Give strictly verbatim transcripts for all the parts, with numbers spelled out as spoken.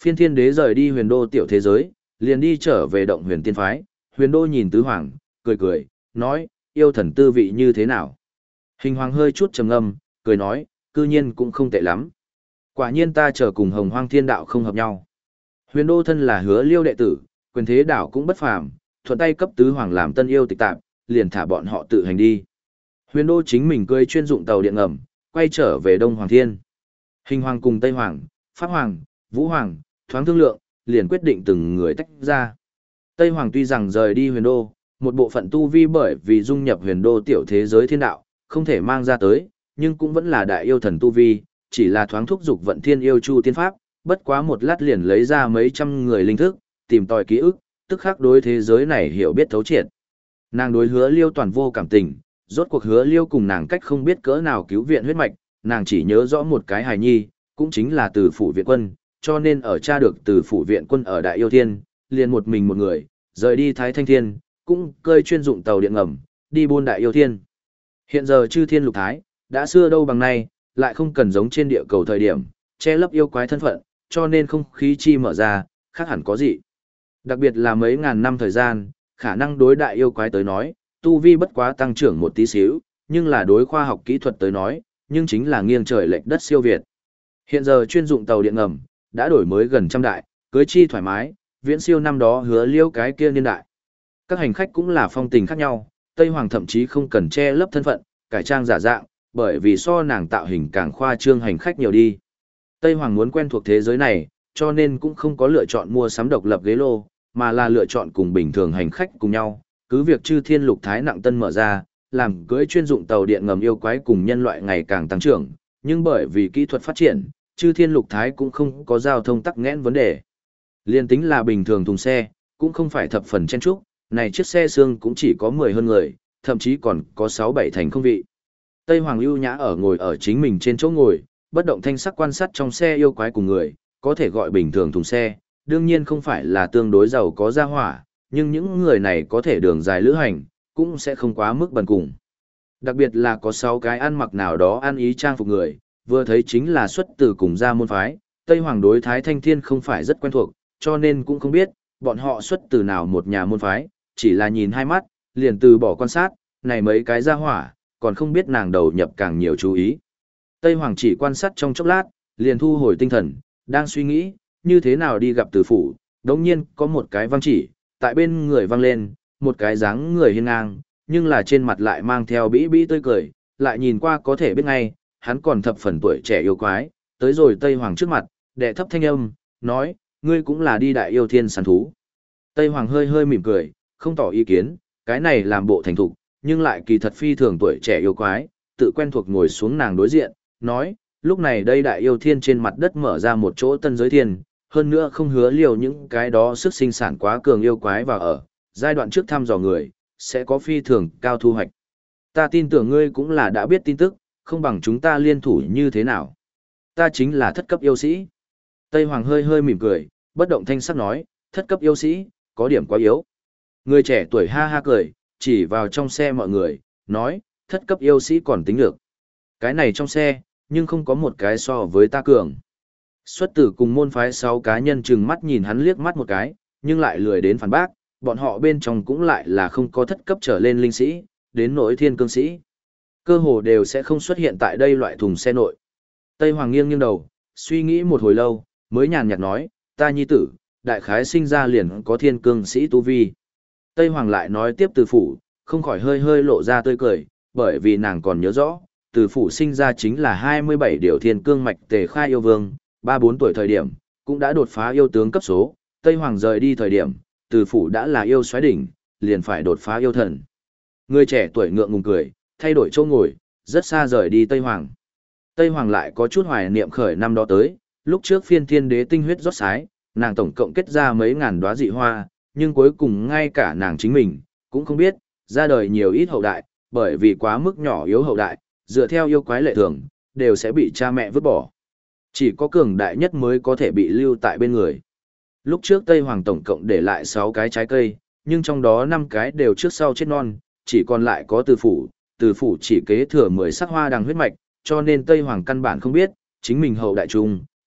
Phiên Thiên Đế rời đi Huyền Đô tiểu thế giới, liền đi trở về động Huyền Tiên phái. Huyền Đô nhìn Tứ Hoàng, cười cười, nói, yêu thần tư vị như thế nào? Hình Hoàng hơi chút trầm ngâm, cười nói, cư nhiên cũng không tệ lắm. Quả nhiên ta chờ cùng Hồng Hoang Thiên Đạo không hợp nhau. Huyền Đô thân là Hứa Liêu đệ tử, quyền thế đảo cũng bất phàm, thuận tay cấp Tứ Hoàng làm tân yêu tịch tạp, liền thả bọn họ tự hành đi. Huyền Đô chính mình cưỡi chuyên dụng tàu điện ngầm, quay trở về Đông Hoàng Thiên. Hình Hoàng cùng Tây Hoàng, Pháp Hoàng, Vũ Hoàng, thoáng thương lượng, liền quyết định từng người tách ra. Tây Hoàng tuy rằng rời đi Huyền Đô, một bộ phận tu vi bởi vì dung nhập Huyền Đô tiểu thế giới thiên đạo, không thể mang ra tới, nhưng cũng vẫn là đại yêu thần tu vi, chỉ là thoáng thúc dục vận thiên yêu chu tiên pháp, bất quá một lát liền lấy ra mấy trăm người linh thức, tìm tòi ký ức, tức khắc đối thế giới này hiểu biết thấu triệt. Nàng đối Hứa Liêu toàn vô cảm tình, rốt cuộc Hứa Liêu cùng nàng cách không biết cỡ nào cứu viện huyết mạch, nàng chỉ nhớ rõ một cái hài nhi, cũng chính là từ phủ viện quân, cho nên ở tra được từ phủ viện quân ở Đại Yêu Thiên, liền một mình một người, rời đi Thái Thanh Thiên, cũng cơi chuyên dụng tàu điện ngầm, đi buôn Đại Yêu Thiên. Hiện giờ chư thiên lục thái, đã xưa đâu bằng nay, lại không cần giống trên địa cầu thời điểm, che lấp yêu quái thân phận, cho nên không khí chi mở ra, khác hẳn có gì. Đặc biệt là mấy ngàn năm thời gian, khả năng đối đại yêu quái tới nói, tu vi bất quá tăng trưởng một tí xíu, nhưng là đối khoa học kỹ thuật tới nói, nhưng chính là nghiêng trời lệch đất siêu việt. Hiện giờ chuyên dụng tàu điện ngầm, đã đổi mới gần trăm đại, cưới chi thoải mái, viễn siêu năm đó Hứa Liêu cái kia niên đại. Các hành khách cũng là phong tình khác nhau, Tây Hoàng thậm chí không cần che lấp thân phận, cải trang giả dạng, bởi vì so nàng tạo hình càng khoa trương hành khách nhiều đi. Tây Hoàng muốn quen thuộc thế giới này, cho nên cũng không có lựa chọn mua sắm độc lập ghế lô, mà là lựa chọn cùng bình thường hành khách cùng nhau, cứ việc chư thiên lục thái nặng tân mở ra, làm cưỡi chuyên dụng tàu điện ngầm yêu quái cùng nhân loại ngày càng tăng trưởng, nhưng bởi vì kỹ thuật phát triển, chư thiên lục thái cũng không có giao thông tắc nghẽn vấn đề. Liên tính là bình thường thùng xe, cũng không phải thập phần chen chúc, này chiếc xe xương cũng chỉ có mười hơn người, thậm chí còn có sáu bảy thành không vị. Tây Hoàng ưu nhã ở ngồi ở chính mình trên chỗ ngồi, bất động thanh sắc quan sát trong xe yêu quái cùng người, có thể gọi bình thường thùng xe, đương nhiên không phải là tương đối giàu có gia hỏa, nhưng những người này có thể đường dài lữ hành, cũng sẽ không quá mức bần cùng. Đặc biệt là có sáu cái ăn mặc nào đó ăn ý trang phục người, vừa thấy chính là xuất từ cùng gia môn phái, Tây Hoàng đối Thái Thanh Thiên không phải rất quen thuộc, cho nên cũng không biết, bọn họ xuất từ nào một nhà môn phái, chỉ là nhìn hai mắt, liền từ bỏ quan sát, này mấy cái gia hỏa, còn không biết nàng đầu nhập càng nhiều chú ý. Tây Hoàng chỉ quan sát trong chốc lát, liền thu hồi tinh thần, đang suy nghĩ, như thế nào đi gặp từ phủ, đống nhiên có một cái văng chỉ, tại bên người văng lên, một cái dáng người hiên ngang, nhưng là trên mặt lại mang theo bĩ bĩ tươi cười, lại nhìn qua có thể biết ngay, hắn còn thập phần tuổi trẻ yêu quái, tới rồi Tây Hoàng trước mặt, đệ thấp thanh âm, nói, ngươi cũng là đi Đại Yêu Thiên săn thú. Tây Hoàng hơi hơi mỉm cười, không tỏ ý kiến, cái này làm bộ thành thục, nhưng lại kỳ thật phi thường tuổi trẻ yêu quái, tự quen thuộc ngồi xuống nàng đối diện, nói, lúc này đây Đại Yêu Thiên trên mặt đất mở ra một chỗ tân giới thiên, hơn nữa không hứa liều những cái đó sức sinh sản quá cường yêu quái vào ở, giai đoạn trước thăm dò người, sẽ có phi thường cao thu hoạch. Ta tin tưởng ngươi cũng là đã biết tin tức, không bằng chúng ta liên thủ như thế nào. Ta chính là thất cấp yêu sĩ. Tây Hoàng hơi hơi mỉm cười, bất động thanh sắc nói, thất cấp yêu sĩ, có điểm quá yếu. Người trẻ tuổi ha ha cười, chỉ vào trong xe mọi người, nói, thất cấp yêu sĩ còn tính được. Cái này trong xe, nhưng không có một cái so với ta cường. Xuất tử cùng môn phái sáu cá nhân chừng mắt nhìn hắn liếc mắt một cái, nhưng lại lười đến phản bác, bọn họ bên trong cũng lại là không có thất cấp trở lên linh sĩ, đến nỗi thiên cương sĩ. Cơ hồ đều sẽ không xuất hiện tại đây loại thùng xe nội. Tây Hoàng nghiêng nghiêng đầu, suy nghĩ một hồi lâu, mới nhàn nhạt nói, ta nhi tử, đại khái sinh ra liền có thiên cương sĩ tu vi. Tây Hoàng lại nói tiếp từ phủ, không khỏi hơi hơi lộ ra tươi cười, bởi vì nàng còn nhớ rõ, từ phủ sinh ra chính là hai mươi bảy điều thiên cương mạch tề khai yêu vương, ba bốn tuổi thời điểm, cũng đã đột phá yêu tướng cấp số, Tây Hoàng rời đi thời điểm, từ phủ đã là yêu xoáy đỉnh, liền phải đột phá yêu thần. Người trẻ tuổi ngượng ngùng cười, thay đổi chỗ ngồi, rất xa rời đi Tây Hoàng. Tây Hoàng lại có chút hoài niệm khởi năm đó tới, lúc trước phiên thiên đế tinh huyết rót sái, nàng tổng cộng kết ra mấy ngàn đóa dị hoa, nhưng cuối cùng ngay cả nàng chính mình, cũng không biết, ra đời nhiều ít hậu đại, bởi vì quá mức nhỏ yếu hậu đại, dựa theo yêu quái lệ thường, đều sẽ bị cha mẹ vứt bỏ. Chỉ có cường đại nhất mới có thể bị lưu tại bên người. Lúc trước Tây Hoàng tổng cộng để lại sáu cái trái cây, nhưng trong đó năm cái đều trước sau chết non, chỉ còn lại có từ phủ, từ phủ chỉ kế thừa mười sắc hoa đằng huyết mạch, cho nên Tây Hoàng căn bản không biết, chính mình hậu đại trung,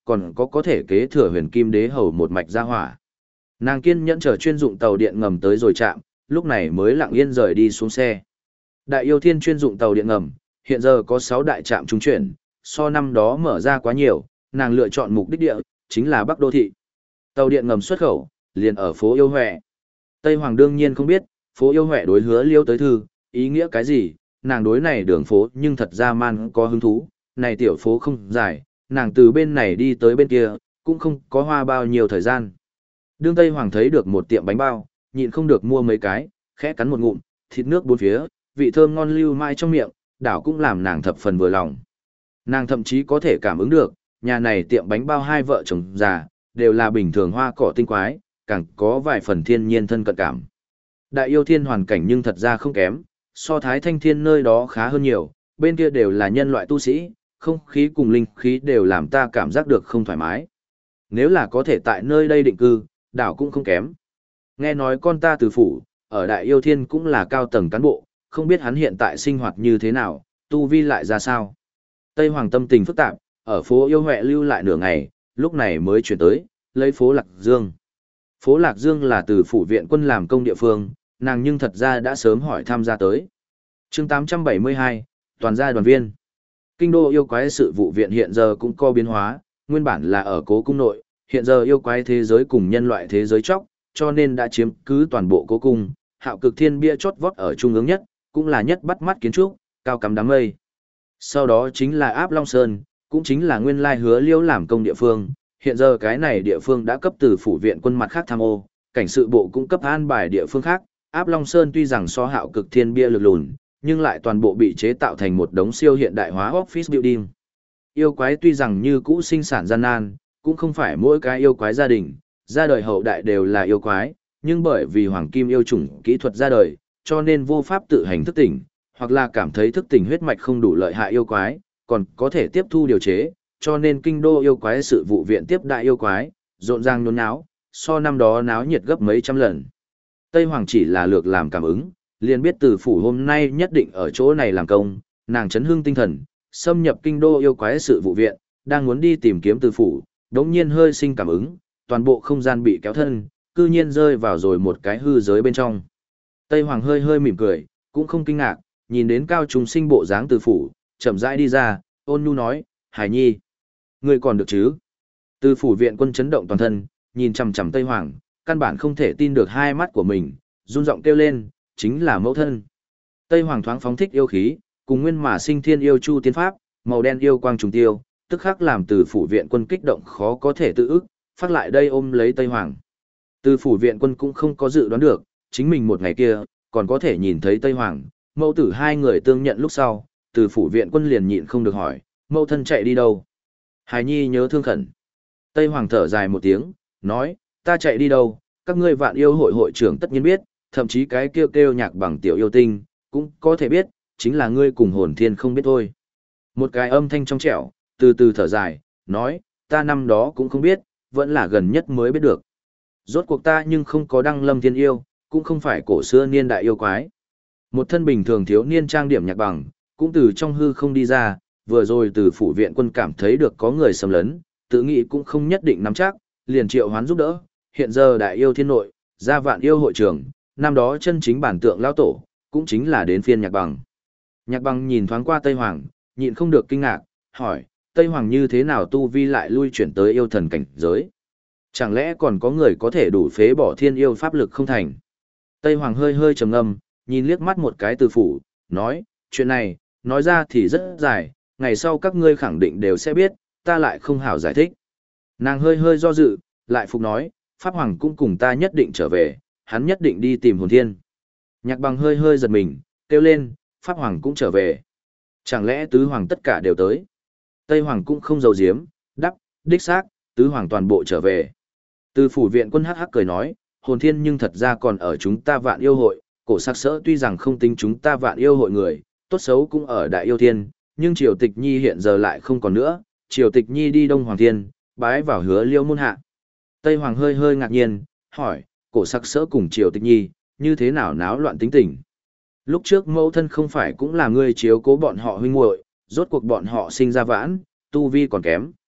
còn có có thể kế thừa huyền kim đế hầu một mạch ra hỏa. Nàng kiên nhẫn chờ chuyên dụng tàu điện ngầm tới rồi chạm, lúc này mới lặng yên rời đi xuống xe. Đại yêu thiên chuyên dụng tàu điện ngầm, hiện giờ có sáu đại trạm trung chuyển, so năm đó mở ra quá nhiều, nàng lựa chọn mục đích địa, chính là Bắc Đô Thị. Tàu điện ngầm xuất khẩu, liền ở phố Yêu Huệ. Tây Hoàng đương nhiên không biết, phố Yêu Huệ đối Hứa Liêu tới thư, ý nghĩa cái gì, nàng đối này đường phố nhưng thật ra man có hứng thú, này tiểu phố không dài, nàng từ bên này đi tới bên kia, cũng không có hoa bao nhiêu thời gian. Đương Tây Hoàng thấy được một tiệm bánh bao, nhịn không được mua mấy cái, khẽ cắn một ngụm, thịt nước bốn phía, vị thơm ngon lưu mãi trong miệng, đảo cũng làm nàng thập phần vừa lòng. Nàng thậm chí có thể cảm ứng được, nhà này tiệm bánh bao hai vợ chồng già, đều là bình thường hoa cỏ tinh quái, càng có vài phần thiên nhiên thân cận cảm. Đại yêu thiên hoàn cảnh nhưng thật ra không kém, so Thái Thanh Thiên nơi đó khá hơn nhiều, bên kia đều là nhân loại tu sĩ, không khí cùng linh khí đều làm ta cảm giác được không thoải mái. Nếu là có thể tại nơi đây định cư, đảo cũng không kém. Nghe nói con ta từ phủ, ở Đại Yêu Thiên cũng là cao tầng cán bộ, không biết hắn hiện tại sinh hoạt như thế nào, tu vi lại ra sao. Tây Hoàng tâm tình phức tạp, ở phố Yêu Huệ lưu lại nửa ngày, lúc này mới chuyển tới, lấy phố Lạc Dương. Phố Lạc Dương là từ phủ viện quân làm công địa phương, nàng nhưng thật ra đã sớm hỏi tham gia tới. chương tám trăm bảy mươi hai, toàn gia đoàn viên. Kinh đô yêu quái sự vụ viện hiện giờ cũng có biến hóa, nguyên bản là ở cố cung nội, hiện giờ yêu quái thế giới cùng nhân loại thế giới chóc, cho nên đã chiếm cứ toàn bộ cố cung, hạo cực thiên bia chót vót ở trung ương nhất, cũng là nhất bắt mắt kiến trúc, cao cắm đám mây. Sau đó chính là Áp Long Sơn, cũng chính là nguyên lai Hứa Liêu làm công địa phương, hiện giờ cái này địa phương đã cấp từ phủ viện quân mặt khác tham ô, cảnh sự bộ cũng cấp an bài địa phương khác. Áp Long Sơn tuy rằng so hạo cực thiên bia lực lùn, nhưng lại toàn bộ bị chế tạo thành một đống siêu hiện đại hóa office building. Yêu quái tuy rằng như cũ sinh sản gian nan, cũng không phải mỗi cái yêu quái gia đình, ra đời hậu đại đều là yêu quái, nhưng bởi vì hoàng kim yêu chủng kỹ thuật ra đời, cho nên vô pháp tự hành thức tỉnh, hoặc là cảm thấy thức tỉnh huyết mạch không đủ lợi hại yêu quái, còn có thể tiếp thu điều chế, cho nên kinh đô yêu quái sự vụ viện tiếp đại yêu quái, rộn ràng nhốn náo, so năm đó náo nhiệt gấp mấy trăm lần. Tây Hoàng chỉ là lược làm cảm ứng, liền biết từ phủ hôm nay nhất định ở chỗ này làm công, nàng chấn hương tinh thần, xâm nhập kinh đô yêu quái sự vụ viện, đang muốn đi tìm kiếm từ phủ, đống nhiên hơi sinh cảm ứng, toàn bộ không gian bị kéo thân, cư nhiên rơi vào rồi một cái hư giới bên trong. Tây Hoàng hơi hơi mỉm cười, cũng không kinh ngạc, nhìn đến cao trùng sinh bộ dáng từ phủ, chậm rãi đi ra, ôn nhu nói, Hải Nhi, ngươi còn được chứ? Từ phủ viện quân chấn động toàn thân, nhìn chằm chằm Tây Hoàng, căn bản không thể tin được hai mắt của mình, run giọng kêu lên, chính là mẫu thân. Tây Hoàng thoáng phóng thích yêu khí, cùng nguyên mà sinh thiên yêu chu tiên pháp, màu đen yêu quang trùng tiêu, tức khắc làm từ phủ viện quân kích động khó có thể tự ức, phát lại đây ôm lấy Tây Hoàng. Từ phủ viện quân cũng không có dự đoán được, chính mình một ngày kia, còn có thể nhìn thấy Tây Hoàng, mẫu tử hai người tương nhận lúc sau, từ phủ viện quân liền nhịn không được hỏi, mẫu thân chạy đi đâu? Hải Nhi nhớ thương khẩn. Tây Hoàng thở dài một tiếng, nói, ta chạy đi đâu, các ngươi vạn yêu hội hội trưởng tất nhiên biết, thậm chí cái kêu kêu nhạc bằng tiểu yêu tinh, cũng có thể biết, chính là ngươi cùng hồn thiên không biết thôi. Một cái âm thanh trong trẻo, từ từ thở dài, nói, ta năm đó cũng không biết, vẫn là gần nhất mới biết được. Rốt cuộc ta nhưng không có đăng lâm thiên yêu, cũng không phải cổ xưa niên đại yêu quái. Một thân bình thường thiếu niên trang điểm nhạc bằng, cũng từ trong hư không đi ra, vừa rồi từ phủ viện quân cảm thấy được có người xâm lấn, tự nghĩ cũng không nhất định nắm chắc, liền triệu hoán giúp đỡ, hiện giờ đại yêu thiên nội, ra vạn yêu hội trưởng, năm đó chân chính bản tượng lao tổ, cũng chính là đến phiên nhạc bằng. Nhạc bằng nhìn thoáng qua Tây Hoàng, nhịn không được kinh ngạc, hỏi, Tây Hoàng như thế nào tu vi lại lui chuyển tới yêu thần cảnh giới? Chẳng lẽ còn có người có thể đủ phế bỏ thiên yêu pháp lực không thành? Tây Hoàng hơi hơi trầm ngâm, nhìn liếc mắt một cái từ phủ, nói, chuyện này, nói ra thì rất dài, ngày sau các ngươi khẳng định đều sẽ biết, ta lại không hảo giải thích. Nàng hơi hơi do dự, lại phục nói, Pháp Hoàng cũng cùng ta nhất định trở về, hắn nhất định đi tìm hồn thiên. Nhạc bằng hơi hơi giật mình, kêu lên, Pháp Hoàng cũng trở về. Chẳng lẽ tứ hoàng tất cả đều tới? Tây Hoàng cũng không giấu giếm, đắp, đích xác, tứ hoàng toàn bộ trở về. Từ phủ viện quân hắc hắc cười nói, hồn thiên nhưng thật ra còn ở chúng ta vạn yêu hội, cổ sắc sỡ tuy rằng không tính chúng ta vạn yêu hội người, tốt xấu cũng ở đại yêu thiên, nhưng triều tịch nhi hiện giờ lại không còn nữa, triều tịch nhi đi đông hoàng thiên, bái vào Hứa Liêu môn hạ. Tây Hoàng hơi hơi ngạc nhiên, hỏi, cổ sắc sỡ cùng triều tịch nhi, như thế nào náo loạn tính tình? Lúc trước mẫu thân không phải cũng là ngươi chiếu cố bọn họ huynh muội, rốt cuộc bọn họ sinh ra vãn, tu vi còn kém.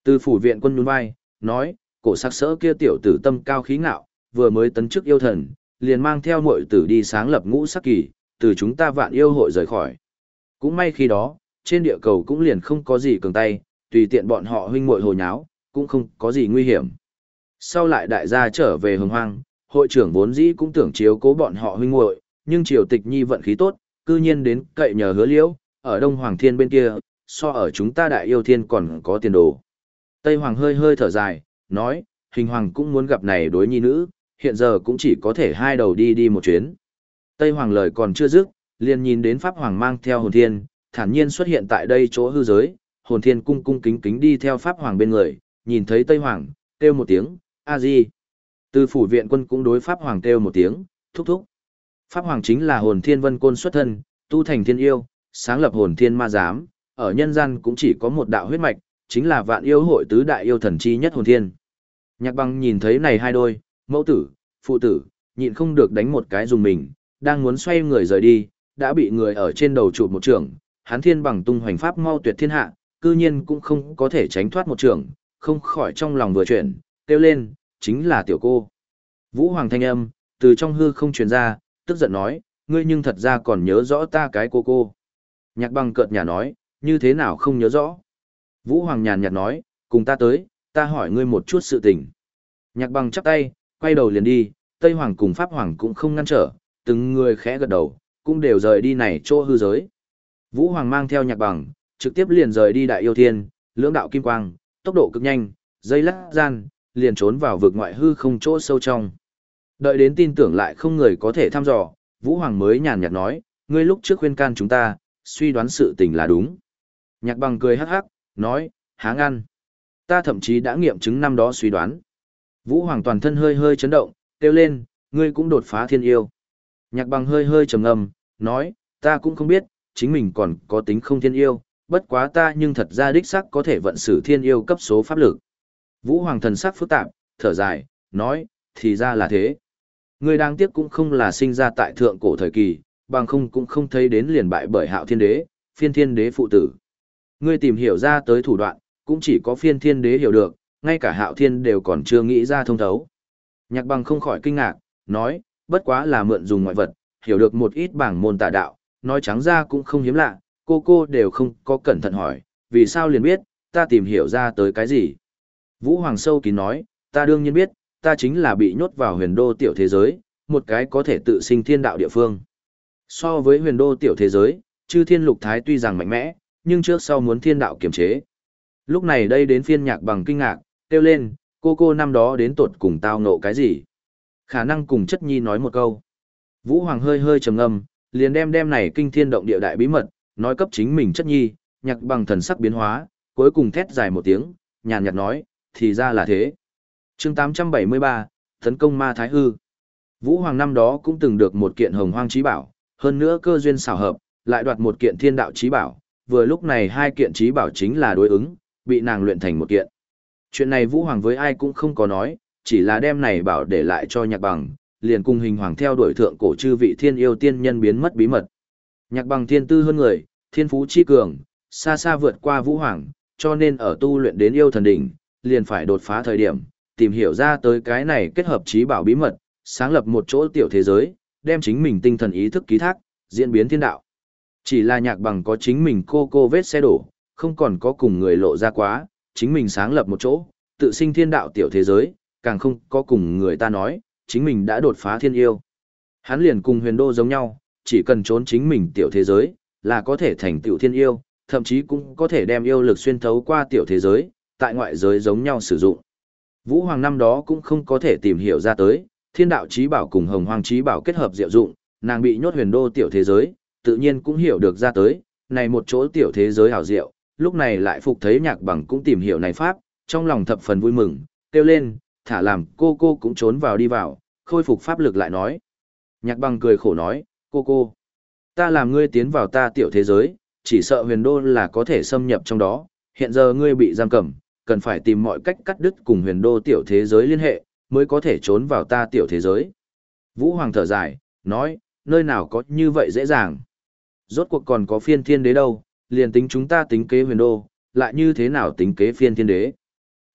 Từ phủ viện quân nhún vai, nói, cổ sắc sỡ kia tiểu tử tâm cao khí ngạo, vừa mới tấn chức yêu thần, liền mang theo muội tử đi sáng lập ngũ sắc kỳ, từ chúng ta vạn yêu hội rời khỏi. Cũng may khi đó, trên địa cầu cũng liền không có gì cường tay, tùy tiện bọn họ huynh muội hồ nháo, cũng không có gì nguy hiểm. Sau lại đại gia trở về hồng hoang, hội trưởng vốn dĩ cũng tưởng chiếu cố bọn họ huynh muội, nhưng triều tịch nhi vận khí tốt, cư nhiên đến cậy nhờ hứa liễu, ở Đông Hoàng Thiên bên kia, so ở chúng ta đại yêu thiên còn có tiền đồ. Tây Hoàng hơi hơi thở dài, nói, hình hoàng cũng muốn gặp này đối nhi nữ, hiện giờ cũng chỉ có thể hai đầu đi đi một chuyến. Tây Hoàng lời còn chưa dứt, liền nhìn đến Pháp Hoàng mang theo hồn thiên, thản nhiên xuất hiện tại đây chỗ hư giới, hồn thiên cung cung kính kính đi theo Pháp Hoàng bên người, nhìn thấy Tây Hoàng, kêu một tiếng, a di. Từ phủ viện quân cũng đối Pháp Hoàng kêu một tiếng, thúc thúc. Pháp Hoàng chính là hồn thiên vân côn xuất thân, tu thành thiên yêu, sáng lập hồn thiên ma giám, ở nhân gian cũng chỉ có một đạo huyết mạch, chính là vạn yêu hội tứ đại yêu thần chi nhất hồn thiên. Nhạc Băng nhìn thấy này hai đôi, mẫu tử, phụ tử, nhịn không được đánh một cái dùng mình, đang muốn xoay người rời đi, đã bị người ở trên đầu chụp một trường, hắn thiên bằng tung hoành pháp mau tuyệt thiên hạ, cư nhiên cũng không có thể tránh thoát một trường, không khỏi trong lòng vừa chuyển, kêu lên, chính là tiểu cô. Vũ Hoàng thanh âm, từ trong hư không truyền ra, tức giận nói, ngươi nhưng thật ra còn nhớ rõ ta cái cô cô. Nhạc Băng cợt nhả nói, như thế nào không nhớ rõ. Vũ Hoàng nhàn nhạt nói, cùng ta tới, ta hỏi ngươi một chút sự tình. Nhạc Băng chắp tay, quay đầu liền đi, Tây Hoàng cùng Pháp Hoàng cũng không ngăn trở, từng người khẽ gật đầu, cũng đều rời đi này chỗ hư giới. Vũ Hoàng mang theo Nhạc Băng, trực tiếp liền rời đi đại yêu thiên, lưỡng đạo kim quang, tốc độ cực nhanh, dây lắc gian, liền trốn vào vực ngoại hư không chỗ sâu trong. Đợi đến tin tưởng lại không người có thể thăm dò, Vũ Hoàng mới nhàn nhạt nói, ngươi lúc trước khuyên can chúng ta, suy đoán sự tình là đúng. Nhạc Băng cười hắc hắc, nói, há ngăn. Ta thậm chí đã nghiệm chứng năm đó suy đoán. Vũ Hoàng toàn thân hơi hơi chấn động, kêu lên, ngươi cũng đột phá thiên yêu. Nhạc Băng hơi hơi trầm ngâm, nói, ta cũng không biết, chính mình còn có tính không thiên yêu, bất quá ta nhưng thật ra đích xác có thể vận sử thiên yêu cấp số pháp lực. Vũ Hoàng thần sắc phức tạp, thở dài, nói, thì ra là thế. Ngươi đáng tiếc cũng không là sinh ra tại thượng cổ thời kỳ, bằng không cũng không thấy đến liền bại bởi Hạo Thiên Đế, Phiên Thiên Đế phụ tử. Ngươi tìm hiểu ra tới thủ đoạn, cũng chỉ có Phiên Thiên Đế hiểu được, ngay cả Hạo Thiên đều còn chưa nghĩ ra thông thấu. Nhạc Băng không khỏi kinh ngạc, nói, bất quá là mượn dùng ngoại vật, hiểu được một ít bảng môn tà đạo, nói trắng ra cũng không hiếm lạ, cô cô đều không có cẩn thận hỏi, vì sao liền biết, ta tìm hiểu ra tới cái gì. Vũ Hoàng sâu kín nói, ta đương nhiên biết, ta chính là bị nhốt vào huyền đô tiểu thế giới, một cái có thể tự sinh thiên đạo địa phương. So với huyền đô tiểu thế giới, chư thiên lục thái tuy rằng mạnh mẽ, nhưng trước sau muốn thiên đạo kiềm chế. Lúc này đây đến phiên Nhạc Bằng kinh ngạc, kêu lên, cô cô năm đó đến tột cùng tao nộ cái gì? Khả năng cùng chất nhi nói một câu. Vũ Hoàng hơi hơi trầm ngâm, liền đem đem này kinh thiên động địa đại bí mật, nói cấp chính mình chất nhi, Nhạc Bằng thần sắc biến hóa, cuối cùng thét dài một tiếng, nhàn nhạt nói, thì ra là thế. Chương tám trăm bảy mươi ba, tấn công ma thái hư. Vũ Hoàng năm đó cũng từng được một kiện hồng hoang chí bảo, hơn nữa cơ duyên xảo hợp, lại đoạt một kiện thiên đạo chí bảo, vừa lúc này hai kiện chí bảo chính là đối ứng, bị nàng luyện thành một kiện. Chuyện này Vũ Hoàng với ai cũng không có nói, chỉ là đem này bảo để lại cho Nhạc Bằng, liền cùng Hình Hoàng theo đuổi thượng cổ chư vị thiên yêu tiên nhân biến mất bí mật. Nhạc Bằng thiên tư hơn người, thiên phú chi cường, xa xa vượt qua Vũ Hoàng, cho nên ở tu luyện đến yêu thần đỉnh, liền phải đột phá thời điểm, tìm hiểu ra tới cái này kết hợp chí bảo bí mật, sáng lập một chỗ tiểu thế giới, đem chính mình tinh thần ý thức ký thác, diễn biến thiên đạo. Chỉ là Nhạc Bằng có chính mình cô cô vết xe đổ, không còn có cùng người lộ ra quá, chính mình sáng lập một chỗ, tự sinh thiên đạo tiểu thế giới, càng không có cùng người ta nói, chính mình đã đột phá thiên yêu. Hắn liền cùng huyền đô giống nhau, chỉ cần trốn chính mình tiểu thế giới, là có thể thành tiểu thiên yêu, thậm chí cũng có thể đem yêu lực xuyên thấu qua tiểu thế giới, tại ngoại giới giống nhau sử dụng. Vũ Hoàng năm đó cũng không có thể tìm hiểu ra tới, thiên đạo chí bảo cùng hồng hoang chí bảo kết hợp diệu dụng, nàng bị nhốt huyền đô tiểu thế giới, tự nhiên cũng hiểu được ra tới, này một chỗ tiểu thế giới hảo diệu, lúc này lại phục thấy Nhạc Bằng cũng tìm hiểu này pháp, trong lòng thập phần vui mừng, kêu lên, thả làm cô cô cũng trốn vào đi vào, khôi phục pháp lực lại nói. Nhạc Bằng cười khổ nói, cô cô, ta làm ngươi tiến vào ta tiểu thế giới, chỉ sợ huyền đô là có thể xâm nhập trong đó, hiện giờ ngươi bị giam cầm, cần phải tìm mọi cách cắt đứt cùng huyền đô tiểu thế giới liên hệ, mới có thể trốn vào ta tiểu thế giới. Vũ Hoàng thở dài, nói, nơi nào có như vậy dễ dàng. Rốt cuộc còn có phiên thiên đế đâu, liền tính chúng ta tính kế huyền đô, lại như thế nào tính kế phiên thiên đế.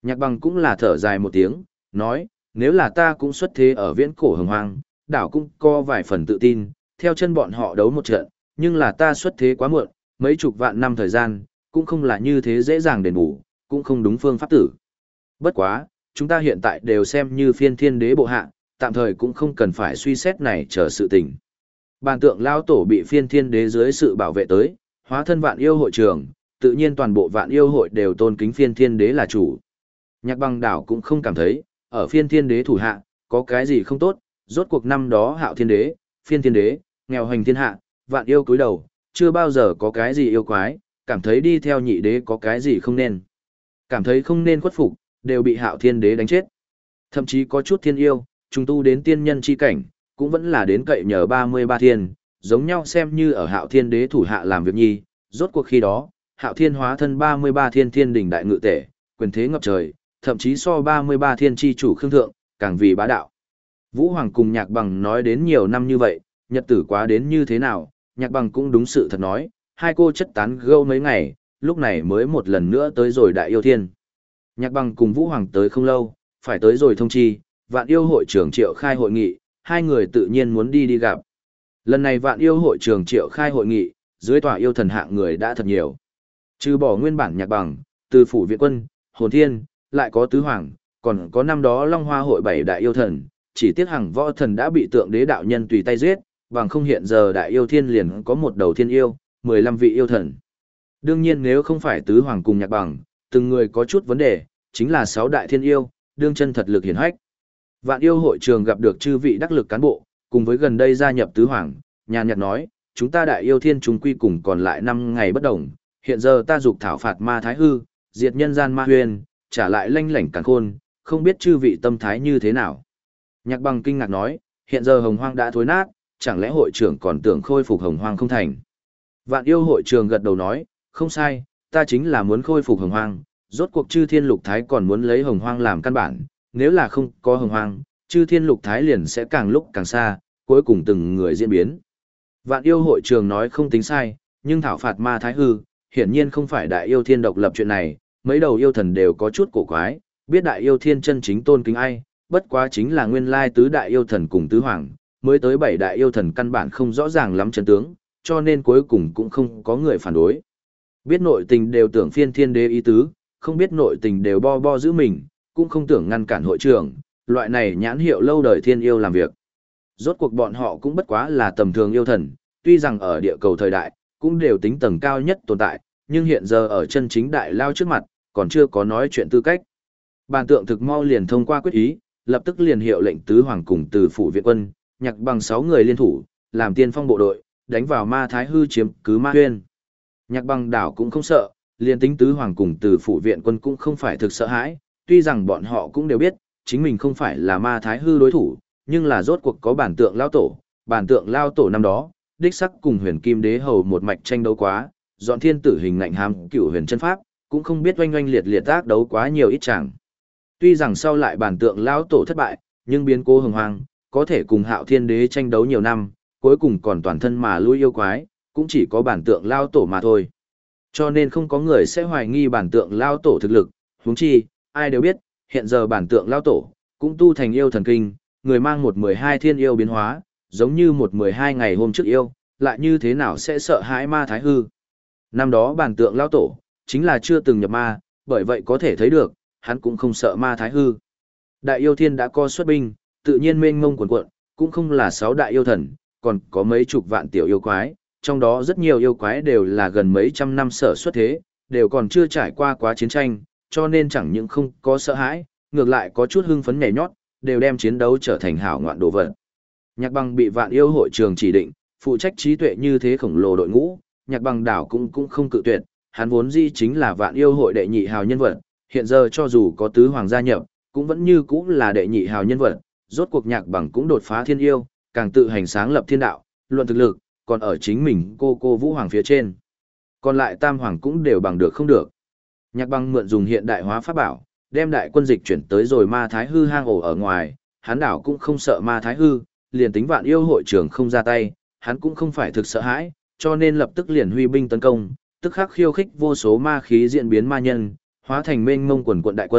Nhạc Bằng cũng là thở dài một tiếng, nói, nếu là ta cũng xuất thế ở viễn cổ hồng hoang, đảo cũng có vài phần tự tin, theo chân bọn họ đấu một trận, nhưng là ta xuất thế quá muộn, mấy chục vạn năm thời gian, cũng không là như thế dễ dàng đền bù, cũng không đúng phương pháp tử. Bất quá, chúng ta hiện tại đều xem như phiên thiên đế bộ hạ, tạm thời cũng không cần phải suy xét này chờ sự tình. Bàn tượng lao tổ bị phiên thiên đế dưới sự bảo vệ tới, hóa thân vạn yêu hội trường, tự nhiên toàn bộ vạn yêu hội đều tôn kính phiên thiên đế là chủ. Nhạc Bằng đảo cũng không cảm thấy, ở phiên thiên đế thủ hạ, có cái gì không tốt, rốt cuộc năm đó hạo thiên đế, phiên thiên đế, nghèo hành thiên hạ, vạn yêu cúi đầu, chưa bao giờ có cái gì yêu quái, cảm thấy đi theo nhị đế có cái gì không nên. Cảm thấy không nên khuất phục, đều bị hạo thiên đế đánh chết. Thậm chí có chút thiên yêu, trùng tu đến tiên nhân chi cảnh, cũng vẫn là đến cậy nhờ ba mươi ba thiên, giống nhau xem như ở hạo thiên đế thủ hạ làm việc nhi, rốt cuộc khi đó, hạo thiên hóa thân ba mươi ba thiên thiên đỉnh đại ngự tể, quyền thế ngập trời, thậm chí so ba mươi ba thiên chi chủ khương thượng, càng vì bá đạo. Vũ Hoàng cùng Nhạc Bằng nói đến nhiều năm như vậy, nhật tử quá đến như thế nào, Nhạc Bằng cũng đúng sự thật nói, hai cô chất tán gẫu mấy ngày, lúc này mới một lần nữa tới rồi đại yêu thiên. Nhạc Bằng cùng Vũ Hoàng tới không lâu, phải tới rồi thông chi, vạn yêu hội trưởng triệu khai hội nghị, hai người tự nhiên muốn đi đi gặp. Lần này vạn yêu hội trưởng triệu khai hội nghị, dưới tòa yêu thần hạng người đã thật nhiều. Trừ bỏ nguyên bản Nhạc Bằng, từ phủ viện quân, hồn thiên, lại có tứ hoàng, còn có năm đó Long Hoa hội bảy đại yêu thần, chỉ tiếc hàng võ thần đã bị tượng đế đạo nhân tùy tay giết, bằng không hiện giờ đại yêu thiên liền có một đầu thiên yêu, mười lăm vị yêu thần. Đương nhiên nếu không phải tứ hoàng cùng Nhạc Bằng, từng người có chút vấn đề, chính là sáu đại thiên yêu, đương chân thật lực hiển hách. Vạn yêu hội trường gặp được chư vị đắc lực cán bộ, cùng với gần đây gia nhập tứ hoàng, nhàn nhạt nói, chúng ta đại yêu thiên chúng quy cùng còn lại năm ngày bất đồng, hiện giờ ta dục thảo phạt ma thái hư, diệt nhân gian ma huyền, trả lại lanh lảnh càn khôn, không biết chư vị tâm thái như thế nào. Nhạc Bằng kinh ngạc nói, hiện giờ hồng hoang đã thối nát, chẳng lẽ hội trưởng còn tưởng khôi phục hồng hoang không thành. Vạn yêu hội trường gật đầu nói, không sai, ta chính là muốn khôi phục hồng hoang, rốt cuộc chư thiên lục thái còn muốn lấy hồng hoang làm căn bản, nếu là không có hồng hoang, chư thiên lục thái liền sẽ càng lúc càng xa, cuối cùng từng người diễn biến. Vạn yêu hội trường nói không tính sai, nhưng thảo phạt ma thái hư, hiển nhiên không phải đại yêu thiên độc lập chuyện này, mấy đầu yêu thần đều có chút cổ quái, biết đại yêu thiên chân chính tôn kính ai, bất quá chính là nguyên lai tứ đại yêu thần cùng tứ hoàng, mới tới bảy đại yêu thần căn bản không rõ ràng lắm chân tướng, cho nên cuối cùng cũng không có người phản đối. Biết nội tình đều tưởng phiên thiên đế ý tứ, không biết nội tình đều bo bo giữ mình, cũng không tưởng ngăn cản hội trưởng, loại này nhãn hiệu lâu đời thiên yêu làm việc. Rốt cuộc bọn họ cũng bất quá là tầm thường yêu thần, tuy rằng ở địa cầu thời đại, cũng đều tính tầng cao nhất tồn tại, nhưng hiện giờ ở chân chính đại lao trước mặt, còn chưa có nói chuyện tư cách. Bàn tượng thực mau liền thông qua quyết ý, lập tức liền hiệu lệnh tứ hoàng cùng từ phủ viện quân, Nhạc Bằng sáu người liên thủ, làm tiên phong bộ đội, đánh vào ma thái hư chiếm cứ ma huyên. Nhạc Bằng đảo cũng không sợ, liền tính tứ hoàng cùng từ phủ viện quân cũng không phải thực sợ hãi, tuy rằng bọn họ cũng đều biết, chính mình không phải là ma thái hư đối thủ, nhưng là rốt cuộc có bản tượng lao tổ, bản tượng lao tổ năm đó, đích sắc cùng huyền kim đế hầu một mạch tranh đấu quá, dọn thiên tử hình ngạnh hàm cửu huyền chân pháp, cũng không biết oanh oanh liệt liệt tác đấu quá nhiều ít chẳng. Tuy rằng sau lại bản tượng lao tổ thất bại, nhưng biến cố hồng hoang, có thể cùng hạo thiên đế tranh đấu nhiều năm, cuối cùng còn toàn thân mà lui yêu quái, cũng chỉ có bản tượng lao tổ mà thôi. Cho nên không có người sẽ hoài nghi bản tượng lao tổ thực lực, huống chi, ai đều biết, hiện giờ bản tượng lao tổ, cũng tu thành yêu thần kinh, người mang một mười hai thiên yêu biến hóa, giống như một mười hai ngày hôm trước yêu, lại như thế nào sẽ sợ hãi ma thái hư. Năm đó bản tượng lao tổ, chính là chưa từng nhập ma, bởi vậy có thể thấy được, hắn cũng không sợ ma thái hư. Đại yêu thiên đã co xuất binh, tự nhiên mênh mông quần quận, cũng không là sáu đại yêu thần, còn có mấy chục vạn tiểu yêu quái, trong đó rất nhiều yêu quái đều là gần mấy trăm năm sở xuất thế, đều còn chưa trải qua quá chiến tranh, cho nên chẳng những không có sợ hãi, ngược lại có chút hưng phấn nhảy nhót, đều đem chiến đấu trở thành hảo ngoạn đồ vật. Nhạc Bằng bị vạn yêu hội trường chỉ định, phụ trách trí tuệ như thế khổng lồ đội ngũ, Nhạc Bằng đảo cũng cũng không cự tuyệt, hắn vốn dĩ chính là vạn yêu hội đệ nhị hào nhân vật, hiện giờ cho dù có tứ hoàng gia nhập, cũng vẫn như cũng là đệ nhị hào nhân vật, rốt cuộc Nhạc Bằng cũng đột phá thiên yêu, càng tự hành sáng lập thiên đạo, luận thực lực, còn ở chính mình cô cô Vũ Hoàng phía trên. Còn lại tam hoàng cũng đều bằng được không được. Nhạc Bằng mượn dùng hiện đại hóa pháp bảo, đem đại quân dịch chuyển tới rồi ma thái hư hang ổ ở ngoài, hắn đảo cũng không sợ ma thái hư, liền tính vạn yêu hội trưởng không ra tay, hắn cũng không phải thực sợ hãi, cho nên lập tức liền huy binh tấn công, tức khắc khiêu khích vô số ma khí diễn biến ma nhân, hóa thành mênh mông quần quận đại quân,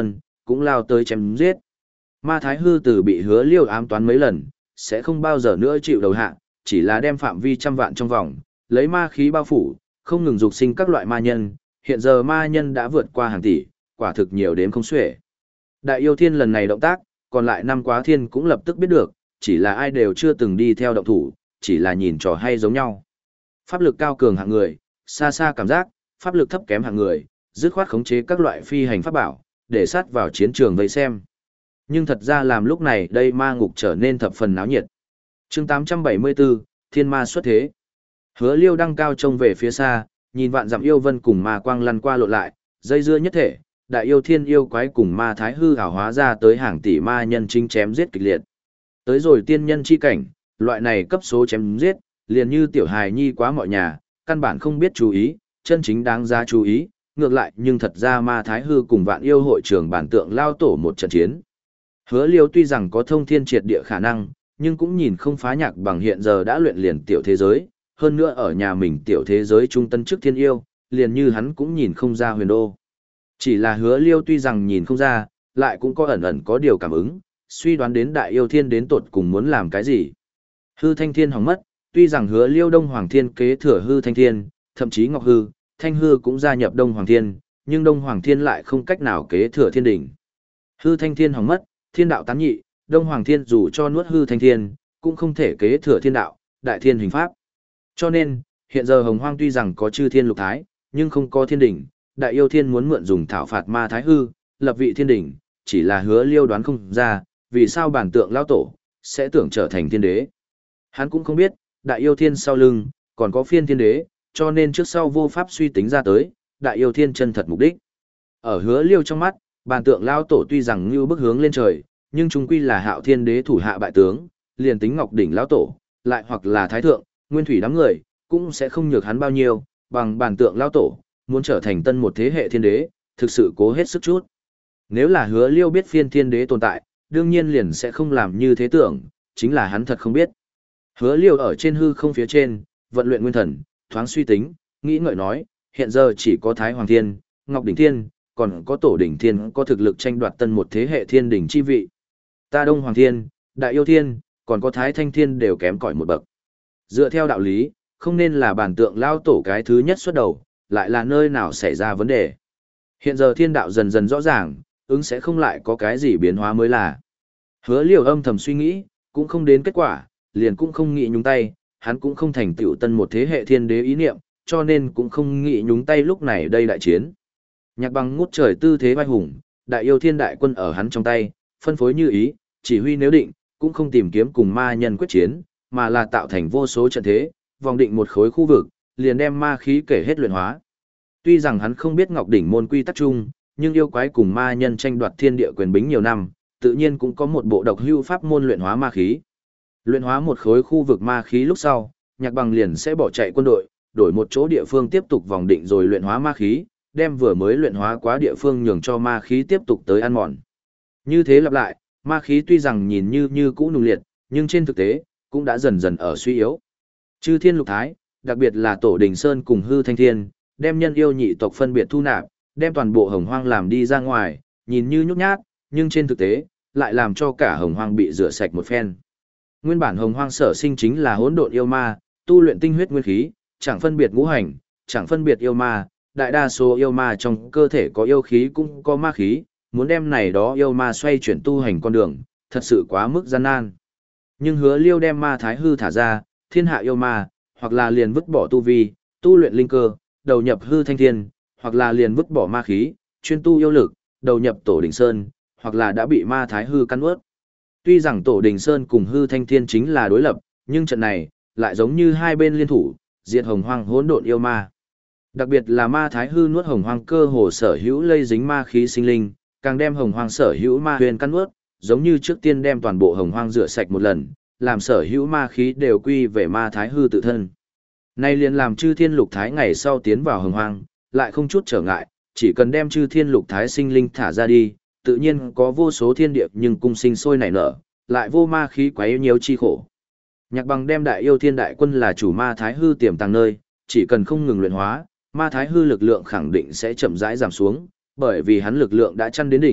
cũng lao tới chém giết. Ma Thái Hư từ bị Hứa Liêu ám toán mấy lần, sẽ không bao giờ nữa chịu đầu hạ, chỉ là đem phạm vi trăm vạn trong vòng, lấy ma khí bao phủ, không ngừng dục sinh các loại ma nhân, hiện giờ ma nhân đã vượt qua hàng tỷ, quả thực nhiều đến không xuể. Đại yêu thiên lần này động tác, còn lại năm quá thiên cũng lập tức biết được, chỉ là ai đều chưa từng đi theo động thủ, chỉ là nhìn trò hay giống nhau. Pháp lực cao cường hạng người, xa xa cảm giác, pháp lực thấp kém hạng người, dứt khoát khống chế các loại phi hành pháp bảo, để sát vào chiến trường vây xem. Nhưng thật ra làm lúc này đây ma ngục trở nên thập phần náo nhiệt. chương tám trăm bảy mươi bốn, Thiên Ma xuất thế. Hứa Liêu đăng cao trông về phía xa, nhìn vạn dặm yêu vân cùng ma quang lăn qua lộ lại, dây dưa nhất thể, đại yêu thiên yêu quái cùng ma thái hư ảo hóa ra tới hàng tỷ ma nhân chính chém giết kịch liệt. Tới rồi tiên nhân chi cảnh, loại này cấp số chém giết, liền như tiểu hài nhi quá mọi nhà, căn bản không biết chú ý, chân chính đáng giá chú ý, ngược lại nhưng thật ra ma thái hư cùng vạn yêu hội trưởng bản tượng lao tổ một trận chiến. Hứa Liêu tuy rằng có thông thiên triệt địa khả năng, nhưng cũng nhìn không phá nhạc bằng hiện giờ đã luyện liền tiểu thế giới, hơn nữa ở nhà mình tiểu thế giới trung tân chức thiên yêu, liền như hắn cũng nhìn không ra huyền đô. Chỉ là Hứa Liêu tuy rằng nhìn không ra, lại cũng có ẩn ẩn có điều cảm ứng, suy đoán đến đại yêu thiên đến tột cùng muốn làm cái gì. Hư Thanh Thiên hỏng mất, tuy rằng Hứa Liêu Đông Hoàng Thiên kế thừa Hư Thanh Thiên, thậm chí Ngọc Hư, Thanh Hư cũng gia nhập Đông Hoàng Thiên, nhưng Đông Hoàng Thiên lại không cách nào kế thừa Thiên đỉnh. Hư Thanh Thiên hỏng mất, thiên đạo tán nhị, Đông Hoàng Thiên dù cho nuốt Hư Thanh Thiên, cũng không thể kế thừa thiên đạo, đại thiên hình pháp. Cho nên, hiện giờ Hồng Hoang tuy rằng có chư thiên lục thái, nhưng không có thiên đỉnh, đại yêu thiên muốn mượn dùng thảo phạt ma thái hư, lập vị thiên đỉnh, chỉ là Hứa Liêu đoán không ra, vì sao bản tượng lao tổ, sẽ tưởng trở thành thiên đế. Hắn cũng không biết, đại yêu thiên sau lưng, còn có phiên thiên đế, cho nên trước sau vô pháp suy tính ra tới, đại yêu thiên chân thật mục đích. Ở Hứa Liêu trong mắt, bản tượng lao tổ tuy rằng như bức hướng lên trời, nhưng chúng quy là hạo thiên đế thủ hạ bại tướng, liền tính ngọc đỉnh lao tổ, lại hoặc là thái thượng, nguyên thủy đám người, cũng sẽ không nhược hắn bao nhiêu, bằng bản tượng lao tổ, muốn trở thành tân một thế hệ thiên đế, thực sự cố hết sức chút. Nếu là Hứa Liêu biết phiên thiên đế tồn tại, đương nhiên liền sẽ không làm như thế tưởng, chính là hắn thật không biết. Hứa Liêu ở trên hư không phía trên, vận luyện nguyên thần, thoáng suy tính, nghĩ ngợi nói, hiện giờ chỉ có Thái Hoàng Thiên, Ngọc Đỉnh Thiên, còn có Tổ Đỉnh Thiên có thực lực tranh đoạt tân một thế hệ thiên đỉnh chi vị. Ta Đông Hoàng Thiên, Đại Yêu Thiên, còn có Thái Thanh Thiên đều kém cỏi một bậc. Dựa theo đạo lý, không nên là bản tượng lao tổ cái thứ nhất xuất đầu, lại là nơi nào xảy ra vấn đề. Hiện giờ thiên đạo dần dần rõ ràng, ứng sẽ không lại có cái gì biến hóa mới là. Hứa Liêu âm thầm suy nghĩ, cũng không đến kết quả, liền cũng không nghĩ nhúng tay, hắn cũng không thành tựu tân một thế hệ thiên đế ý niệm, cho nên cũng không nghĩ nhúng tay lúc này đây đại chiến. Nhạc Bằng ngút trời tư thế vai hùng, đại yêu thiên đại quân ở hắn trong tay, phân phối như ý, chỉ huy nếu định, cũng không tìm kiếm cùng ma nhân quyết chiến, mà là tạo thành vô số trận thế, vòng định một khối khu vực, liền đem ma khí kể hết luyện hóa. Tuy rằng hắn không biết Ngọc Đỉnh môn quy tắc chung, nhưng yêu quái cùng ma nhân tranh đoạt thiên địa quyền bính nhiều năm, tự nhiên cũng có một bộ độc hưu pháp môn luyện hóa ma khí. Luyện hóa một khối khu vực ma khí lúc sau, Nhạc Bằng liền sẽ bỏ chạy quân đội, đổi một chỗ địa phương tiếp tục vòng định rồi luyện hóa ma khí, đem vừa mới luyện hóa quá địa phương nhường cho ma khí tiếp tục tới ăn mòn. Như thế lặp lại, ma khí tuy rằng nhìn như như cũ nung liệt, nhưng trên thực tế, cũng đã dần dần ở suy yếu. Chư thiên lục thái, đặc biệt là Tổ Đình Sơn cùng Hư Thanh Thiên, đem nhân yêu nhị tộc phân biệt thu nạp, đem toàn bộ Hồng Hoang làm đi ra ngoài, nhìn như nhút nhát, nhưng trên thực tế, lại làm cho cả Hồng Hoang bị rửa sạch một phen. Nguyên bản Hồng Hoang sở sinh chính là hỗn độn yêu ma, tu luyện tinh huyết nguyên khí, chẳng phân biệt ngũ hành, chẳng phân biệt yêu ma, đại đa số yêu ma trong cơ thể có yêu khí cũng có ma khí, muốn đem này đó yêu ma xoay chuyển tu hành con đường, thật sự quá mức gian nan. Nhưng Hứa Liêu đem ma thái hư thả ra, thiên hạ yêu ma, hoặc là liền vứt bỏ tu vi, tu luyện linh cơ, đầu nhập Hư Thanh Thiên, hoặc là liền vứt bỏ ma khí, chuyên tu yêu lực, đầu nhập Tổ Đình Sơn, hoặc là đã bị ma thái hư cắn nuốt. Tuy rằng Tổ Đình Sơn cùng Hư Thanh Thiên chính là đối lập, nhưng trận này lại giống như hai bên liên thủ, diệt Hồng Hoang hỗn độn yêu ma. Đặc biệt là ma thái hư nuốt Hồng Hoang cơ hồ sở hữu lây dính ma khí sinh linh, càng đem Hồng Hoang sở hữu ma huyền cắn nuốt, giống như trước tiên đem toàn bộ Hồng Hoang rửa sạch một lần, làm sở hữu ma khí đều quy về ma thái hư tự thân. Nay liền làm chư thiên lục thái ngày sau tiến vào Hồng Hoang, lại không chút trở ngại, chỉ cần đem chư thiên lục thái sinh linh thả ra đi, tự nhiên có vô số thiên địa nhưng cung sinh sôi nảy nở, lại vô ma khí quấy nhiều chi khổ. Nhạc Bằng đem đại yêu thiên đại quân là chủ ma thái hư tiềm tàng nơi, chỉ cần không ngừng luyện hóa, ma thái hư lực lượng khẳng định sẽ chậm rãi giảm xuống, bởi vì hắn lực lượng đã chăn đến đỉnh,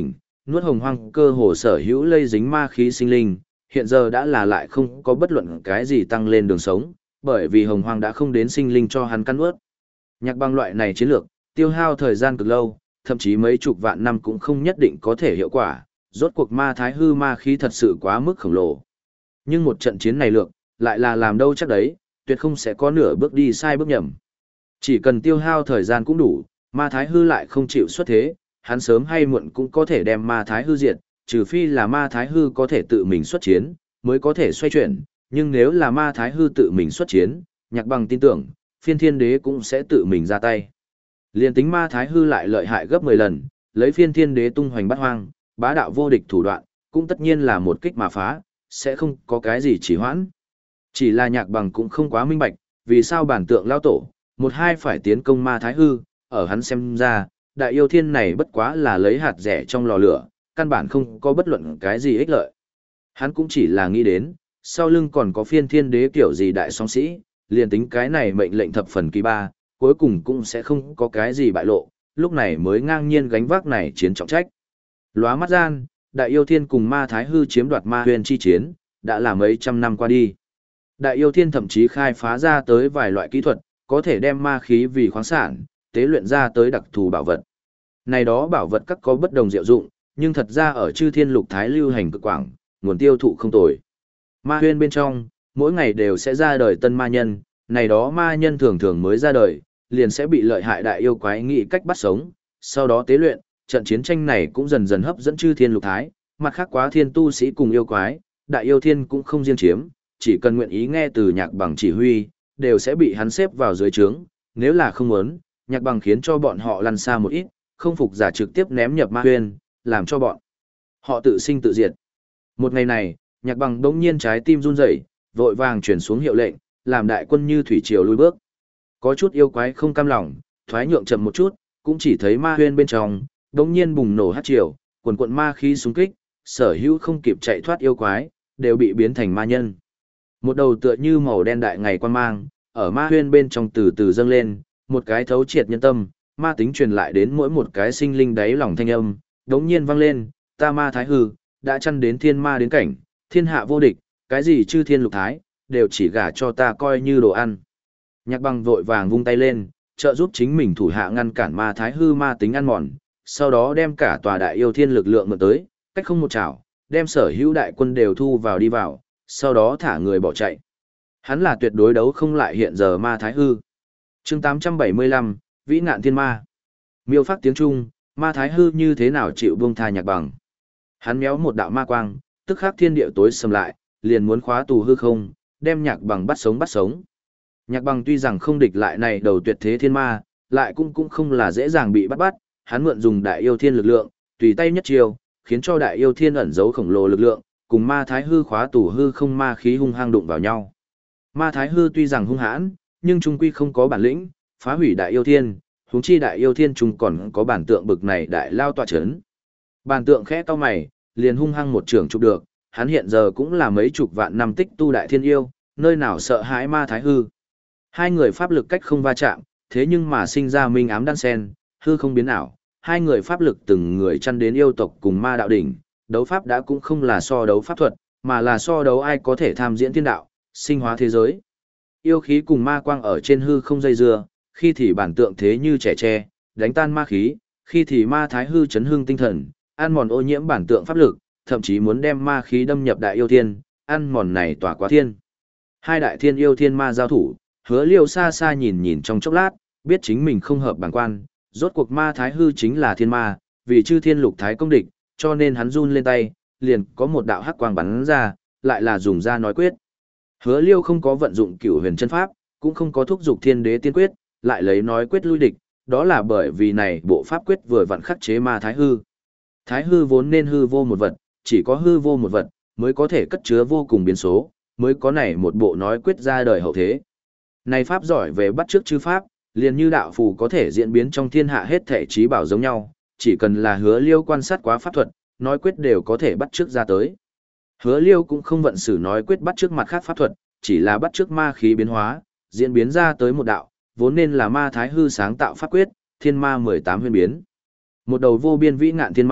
nuốt hồng hoang cơ hồ sở hữu lây dính ma khí sinh linh, hiện giờ đã là lại không có bất luận cái gì tăng lên đường sống, bởi vì hồng hoang đã không đến sinh linh cho hắn căn nuốt. Nhạc băng loại này chiến lược, tiêu hao thời gian cực lâu, thậm chí mấy chục vạn năm cũng không nhất định có thể hiệu quả, rốt cuộc ma thái hư ma khí thật sự quá mức khổng lồ. Nhưng một trận chiến này lược, lại là làm đâu chắc đấy, tuyệt không sẽ có nửa bước đi sai bước nhầm. Chỉ cần tiêu hao thời gian cũng đủ, ma thái hư lại không chịu xuất thế, hắn sớm hay muộn cũng có thể đem ma thái hư diệt, trừ phi là ma thái hư có thể tự mình xuất chiến, mới có thể xoay chuyển, nhưng nếu là ma thái hư tự mình xuất chiến, Nhạc Bằng tin tưởng, phiên thiên đế cũng sẽ tự mình ra tay. Liên tính ma thái hư lại lợi hại gấp mười lần, lấy phiên thiên đế tung hoành bát hoang, bá đạo vô địch thủ đoạn, cũng tất nhiên là một kích mà phá, sẽ không có cái gì chỉ hoãn. Chỉ là Nhạc Bằng cũng không quá minh bạch, vì sao bản tượng lao tổ, một hai phải tiến công ma thái hư, ở hắn xem ra, đại yêu thiên này bất quá là lấy hạt rẻ trong lò lửa, căn bản không có bất luận cái gì ích lợi. Hắn cũng chỉ là nghĩ đến, sau lưng còn có phiên thiên đế kiểu gì đại song sĩ, liền tính cái này mệnh lệnh thập phần kỳ ba, cuối cùng cũng sẽ không có cái gì bại lộ, lúc này mới ngang nhiên gánh vác này chiến trọng trách. Lóa mắt gian, đại yêu thiên cùng ma thái hư chiếm đoạt ma huyền chi chiến, đã là mấy trăm năm qua đi. Đại yêu thiên thậm chí khai phá ra tới vài loại kỹ thuật, có thể đem ma khí vì khoáng sản, tế luyện ra tới đặc thù bảo vật. Này đó bảo vật các có bất đồng diệu dụng, nhưng thật ra ở chư thiên lục thái lưu hành cực quảng, nguồn tiêu thụ không tồi. Ma huyên bên trong, mỗi ngày đều sẽ ra đời tân ma nhân, này đó ma nhân thường thường mới ra đời, liền sẽ bị lợi hại đại yêu quái nghĩ cách bắt sống, sau đó tế luyện, trận chiến tranh này cũng dần dần hấp dẫn chư thiên lục thái, mặt khác quá thiên tu sĩ cùng yêu quái, đại yêu thiên cũng không riêng chiếm, chỉ cần nguyện ý nghe từ Nhạc Bằng chỉ huy, đều sẽ bị hắn xếp vào dưới trướng, nếu là không muốn, Nhạc Bằng khiến cho bọn họ lăn xa một ít, không phục giả trực tiếp ném nhập ma huyên, làm cho bọn họ tự sinh tự diệt. Một ngày này, Nhạc Bằng đống nhiên trái tim run rẩy, vội vàng chuyển xuống hiệu lệnh, làm đại quân như thủy triều lùi bước. Có chút yêu quái không cam lòng, thoái nhượng chậm một chút, cũng chỉ thấy ma huyên bên trong, đống nhiên bùng nổ hắc triều, quần quần ma khí xung kích, sở hữu không kịp chạy thoát yêu quái, đều bị biến thành ma nhân. Một đầu tựa như màu đen đại ngày quan mang, ở ma huyên bên trong từ từ dâng lên, một cái thấu triệt nhân tâm, ma tính truyền lại đến mỗi một cái sinh linh đáy lòng thanh âm, đống nhiên vang lên, ta ma thái hư, đã chăn đến thiên ma đến cảnh, thiên hạ vô địch, cái gì chư thiên lục thái, đều chỉ gả cho ta coi như đồ ăn. Nhạc Bằng vội vàng vung tay lên, trợ giúp chính mình thủ hạ ngăn cản ma thái hư ma tính ăn mòn, sau đó đem cả tòa đại yêu thiên lực lượng mượn tới, cách không một chảo, đem sở hữu đại quân đều thu vào đi vào, sau đó thả người bỏ chạy. Hắn là tuyệt đối đấu không lại hiện giờ ma thái hư. Chương tám trăm bảy mươi lăm, Vĩ Ngạn Thiên Ma. Miêu phát tiếng Trung, ma thái hư như thế nào chịu buông tha Nhạc Bằng. Hắn méo một đạo ma quang, tức khắc thiên địa tối sầm lại, liền muốn khóa tù hư không, đem Nhạc Bằng bắt sống bắt sống. Nhạc Bằng tuy rằng không địch lại này đầu tuyệt thế thiên ma, lại cũng cũng không là dễ dàng bị bắt bắt, hắn mượn dùng đại yêu thiên lực lượng, tùy tay nhất chiêu, khiến cho đại yêu thiên ẩn giấu khổng lồ lực lượng, cùng ma thái hư khóa tù hư không ma khí hung hăng đụng vào nhau. Ma thái hư tuy rằng hung hãn, nhưng trung quy không có bản lĩnh, phá hủy đại yêu thiên, huống chi đại yêu thiên trung còn có bản tượng bực này đại lao tọa chấn. Bản tượng khẽ cau mày, liền hung hăng một trường chụp được, hắn hiện giờ cũng là mấy chục vạn năm tích tu đại thiên yêu, nơi nào sợ hãi ma thái hư. Hai người pháp lực cách không va chạm, thế nhưng mà sinh ra minh ám đan sen, hư không biến ảo, hai người pháp lực từng người chăn đến yêu tộc cùng ma đạo đỉnh, đấu pháp đã cũng không là so đấu pháp thuật, mà là so đấu ai có thể tham diễn thiên đạo, sinh hóa thế giới. Yêu khí cùng ma quang ở trên hư không dây dưa, khi thì bản tượng thế như trẻ tre, đánh tan ma khí, khi thì ma thái hư chấn hương tinh thần, ăn mòn ô nhiễm bản tượng pháp lực, thậm chí muốn đem ma khí đâm nhập đại yêu thiên, ăn mòn này tỏa quá thiên. Hai đại thiên yêu thiên ma giao thủ, Hứa Liêu xa xa nhìn nhìn trong chốc lát, biết chính mình không hợp bản quan, rốt cuộc ma thái hư chính là thiên ma, vì chư thiên lục thái công địch, cho nên hắn run lên tay, liền có một đạo hắc quang bắn ra, lại là dùng ra nói quyết. Hứa Liêu không có vận dụng cửu huyền chân pháp, cũng không có thúc dục thiên đế tiên quyết, lại lấy nói quyết lui địch, đó là bởi vì này bộ pháp quyết vừa vặn khắc chế ma thái hư. Thái hư vốn nên hư vô một vật, chỉ có hư vô một vật, mới có thể cất chứa vô cùng biến số, mới có này một bộ nói quyết ra đời hậu thế. Này pháp giỏi về bắt chước chư pháp, liền như đạo phù có thể diễn biến trong thiên hạ hết thể trí bảo giống nhau, chỉ cần là Hứa Liêu quan sát quá pháp thuật, nói quyết đều có thể bắt chước ra tới. Hứa Liêu cũng không vận sử nói quyết bắt chước mặt khác pháp thuật, chỉ là bắt chước ma khí biến hóa, diễn biến ra tới một đạo, vốn nên là ma thái hư sáng tạo pháp quyết, thiên ma mười tám huyền biến. Một đầu vô biên vĩ ngạn thiên ma,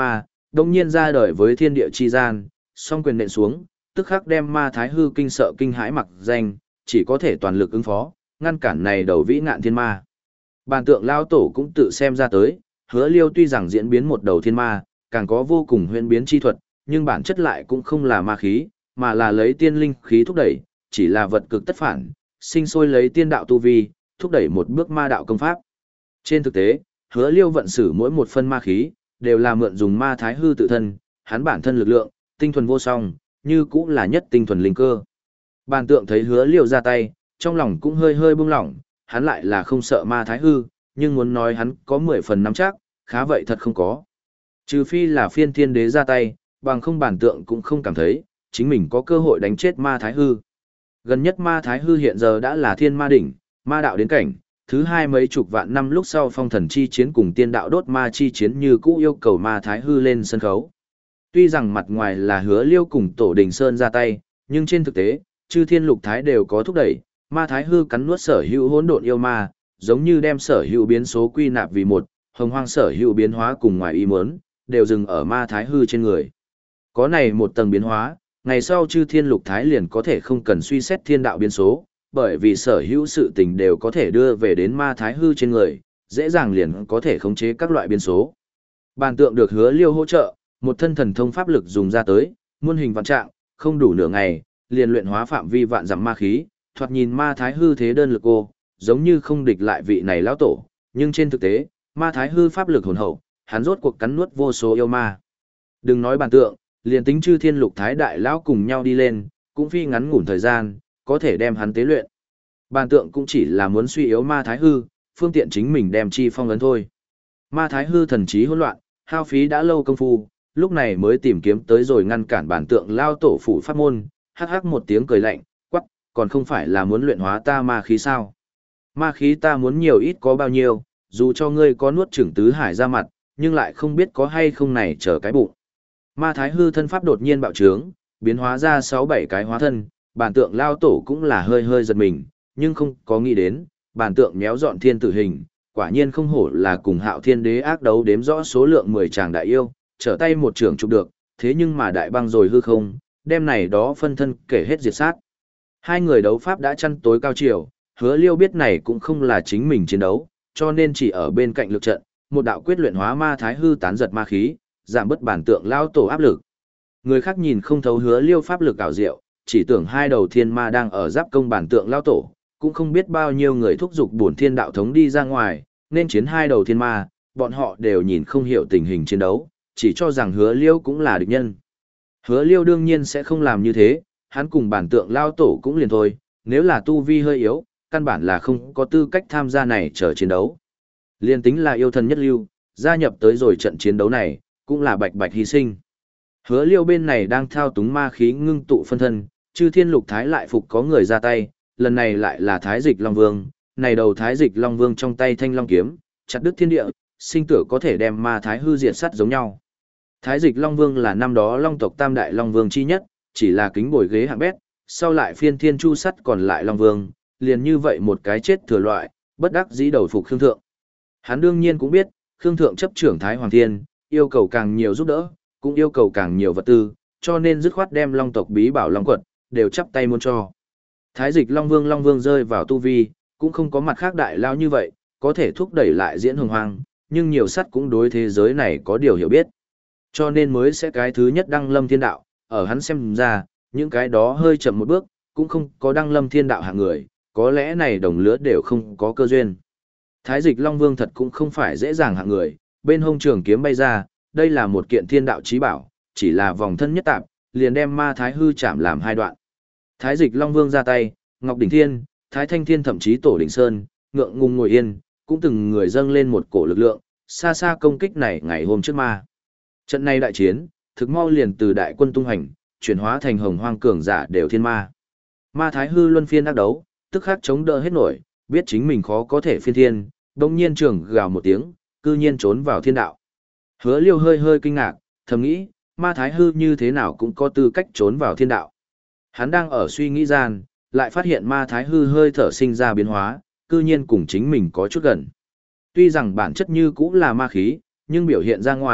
đông nhiên ra đời với thiên địa chi gian, song quyền nện xuống, tức khắc đem ma thái hư kinh sợ kinh hãi mặc danh, chỉ có thể toàn lực ứng phó, ngăn cản này đầu vĩ ngạn thiên ma. Bàn tượng lao tổ cũng tự xem ra tới, Hứa Liêu tuy rằng diễn biến một đầu thiên ma, càng có vô cùng huyễn biến chi thuật, nhưng bản chất lại cũng không là ma khí, mà là lấy tiên linh khí thúc đẩy, chỉ là vật cực tất phản, sinh sôi lấy tiên đạo tu vi, thúc đẩy một bước ma đạo công pháp. Trên thực tế, Hứa Liêu vận sử mỗi một phân ma khí, đều là mượn dùng ma thái hư tự thân, hắn bản thân lực lượng, tinh thuần vô song, như cũng là nhất tinh thuần linh cơ. Bàn tượng thấy Hứa Liêu ra tay, trong lòng cũng hơi hơi buông lỏng, hắn lại là không sợ ma thái hư, nhưng muốn nói hắn có mười phần nắm chắc, khá vậy thật không có. Trừ phi là phiên thiên đế ra tay, bằng không bản tượng cũng không cảm thấy, chính mình có cơ hội đánh chết ma thái hư. Gần nhất ma thái hư hiện giờ đã là thiên ma đỉnh, ma đạo đến cảnh, thứ hai mấy chục vạn năm lúc sau phong thần chi chiến cùng tiên đạo đốt ma chi chiến như cũ yêu cầu ma thái hư lên sân khấu. Tuy rằng mặt ngoài là Hứa Liêu cùng Tổ Đình Sơn ra tay, nhưng trên thực tế, chư thiên lục thái đều có thúc đẩy, ma thái hư cắn nuốt sở hữu hỗn độn yêu ma, giống như đem sở hữu biến số quy nạp vì một, hồng hoang sở hữu biến hóa cùng ngoài ý muốn, đều dừng ở ma thái hư trên người. Có này một tầng biến hóa, ngày sau chư thiên lục thái liền có thể không cần suy xét thiên đạo biến số, bởi vì sở hữu sự tình đều có thể đưa về đến ma thái hư trên người, dễ dàng liền có thể khống chế các loại biến số. Bàn tượng được Hứa Liêu hỗ trợ, một thân thần thông pháp lực dùng ra tới, muôn hình vạn trạng, không đủ nửa ngày, liền luyện hóa phạm vi vạn dặm ma khí, thoạt nhìn ma thái hư thế đơn lực cô, giống như không địch lại vị này lão tổ, nhưng trên thực tế, ma thái hư pháp lực hồn hậu, hắn rốt cuộc cắn nuốt vô số yêu ma. Đừng nói bàn tượng, liền tính chư thiên lục thái đại lão cùng nhau đi lên, cũng phi ngắn ngủn thời gian, có thể đem hắn tế luyện. Bàn tượng cũng chỉ là muốn suy yếu ma thái hư, phương tiện chính mình đem chi phong ấn thôi. Ma thái hư thần trí hỗn loạn, hao phí đã lâu công phu, lúc này mới tìm kiếm tới rồi ngăn cản bản tượng lao tổ phủ pháp môn, hắc hắc một tiếng cười lạnh, quắc, còn không phải là muốn luyện hóa ta ma khí sao? Ma khí ta muốn nhiều ít có bao nhiêu, dù cho ngươi có nuốt chửng tứ hải ra mặt, nhưng lại không biết có hay không này trở cái bụng. Ma thái hư thân pháp đột nhiên bạo trướng, biến hóa ra sáu bảy cái hóa thân, bản tượng lao tổ cũng là hơi hơi giật mình, nhưng không có nghĩ đến, bản tượng méo dọn thiên tử hình, quả nhiên không hổ là cùng hạo thiên đế ác đấu đếm rõ số lượng mười chàng đại yêu, trở tay một trưởng chụp được, thế nhưng mà đại băng rồi hư không, đem này đó phân thân kể hết diệt sát. Hai người đấu pháp đã chăn tối cao chiều, Hứa Liêu biết này cũng không là chính mình chiến đấu, cho nên chỉ ở bên cạnh lực trận, một đạo quyết luyện hóa ma thái hư tán giật ma khí, giảm bớt bản tượng lao tổ áp lực. Người khác nhìn không thấu Hứa Liêu pháp lực ảo diệu, chỉ tưởng hai đầu thiên ma đang ở giáp công bản tượng lao tổ, cũng không biết bao nhiêu người thúc giục bổn thiên đạo thống đi ra ngoài, nên chiến hai đầu thiên ma, bọn họ đều nhìn không hiểu tình hình chiến đấu, chỉ cho rằng Hứa Liêu cũng là địch nhân. Hứa Liêu đương nhiên sẽ không làm như thế, hắn cùng bản tượng lao tổ cũng liền thôi, nếu là tu vi hơi yếu, căn bản là không có tư cách tham gia này trở chiến đấu. Liên tính là yêu thần nhất lưu, gia nhập tới rồi trận chiến đấu này, cũng là bạch bạch hy sinh. Hứa Liêu bên này đang thao túng ma khí ngưng tụ phân thân, chư thiên lục thái lại phục có người ra tay, lần này lại là Thái Dịch Long Vương, này đầu Thái Dịch Long Vương trong tay thanh long kiếm, chặt đứt thiên địa, sinh tử có thể đem ma thái hư diệt sát giống nhau. Thái Dịch Long Vương là năm đó Long tộc Tam Đại Long Vương chi nhất, chỉ là kính bồi ghế hạng bét, sau lại phiên thiên chu sắt còn lại Long Vương, liền như vậy một cái chết thừa loại, bất đắc dĩ đầu phục Khương Thượng. Hắn đương nhiên cũng biết, Khương Thượng chấp trưởng Thái Hoàng Thiên, yêu cầu càng nhiều giúp đỡ, cũng yêu cầu càng nhiều vật tư, cho nên dứt khoát đem Long tộc bí bảo Long quật, đều chắp tay muốn cho. Thái Dịch Long Vương Long Vương rơi vào tu vi, cũng không có mặt khác đại lao như vậy, có thể thúc đẩy lại diễn hồng hoang, nhưng nhiều sắt cũng đối thế giới này có điều hiểu biết. Cho nên mới sẽ cái thứ nhất đăng lâm thiên đạo, ở hắn xem ra, những cái đó hơi chậm một bước, cũng không có đăng lâm thiên đạo hạng người, có lẽ này đồng lứa đều không có cơ duyên. Thái Dịch Long Vương thật cũng không phải dễ dàng hạng người, bên hông trường kiếm bay ra, đây là một kiện thiên đạo chí bảo, chỉ là vòng thân nhất tạp, liền đem ma thái hư chạm làm hai đoạn. Thái Dịch Long Vương ra tay, Ngọc Đỉnh Thiên, Thái Thanh Thiên thậm chí Tổ Đỉnh Sơn, ngượng ngùng ngồi yên, cũng từng người dâng lên một cổ lực lượng, xa xa công kích này ngày hôm trước ma. Trận này đại chiến, thực mau liền từ đại quân tung hành, chuyển hóa thành hồng hoang cường giả đều thiên ma. Ma thái hư luân phiên đắc đấu, tức khắc chống đỡ hết nổi, biết chính mình khó có thể phiên thiên, đồng nhiên trường gào một tiếng, cư nhiên trốn vào thiên đạo. Hứa Liêu hơi hơi kinh ngạc, thầm nghĩ, ma thái hư như thế nào cũng có tư cách trốn vào thiên đạo. Hắn đang ở suy nghĩ gian, lại phát hiện ma thái hư hơi thở sinh ra biến hóa, cư nhiên cùng chính mình có chút gần. Tuy rằng bản chất như cũ là ma khí, nhưng biểu hiện ra ngoài,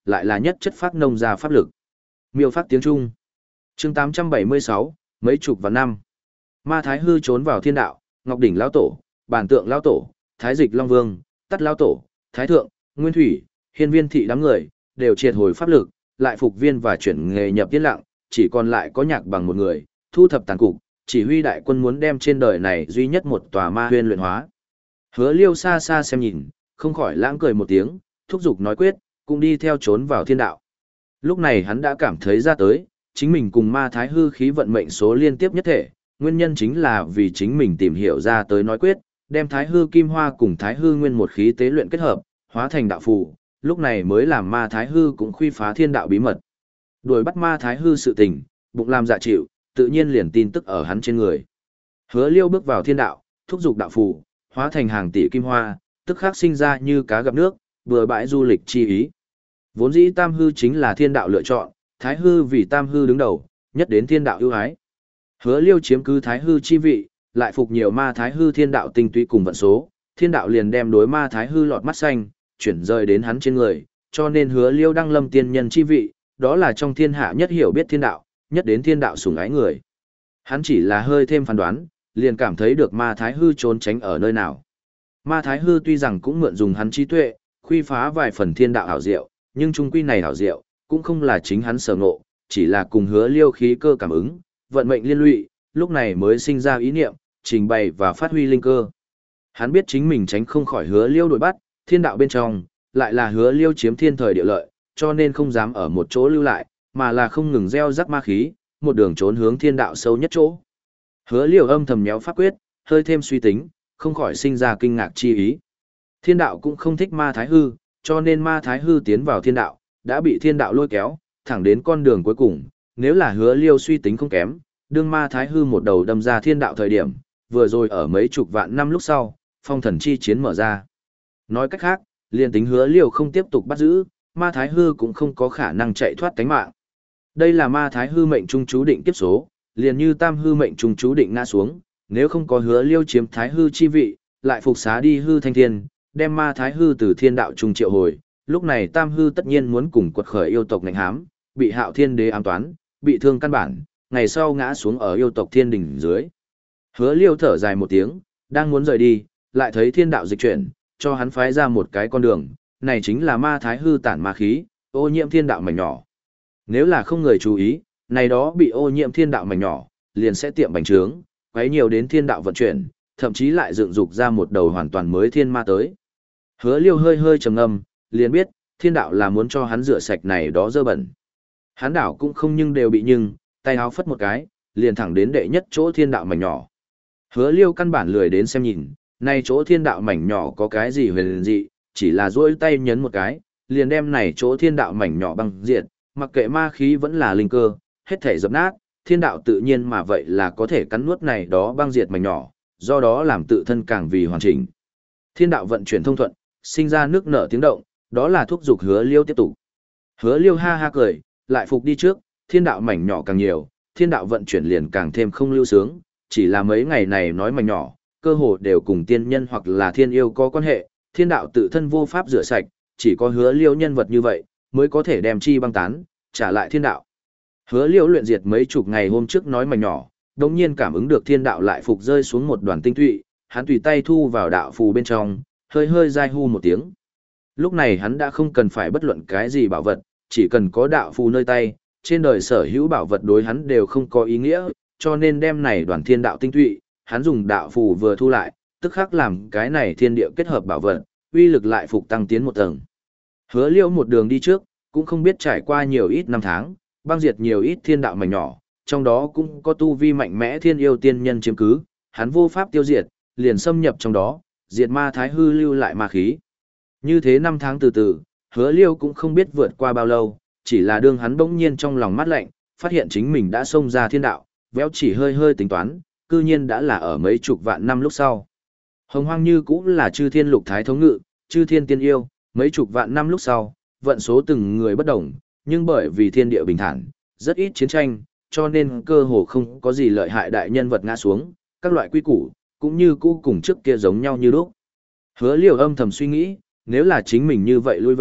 lại là nhất chất phát nông ra pháp lực. Miêu phát tiếng Trung. Chương tám trăm bảy mươi sáu, mấy chục vạn năm. Ma Thái Hư trốn vào thiên đạo, Ngọc Đỉnh lão tổ, Bản Tượng lão tổ, Thái Dịch Long Vương, Tắt lão tổ, Thái Thượng, Nguyên Thủy, Hiên Viên thị đám người đều triệt hồi pháp lực, lại phục viên và chuyển nghề nhập yên lặng, chỉ còn lại có Nhạc Bằng một người, thu thập tàn cục, chỉ huy đại quân muốn đem trên đời này duy nhất một tòa ma huyên luyện hóa. Hứa Liêu xa xa xem nhìn, không khỏi lãng cười một tiếng, thúc giục nói quyết, cũng đi theo trốn vào thiên đạo. Lúc này hắn đã cảm thấy ra tới, chính mình cùng Ma Thái Hư khí vận mệnh số liên tiếp nhất thể, nguyên nhân chính là vì chính mình tìm hiểu ra tới nói quyết, đem Thái Hư Kim Hoa cùng Thái Hư Nguyên một khí tế luyện kết hợp, hóa thành đạo phù, lúc này mới làm Ma Thái Hư cũng khuy phá thiên đạo bí mật. Đuổi bắt Ma Thái Hư sự tình, bụng làm dạ chịu, tự nhiên liền tin tức ở hắn trên người. Hứa Liêu bước vào thiên đạo, thúc giục đạo phù, hóa thành hàng tỷ kim hoa, tức khắc sinh ra như cá gặp nước, bừa bãi du lịch chi ý. Vốn dĩ Tam Hư chính là thiên đạo lựa chọn, Thái Hư vì Tam Hư đứng đầu, nhất đến thiên đạo ưu ái. Hứa Liêu chiếm cứ Thái Hư chi vị, lại phục nhiều Ma Thái Hư thiên đạo tinh túy cùng vận số, thiên đạo liền đem đối Ma Thái Hư lọt mắt xanh, chuyển rời đến hắn trên người, cho nên Hứa Liêu đăng lâm tiên nhân chi vị, đó là trong thiên hạ nhất hiểu biết thiên đạo, nhất đến thiên đạo sủng ái người. Hắn chỉ là hơi thêm phán đoán, liền cảm thấy được Ma Thái Hư trốn tránh ở nơi nào. Ma Thái Hư tuy rằng cũng mượn dùng hắn trí tuệ, khuy phá vài phần thiên đạo hảo diệu, nhưng trung quy này hảo diệu, cũng không là chính hắn sở ngộ, chỉ là cùng Hứa Liêu khí cơ cảm ứng, vận mệnh liên lụy, lúc này mới sinh ra ý niệm, trình bày và phát huy linh cơ. Hắn biết chính mình tránh không khỏi Hứa Liêu đuổi bắt, thiên đạo bên trong, lại là Hứa Liêu chiếm thiên thời địa lợi, cho nên không dám ở một chỗ lưu lại, mà là không ngừng gieo rắc ma khí, một đường trốn hướng thiên đạo sâu nhất chỗ. Hứa Liêu âm thầm nhéo pháp quyết, hơi thêm suy tính, không khỏi sinh ra kinh ngạc chi ý. Thiên đạo cũng không thích Ma Thái Hư, cho nên Ma Thái Hư tiến vào thiên đạo, đã bị thiên đạo lôi kéo, thẳng đến con đường cuối cùng. Nếu là Hứa Liêu suy tính không kém, đương Ma Thái Hư một đầu đâm ra thiên đạo thời điểm, vừa rồi ở mấy chục vạn năm lúc sau, phong thần chi chiến mở ra. Nói cách khác, liền tính Hứa Liêu không tiếp tục bắt giữ, Ma Thái Hư cũng không có khả năng chạy thoát tánh mạng. Đây là Ma Thái Hư mệnh trung chú định kiếp số, liền như Tam Hư mệnh trung chú định ngã xuống, nếu không có Hứa Liêu chiếm Thái Hư chi vị, lại phục xá đi hư thanh thiên, đem Ma Thái Hư từ thiên đạo trung triệu hồi, lúc này Tam Hư tất nhiên muốn cùng quật khởi yêu tộc ngạnh hám, bị Hạo Thiên Đế ám toán, bị thương căn bản, ngày sau ngã xuống ở yêu tộc thiên đỉnh dưới. Hứa Liêu thở dài một tiếng, đang muốn rời đi, lại thấy thiên đạo dịch chuyển, cho hắn phái ra một cái con đường, này chính là Ma Thái Hư tản ma khí, ô nhiễm thiên đạo mảnh nhỏ. Nếu là không người chú ý, này đó bị ô nhiễm thiên đạo mảnh nhỏ, liền sẽ tiệm bành trướng, quấy nhiều đến thiên đạo vận chuyển, thậm chí lại dựng dục ra một đầu hoàn toàn mới thiên ma tới. Hứa Liêu hơi hơi trầm ngâm, liền biết, thiên đạo là muốn cho hắn rửa sạch này đó dơ bẩn. Hắn đảo cũng không nhưng đều bị nhưng, tay áo phất một cái, liền thẳng đến đệ nhất chỗ thiên đạo mảnh nhỏ. Hứa Liêu căn bản lười đến xem nhìn, này chỗ thiên đạo mảnh nhỏ có cái gì huyền dị, chỉ là duỗi tay nhấn một cái, liền đem này chỗ thiên đạo mảnh nhỏ băng diệt, mặc kệ ma khí vẫn là linh cơ, hết thể dập nát, thiên đạo tự nhiên mà vậy là có thể cắn nuốt này đó băng diệt mảnh nhỏ, do đó làm tự thân càng vì hoàn chỉnh. Thiên đạo vận chuyển thông thuận, sinh ra nước nở tiếng động, đó là thúc giục Hứa Liêu tiếp tục. Hứa Liêu ha ha cười, lại phục đi trước, thiên đạo mảnh nhỏ càng nhiều, thiên đạo vận chuyển liền càng thêm không lưu sướng, chỉ là mấy ngày này nói mảnh nhỏ, cơ hồ đều cùng tiên nhân hoặc là thiên yêu có quan hệ, thiên đạo tự thân vô pháp rửa sạch, chỉ có Hứa Liêu nhân vật như vậy, mới có thể đem chi băng tán, trả lại thiên đạo. Hứa Liêu luyện diệt mấy chục ngày hôm trước nói mảnh nhỏ, đồng nhiên cảm ứng được thiên đạo lại phục rơi xuống một đoàn tinh tụy, hắn tùy tay thu vào đạo phù bên trong, hơi hơi dai hu một tiếng. Lúc này hắn đã không cần phải bất luận cái gì bảo vật, chỉ cần có đạo phù nơi tay, trên đời sở hữu bảo vật đối hắn đều không có ý nghĩa, cho nên đem này đoàn thiên đạo tinh tụy, hắn dùng đạo phù vừa thu lại, tức khắc làm cái này thiên địa kết hợp bảo vật, uy lực lại phục tăng tiến một tầng. Hứa Liêu một đường đi trước, cũng không biết trải qua nhiều ít năm tháng, băng diệt nhiều ít thiên đạo mảnh nhỏ, trong đó cũng có tu vi mạnh mẽ thiên yêu tiên nhân chiếm cứ, hắn vô pháp tiêu diệt, liền xâm nhập trong đó, diệt Ma Thái Hư lưu lại ma khí. Như thế năm tháng từ từ, Hứa Liêu cũng không biết vượt qua bao lâu, chỉ là đương hắn bỗng nhiên trong lòng mát lạnh, phát hiện chính mình đã xông ra thiên đạo, véo chỉ hơi hơi tính toán, cư nhiên đã là ở mấy chục vạn năm lúc sau. Hồng Hoang như cũng là chư thiên lục thái thống ngự, chư thiên tiên yêu, mấy chục vạn năm lúc sau, vận số từng người bất đồng, nhưng bởi vì thiên địa bình thản, rất ít chiến tranh, cho nên cơ hồ không có gì lợi hại đại nhân vật ngã xuống, các loại quy củ, cũng như cũ cùng trước kia giống nhau như lúc. Hứa Liêu âm thầm suy nghĩ, nếu là chính mình như vậy lui về,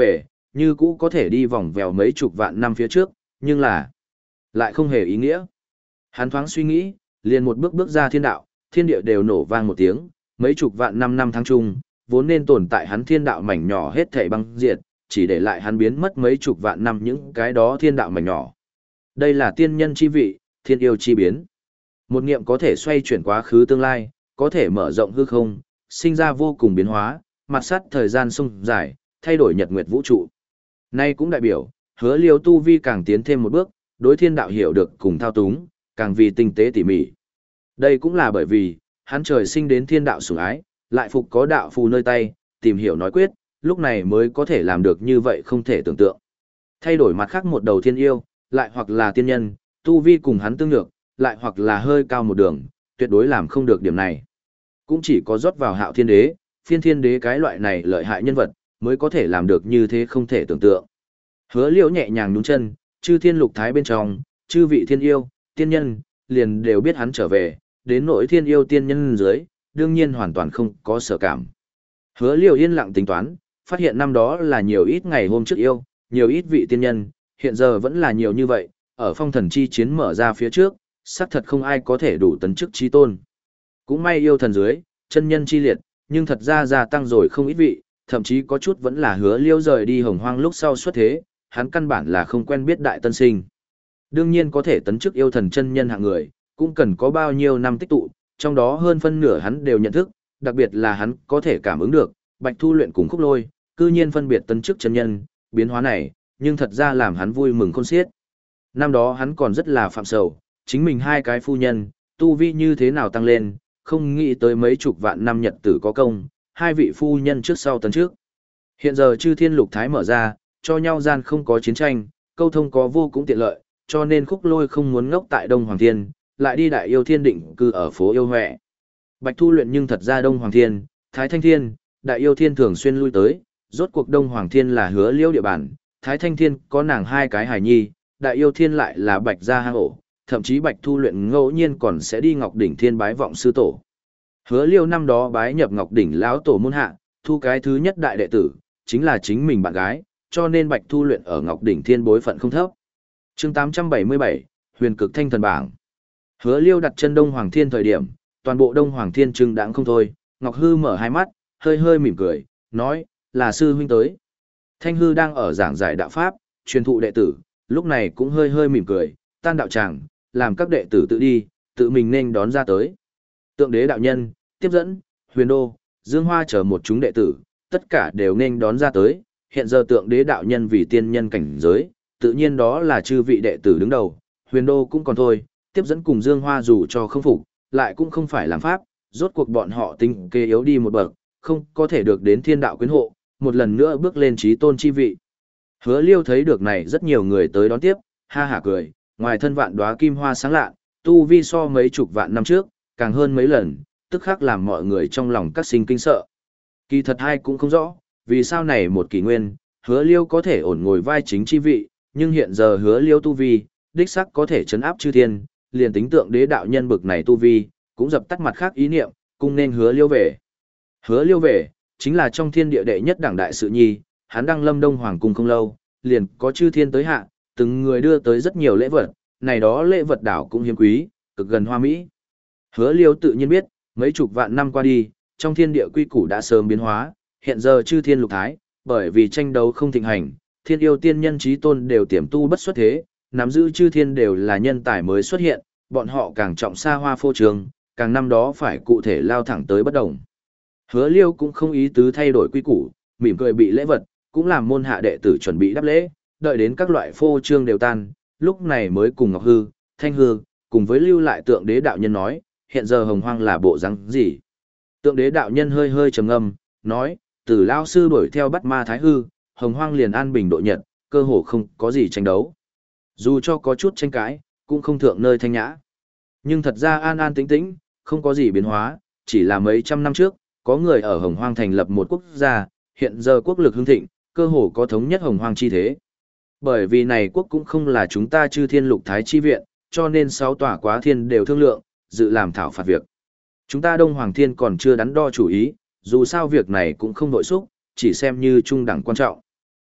như cũ có thể đi vòng vèo mấy chục vạn năm phía trước, nhưng là lại không hề ý nghĩa. Hắn thoáng suy nghĩ, liền một bước bước ra thiên đạo, thiên địa đều nổ vang một tiếng, mấy chục vạn năm năm tháng chung, vốn nên tồn tại hắn thiên đạo mảnh nhỏ hết thảy băng diệt, chỉ để lại hắn biến mất mấy chục vạn năm những cái đó thiên đạo mảnh nhỏ. Đây là tiên nhân chi vị, thiên yêu chi biến. Một niệm có thể xoay chuyển quá khứ tương lai, có thể mở rộng hư không, sinh ra vô cùng biến hóa, mặt sắt thời gian sông dài, thay đổi nhật nguyệt vũ trụ. Nay cũng đại biểu, Hứa Liêu tu vi càng tiến thêm một bước, đối thiên đạo hiểu được cùng thao túng, càng vì tinh tế tỉ mỉ. Đây cũng là bởi vì, hắn trời sinh đến thiên đạo sủng ái, lại phục có đạo phù nơi tay, tìm hiểu nói quyết, lúc này mới có thể làm được như vậy không thể tưởng tượng. Thay đổi mặt khác một đầu thiên yêu, lại hoặc là tiên nhân, tu vi cùng hắn tương ngược, lại hoặc là hơi cao một đường, tuyệt đối làm không được điểm này. Cũng chỉ có rót vào Hạo Thiên Đế, Phiên Thiên Đế cái loại này lợi hại nhân vật, mới có thể làm được như thế không thể tưởng tượng. Hứa Liễu nhẹ nhàng nhún chân, chư thiên lục thái bên trong, chư vị thiên yêu, tiên nhân, liền đều biết hắn trở về, đến nỗi thiên yêu tiên nhân dưới, đương nhiên hoàn toàn không có sở cảm. Hứa Liễu yên lặng tính toán, phát hiện năm đó là nhiều ít ngày hôm trước yêu, nhiều ít vị tiên nhân, hiện giờ vẫn là nhiều như vậy, ở phong thần chi chiến mở ra phía trước, xác thật không ai có thể đủ tấn chức chí tôn. Cũng may yêu thần dưới, chân nhân chi liệt, nhưng thật ra gia tăng rồi không ít vị, thậm chí có chút vẫn là Hứa Liêu rời đi Hồng Hoang lúc sau xuất thế, hắn căn bản là không quen biết đại tân sinh. Đương nhiên có thể tấn chức yêu thần chân nhân hạng người, cũng cần có bao nhiêu năm tích tụ, trong đó hơn phân nửa hắn đều nhận thức, đặc biệt là hắn có thể cảm ứng được, Bạch Thu Luyện cùng Khúc Lôi, cư nhiên phân biệt tấn chức chân nhân, biến hóa này, nhưng thật ra làm hắn vui mừng khôn xiết. Năm đó hắn còn rất là phạm sầu, chính mình hai cái phu nhân, tu vi như thế nào tăng lên, không nghĩ tới mấy chục vạn năm nhật tử có công, hai vị phu nhân trước sau tấn trước. Hiện giờ chư thiên lục thái mở ra, cho nhau gian không có chiến tranh, câu thông có vô cũng tiện lợi, cho nên Khúc Lôi không muốn ngốc tại Đông Hoàng Thiên, lại đi Đại Yêu Thiên định cư ở phố Yêu Huệ. Bạch Thu Luyện nhưng thật ra Đông Hoàng Thiên, Thái Thanh Thiên, Đại Yêu Thiên thường xuyên lui tới, rốt cuộc Đông Hoàng Thiên là Hứa Liêu địa bàn, Thái Thanh Thiên có nàng hai cái hài nhi, Đại Yêu Thiên lại là Bạch gia hang ổ, thậm chí Bạch Thu Luyện ngẫu nhiên còn sẽ đi Ngọc Đỉnh Thiên bái vọng sư tổ. Hứa Liêu năm đó bái nhập Ngọc Đỉnh lão tổ môn hạ, thu cái thứ nhất đại đệ tử, chính là chính mình bạn gái, cho nên Bạch Thu Luyện ở Ngọc Đỉnh Thiên bối phận không thấp. Chương tám trăm bảy mươi bảy, Huyền Cực Thanh Thần Bảng. Hứa Liêu đặt chân Đông Hoàng Thiên thời điểm, toàn bộ Đông Hoàng Thiên trưng đãng không thôi, Ngọc Hư mở hai mắt, hơi hơi mỉm cười, nói, là sư huynh tới. Thanh Hư đang ở giảng giải đạo pháp, truyền thụ đệ tử, lúc này cũng hơi hơi mỉm cười, tan đạo tràng, làm các đệ tử tự đi, tự mình nên đón ra tới. Tượng Đế đạo nhân, tiếp dẫn, Huyền Đô, Dương Hoa chờ một chúng đệ tử, tất cả đều nên đón ra tới, hiện giờ Tượng Đế đạo nhân vì tiên nhân cảnh giới, tự nhiên đó là chư vị đệ tử đứng đầu, Huyền Đô cũng còn thôi, tiếp dẫn cùng Dương Hoa dù cho không phục, lại cũng không phải làm pháp, rốt cuộc bọn họ tinh kê yếu đi một bậc, không có thể được đến thiên đạo quyến hộ, một lần nữa bước lên trí tôn chi vị. Hứa Liêu thấy được này rất nhiều người tới đón tiếp, ha hả cười, ngoài thân vạn đóa kim hoa sáng lạ, tu vi so mấy chục vạn năm trước, càng hơn mấy lần, tức khắc làm mọi người trong lòng các sinh kinh sợ. Kỳ thật hai cũng không rõ, vì sao này một kỷ nguyên, Hứa Liêu có thể ổn ngồi vai chính chi vị, nhưng hiện giờ Hứa Liêu tu vi, đích sắc có thể chấn áp chư thiên, liền tính Tượng Đế đạo nhân bực này tu vi, cũng dập tắt mặt khác ý niệm, cung nên Hứa Liêu về. Hứa Liêu về, chính là trong thiên địa đệ nhất đảng đại sự nhi, hắn đăng lâm Đông Hoàng cung không lâu, liền có chư thiên tới hạ, từng người đưa tới rất nhiều lễ vật, này đó lễ vật đảo cũng hiếm quý, cực gần hoa mỹ. Hứa Liêu tự nhiên biết, mấy chục vạn năm qua đi, trong thiên địa quy củ đã sớm biến hóa, hiện giờ chư thiên lục thái, bởi vì tranh đấu không thịnh hành, thiên yêu tiên nhân chí tôn đều tiềm tu bất xuất thế, nắm giữ chư thiên đều là nhân tài mới xuất hiện, bọn họ càng trọng xa hoa phô trường, càng năm đó phải cụ thể lao thẳng tới bất đồng. Hứa Liêu cũng không ý tứ thay đổi quy củ, mỉm cười bị lễ vật, cũng làm môn hạ đệ tử chuẩn bị đáp lễ, đợi đến các loại phô trương đều tan, lúc này mới cùng Ngọc Hư, Thanh Hư, cùng với lưu lại Tượng Đế đạo nhân nói, hiện giờ Hồng Hoang là bộ rắn gì. Tượng Đế đạo nhân hơi hơi trầm ngâm, nói, từ lao sư đuổi theo bắt ma Thái Hư, Hồng Hoang liền an bình độ nhật, cơ hồ không có gì tranh đấu. Dù cho có chút tranh cãi, cũng không thượng nơi thanh nhã. Nhưng thật ra an an tĩnh tĩnh, không có gì biến hóa, chỉ là mấy trăm năm trước, có người ở Hồng Hoang thành lập một quốc gia, hiện giờ quốc lực hưng thịnh, cơ hồ có thống nhất Hồng Hoang chi thế. Bởi vì này quốc cũng không là chúng ta chư thiên lục thái chi viện, cho nên sáu tòa quá thiên đều thương lượng, dự làm thảo phạt việc. Chúng ta Đông Hoàng Thiên còn chưa đắn đo chủ ý, dù sao việc này cũng không nội xúc, chỉ xem như trung đẳng quan trọng.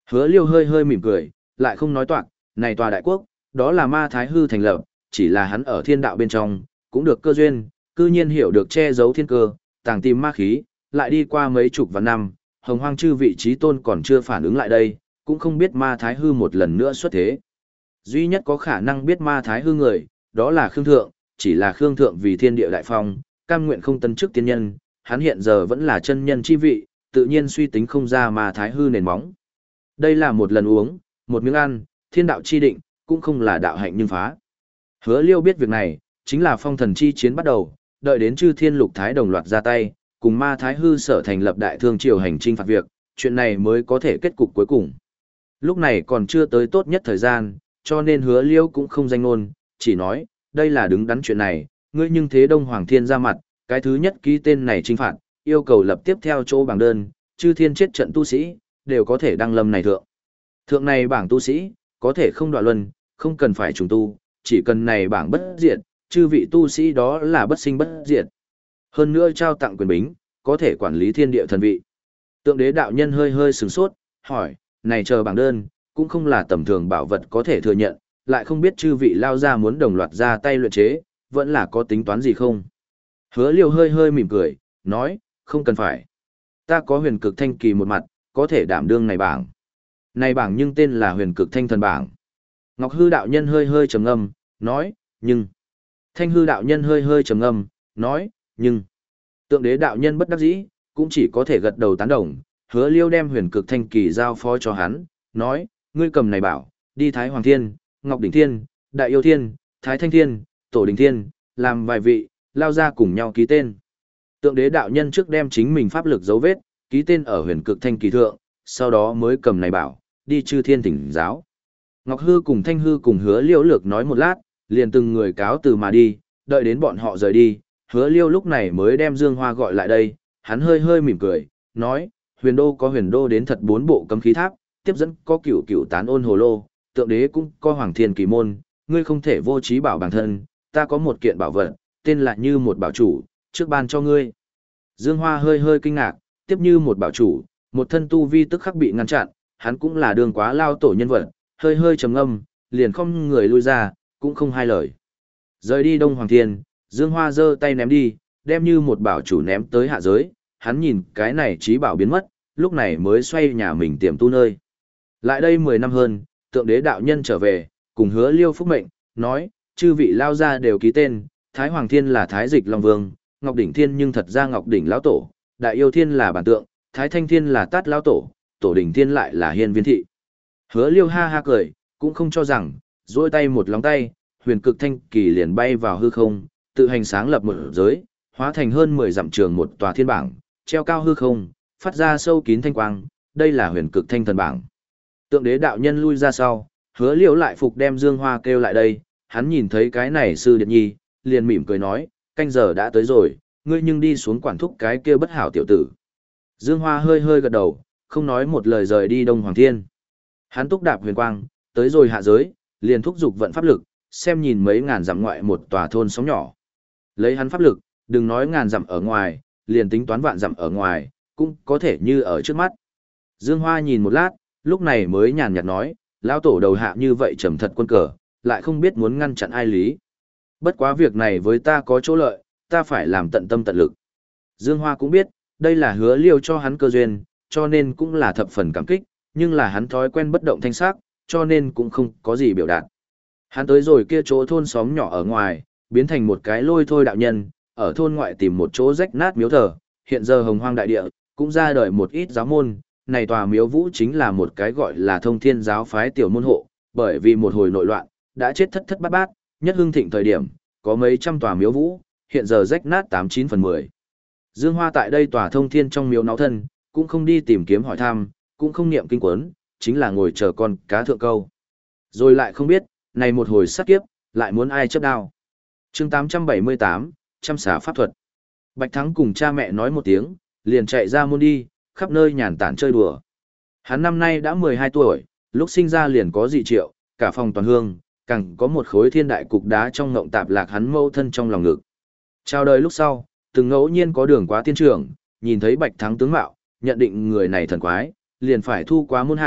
Hứa Liêu hơi hơi mỉm cười, lại không nói toạc, này tòa đại quốc, đó là ma thái hư thành lập, chỉ là hắn ở thiên đạo bên trong, cũng được cơ duyên, cư nhiên hiểu được che giấu thiên cơ, tàng tìm ma khí, lại đi qua mấy chục vạn năm, hồng hoang chư vị trí tôn còn chưa phản ứng lại đây, cũng không biết ma thái hư một lần nữa xuất thế. Duy nhất có khả năng biết ma thái hư người, đó là Khương Thượng, chỉ là Khương Thượng vì thiên địa đại phong, cam nguyện không tân chức tiên nhân, hắn hiện giờ vẫn là chân nhân chi vị, tự nhiên suy tính không ra ma thái hư nền móng. Đây là một lần uống, một miếng ăn, thiên đạo chi định, cũng không là đạo hạnh nhưng phá. Hứa Liêu biết việc này, chính là phong thần chi chiến bắt đầu, đợi đến chư thiên lục thái đồng loạt ra tay, cùng ma thái hư sở thành lập đại thương triều hành trinh phạt việc, chuyện này mới có thể kết cục cuối cùng. Lúc này còn chưa tới tốt nhất thời gian, cho nên Hứa Liêu cũng không danh ngôn, chỉ nói, đây là đứng đắn chuyện này, ngươi nhưng thế Đông Hoàng Thiên ra mặt, cái thứ nhất ký tên này trinh phạt, yêu cầu lập tiếp theo chỗ bảng đơn, chư thiên chết trận tu sĩ, đều có thể đăng lâm này thượng. Thượng này bảng tu sĩ, có thể không đoạn luân, không cần phải trùng tu, chỉ cần này bảng bất diệt, chư vị tu sĩ đó là bất sinh bất diệt. Hơn nữa trao tặng quyền bính, có thể quản lý thiên địa thần vị. Tượng đế đạo nhân hơi hơi sửng sốt, hỏi, này chờ bảng đơn, cũng không là tầm thường bảo vật có thể thừa nhận, lại không biết chư vị lao ra muốn đồng loạt ra tay luyện chế, vẫn là có tính toán gì không? Hứa Liêu hơi hơi mỉm cười, nói, không cần phải. Ta có huyền cực thanh kỳ một mặt, có thể đảm đương này bảng. Này bảng nhưng tên là huyền cực thanh thần bảng. Ngọc hư đạo nhân hơi hơi trầm ngâm, nói, nhưng. Thanh hư đạo nhân hơi hơi trầm ngâm, nói, nhưng. Tượng đế đạo nhân bất đắc dĩ, cũng chỉ có thể gật đầu tán đồng. Hứa Liêu đem huyền cực thanh kỳ giao phó cho hắn, nói, ngươi cầm này bảo, đi Thái Hoàng Thiên, Ngọc Đỉnh Thiên, Đại Yêu Thiên, Thái Thanh Thiên, Tổ Đình Thiên, làm vài vị, lao ra cùng nhau ký tên. Tượng đế đạo nhân trước đem chính mình pháp lực dấu vết, ký tên ở huyền cực thanh kỳ thượng, sau đó mới cầm này bảo, đi chư thiên thỉnh giáo. Ngọc Hư cùng Thanh Hư cùng Hứa Liêu lược nói một lát, liền từng người cáo từ mà đi, đợi đến bọn họ rời đi, Hứa Liêu lúc này mới đem Dương Hoa gọi lại đây, hắn hơi hơi mỉm cười, nói, huyền đô có huyền đô đến thật bốn bộ cấm khí tháp, tiếp dẫn có cửu cửu tán ôn hồ lô, tượng đế cũng có hoàng thiên kỳ môn, ngươi không thể vô trí bảo bản thân, ta có một kiện bảo vật, tên là như một bảo chủ, trước ban cho ngươi. Dương Hoa hơi hơi kinh ngạc, tiếp như một bảo chủ, một thân tu vi tức khắc bị ngăn chặn, hắn cũng là đường quá lao tổ nhân vật, hơi hơi trầm ngâm, liền không người lui ra, cũng không hai lời. Rời đi Đông Hoàng Thiên, Dương Hoa giơ tay ném đi, đem như một bảo chủ ném tới hạ giới, hắn nhìn cái này trí bảo biến mất, lúc này mới xoay nhà mình tiềm tu nơi. Lại đây mười năm hơn, tượng đế đạo nhân trở về, cùng Hứa Liêu phúc mệnh, nói, chư vị lao ra đều ký tên, Thái Hoàng Thiên là Thái Dịch Long Vương, Ngọc Đỉnh Thiên nhưng thật ra Ngọc Đỉnh lão tổ, Đại Yêu Thiên là bản tượng, Thái Thanh Thiên là Tát lão tổ, Tổ Đỉnh Thiên lại là Hiên Viên thị. Hứa Liêu ha ha cười, cũng không cho rằng, duỗi tay một lóng tay, huyền cực thanh kỳ liền bay vào hư không, tự hành sáng lập một giới, hóa thành hơn mười dặm trường một tòa thiên bảng, treo cao hư không, phát ra sâu kín thanh quang, đây là huyền cực thanh thần bảng. Tượng đế đạo nhân lui ra sau, Hứa Liêu lại phục đem Dương Hoa kêu lại đây, hắn nhìn thấy cái này sư điện nhi, liền mỉm cười nói, canh giờ đã tới rồi, ngươi nhưng đi xuống quản thúc cái kia bất hảo tiểu tử. Dương Hoa hơi hơi gật đầu, không nói một lời rời đi Đông Hoàng Thiên. Hắn túc đạp huyền quang, tới rồi hạ giới, liền thúc giục vận pháp lực, xem nhìn mấy ngàn dặm ngoại một tòa thôn sóng nhỏ. Lấy hắn pháp lực, đừng nói ngàn dặm ở ngoài, liền tính toán vạn dặm ở ngoài, cũng có thể như ở trước mắt. Dương Hoa nhìn một lát, lúc này mới nhàn nhạt nói, lão tổ đầu hạ như vậy trầm thật quân cờ, lại không biết muốn ngăn chặn ai lý. Bất quá việc này với ta có chỗ lợi, ta phải làm tận tâm tận lực. Dương Hoa cũng biết, đây là Hứa Liêu cho hắn cơ duyên, cho nên cũng là thập phần cảm kích, nhưng là hắn thói quen bất động thanh sắc, cho nên cũng không có gì biểu đạt. Hắn tới rồi kia chỗ thôn xóm nhỏ ở ngoài, biến thành một cái lôi thôi đạo nhân, ở thôn ngoại tìm một chỗ rách nát miếu thờ, hiện giờ hồng hoang đại địa, cũng ra đời một ít giáo môn, này tòa miếu vũ chính là một cái gọi là thông thiên giáo phái tiểu môn hộ, bởi vì một hồi nội loạn, đã chết thất thất bát bát, nhất hưng thịnh thời điểm, có mấy trăm tòa miếu vũ, hiện giờ rách nát tám chín phần mười. Dương Hoa tại đây tòa thông thiên trong miếu náo thân, cũng không đi tìm kiếm hỏi thăm, cũng không niệm kinh quấn, chính là ngồi chờ con cá thượng câu. Rồi lại không biết, này một hồi sát kiếp, lại muốn ai chấp đao. chương tám trăm bảy mươi tám, trăm xả pháp thuật. Bạch Thắng cùng cha mẹ nói một tiếng, liền chạy ra môn đi, khắp nơi nhàn tản chơi đùa. Hắn năm nay đã mười hai tuổi, lúc sinh ra liền có dị triệu, cả phòng toàn hương, càng có một khối thiên đại cục đá trong ngộng tạp lạc hắn mâu thân trong lòng ngực. Chào đời lúc sau, từng ngẫu nhiên có đường quá tiên trưởng, nhìn thấy Bạch Thắng tướng mạo, nhận định người này thần quái, liền phải thu quá môn hạ,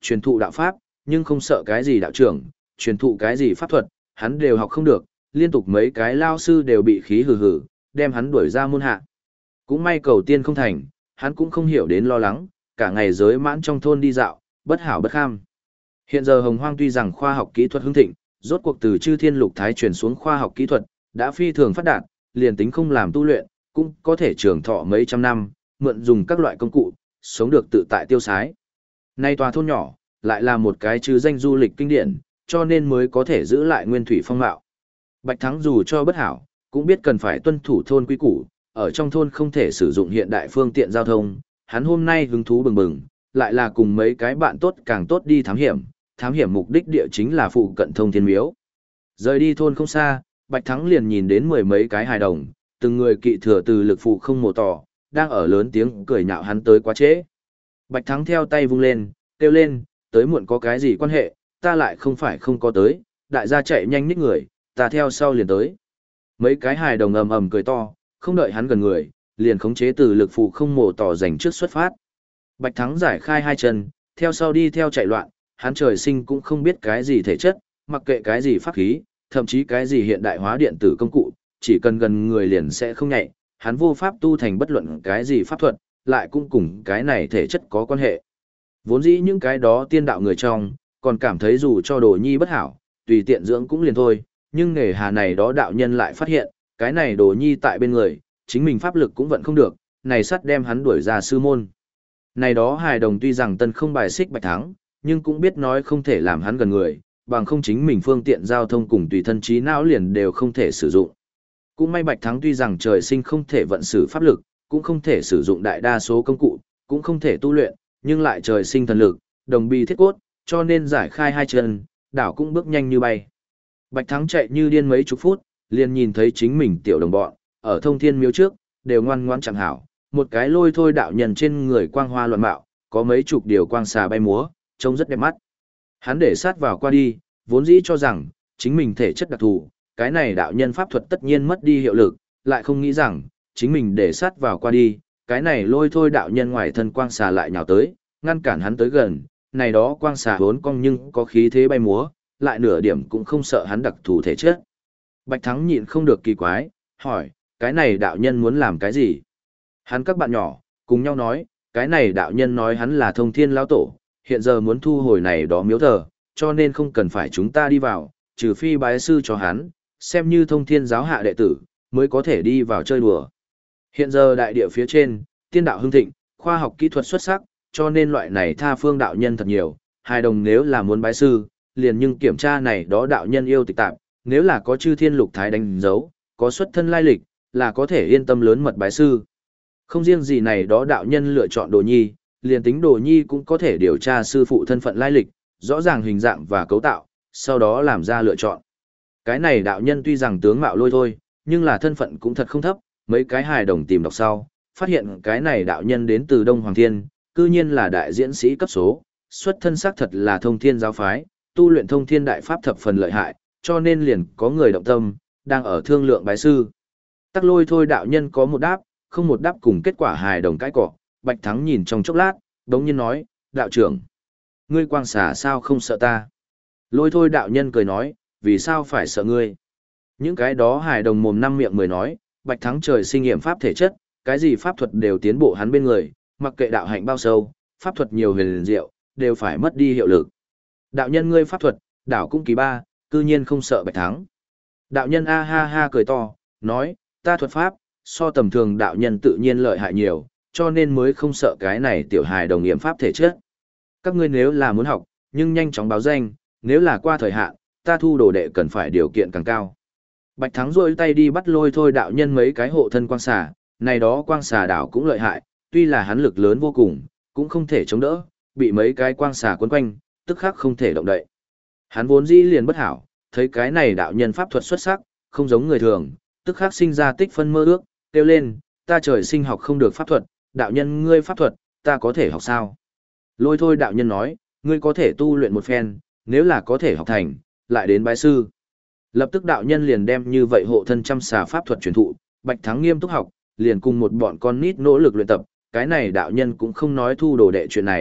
truyền thụ đạo pháp, nhưng không sợ cái gì đạo trưởng, truyền thụ cái gì pháp thuật, hắn đều học không được, liên tục mấy cái lao sư đều bị khí hừ hừ, đem hắn đuổi ra môn hạ. Cũng may cầu tiên không thành, hắn cũng không hiểu đến lo lắng, cả ngày giới mãn trong thôn đi dạo, bất hảo bất kham. Hiện giờ Hồng Hoang tuy rằng khoa học kỹ thuật hưng thịnh, rốt cuộc từ Chư Thiên Lục Thái truyền xuống khoa học kỹ thuật, đã phi thường phát đạt, liền tính không làm tu luyện, cũng có thể trường thọ mấy trăm năm, mượn dùng các loại công cụ, sống được tự tại tiêu sái. Nay tòa thôn nhỏ, lại là một cái chứ danh du lịch kinh điển, cho nên mới có thể giữ lại nguyên thủy phong mạo. Bạch Thắng dù cho bất hảo, cũng biết cần phải tuân thủ thôn quy củ, ở trong thôn không thể sử dụng hiện đại phương tiện giao thông, hắn hôm nay hứng thú bừng bừng, lại là cùng mấy cái bạn tốt càng tốt đi thám hiểm, thám hiểm mục đích địa chính là phụ cận thông thiên miếu. Rời đi thôn không xa, Bạch Thắng liền nhìn đến mười mấy cái hài đồng, từng người kỵ thừa từ lực phụ không mồ tỏ, đang ở lớn tiếng cười nhạo hắn tới quá trễ. Bạch Thắng theo tay vung lên, kêu lên, tới muộn có cái gì quan hệ, ta lại không phải không có tới, đại gia chạy nhanh nhích người, ta theo sau liền tới. Mấy cái hài đồng ầm ầm cười to, không đợi hắn gần người, liền khống chế từ lực phụ không mồ tỏ dành trước xuất phát. Bạch Thắng giải khai hai chân, theo sau đi theo chạy loạn, hắn trời sinh cũng không biết cái gì thể chất, mặc kệ cái gì pháp khí, thậm chí cái gì hiện đại hóa điện tử công cụ, chỉ cần gần người liền sẽ không nhạy, hắn vô pháp tu thành bất luận cái gì pháp thuật, lại cũng cùng cái này thể chất có quan hệ. Vốn dĩ những cái đó tiên đạo người trong, còn cảm thấy dù cho đồ nhi bất hảo, tùy tiện dưỡng cũng liền thôi, nhưng nghề hà này đó đạo nhân lại phát hiện, cái này đồ nhi tại bên người, chính mình pháp lực cũng vẫn không được, này sắt đem hắn đuổi ra sư môn. Này đó hài đồng tuy rằng tân không bài xích Bạch Thắng, nhưng cũng biết nói không thể làm hắn gần người, bằng không chính mình phương tiện giao thông cùng tùy thân trí não liền đều không thể sử dụng. Cũng may Bạch Thắng tuy rằng trời sinh không thể vận sử pháp lực, cũng không thể sử dụng đại đa số công cụ, cũng không thể tu luyện, nhưng lại trời sinh thần lực, đồng bi thiết cốt, cho nên giải khai hai chân, đảo cũng bước nhanh như bay. Bạch Thắng chạy như điên mấy chục phút, liền nhìn thấy chính mình tiểu đồng bọn, ở thông thiên miếu trước, đều ngoan ngoãn chẳng hảo, một cái lôi thôi đạo nhân trên người quang hoa loạn mạo, có mấy chục điều quang xà bay múa, trông rất đẹp mắt. Hắn để sát vào qua đi, vốn dĩ cho rằng, chính mình thể chất đặc thù, cái này đạo nhân pháp thuật tất nhiên mất đi hiệu lực, lại không nghĩ rằng, chính mình để sát vào qua đi, cái này lôi thôi đạo nhân ngoài thân quang xà lại nhào tới, ngăn cản hắn tới gần, này đó quang xà vốn cong nhưng có khí thế bay múa, lại nửa điểm cũng không sợ hắn đặc thù thể chất. Bạch Thắng nhịn không được kỳ quái, hỏi, cái này đạo nhân muốn làm cái gì? Hắn các bạn nhỏ, cùng nhau nói, cái này đạo nhân nói hắn là thông thiên lão tổ, hiện giờ muốn thu hồi này đó miếu thờ, cho nên không cần phải chúng ta đi vào, trừ phi bái sư cho hắn, xem như thông thiên giáo hạ đệ tử, mới có thể đi vào chơi đùa. Hiện giờ đại địa phía trên, tiên đạo hưng thịnh, khoa học kỹ thuật xuất sắc, cho nên loại này tha phương đạo nhân thật nhiều, hài đồng nếu là muốn bái sư, liền nhưng kiểm tra này đó đạo nhân yêu tịch tạp, nếu là có chư thiên lục thái đánh dấu, có xuất thân lai lịch, là có thể yên tâm lớn mật bái sư. Không riêng gì này đó đạo nhân lựa chọn đồ nhi, liền tính đồ nhi cũng có thể điều tra sư phụ thân phận lai lịch, rõ ràng hình dạng và cấu tạo, sau đó làm ra lựa chọn. Cái này đạo nhân tuy rằng tướng mạo lôi thôi, nhưng là thân phận cũng thật không thấp, mấy cái hài đồng tìm đọc sau, phát hiện cái này đạo nhân đến từ Đông Hoàng Thiên, cư nhiên là đại diễn sĩ cấp số, xuất thân xác thật là thông thiên giáo phái, tu luyện thông thiên đại pháp thập phần lợi hại, cho nên liền có người động tâm, đang ở thương lượng bái sư. Tắc lôi thôi đạo nhân có một đáp, không một đáp cùng kết quả hài đồng cãi cọ, Bạch Thắng nhìn trong chốc lát, đống nhiên nói, đạo trưởng, ngươi quang xà sao không sợ ta? Lôi thôi đạo nhân cười nói, vì sao phải sợ ngươi? Những cái đó hài đồng mồm năm miệng mười nói, Bạch Thắng trời sinh nghiệm pháp thể chất, cái gì pháp thuật đều tiến bộ hắn bên người, mặc kệ đạo hạnh bao sâu, pháp thuật nhiều huyền diệu, đều phải mất đi hiệu lực. Đạo nhân ngươi pháp thuật, đảo cũng kỳ ba, cư nhiên không sợ Bạch Thắng. Đạo nhân a ha ha cười to, nói, ta thuật pháp, so tầm thường đạo nhân tự nhiên lợi hại nhiều, cho nên mới không sợ cái này tiểu hài đồng nghiệm pháp thể chất. Các ngươi nếu là muốn học, nhưng nhanh chóng báo danh, nếu là qua thời hạn, ta thu đồ đệ cần phải điều kiện càng cao. Bạch Thắng rôi tay đi bắt lôi thôi đạo nhân mấy cái hộ thân quang xà, này đó quang xà đảo cũng lợi hại, tuy là hắn lực lớn vô cùng, cũng không thể chống đỡ, bị mấy cái quang xà quấn quanh, tức khắc không thể động đậy. Hắn vốn dĩ liền bất hảo, thấy cái này đạo nhân pháp thuật xuất sắc, không giống người thường, tức khắc sinh ra tích phân mơ ước, kêu lên, ta trời sinh học không được pháp thuật, đạo nhân ngươi pháp thuật, ta có thể học sao? Lôi thôi đạo nhân nói, ngươi có thể tu luyện một phen, nếu là có thể học thành, lại đến bái sư. Lập tức đạo nhân liền đem như vậy hộ thân trăm xà pháp thuật truyền thụ, Bạch Thắng nghiêm túc học, liền cùng một bọn con nít nỗ lực luyện tập, cái này đạo nhân cũng không nói thu đồ đệ chuyện này,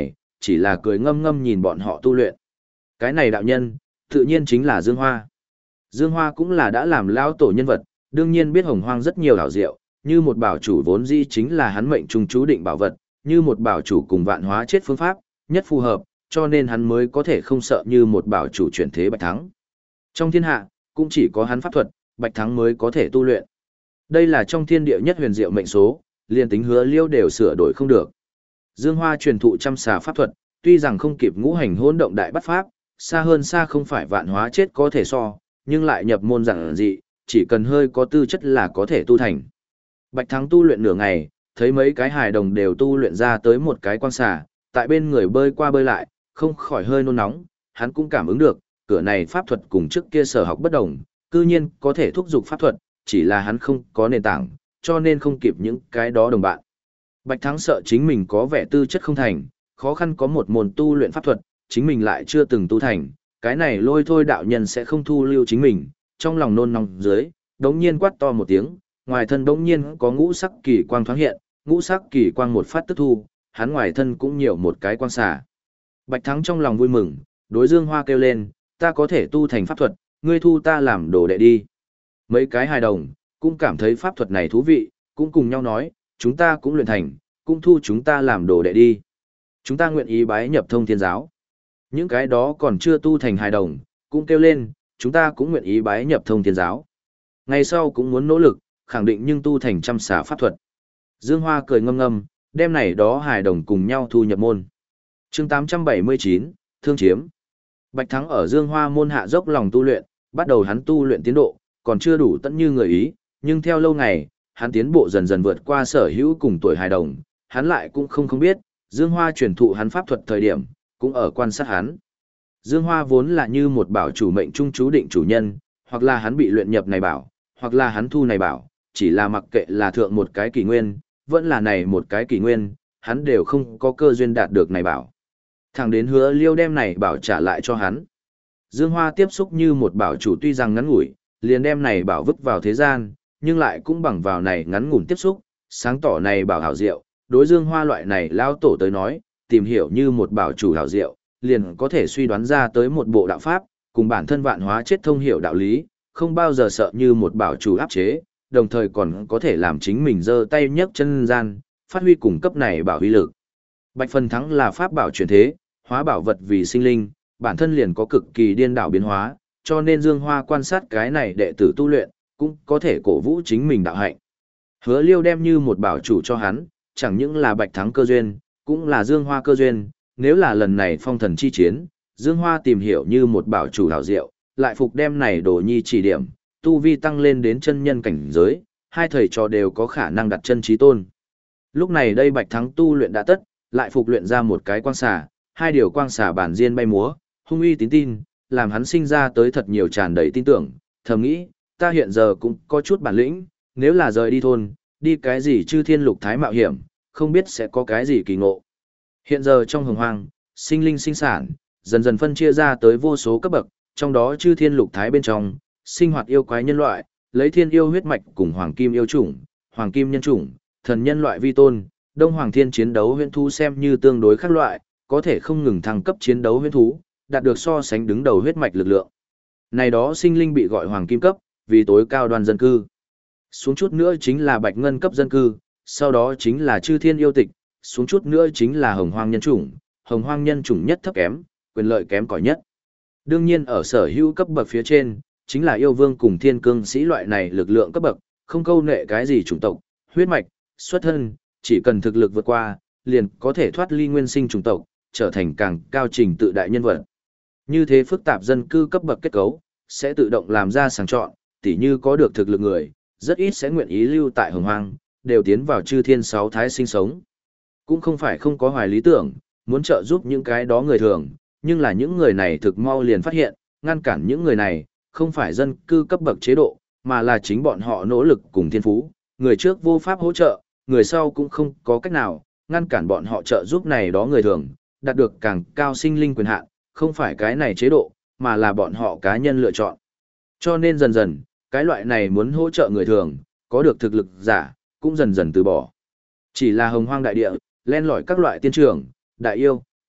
chỉ là cười ngâm ngâm nhìn bọn họ tu luyện. Cái này đạo nhân, tự nhiên chính là Dương Hoa. Dương Hoa cũng là đã làm lão tổ nhân vật, đương nhiên biết Hồng Hoang rất nhiều hảo diệu, như một bảo chủ vốn dĩ chính là hắn mệnh trung chú định bảo vật, như một bảo chủ cùng vạn hóa chết phương pháp, nhất phù hợp, cho nên hắn mới có thể không sợ như một bảo chủ chuyển thế Bạch Thắng. Trong thiên hạ, cũng chỉ có hắn pháp thuật, Bạch Thắng mới có thể tu luyện. Đây là trong thiên địa nhất huyền diệu mệnh số, liền tính Hứa Liêu đều sửa đổi không được. Dương Hoa truyền thụ trăm xà pháp thuật, tuy rằng không kịp ngũ hành hỗn động đại bắt pháp, xa hơn xa không phải vạn hóa chết có thể so, nhưng lại nhập môn giản dị, chỉ cần hơi có tư chất là có thể tu thành. Bạch Thắng tu luyện nửa ngày, thấy mấy cái hài đồng đều tu luyện ra tới một cái quang xà, tại bên người bơi qua bơi lại, không khỏi hơi nôn nóng, hắn cũng cảm ứng được, cửa này pháp thuật cùng trước kia sở học bất đồng, cư nhiên có thể thúc giục pháp thuật, chỉ là hắn không có nền tảng, cho nên không kịp những cái đó đồng bạn. Bạch Thắng sợ chính mình có vẻ tư chất không thành, khó khăn có một môn tu luyện pháp thuật, chính mình lại chưa từng tu thành, cái này lôi thôi đạo nhân sẽ không thu lưu chính mình, trong lòng nôn nóng dưới, đống nhiên quát to một tiếng, ngoài thân đống nhiên có ngũ sắc kỳ quang thoáng hiện, ngũ sắc kỳ quang một phát tức thu, hắn ngoài thân cũng nhiều một cái quang xả. Bạch Thắng trong lòng vui mừng, đối Dương Hoa kêu lên, ta có thể tu thành pháp thuật, ngươi thu ta làm đồ đệ đi. Mấy cái hài đồng, cũng cảm thấy pháp thuật này thú vị, cũng cùng nhau nói, chúng ta cũng luyện thành, cũng thu chúng ta làm đồ đệ đi. Chúng ta nguyện ý bái nhập Thông Thiên giáo. Những cái đó còn chưa tu thành hài đồng, cũng kêu lên, chúng ta cũng nguyện ý bái nhập Thông Thiên giáo. Ngày sau cũng muốn nỗ lực, khẳng định nhưng tu thành trăm xà pháp thuật. Dương Hoa cười ngâm ngâm, đem này đó hài đồng cùng nhau thu nhập môn. Chương tám trăm bảy mươi chín, Thương chiếm. Bạch Thắng ở Dương Hoa môn hạ dốc lòng tu luyện, bắt đầu hắn tu luyện tiến độ, còn chưa đủ tận như người ý, nhưng theo lâu ngày, hắn tiến bộ dần dần vượt qua sở hữu cùng tuổi hài đồng, hắn lại cũng không không biết, Dương Hoa truyền thụ hắn pháp thuật thời điểm, cũng ở quan sát hắn. Dương Hoa vốn là như một bảo chủ mệnh trung chú định chủ nhân, hoặc là hắn bị luyện nhập này bảo, hoặc là hắn thu này bảo, chỉ là mặc kệ là thượng một cái kỷ nguyên, vẫn là này một cái kỷ nguyên, hắn đều không có cơ duyên đạt được này bảo. Thẳng đến Hứa Liêu đem này bảo trả lại cho hắn. Dương Hoa tiếp xúc như một bảo chủ tuy rằng ngắn ngủi, liền đem này bảo vứt vào thế gian, nhưng lại cũng bằng vào này ngắn ngủn tiếp xúc, sáng tỏ này bảo hảo diệu, đối Dương Hoa loại này lao tổ tới nói, tìm hiểu như một bảo chủ hảo diệu, liền có thể suy đoán ra tới một bộ đạo pháp, cùng bản thân vạn hóa chết thông hiểu đạo lý, không bao giờ sợ như một bảo chủ áp chế, đồng thời còn có thể làm chính mình giơ tay nhấc chân gian, phát huy cùng cấp này bảo huy lực. Bạch Phần Thắng là pháp bảo chuyển thế, hóa bảo vật vì sinh linh, bản thân liền có cực kỳ điên đảo biến hóa, cho nên Dương Hoa quan sát cái này đệ tử tu luyện, cũng có thể cổ vũ chính mình đạo hạnh. Hứa Liêu đem như một bảo chủ cho hắn, chẳng những là Bạch Thắng cơ duyên, cũng là Dương Hoa cơ duyên, nếu là lần này phong thần chi chiến, Dương Hoa tìm hiểu như một bảo chủ hảo diệu, lại phục đem này đồ nhi chỉ điểm, tu vi tăng lên đến chân nhân cảnh giới, hai thầy trò đều có khả năng đặt chân chí tôn. Lúc này đây Bạch Thắng tu luyện đã tất, lại phục luyện ra một cái quang xà, hai điều quang xà bản diên bay múa, hung uy tín tin, làm hắn sinh ra tới thật nhiều tràn đầy tin tưởng, thầm nghĩ, ta hiện giờ cũng có chút bản lĩnh, nếu là rời đi thôn, đi cái gì chư thiên lục thái mạo hiểm, không biết sẽ có cái gì kỳ ngộ. Hiện giờ trong hồng hoang, sinh linh sinh sản, dần dần phân chia ra tới vô số cấp bậc, trong đó chư thiên lục thái bên trong, sinh hoạt yêu quái nhân loại, lấy thiên yêu huyết mạch cùng hoàng kim yêu chủng, hoàng kim nhân chủng, thần nhân loại vi tôn, đông hoàng thiên chiến đấu huyễn thú xem như tương đối khác loại, có thể không ngừng thăng cấp chiến đấu huyễn thú, đạt được so sánh đứng đầu huyết mạch lực lượng. Này đó sinh linh bị gọi hoàng kim cấp, vì tối cao đoàn dân cư. Xuống chút nữa chính là bạch ngân cấp dân cư, sau đó chính là chư thiên yêu tịch, xuống chút nữa chính là hồng hoang nhân chủng, hồng hoang nhân chủng nhất thấp kém, quyền lợi kém cỏi nhất. Đương nhiên ở sở hữu cấp bậc phía trên, chính là yêu vương cùng thiên cương sĩ loại này lực lượng cấp bậc, không câu nệ cái gì chủng tộc, huyết mạch, xuất thân, chỉ cần thực lực vượt qua, liền có thể thoát ly nguyên sinh chủng tộc, trở thành càng cao trình tự đại nhân vật. Như thế phức tạp dân cư cấp bậc kết cấu, sẽ tự động làm ra sàng chọn, tỉ như có được thực lực người, rất ít sẽ nguyện ý lưu tại hồng hoang, đều tiến vào chư thiên sáu thái sinh sống. Cũng không phải không có hoài lý tưởng, muốn trợ giúp những cái đó người thường, nhưng là những người này thực mau liền phát hiện, ngăn cản những người này, không phải dân cư cấp bậc chế độ, mà là chính bọn họ nỗ lực cùng thiên phú, người trước vô pháp hỗ trợ, người sau cũng không có cách nào, ngăn cản bọn họ trợ giúp này đó người thường, đạt được càng cao sinh linh quyền hạn, không phải cái này chế độ, mà là bọn họ cá nhân lựa chọn. Cho nên dần dần, cái loại này muốn hỗ trợ người thường, có được thực lực giả, cũng dần dần từ bỏ. Chỉ là hồng hoang đại địa, len lỏi các loại tiên trưởng, đại yêu,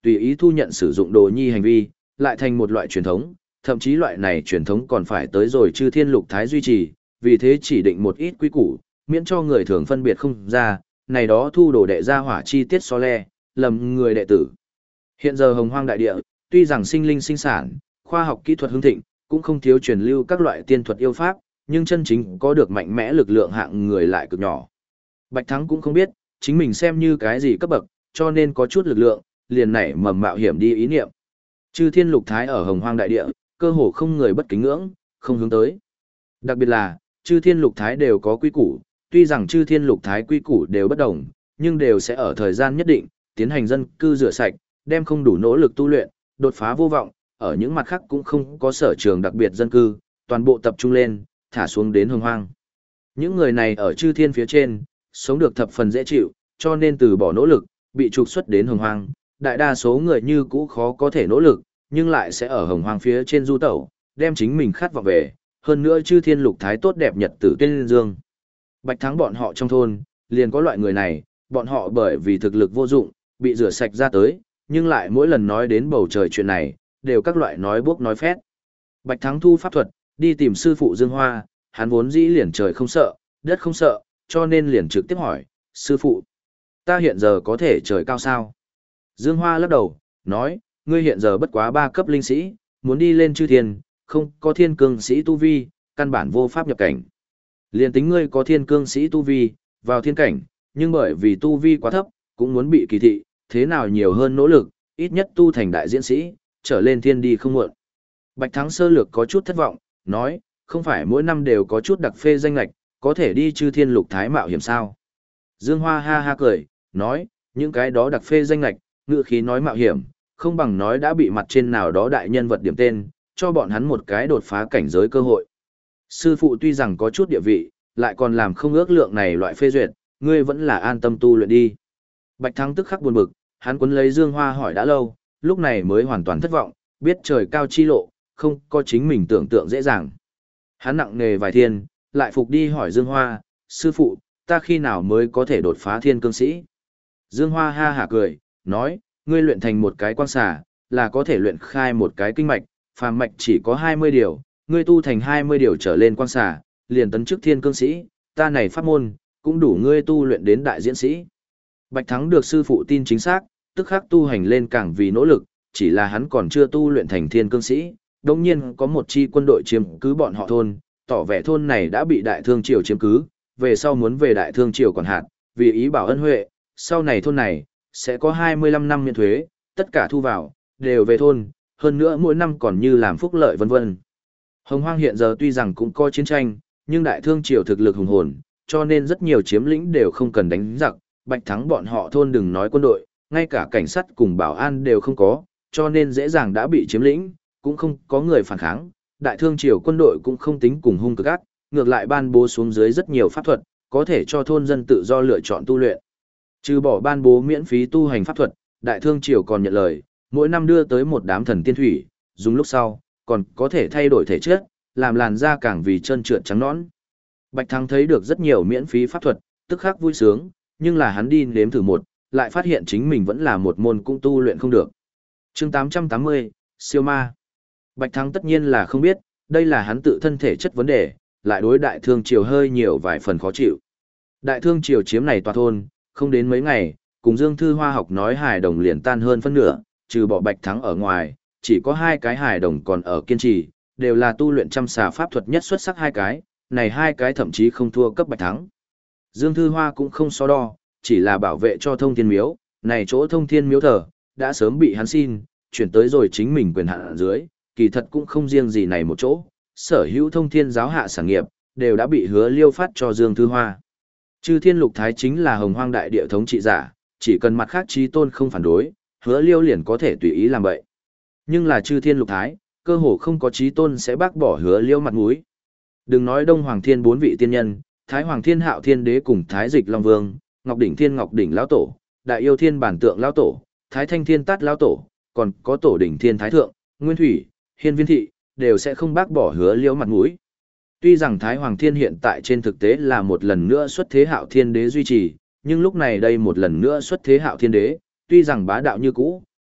tùy ý thu nhận sử dụng đồ nhi hành vi, lại thành một loại truyền thống, thậm chí loại này truyền thống còn phải tới rồi chư thiên lục thái duy trì, vì thế chỉ định một ít quy củ, miễn cho người thường phân biệt không ra, này đó thu đồ đệ ra hỏa chi tiết so le, lầm người đệ tử. Hiện giờ hồng hoang đại địa, tuy rằng sinh linh sinh sản, khoa học kỹ thuật hưng thịnh, cũng không thiếu truyền lưu các loại tiên thuật yêu pháp, nhưng chân chính có được mạnh mẽ lực lượng hạng người lại cực nhỏ. Bạch Thắng cũng không biết, chính mình xem như cái gì cấp bậc, cho nên có chút lực lượng, liền nảy mầm mạo hiểm đi ý niệm. Chư thiên lục thái ở hồng hoang đại địa, cơ hồ không người bất kính ngưỡng, không hướng tới. Đặc biệt là, chư thiên lục thái đều có quy củ, tuy rằng chư thiên lục thái quy củ đều bất đồng, nhưng đều sẽ ở thời gian nhất định, tiến hành dân cư rửa sạch, đem không đủ nỗ lực tu luyện, đột phá vô vọng, ở những mặt khác cũng không có sở trường đặc biệt dân cư, toàn bộ tập trung lên, thả xuống đến hồng hoang. Những người này ở chư thiên phía trên, sống được thập phần dễ chịu, cho nên từ bỏ nỗ lực, bị trục xuất đến hồng hoang. Đại đa số người như cũ khó có thể nỗ lực, nhưng lại sẽ ở hồng hoang phía trên du tẩu, đem chính mình khát vọng về, hơn nữa chư thiên lục thái tốt đẹp nhật tử tuyên dương. Bạch Thắng bọn họ trong thôn, liền có loại người này, bọn họ bởi vì thực lực vô dụng, bị rửa sạch ra tới, nhưng lại mỗi lần nói đến bầu trời chuyện này, đều các loại nói bốc nói phét. Bạch Thắng thu pháp thuật, đi tìm sư phụ Dương Hoa, hắn vốn dĩ liền trời không sợ, đất không sợ, cho nên liền trực tiếp hỏi, sư phụ, ta hiện giờ có thể trời cao sao? Dương Hoa lắc đầu, nói, ngươi hiện giờ bất quá ba cấp linh sĩ, muốn đi lên chư thiên, không có thiên cương sĩ tu vi, căn bản vô pháp nhập cảnh. Liền tính ngươi có thiên cương sĩ tu vi, vào thiên cảnh, nhưng bởi vì tu vi quá thấp, cũng muốn bị kỳ thị, thế nào nhiều hơn nỗ lực, ít nhất tu thành đại diễn sĩ, trở lên thiên đi không muộn. Bạch Thắng sơ lược có chút thất vọng, nói, không phải mỗi năm đều có chút đặc phê danh lạch, có thể đi chư thiên lục thái mạo hiểm sao? Dương Hoa ha ha cười, nói, những cái đó đặc phê danh lạch, ngữ khí nói mạo hiểm, không bằng nói đã bị mặt trên nào đó đại nhân vật điểm tên, cho bọn hắn một cái đột phá cảnh giới cơ hội. Sư phụ tuy rằng có chút địa vị, lại còn làm không ước lượng này loại phê duyệt, ngươi vẫn là an tâm tu luyện đi. Bạch Thắng tức khắc buồn bực, hắn quấn lấy Dương Hoa hỏi đã lâu, lúc này mới hoàn toàn thất vọng, biết trời cao chi lộ, không có chính mình tưởng tượng dễ dàng. Hắn nặng nề vài thiên, lại phục đi hỏi Dương Hoa, sư phụ, ta khi nào mới có thể đột phá thiên cương sĩ? Dương Hoa ha hả cười, nói, ngươi luyện thành một cái quang xà, là có thể luyện khai một cái kinh mạch, phàm mạch chỉ có hai mươi điều, ngươi tu thành hai mươi điều trở lên quang xà, liền tấn chức thiên cương sĩ, ta này pháp môn, cũng đủ ngươi tu luyện đến đại diễn sĩ. Bạch Thắng được sư phụ tin chính xác, tức khắc tu hành lên càng vì nỗ lực, chỉ là hắn còn chưa tu luyện thành thiên cương sĩ, đồng nhiên có một chi quân đội chiếm cứ bọn họ thôn, tỏ vẻ thôn này đã bị đại thương triều chiếm cứ, về sau muốn về đại thương triều còn hạn, vì ý bảo ân huệ, sau này thôn này, sẽ có hai mươi lăm năm miễn thuế, tất cả thu vào, đều về thôn, hơn nữa mỗi năm còn như làm phúc lợi vân vân. Hồng Hoang hiện giờ tuy rằng cũng có chiến tranh, nhưng đại thương triều thực lực hùng hồn, cho nên rất nhiều chiếm lĩnh đều không cần đánh giặc, Bạch Thắng bọn họ thôn đừng nói quân đội, ngay cả cảnh sát cùng bảo an đều không có, cho nên dễ dàng đã bị chiếm lĩnh, cũng không có người phản kháng, đại thương triều quân đội cũng không tính cùng hung cực ác, ngược lại ban bố xuống dưới rất nhiều pháp thuật, có thể cho thôn dân tự do lựa chọn tu luyện. Trừ bỏ ban bố miễn phí tu hành pháp thuật, đại thương triều còn nhận lời, mỗi năm đưa tới một đám thần tiên thủy, dùng lúc sau, còn có thể thay đổi thể chất, làm làn da càng vì trơn trượt trắng nõn. Bạch Thắng thấy được rất nhiều miễn phí pháp thuật, tức khắc vui sướng, nhưng là hắn đi nếm thử một, lại phát hiện chính mình vẫn là một môn cũng tu luyện không được. Chương tám trăm tám mươi, Siêu Ma. Bạch Thắng tất nhiên là không biết, đây là hắn tự thân thể chất vấn đề, lại đối đại thương triều hơi nhiều vài phần khó chịu. Đại thương triều chiếm này tòa thôn, không đến mấy ngày, cùng Dương Thư Hoa học nói hài đồng liền tan hơn phân nửa, trừ bỏ Bạch Thắng ở ngoài, chỉ có hai cái hài đồng còn ở kiên trì, đều là tu luyện trăm xà pháp thuật nhất xuất sắc hai cái, này hai cái thậm chí không thua cấp Bạch Thắng. Dương Thư Hoa cũng không so đo, chỉ là bảo vệ cho thông thiên miếu, này chỗ thông thiên miếu thờ, đã sớm bị hắn xin, chuyển tới rồi chính mình quyền hạn ở dưới, kỳ thật cũng không riêng gì này một chỗ, sở hữu thông thiên giáo hạ sản nghiệp, đều đã bị hứa liêu phát cho Dương Thư Hoa. Chư thiên lục thái chính là hồng hoang đại địa thống trị giả, chỉ cần mặt khác trí tôn không phản đối, hứa liêu liền có thể tùy ý làm vậy. Nhưng là chư thiên lục thái, cơ hồ không có trí tôn sẽ bác bỏ hứa liêu mặt mũi. Đừng nói Đông Hoàng Thiên bốn vị tiên nhân, Thái Hoàng Thiên Hạo Thiên Đế cùng Thái Dịch Long Vương, Ngọc Đỉnh Thiên Ngọc Đỉnh Lão Tổ, Đại Yêu Thiên Bản Tượng Lão Tổ, Thái Thanh Thiên Tát Lão Tổ, còn có Tổ Đỉnh Thiên Thái Thượng, Nguyên Thủy, Hiên Viên Thị, đều sẽ không bác bỏ hứa liêu mặt mũi. Tuy rằng Thái Hoàng Thiên hiện tại trên thực tế là một lần nữa xuất thế Hạo Thiên Đế duy trì, nhưng lúc này đây một lần nữa xuất thế Hạo Thiên Đế, tuy rằng bá đạo như cũ,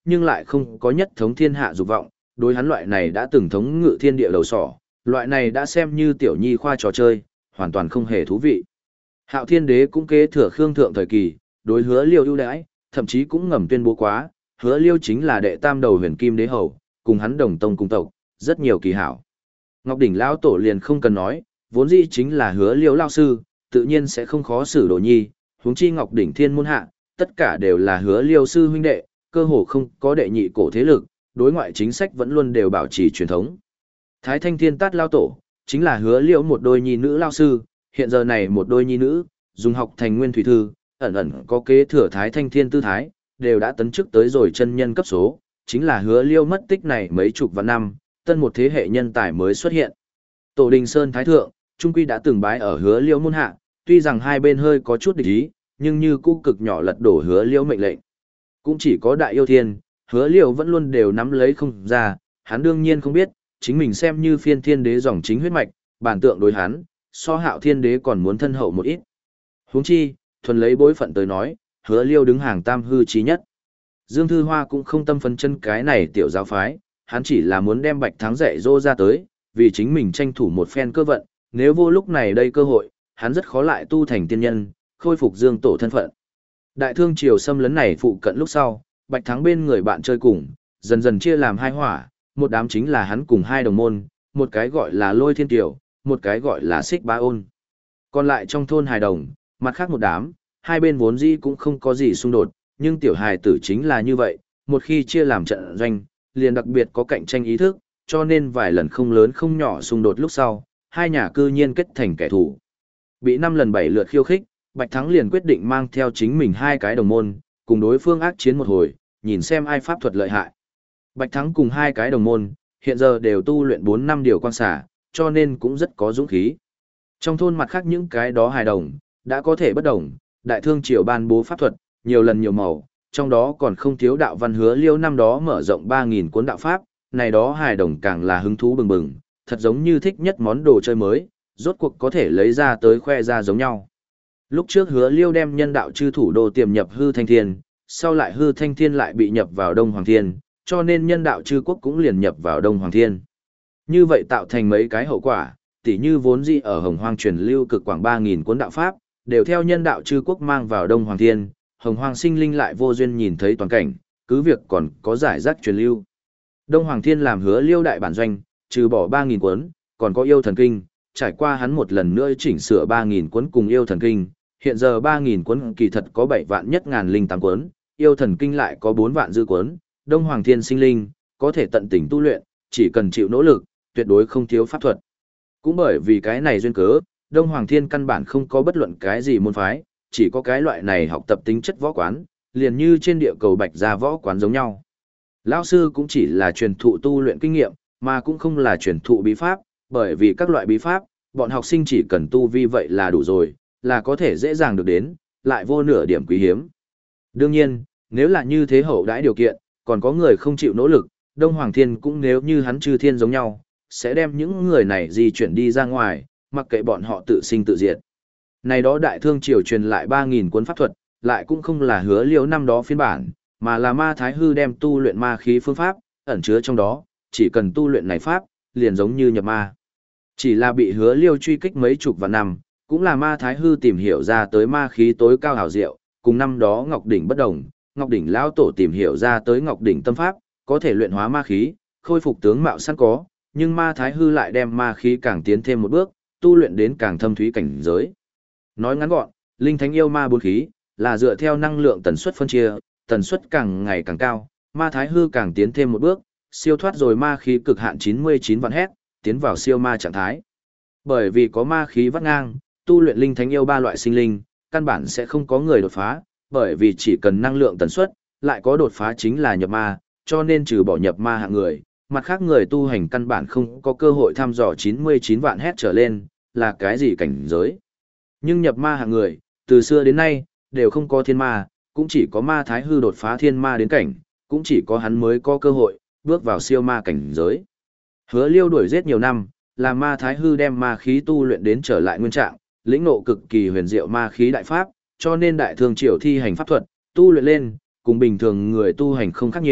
nhưng lại không có nhất thống thiên hạ dục vọng, đối hắn loại này đã từng thống ngự thiên địa đầu sỏ, loại này đã xem như tiểu nhi khoa trò chơi, hoàn toàn không hề thú vị. Hạo Thiên Đế cũng kế thừa Khương thượng thời kỳ, đối Hứa Liêu ưu đãi, thậm chí cũng ngầm tuyên bố quá, Hứa Liêu chính là đệ tam đầu Huyền Kim Đế hầu, cùng hắn đồng tông cùng tộc, rất nhiều kỳ hảo. Ngọc Đỉnh lão tổ liền không cần nói, vốn dĩ chính là Hứa Liêu lão sư, tự nhiên sẽ không khó xử Đồ Nhi, huống chi Ngọc Đỉnh Thiên môn hạ, tất cả đều là Hứa Liêu sư huynh đệ, cơ hồ không có đệ nhị cổ thế lực, đối ngoại chính sách vẫn luôn đều bảo trì truyền thống. Thái Thanh Thiên Tát lão tổ, chính là Hứa Liêu một đôi nhi nữ lão sư, hiện giờ này một đôi nhi nữ, dùng học thành nguyên thủy thư, ẩn ẩn có kế thừa Thái Thanh Thiên tư thái, đều đã tấn chức tới rồi chân nhân cấp số, chính là Hứa Liêu mất tích này mấy chục vạn năm, tân một thế hệ nhân tài mới xuất hiện. Tổ Đình Sơn Thái Thượng, trung quy đã từng bái ở Hứa Liêu môn hạ, tuy rằng hai bên hơi có chút địch ý, nhưng như cũ cực nhỏ lật đổ Hứa Liêu mệnh lệnh. Cũng chỉ có Đại Yêu Thiên, Hứa Liêu vẫn luôn đều nắm lấy không ra, hắn đương nhiên không biết, chính mình xem như phiên thiên đế dòng chính huyết mạch, bản tượng đối hắn, so Hạo Thiên Đế còn muốn thân hậu một ít. Huống chi, thuần lấy bối phận tới nói, Hứa Liêu đứng hàng tam hư chí nhất. Dương Thư Hoa cũng không tâm phấn chân cái này tiểu giáo phái, hắn chỉ là muốn đem Bạch Thắng dạy dỗ ra tới, vì chính mình tranh thủ một phen cơ vận, nếu vô lúc này đây cơ hội, hắn rất khó lại tu thành tiên nhân, khôi phục Dương tổ thân phận. Đại thương triều xâm lấn này phụ cận lúc sau, Bạch Thắng bên người bạn chơi cùng, dần dần chia làm hai hỏa, một đám chính là hắn cùng hai đồng môn, một cái gọi là Lôi Thiên Tiểu, một cái gọi là Xích Bá Ôn. Còn lại trong thôn hài đồng, mặt khác một đám, hai bên vốn dĩ cũng không có gì xung đột, nhưng tiểu hài tử chính là như vậy, một khi chia làm trận doanh, liền đặc biệt có cạnh tranh ý thức, cho nên vài lần không lớn không nhỏ xung đột lúc sau, hai nhà cư nhiên kết thành kẻ thù. Bị năm lần bảy lượt khiêu khích, Bạch Thắng liền quyết định mang theo chính mình hai cái đồng môn, cùng đối phương ác chiến một hồi, nhìn xem ai pháp thuật lợi hại. Bạch Thắng cùng hai cái đồng môn, hiện giờ đều tu luyện bốn năm điều quan xả, cho nên cũng rất có dũng khí. Trong thôn mặt khác những cái đó hài đồng, đã có thể bất đồng, đại thương triều ban bố pháp thuật, nhiều lần nhiều màu, trong đó còn không thiếu đạo văn Hứa Liêu năm đó mở rộng ba nghìn cuốn đạo pháp, này đó hài đồng càng là hứng thú bừng bừng, thật giống như thích nhất món đồ chơi mới, rốt cuộc có thể lấy ra tới khoe ra giống nhau. Lúc trước Hứa Liêu đem nhân đạo chư thủ đô tiềm nhập hư thanh thiên, sau lại hư thanh thiên lại bị nhập vào Đông Hoàng Thiên, cho nên nhân đạo chư quốc cũng liền nhập vào Đông Hoàng Thiên. Như vậy tạo thành mấy cái hậu quả, tỉ như vốn dĩ ở Hồng Hoang truyền lưu cực quảng ba nghìn cuốn đạo pháp, đều theo nhân đạo chư quốc mang vào Đông Hoàng Thiên, Hồng Hoang sinh linh lại vô duyên nhìn thấy toàn cảnh, cứ việc còn có giải rác truyền lưu. Đông Hoàng Thiên làm Hứa Liêu đại bản doanh, trừ bỏ ba nghìn cuốn, còn có yêu thần kinh, trải qua hắn một lần nữa chỉnh sửa ba nghìn cuốn cùng yêu thần kinh, hiện giờ ba nghìn cuốn kỳ thật có bảy vạn nhất ngàn linh tám cuốn, yêu thần kinh lại có bốn vạn dư cuốn, Đông Hoàng Thiên sinh linh, có thể tận tình tu luyện, chỉ cần chịu nỗ lực, tuyệt đối không thiếu pháp thuật. Cũng bởi vì cái này duyên cớ, Đông Hoàng Thiên căn bản không có bất luận cái gì môn phái, chỉ có cái loại này học tập tính chất võ quán, liền như trên địa cầu Bạch Gia võ quán giống nhau. Lão sư cũng chỉ là truyền thụ tu luyện kinh nghiệm, mà cũng không là truyền thụ bí pháp, bởi vì các loại bí pháp, bọn học sinh chỉ cần tu vi vậy là đủ rồi, là có thể dễ dàng được đến, lại vô nửa điểm quý hiếm. Đương nhiên, nếu là như thế hậu đãi điều kiện, còn có người không chịu nỗ lực, Đông Hoàng Thiên cũng nếu như hắn Chư Thiên giống nhau, sẽ đem những người này di chuyển đi ra ngoài, mặc kệ bọn họ tự sinh tự diệt. Này đó đại thương triều truyền lại ba nghìn cuốn pháp thuật, lại cũng không là Hứa Liêu năm đó phiên bản, mà là Ma Thái Hư đem tu luyện ma khí phương pháp, ẩn chứa trong đó, chỉ cần tu luyện này pháp, liền giống như nhập ma. Chỉ là bị Hứa Liêu truy kích mấy chục vạn năm, cũng là Ma Thái Hư tìm hiểu ra tới ma khí tối cao hảo diệu, cùng năm đó Ngọc Đỉnh bất đồng, Ngọc Đỉnh lão tổ tìm hiểu ra tới Ngọc Đỉnh tâm pháp, có thể luyện hóa ma khí, khôi phục tướng mạo sẵn có, nhưng Ma Thái Hư lại đem ma khí càng tiến thêm một bước, tu luyện đến càng thâm thúy cảnh giới. Nói ngắn gọn, linh thánh yêu ma bốn khí, là dựa theo năng lượng tần suất phân chia, tần suất càng ngày càng cao, Ma Thái Hư càng tiến thêm một bước, siêu thoát rồi ma khí cực hạn chín mươi chín vạn héc, tiến vào siêu ma trạng thái. Bởi vì có ma khí vắt ngang, tu luyện linh thánh yêu ba loại sinh linh, căn bản sẽ không có người đột phá, bởi vì chỉ cần năng lượng tần suất, lại có đột phá chính là nhập ma, cho nên trừ bỏ nhập ma hạng người, mặt khác người tu hành căn bản không có cơ hội thăm dò chín mươi chín vạn héc trở lên, là cái gì cảnh giới. Nhưng nhập ma hạng người, từ xưa đến nay, đều không có thiên ma, cũng chỉ có Ma Thái Hư đột phá thiên ma đến cảnh, cũng chỉ có hắn mới có cơ hội, bước vào siêu ma cảnh giới. Hứa Liêu đuổi giết nhiều năm, là Ma Thái Hư đem ma khí tu luyện đến trở lại nguyên trạng, lĩnh ngộ cực kỳ huyền diệu ma khí đại pháp, cho nên đại thương triều thi hành pháp thuật, tu luyện lên, cùng bình thường người tu hành không khác nhiều,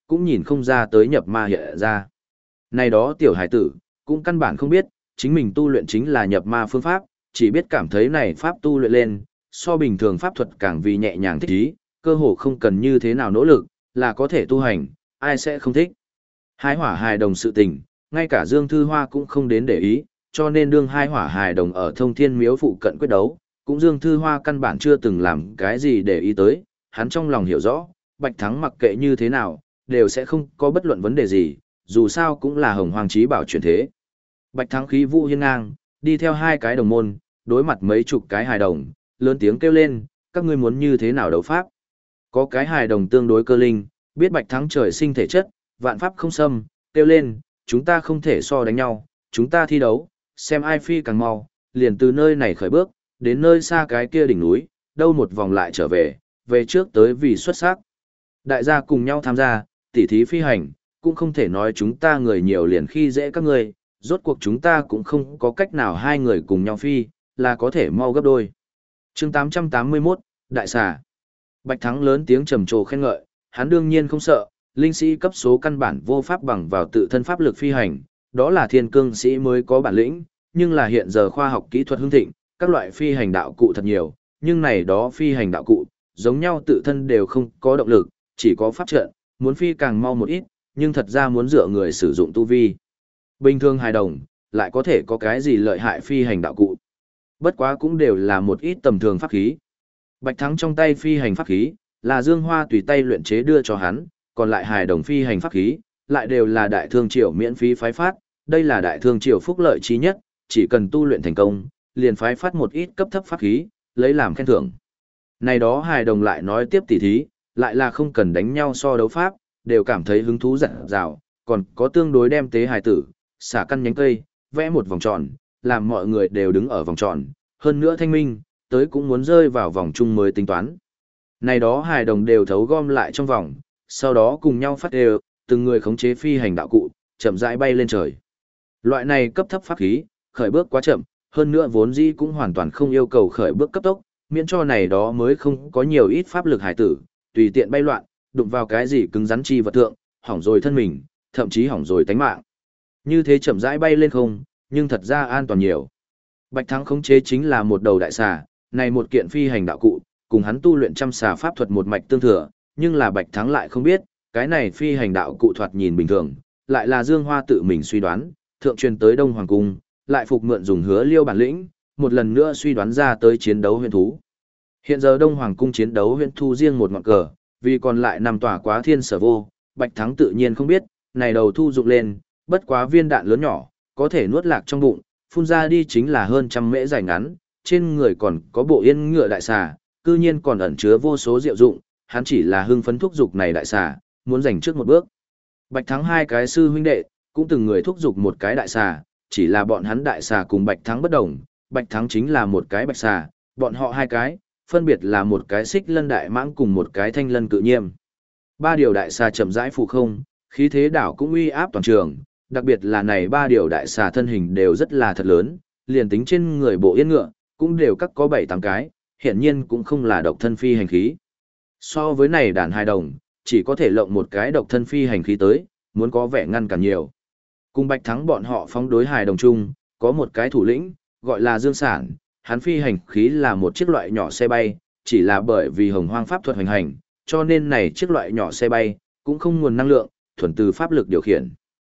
cũng nhìn không ra tới nhập ma hiện ra. Này đó tiểu hải tử, cũng căn bản không biết, chính mình tu luyện chính là nhập ma phương pháp, chỉ biết cảm thấy này pháp tu luyện lên, so bình thường pháp thuật càng vì nhẹ nhàng thích ý, cơ hồ không cần như thế nào nỗ lực, là có thể tu hành, ai sẽ không thích. Hai hỏa hài đồng sự tình, ngay cả Dương Thư Hoa cũng không đến để ý, cho nên đương hai hỏa hài đồng ở thông thiên miếu phụ cận quyết đấu, cũng Dương Thư Hoa căn bản chưa từng làm cái gì để ý tới, hắn trong lòng hiểu rõ, Bạch Thắng mặc kệ như thế nào, đều sẽ không có bất luận vấn đề gì, dù sao cũng là hồng hoàng trí bảo chuyển thế. Bạch Thắng khí vũ hiên ngang, đi theo hai cái đồng môn, đối mặt mấy chục cái hài đồng, lớn tiếng kêu lên, các ngươi muốn như thế nào đấu pháp. Có cái hài đồng tương đối cơ linh, biết Bạch Thắng trời sinh thể chất, vạn pháp không xâm, kêu lên, chúng ta không thể so đánh nhau, chúng ta thi đấu, xem ai phi càng mau, liền từ nơi này khởi bước, đến nơi xa cái kia đỉnh núi, đâu một vòng lại trở về, về trước tới vì xuất sắc. Đại gia cùng nhau tham gia, tỉ thí phi hành, cũng không thể nói chúng ta người nhiều liền khi dễ các ngươi, rốt cuộc chúng ta cũng không có cách nào hai người cùng nhau phi, là có thể mau gấp đôi. chương tám trăm tám mươi mốt, Đại xà. Bạch Thắng lớn tiếng trầm trồ khen ngợi, hắn đương nhiên không sợ, linh sĩ cấp số căn bản vô pháp bằng vào tự thân pháp lực phi hành, đó là thiên cương sĩ mới có bản lĩnh, nhưng là hiện giờ khoa học kỹ thuật hưng thịnh, các loại phi hành đạo cụ thật nhiều, nhưng này đó phi hành đạo cụ, giống nhau tự thân đều không có động lực, chỉ có pháp trận, muốn phi càng mau một ít, nhưng thật ra muốn dựa người sử dụng tu vi. Bình thường hài đồng, lại có thể có cái gì lợi hại phi hành đạo cụ. Bất quá cũng đều là một ít tầm thường pháp khí. Bạch Thắng trong tay phi hành pháp khí, là Dương Hoa tùy tay luyện chế đưa cho hắn, còn lại hài đồng phi hành pháp khí, lại đều là đại thương triều miễn phí phái phát, đây là đại thương triều phúc lợi chí nhất, chỉ cần tu luyện thành công, liền phái phát một ít cấp thấp pháp khí, lấy làm khen thưởng. Này đó hài đồng lại nói tiếp tỉ thí, lại là không cần đánh nhau so đấu pháp, đều cảm thấy hứng thú dặn dào, còn có tương đối đem tế hài tử, xả căn nhánh cây, vẽ một vòng tròn, làm mọi người đều đứng ở vòng tròn, hơn nữa thanh minh, tới cũng muốn rơi vào vòng chung mới tính toán. Này đó hài đồng đều thấu gom lại trong vòng, sau đó cùng nhau phát đều, từng người khống chế phi hành đạo cụ, chậm rãi bay lên trời. Loại này cấp thấp pháp khí, khởi bước quá chậm, hơn nữa vốn dĩ cũng hoàn toàn không yêu cầu khởi bước cấp tốc, miễn cho này đó mới không có nhiều ít pháp lực hải tử, tùy tiện bay loạn, đụng vào cái gì cứng rắn chi vật thượng, hỏng rồi thân mình, thậm chí hỏng rồi tánh mạng. Như thế chậm rãi bay lên không, nhưng thật ra an toàn nhiều. Bạch Thắng khống chế chính là một đầu đại xà, này một kiện phi hành đạo cụ, cùng hắn tu luyện trăm xà pháp thuật một mạch tương thừa, nhưng là Bạch Thắng lại không biết, cái này phi hành đạo cụ thoạt nhìn bình thường, lại là Dương Hoa tự mình suy đoán, thượng truyền tới Đông Hoàng Cung, lại phục mượn dùng hứa liêu bản lĩnh, một lần nữa suy đoán ra tới chiến đấu huyền thú. Hiện giờ Đông Hoàng Cung chiến đấu huyền thú riêng một ngọn cờ, vì còn lại nằm tỏa quá thiên sở vô, Bạch Thắng tự nhiên không biết, này đầu thu dụng lên, bất quá viên đạn lớn nhỏ, có thể nuốt lạc trong bụng, phun ra đi chính là hơn trăm mễ dài ngắn, trên người còn có bộ yên ngựa đại xà, cư nhiên còn ẩn chứa vô số diệu dụng, hắn chỉ là hưng phấn thúc dục này đại xà, muốn giành trước một bước. Bạch Thắng hai cái sư huynh đệ, cũng từng người thúc dục một cái đại xà, chỉ là bọn hắn đại xà cùng Bạch Thắng bất đồng, Bạch Thắng chính là một cái bạch xà, bọn họ hai cái, phân biệt là một cái xích lân đại mãng cùng một cái thanh lân cự nhiêm. Ba điều đại xà chậm rãi phù không, khí thế đảo cũng uy áp toàn trường, đặc biệt là này ba điều đại xà thân hình đều rất là thật lớn, liền tính trên người bộ yên ngựa, cũng đều cắt có bảy tám cái, hiển nhiên cũng không là độc thân phi hành khí. So với này đàn hai đồng, chỉ có thể lộng một cái độc thân phi hành khí tới, muốn có vẻ ngăn cản nhiều. Cùng Bạch Thắng bọn họ phóng đối hài đồng chung, có một cái thủ lĩnh, gọi là Dương Sản, hắn phi hành khí là một chiếc loại nhỏ xe bay, chỉ là bởi vì hồng hoang pháp thuật hành hành, cho nên này chiếc loại nhỏ xe bay, cũng không nguồn năng lượng, thuần từ pháp lực điều khiển.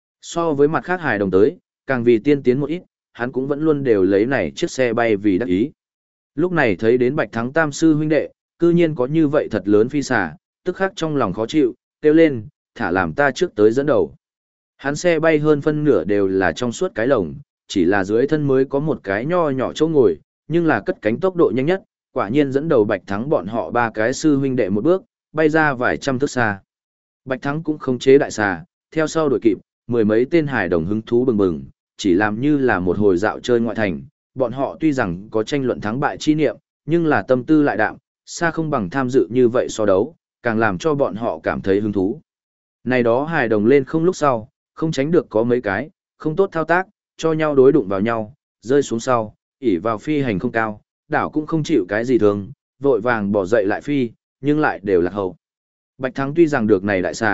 So với mặt khác hài đồng tới, càng vì tiên tiến một ít, hắn cũng vẫn luôn đều lấy này chiếc xe bay vì đắc ý. Lúc này thấy đến Bạch Thắng tam sư huynh đệ, cư nhiên có như vậy thật lớn phi xà, tức khắc trong lòng khó chịu, kêu lên, thả làm ta trước tới dẫn đầu. Hắn xe bay hơn phân nửa đều là trong suốt cái lồng, chỉ là dưới thân mới có một cái nho nhỏ chỗ ngồi, nhưng là cất cánh tốc độ nhanh nhất, quả nhiên dẫn đầu Bạch Thắng bọn họ ba cái sư huynh đệ một bước, bay ra vài trăm thước xa. Bạch Thắng cũng không chế đại xà, theo sau đuổi kịp, mười mấy tên hài đồng hứng thú bừng bừng, chỉ làm như là một hồi dạo chơi ngoại thành, bọn họ tuy rằng có tranh luận thắng bại chi niệm, nhưng là tâm tư lại đạm, xa không bằng tham dự như vậy so đấu, càng làm cho bọn họ cảm thấy hứng thú. Này đó hài đồng lên không lúc sau, không tránh được có mấy cái, không tốt thao tác, cho nhau đối đụng vào nhau, rơi xuống sau, ỉ vào phi hành không cao, đảo cũng không chịu cái gì thường, vội vàng bỏ dậy lại phi, nhưng lại đều lạc hậu. Bạch Thắng tuy rằng được này đại xà,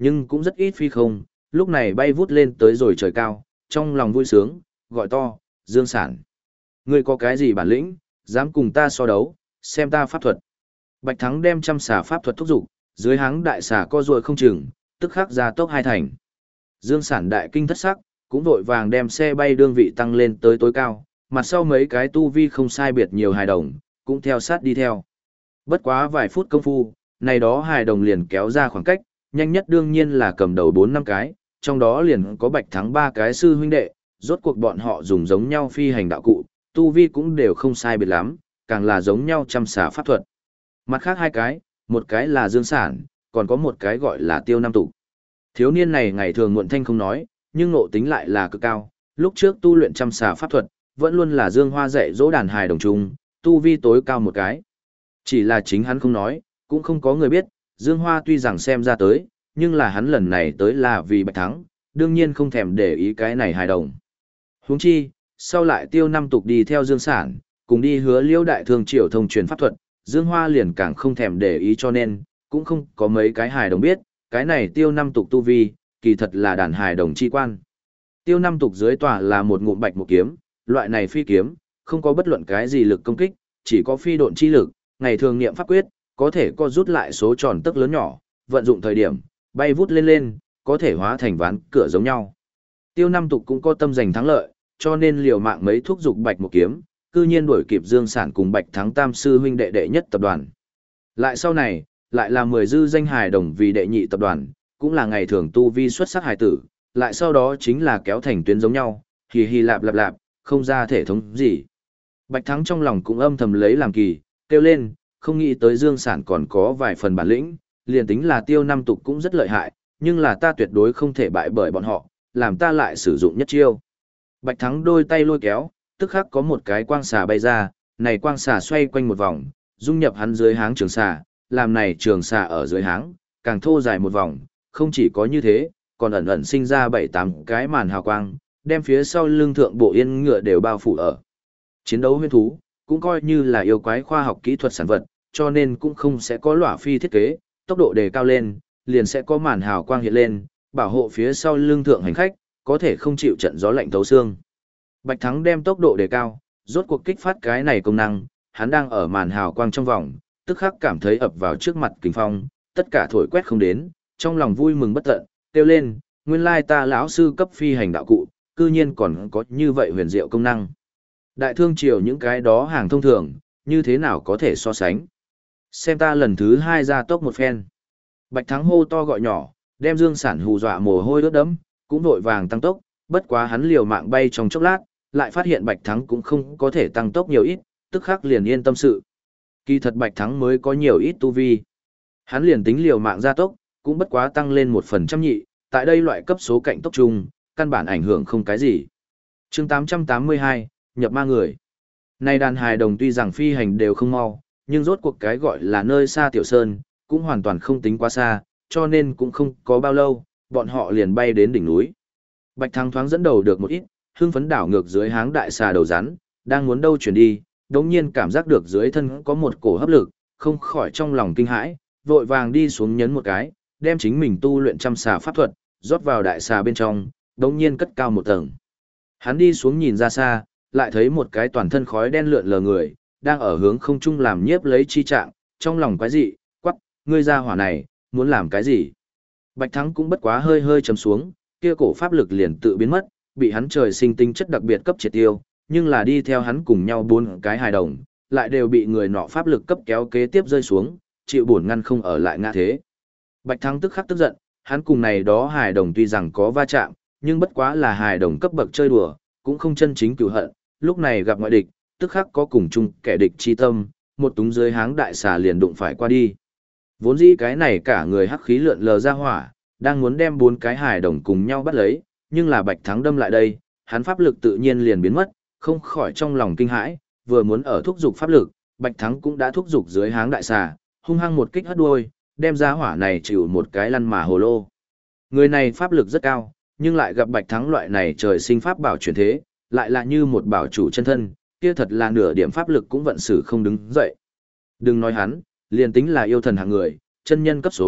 nhưng cũng rất ít phi không, lúc này bay vút lên tới rồi trời cao, trong lòng vui sướng, gọi to, Dương Sản. Ngươi có cái gì bản lĩnh, dám cùng ta so đấu, xem ta pháp thuật. Bạch Thắng đem trăm xà pháp thuật thúc giục, dưới háng đại xà co ruồi không chừng, tức khắc ra tốc hai thành. Dương Sản đại kinh thất sắc, cũng vội vàng đem xe bay đương vị tăng lên tới tối cao, mặt sau mấy cái tu vi không sai biệt nhiều hài đồng, cũng theo sát đi theo. Bất quá vài phút công phu, này đó hài đồng liền kéo ra khoảng cách, nhanh nhất đương nhiên là cầm đầu bốn năm cái, trong đó liền có Bạch Thắng ba cái sư huynh đệ, rốt cuộc bọn họ dùng giống nhau phi hành đạo cụ, tu vi cũng đều không sai biệt lắm, càng là giống nhau trăm xà pháp thuật. Mặt khác hai cái, một cái là Dương Sản, còn có một cái gọi là Tiêu Nam Tục. Thiếu niên này ngày thường muộn thanh không nói, nhưng ngộ tính lại là cực cao, lúc trước tu luyện trăm xà pháp thuật, vẫn luôn là Dương Hoa dạy dỗ đàn hài đồng chung, tu vi tối cao một cái. Chỉ là chính hắn không nói, cũng không có người biết, Dương Hoa tuy rằng xem ra tới, nhưng là hắn lần này tới là vì Bạch Thắng, đương nhiên không thèm để ý cái này hài đồng. Huống chi, sau lại Tiêu Năm Tục đi theo Dương Sản, cùng đi hứa Liễu đại thương triều thông truyền pháp thuật, Dương Hoa liền càng không thèm để ý cho nên, cũng không có mấy cái hài đồng biết, cái này Tiêu Năm Tục tu vi, kỳ thật là đàn hài đồng chi quan. Tiêu Năm Tục dưới tòa là một ngụm bạch một kiếm, loại này phi kiếm, không có bất luận cái gì lực công kích, chỉ có phi độn chi lực, ngày thường niệm pháp quyết, có thể co rút lại số tròn tức lớn nhỏ, vận dụng thời điểm, bay vút lên lên, có thể hóa thành ván cửa giống nhau. Tiêu Năm Tục cũng có tâm giành thắng lợi, cho nên liều mạng mấy thuốc dục bạch một kiếm, cư nhiên đuổi kịp Dương Sản cùng Bạch Thắng tam sư huynh đệ đệ nhất tập đoàn. Lại sau này, lại là mười dư danh hài đồng vì đệ nhị tập đoàn, cũng là ngày thường tu vi xuất sắc hài tử, lại sau đó chính là kéo thành tuyến giống nhau, hì hì lạp lạp lạp, không ra thể thống gì. Bạch Thắng trong lòng cũng âm thầm lấy làm kỳ, kêu lên, không nghĩ tới Dương Sản còn có vài phần bản lĩnh, liền tính là Tiêu Năm Tục cũng rất lợi hại, nhưng là ta tuyệt đối không thể bại bởi bọn họ, làm ta lại sử dụng nhất chiêu. Bạch Thắng đôi tay lôi kéo, tức khắc có một cái quang xà bay ra, này quang xà xoay quanh một vòng, dung nhập hắn dưới háng trường xà, làm này trường xà ở dưới háng, càng thô dài một vòng, không chỉ có như thế, còn ẩn ẩn sinh ra bảy tám cái màn hào quang, đem phía sau lưng thượng bộ yên ngựa đều bao phủ ở. Chiến đấu huyên thú, cũng coi như là yêu quái khoa học kỹ thuật sản vật, cho nên cũng không sẽ có lỏa phi thiết kế, tốc độ đề cao lên, liền sẽ có màn hào quang hiện lên, bảo hộ phía sau lưng thượng hành khách, có thể không chịu trận gió lạnh thấu xương. Bạch Thắng đem tốc độ đề cao, rốt cuộc kích phát cái này công năng, hắn đang ở màn hào quang trong vòng, tức khắc cảm thấy ập vào trước mặt kình phong, tất cả thổi quét không đến, trong lòng vui mừng bất tận, kêu lên, nguyên lai ta lão sư cấp phi hành đạo cụ, cư nhiên còn có như vậy huyền diệu công năng. Đại thương triều những cái đó hàng thông thường, như thế nào có thể so sánh. Xem ta lần thứ hai ra tốc một phen. Bạch Thắng hô to gọi nhỏ, đem Dương Sản hù dọa mồ hôi ướt đẫm, cũng vội vàng tăng tốc, bất quá hắn liều mạng bay trong chốc lát, lại phát hiện Bạch Thắng cũng không có thể tăng tốc nhiều ít, tức khắc liền yên tâm sự. Kỳ thật Bạch Thắng mới có nhiều ít tu vi. Hắn liền tính liều mạng gia tốc, cũng bất quá tăng lên một phần trăm nhị, tại đây loại cấp số cạnh tốc chung, căn bản ảnh hưởng không cái gì. chương tám trăm tám mươi hai, nhập ma người. Nay đàn hài đồng tuy rằng phi hành đều không mau, nhưng rốt cuộc cái gọi là nơi xa tiểu sơn, cũng hoàn toàn không tính quá xa, cho nên cũng không có bao lâu, bọn họ liền bay đến đỉnh núi. Bạch Thắng thoáng dẫn đầu được một ít, hưng phấn đảo ngược dưới háng đại xà đầu rắn, đang muốn đâu chuyển đi, đống nhiên cảm giác được dưới thân có một cổ hấp lực, không khỏi trong lòng kinh hãi, vội vàng đi xuống nhấn một cái, đem chính mình tu luyện trăm xà pháp thuật, rót vào đại xà bên trong, đống nhiên cất cao một tầng. Hắn đi xuống nhìn ra xa, lại thấy một cái toàn thân khói đen lượn lờ người, đang ở hướng không trung làm nhiếp lấy chi trạng, trong lòng quái dị, quắc, ngươi ra hỏa này, muốn làm cái gì? Bạch Thắng cũng bất quá hơi hơi chấm xuống, kia cổ pháp lực liền tự biến mất, bị hắn trời sinh tinh chất đặc biệt cấp triệt tiêu, nhưng là đi theo hắn cùng nhau bốn cái hài đồng, lại đều bị người nọ pháp lực cấp kéo kế tiếp rơi xuống, chịu buồn ngăn không ở lại ngã thế. Bạch Thắng tức khắc tức giận, hắn cùng này đó hài đồng tuy rằng có va chạm, nhưng bất quá là hài đồng cấp bậc chơi đùa, cũng không chân chính cửu hận, lúc này gặp ngoại địch, tức khắc có cùng chung kẻ địch chi tâm, một túng dưới háng đại xà liền đụng phải qua đi. Vốn dĩ cái này cả người hắc khí lượn lờ ra hỏa, đang muốn đem bốn cái hài đồng cùng nhau bắt lấy, nhưng là Bạch Thắng đâm lại đây, hắn pháp lực tự nhiên liền biến mất, không khỏi trong lòng kinh hãi, vừa muốn ở thúc dục pháp lực, Bạch Thắng cũng đã thúc dục dưới háng đại xà, hung hăng một kích hất đuôi, đem ra hỏa này chịu một cái lăn mà hồ lô. Người này pháp lực rất cao, nhưng lại gặp Bạch Thắng loại này trời sinh pháp bảo chuyển thế, lại là như một bảo chủ chân thân, kia thật là nửa điểm pháp lực cũng vận xử không đứng dậy. Đừng nói hắn, liền tính là yêu thần hạng người, chân nhân cấp số,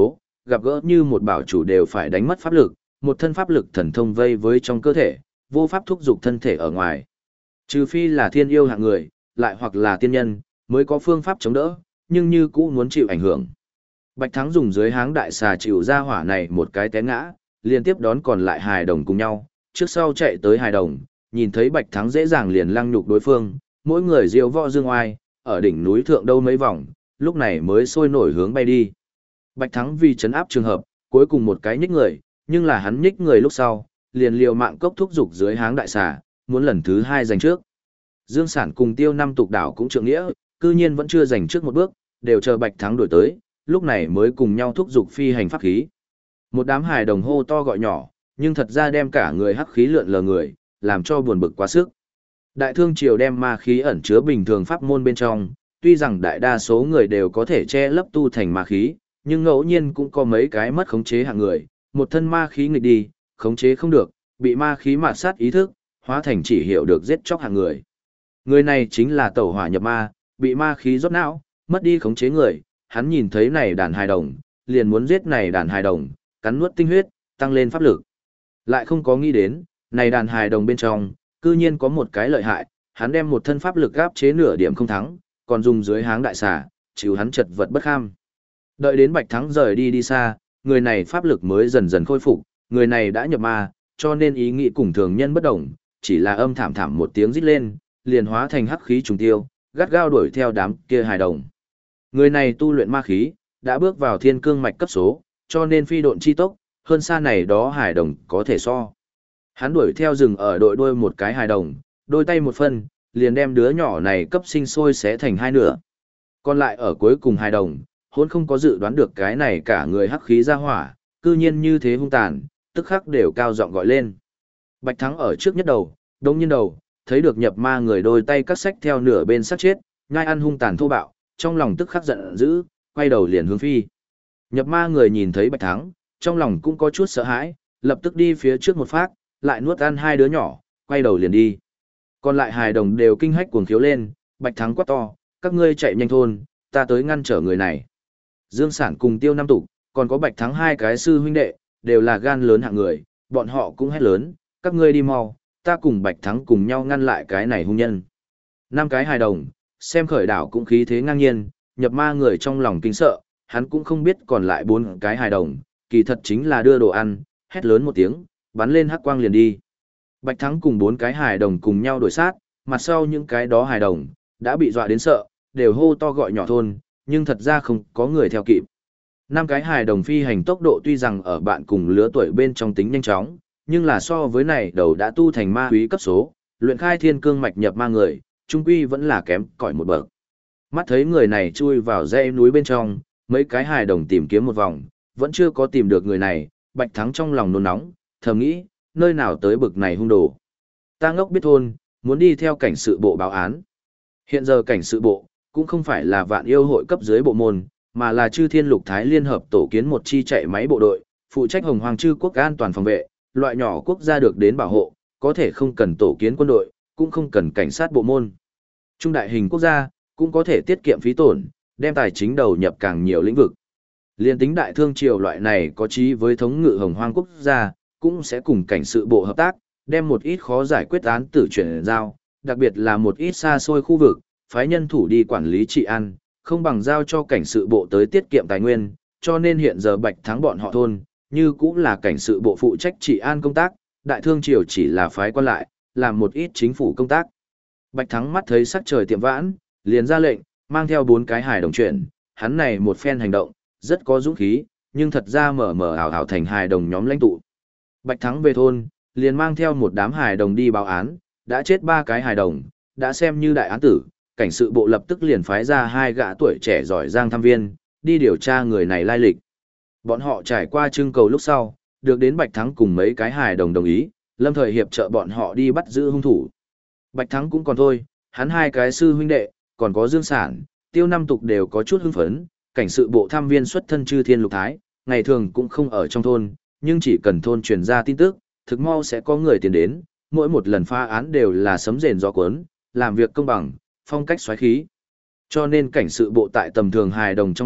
gặp gỡ như một bảo chủ đều phải đánh mất pháp lực, một thân pháp lực thần thông vây với trong cơ thể, vô pháp thúc dục thân thể ở ngoài. Trừ phi là thiên yêu hạng người, lại hoặc là tiên nhân, mới có phương pháp chống đỡ, nhưng như cũ muốn chịu ảnh hưởng. Bạch Thắng dùng dưới háng đại xà chịu ra hỏa này một cái té ngã, liên tiếp đón còn lại hài đồng cùng nhau, trước sau chạy tới hài đồng, nhìn thấy Bạch Thắng dễ dàng liền lăng nhục đối phương, mỗi người diêu võ dương oai, ở đỉnh núi thượng đâu mấy vòng, lúc này mới sôi nổi hướng bay đi. Bạch Thắng vì chấn áp trường hợp, cuối cùng một cái nhích người, nhưng là hắn nhích người lúc sau, liền liều mạng cốc thúc dục dưới háng đại xà, muốn lần thứ hai giành trước. Dương Sản cùng Tiêu Năm Tục Đảo cũng trượng nghĩa, cư nhiên vẫn chưa giành trước một bước, đều chờ Bạch Thắng đuổi tới, lúc này mới cùng nhau thúc dục phi hành pháp khí. Một đám hài đồng hô to gọi nhỏ, nhưng thật ra đem cả người hắc khí lượn lờ người, làm cho buồn bực quá sức. Đại thương triều đem ma khí ẩn chứa bình thường pháp môn bên trong, tuy rằng đại đa số người đều có thể che lấp tu thành ma khí, nhưng ngẫu nhiên cũng có mấy cái mất khống chế hạng người, một thân ma khí nghịch đi, khống chế không được, bị ma khí mạt sát ý thức, hóa thành chỉ hiểu được giết chóc hạng người. Người này chính là tẩu hỏa nhập ma, bị ma khí rót não, mất đi khống chế người, hắn nhìn thấy này đàn hài đồng, liền muốn giết này đàn hài đồng, cắn nuốt tinh huyết, tăng lên pháp lực. Lại không có nghĩ đến, này đàn hài đồng bên trong, cư nhiên có một cái lợi hại, hắn đem một thân pháp lực áp chế nửa điểm không thắng, còn dùng dưới háng đại xà, chịu hắn chật vật bất kham. Đợi đến Bạch Thắng rời đi đi xa, người này pháp lực mới dần dần khôi phục, người này đã nhập ma, cho nên ý nghĩ cùng thường nhân bất đồng, chỉ là âm thảm thảm một tiếng rít lên, liền hóa thành hắc khí trùng tiêu, gắt gao đuổi theo đám kia hài đồng. Người này tu luyện ma khí, đã bước vào thiên cương mạch cấp số, cho nên phi độn chi tốc, hơn xa này đó hài đồng có thể so. Hắn đuổi theo rừng ở đội đuôi một cái hài đồng, đôi tay một phân, liền đem đứa nhỏ này cấp sinh sôi xé thành hai nửa. Còn lại ở cuối cùng hài đồng, hôn không có dự đoán được cái này cả người hắc khí ra hỏa, cư nhiên như thế hung tàn, tức khắc đều cao giọng gọi lên. Bạch Thắng ở trước nhất đầu, đông nhiên đầu, thấy được nhập ma người đôi tay cắt sách theo nửa bên sát chết, nhai ăn hung tàn thô bạo, trong lòng tức khắc giận dữ, quay đầu liền hướng phi. Nhập ma người nhìn thấy Bạch Thắng, trong lòng cũng có chút sợ hãi, lập tức đi phía trước một phát, lại nuốt ăn hai đứa nhỏ, quay đầu liền đi. Còn lại hài đồng đều kinh hách cuồng khiếu lên, Bạch Thắng quát to, các ngươi chạy nhanh thôn, ta tới ngăn trở người này. Dương Sản cùng Tiêu Năm Tục, còn có Bạch Thắng hai cái sư huynh đệ, đều là gan lớn hạng người, bọn họ cũng hét lớn, các ngươi đi mau, ta cùng Bạch Thắng cùng nhau ngăn lại cái này hung nhân. Năm cái hài đồng, xem khởi đảo cũng khí thế ngang nhiên, nhập ma người trong lòng kinh sợ, hắn cũng không biết còn lại bốn cái hài đồng, kỳ thật chính là đưa đồ ăn, hét lớn một tiếng, bắn lên hắc quang liền đi. Bạch Thắng cùng bốn cái hài đồng cùng nhau đuổi sát, mặt sau những cái đó hài đồng, đã bị dọa đến sợ, đều hô to gọi nhỏ thôn, nhưng thật ra không có người theo kịp. Năm cái hài đồng phi hành tốc độ tuy rằng ở bạn cùng lứa tuổi bên trong tính nhanh chóng, nhưng là so với này đầu đã tu thành ma quý cấp số, luyện khai thiên cương mạch nhập ma người, trung quy vẫn là kém cỏi một bậc. Mắt thấy người này chui vào dãy núi bên trong, mấy cái hài đồng tìm kiếm một vòng, vẫn chưa có tìm được người này, Bạch Thắng trong lòng nôn nóng, thầm nghĩ, nơi nào tới bực này hung đồ. Ta ngốc biết thôn, muốn đi theo cảnh sự bộ báo án. Hiện giờ cảnh sự bộ, cũng không phải là vạn yêu hội cấp dưới bộ môn, mà là chư thiên lục thái liên hợp tổ kiến một chi chạy máy bộ đội, phụ trách hồng hoàng chư quốc an toàn phòng vệ, loại nhỏ quốc gia được đến bảo hộ, có thể không cần tổ kiến quân đội, cũng không cần cảnh sát bộ môn. Trung đại hình quốc gia, cũng có thể tiết kiệm phí tổn, đem tài chính đầu nhập càng nhiều lĩnh vực. Liên tính đại thương triều loại này có chí với thống ngự hồng hoang quốc gia, cũng sẽ cùng cảnh sự bộ hợp tác, đem một ít khó giải quyết án tử chuyển giao, đặc biệt là một ít xa xôi khu vực, phái nhân thủ đi quản lý trị an, không bằng giao cho cảnh sự bộ tới tiết kiệm tài nguyên, cho nên hiện giờ Bạch Thắng bọn họ thôn, như cũng là cảnh sự bộ phụ trách trị an công tác, đại thương triều chỉ là phái quan lại, làm một ít chính phủ công tác. Bạch Thắng mắt thấy sắc trời tiệm vãn, liền ra lệnh, mang theo bốn cái hài đồng chuyển, hắn này một phen hành động, rất có dũng khí, nhưng thật ra mở mở ảo ảo thành hài đồng nhóm lãnh tụ. Bạch Thắng về thôn, liền mang theo một đám hài đồng đi báo án, đã chết ba cái hài đồng, đã xem như đại án tử, cảnh sự bộ lập tức liền phái ra hai gã tuổi trẻ giỏi giang tham viên, đi điều tra người này lai lịch. Bọn họ trải qua trưng cầu lúc sau, được đến Bạch Thắng cùng mấy cái hài đồng đồng ý, lâm thời hiệp trợ bọn họ đi bắt giữ hung thủ. Bạch Thắng cũng còn thôi, hắn hai cái sư huynh đệ, còn có Dương Sản, Tiêu Năm Tục đều có chút hưng phấn, cảnh sự bộ tham viên xuất thân chư thiên lục thái, ngày thường cũng không ở trong thôn, nhưng chỉ cần thôn truyền ra tin tức, thực mau sẽ có người tiền đến, mỗi một lần phá án đều là sấm rền gió cuốn, làm việc công bằng, phong cách xoáy khí. Cho nên cảnh sự bộ tại tầm thường hài đồng trong mắt,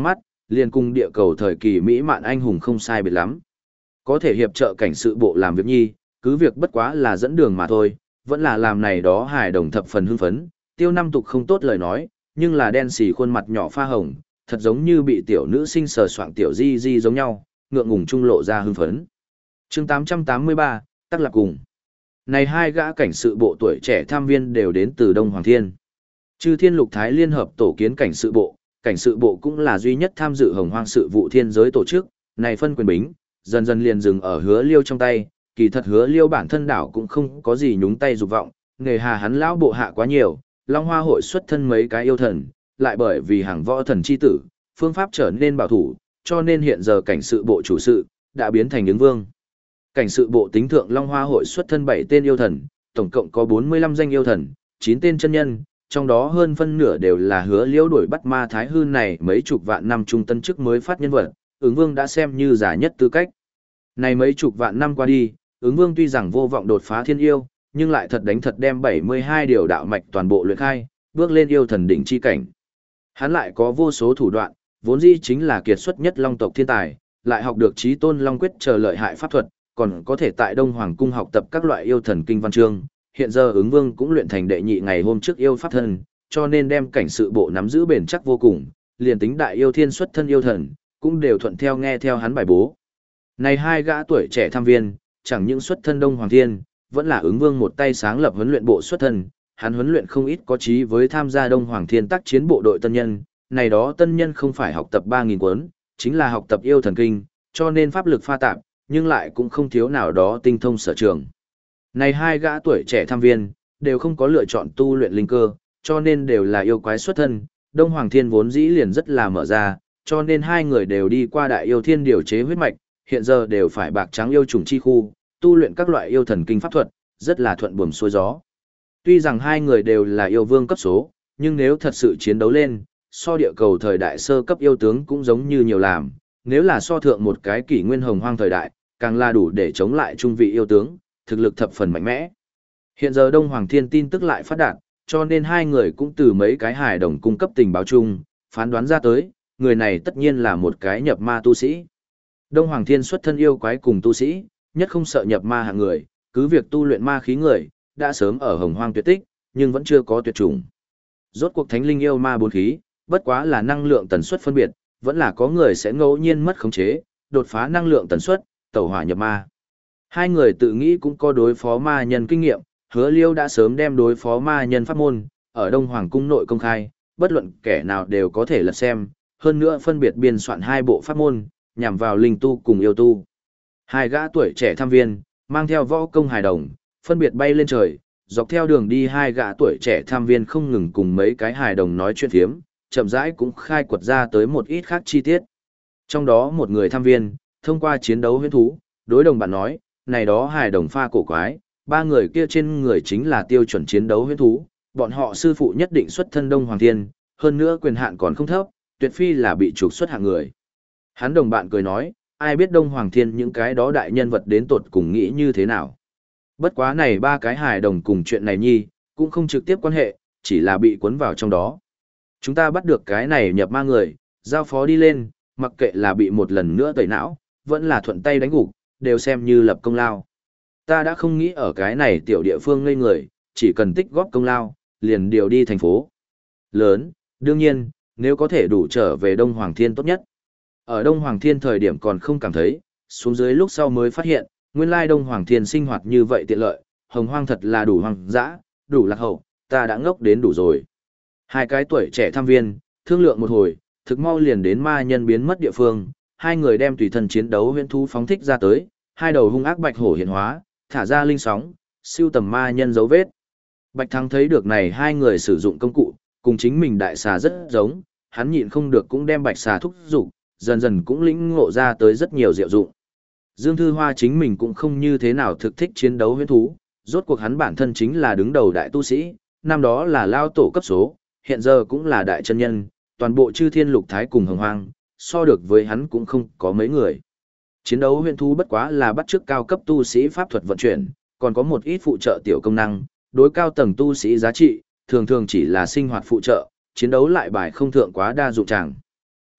liền cùng địa cầu thời kỳ mỹ mạn anh hùng không sai biệt lắm. Có thể hiệp trợ cảnh sự bộ làm việc nhi, cứ việc bất quá là dẫn đường mà thôi, vẫn là làm này đó hài đồng thập phần hưng phấn, tiêu năm tục không tốt lời nói, nhưng là đen xì khuôn mặt nhỏ pha hồng, thật giống như bị tiểu nữ sinh sờ soạng tiểu di di giống nhau, ngượng ngùng trung lộ ra hưng phấn. chương tám trăm tám mươi ba, Tắc Lạc Cùng. Này hai gã cảnh sự bộ tuổi trẻ tham viên đều đến từ Đông Hoàng Thiên. Chư Thiên Lục Thái liên hợp tổ kiến cảnh sự bộ, cảnh sự bộ cũng là duy nhất tham dự hồng hoang sự vụ thiên giới tổ chức, này phân quyền bính, dần dần liền dừng ở Hứa Liêu trong tay, kỳ thật Hứa Liêu bản thân đảo cũng không có gì nhúng tay dục vọng, nghề hà hắn lão bộ hạ quá nhiều, Long Hoa hội xuất thân mấy cái yêu thần, lại bởi vì hàng võ thần chi tử, phương pháp trở nên bảo thủ, cho nên hiện giờ cảnh sự bộ chủ sự đã biến thành ứng vương. Cảnh sự bộ tính thượng Long Hoa hội xuất thân bảy tên yêu thần, tổng cộng có bốn mươi lăm danh yêu thần, chín tên chân nhân, trong đó hơn phân nửa đều là Hứa Liễu đuổi bắt ma thái hư này mấy chục vạn năm trung tân chức mới phát nhân vật, ứng vương đã xem như giả nhất tư cách. Này mấy chục vạn năm qua đi, ứng vương tuy rằng vô vọng đột phá thiên yêu, nhưng lại thật đánh thật đem bảy mươi hai điều đạo mạch toàn bộ luyện khai, bước lên yêu thần đỉnh chi cảnh. Hắn lại có vô số thủ đoạn, vốn dĩ chính là kiệt xuất nhất long tộc thiên tài, lại học được chí tôn long quyết chờ lợi hại pháp thuật, còn có thể tại Đông Hoàng cung học tập các loại yêu thần kinh văn chương. Hiện giờ ứng vương cũng luyện thành đệ nhị ngày hôm trước yêu pháp thân, cho nên đem cảnh sự bộ nắm giữ bền chắc vô cùng, liền tính đại yêu thiên xuất thân yêu thần, cũng đều thuận theo nghe theo hắn bài bố. Này hai gã tuổi trẻ tham viên, chẳng những xuất thân Đông Hoàng Thiên, vẫn là ứng vương một tay sáng lập huấn luyện bộ xuất thân, hắn huấn luyện không ít có chí với tham gia Đông Hoàng Thiên tác chiến bộ đội tân nhân, này đó tân nhân không phải học tập ba nghìn cuốn, chính là học tập yêu thần kinh, cho nên pháp lực pha tạp, nhưng lại cũng không thiếu nào đó tinh thông sở trường. Này hai gã tuổi trẻ tham viên, đều không có lựa chọn tu luyện linh cơ, cho nên đều là yêu quái xuất thân, Đông Hoàng Thiên vốn dĩ liền rất là mở ra, cho nên hai người đều đi qua đại yêu thiên điều chế huyết mạch, hiện giờ đều phải bạc trắng yêu trùng chi khu, tu luyện các loại yêu thần kinh pháp thuật, rất là thuận buồm xuôi gió. Tuy rằng hai người đều là yêu vương cấp số, nhưng nếu thật sự chiến đấu lên, so địa cầu thời đại sơ cấp yêu tướng cũng giống như nhiều làm, nếu là so thượng một cái kỷ nguyên hồng hoang thời đại, càng là đủ để chống lại trung vị yêu tướng, thực lực thập phần mạnh mẽ. Hiện giờ Đông Hoàng Thiên tin tức lại phát đạt, cho nên hai người cũng từ mấy cái hài đồng cung cấp tình báo chung, phán đoán ra tới, người này tất nhiên là một cái nhập ma tu sĩ. Đông Hoàng Thiên xuất thân yêu quái cùng tu sĩ, nhất không sợ nhập ma hạng người, cứ việc tu luyện ma khí người, đã sớm ở hồng hoang tuyệt tích, nhưng vẫn chưa có tuyệt chủng. Rốt cuộc thánh linh yêu ma bốn khí, bất quá là năng lượng tần suất phân biệt, vẫn là có người sẽ ngẫu nhiên mất khống chế, đột phá năng lượng tần suất, tẩu hỏa nhập ma. Hai người tự nghĩ cũng có đối phó ma nhân kinh nghiệm, Hứa Liêu đã sớm đem đối phó ma nhân pháp môn, ở Đông Hoàng cung nội công khai, bất luận kẻ nào đều có thể lật xem, hơn nữa phân biệt biên soạn hai bộ pháp môn, nhằm vào linh tu cùng yêu tu. Hai gã tuổi trẻ tham viên, mang theo võ công hài đồng, phân biệt bay lên trời, dọc theo đường đi hai gã tuổi trẻ tham viên không ngừng cùng mấy cái hài đồng nói chuyện phiếm, chậm rãi cũng khai quật ra tới một ít khác chi tiết. Trong đó một người tham viên, thông qua chiến đấu huyễn thú, đối đồng bạn nói, này đó hài đồng pha cổ quái, ba người kia trên người chính là tiêu chuẩn chiến đấu huyễn thú, bọn họ sư phụ nhất định xuất thân Đông Hoàng Thiên, hơn nữa quyền hạn còn không thấp, tuyệt phi là bị trục xuất hạng người. Hắn đồng bạn cười nói, ai biết Đông Hoàng Thiên những cái đó đại nhân vật đến tột cùng nghĩ như thế nào. Bất quá này ba cái hài đồng cùng chuyện này nhi, cũng không trực tiếp quan hệ, chỉ là bị cuốn vào trong đó. Chúng ta bắt được cái này nhập ma người, giao phó đi lên, mặc kệ là bị một lần nữa tẩy não, vẫn là thuận tay đánh gục, đều xem như lập công lao. Ta đã không nghĩ ở cái này tiểu địa phương ngây người, chỉ cần tích góp công lao, liền điều đi thành phố lớn, đương nhiên, nếu có thể đủ trở về Đông Hoàng Thiên tốt nhất. Ở Đông Hoàng Thiên thời điểm còn không cảm thấy, xuống dưới lúc sau mới phát hiện, nguyên lai Đông Hoàng Thiên sinh hoạt như vậy tiện lợi, hồng hoang thật là đủ hoang dã, đủ lạc hậu, ta đã ngốc đến đủ rồi. Hai cái tuổi trẻ tham viên, thương lượng một hồi, thực mau liền đến ma nhân biến mất địa phương, hai người đem tùy thân chiến đấu huyễn thú phóng thích ra tới, hai đầu hung ác bạch hổ hiện hóa, thả ra linh sóng, siêu tầm ma nhân dấu vết. Bạch Thắng thấy được này hai người sử dụng công cụ, cùng chính mình đại xà rất giống, hắn nhịn không được cũng đem bạch xà thúc dục, dần dần cũng lĩnh ngộ ra tới rất nhiều diệu dụng. Dương Thư Hoa chính mình cũng không như thế nào thực thích chiến đấu huyễn thú, rốt cuộc hắn bản thân chính là đứng đầu đại tu sĩ, năm đó là lao tổ cấp số, hiện giờ cũng là đại chân nhân, toàn bộ chư thiên lục thái cùng hồng hoang, so được với hắn cũng không có mấy người. Chiến đấu huyễn thú bất quá là bắt chước cao cấp tu sĩ pháp thuật vận chuyển, còn có một ít phụ trợ tiểu công năng, đối cao tầng tu sĩ giá trị, thường thường chỉ là sinh hoạt phụ trợ, chiến đấu lại bài không thượng quá đa dụng chẳng.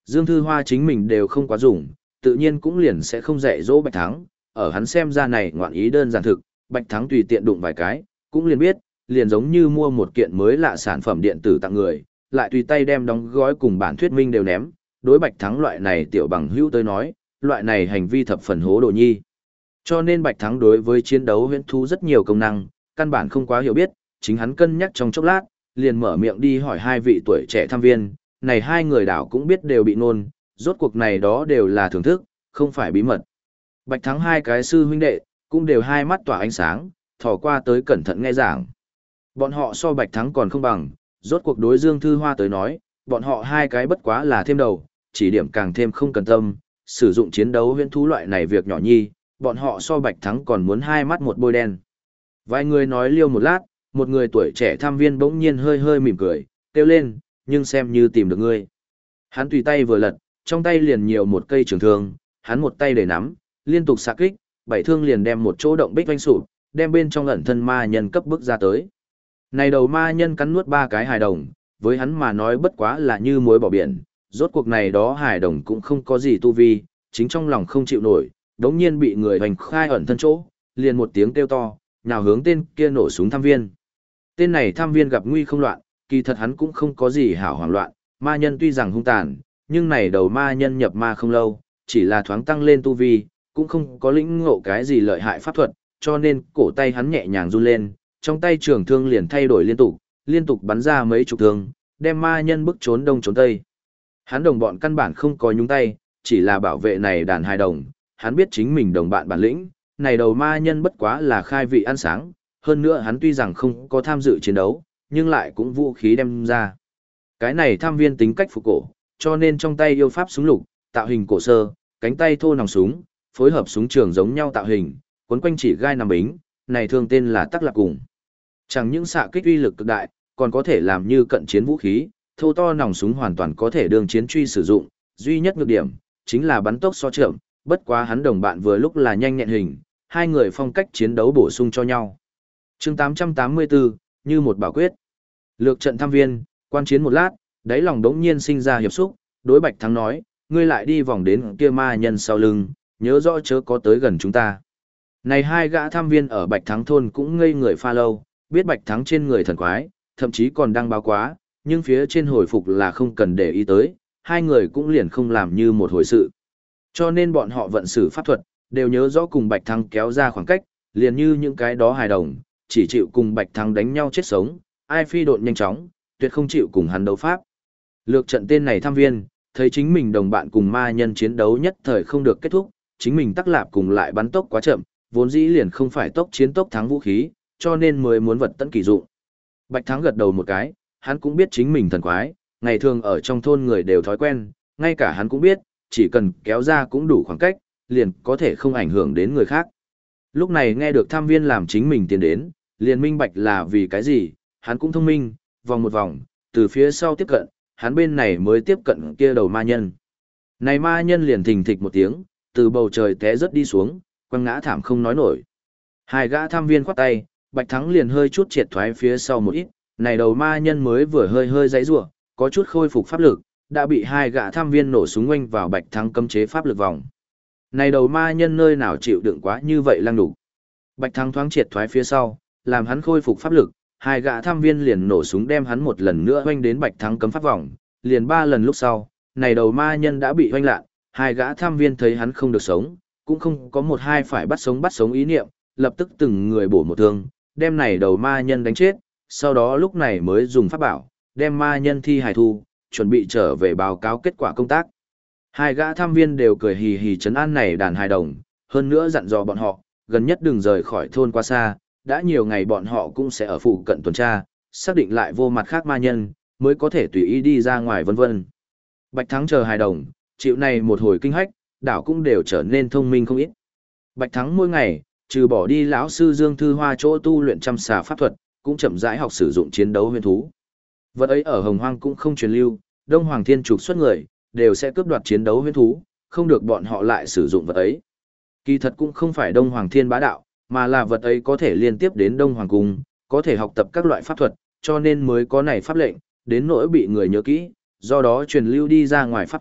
Dương Thư Hoa chính mình đều không quá dùng, tự nhiên cũng liền sẽ không dạy dỗ Bạch Thắng, ở hắn xem ra này ngoạn ý đơn giản thực, Bạch Thắng tùy tiện đụng vài cái, cũng liền biết, liền giống như mua một kiện mới lạ sản phẩm điện tử tặng người, lại tùy tay đem đóng gói cùng bản thuyết minh đều ném, đối Bạch Thắng loại này tiểu bằng hữu tới nói, loại này hành vi thập phần hố đồ nhi. Cho nên Bạch Thắng đối với chiến đấu huyễn thú rất nhiều công năng, căn bản không quá hiểu biết, chính hắn cân nhắc trong chốc lát, liền mở miệng đi hỏi hai vị tuổi trẻ tham viên, này hai người đảo cũng biết đều bị nôn, rốt cuộc này đó đều là thưởng thức, không phải bí mật. Bạch Thắng hai cái sư huynh đệ, cũng đều hai mắt tỏa ánh sáng, thò qua tới cẩn thận nghe giảng. Bọn họ so Bạch Thắng còn không bằng, rốt cuộc đối Dương Thư Hoa tới nói, bọn họ hai cái bất quá là thêm đầu, chỉ điểm càng thêm không cần tâm, sử dụng chiến đấu huyễn thú loại này việc nhỏ nhi, bọn họ so Bạch Thắng còn muốn hai mắt một bôi đen. Vài người nói liêu một lát, một người tuổi trẻ tham viên bỗng nhiên hơi hơi mỉm cười, kêu lên, nhưng xem như tìm được ngươi. Hắn tùy tay vừa lật, trong tay liền nhiều một cây trường thương, hắn một tay để nắm, liên tục xạ kích, bảy thương liền đem một chỗ động bích vanh sụp, đem bên trong ẩn thân ma nhân cấp bức ra tới. Này đầu ma nhân cắn nuốt ba cái hài đồng, với hắn mà nói bất quá là như muối bỏ biển, rốt cuộc này đó hài đồng cũng không có gì tu vi, chính trong lòng không chịu nổi, đống nhiên bị người hoành khai ẩn thân chỗ, liền một tiếng kêu to, nhào hướng tên kia nổ súng tham viên. Tên này tham viên gặp nguy không loạn, kỳ thật hắn cũng không có gì hảo hoảng loạn, ma nhân tuy rằng hung tàn, nhưng này đầu ma nhân nhập ma không lâu, chỉ là thoáng tăng lên tu vi, cũng không có lĩnh ngộ cái gì lợi hại pháp thuật, cho nên cổ tay hắn nhẹ nhàng run lên, trong tay trường thương liền thay đổi liên tục, liên tục bắn ra mấy chục thương, đem ma nhân bức trốn đông trốn tây. Hắn đồng bọn căn bản không có nhúng tay, chỉ là bảo vệ này đàn hài đồng, hắn biết chính mình đồng bạn bản lĩnh, này đầu ma nhân bất quá là khai vị ăn sáng, hơn nữa hắn tuy rằng không có tham dự chiến đấu, nhưng lại cũng vũ khí đem ra. Cái này tham viên tính cách phục cổ, cho nên trong tay yêu pháp súng lục, tạo hình cổ sơ, cánh tay thô nòng súng, phối hợp súng trường giống nhau tạo hình, cuốn quanh chỉ gai nằm bính, này thường tên là tắc lạc cùng. Chẳng những xạ kích uy lực cực đại, còn có thể làm như cận chiến vũ khí, thô to nòng súng hoàn toàn có thể đường chiến truy sử dụng, duy nhất nhược điểm chính là bắn tốc so chậm, bất quá hắn đồng bạn vừa lúc là nhanh nhẹn hình, hai người phong cách chiến đấu bổ sung cho nhau. Chương tám trăm tám mươi tư, như một bảo quyết. Lược trận tham viên, quan chiến một lát, đáy lòng đống nhiên sinh ra hiệp xúc, đối Bạch Thắng nói, ngươi lại đi vòng đến kia ma nhân sau lưng, nhớ rõ chớ có tới gần chúng ta. Này hai gã tham viên ở Bạch Thắng thôn cũng ngây người pha lâu, biết Bạch Thắng trên người thần quái, thậm chí còn đang báo quá, nhưng phía trên hồi phục là không cần để ý tới, hai người cũng liền không làm như một hồi sự. Cho nên bọn họ vận xử pháp thuật, đều nhớ rõ cùng Bạch Thắng kéo ra khoảng cách, liền như những cái đó hài đồng, chỉ chịu cùng Bạch Thắng đánh nhau chết sống, ai phi độn nhanh chóng, tuyệt không chịu cùng hắn đấu pháp. Lược trận tên này tham viên, thấy chính mình đồng bạn cùng ma nhân chiến đấu nhất thời không được kết thúc, chính mình tắc lạp cùng lại bắn tốc quá chậm, vốn dĩ liền không phải tốc chiến tốc thắng vũ khí, cho nên mới muốn vật tận kỳ dụng. Bạch Thắng gật đầu một cái, hắn cũng biết chính mình thần quái, ngày thường ở trong thôn người đều thói quen, ngay cả hắn cũng biết, chỉ cần kéo ra cũng đủ khoảng cách, liền có thể không ảnh hưởng đến người khác. Lúc này nghe được tham viên làm chính mình tiến đến, liền minh bạch là vì cái gì, hắn cũng thông minh, vòng một vòng, từ phía sau tiếp cận, hắn bên này mới tiếp cận kia đầu ma nhân. Này ma nhân liền thình thịch một tiếng, từ bầu trời té rớt đi xuống, quăng ngã thảm không nói nổi. Hai gã tham viên khoát tay, Bạch Thắng liền hơi chút triệt thoái phía sau một ít, này đầu ma nhân mới vừa hơi hơi giãy giụa, có chút khôi phục pháp lực, đã bị hai gã tham viên nổ súng oanh vào Bạch Thắng cấm chế pháp lực vòng. Này đầu ma nhân nơi nào chịu đựng quá như vậy lăng đủ. Bạch Thắng thoáng triệt thoái phía sau, làm hắn khôi phục pháp lực, hai gã tham viên liền nổ súng đem hắn một lần nữa oanh đến Bạch Thắng cấm pháp vòng, liền ba lần lúc sau, này đầu ma nhân đã bị oanh lạn, hai gã tham viên thấy hắn không được sống, cũng không có một hai phải bắt sống bắt sống ý niệm, lập tức từng người bổ một thương, đem này đầu ma nhân đánh chết, sau đó lúc này mới dùng pháp bảo, đem ma nhân thi hài thu, chuẩn bị trở về báo cáo kết quả công tác. Hai gã tham viên đều cười hì hì trấn an này đàn hài đồng, hơn nữa dặn dò bọn họ, gần nhất đừng rời khỏi thôn quá xa, đã nhiều ngày bọn họ cũng sẽ ở phụ cận tuần tra, xác định lại vô mặt khác ma nhân, mới có thể tùy ý đi ra ngoài vân vân. Bạch Thắng chờ hài đồng, chịu này một hồi kinh hách, đảo cũng đều trở nên thông minh không ít. Bạch Thắng mỗi ngày, trừ bỏ đi lão sư Dương Thư Hoa chỗ tu luyện trăm xà pháp thuật, cũng chậm rãi học sử dụng chiến đấu huyền thú. Vật ấy ở Hồng Hoang cũng không truyền lưu, Đông Hoàng Thiên trục xuất người, đều sẽ cướp đoạt chiến đấu huyền thú, không được bọn họ lại sử dụng vật ấy. Kỳ thật cũng không phải Đông Hoàng Thiên bá đạo, mà là vật ấy có thể liên tiếp đến Đông Hoàng Cung, có thể học tập các loại pháp thuật, cho nên mới có này pháp lệnh, đến nỗi bị người nhớ kỹ, do đó truyền lưu đi ra ngoài pháp thuật,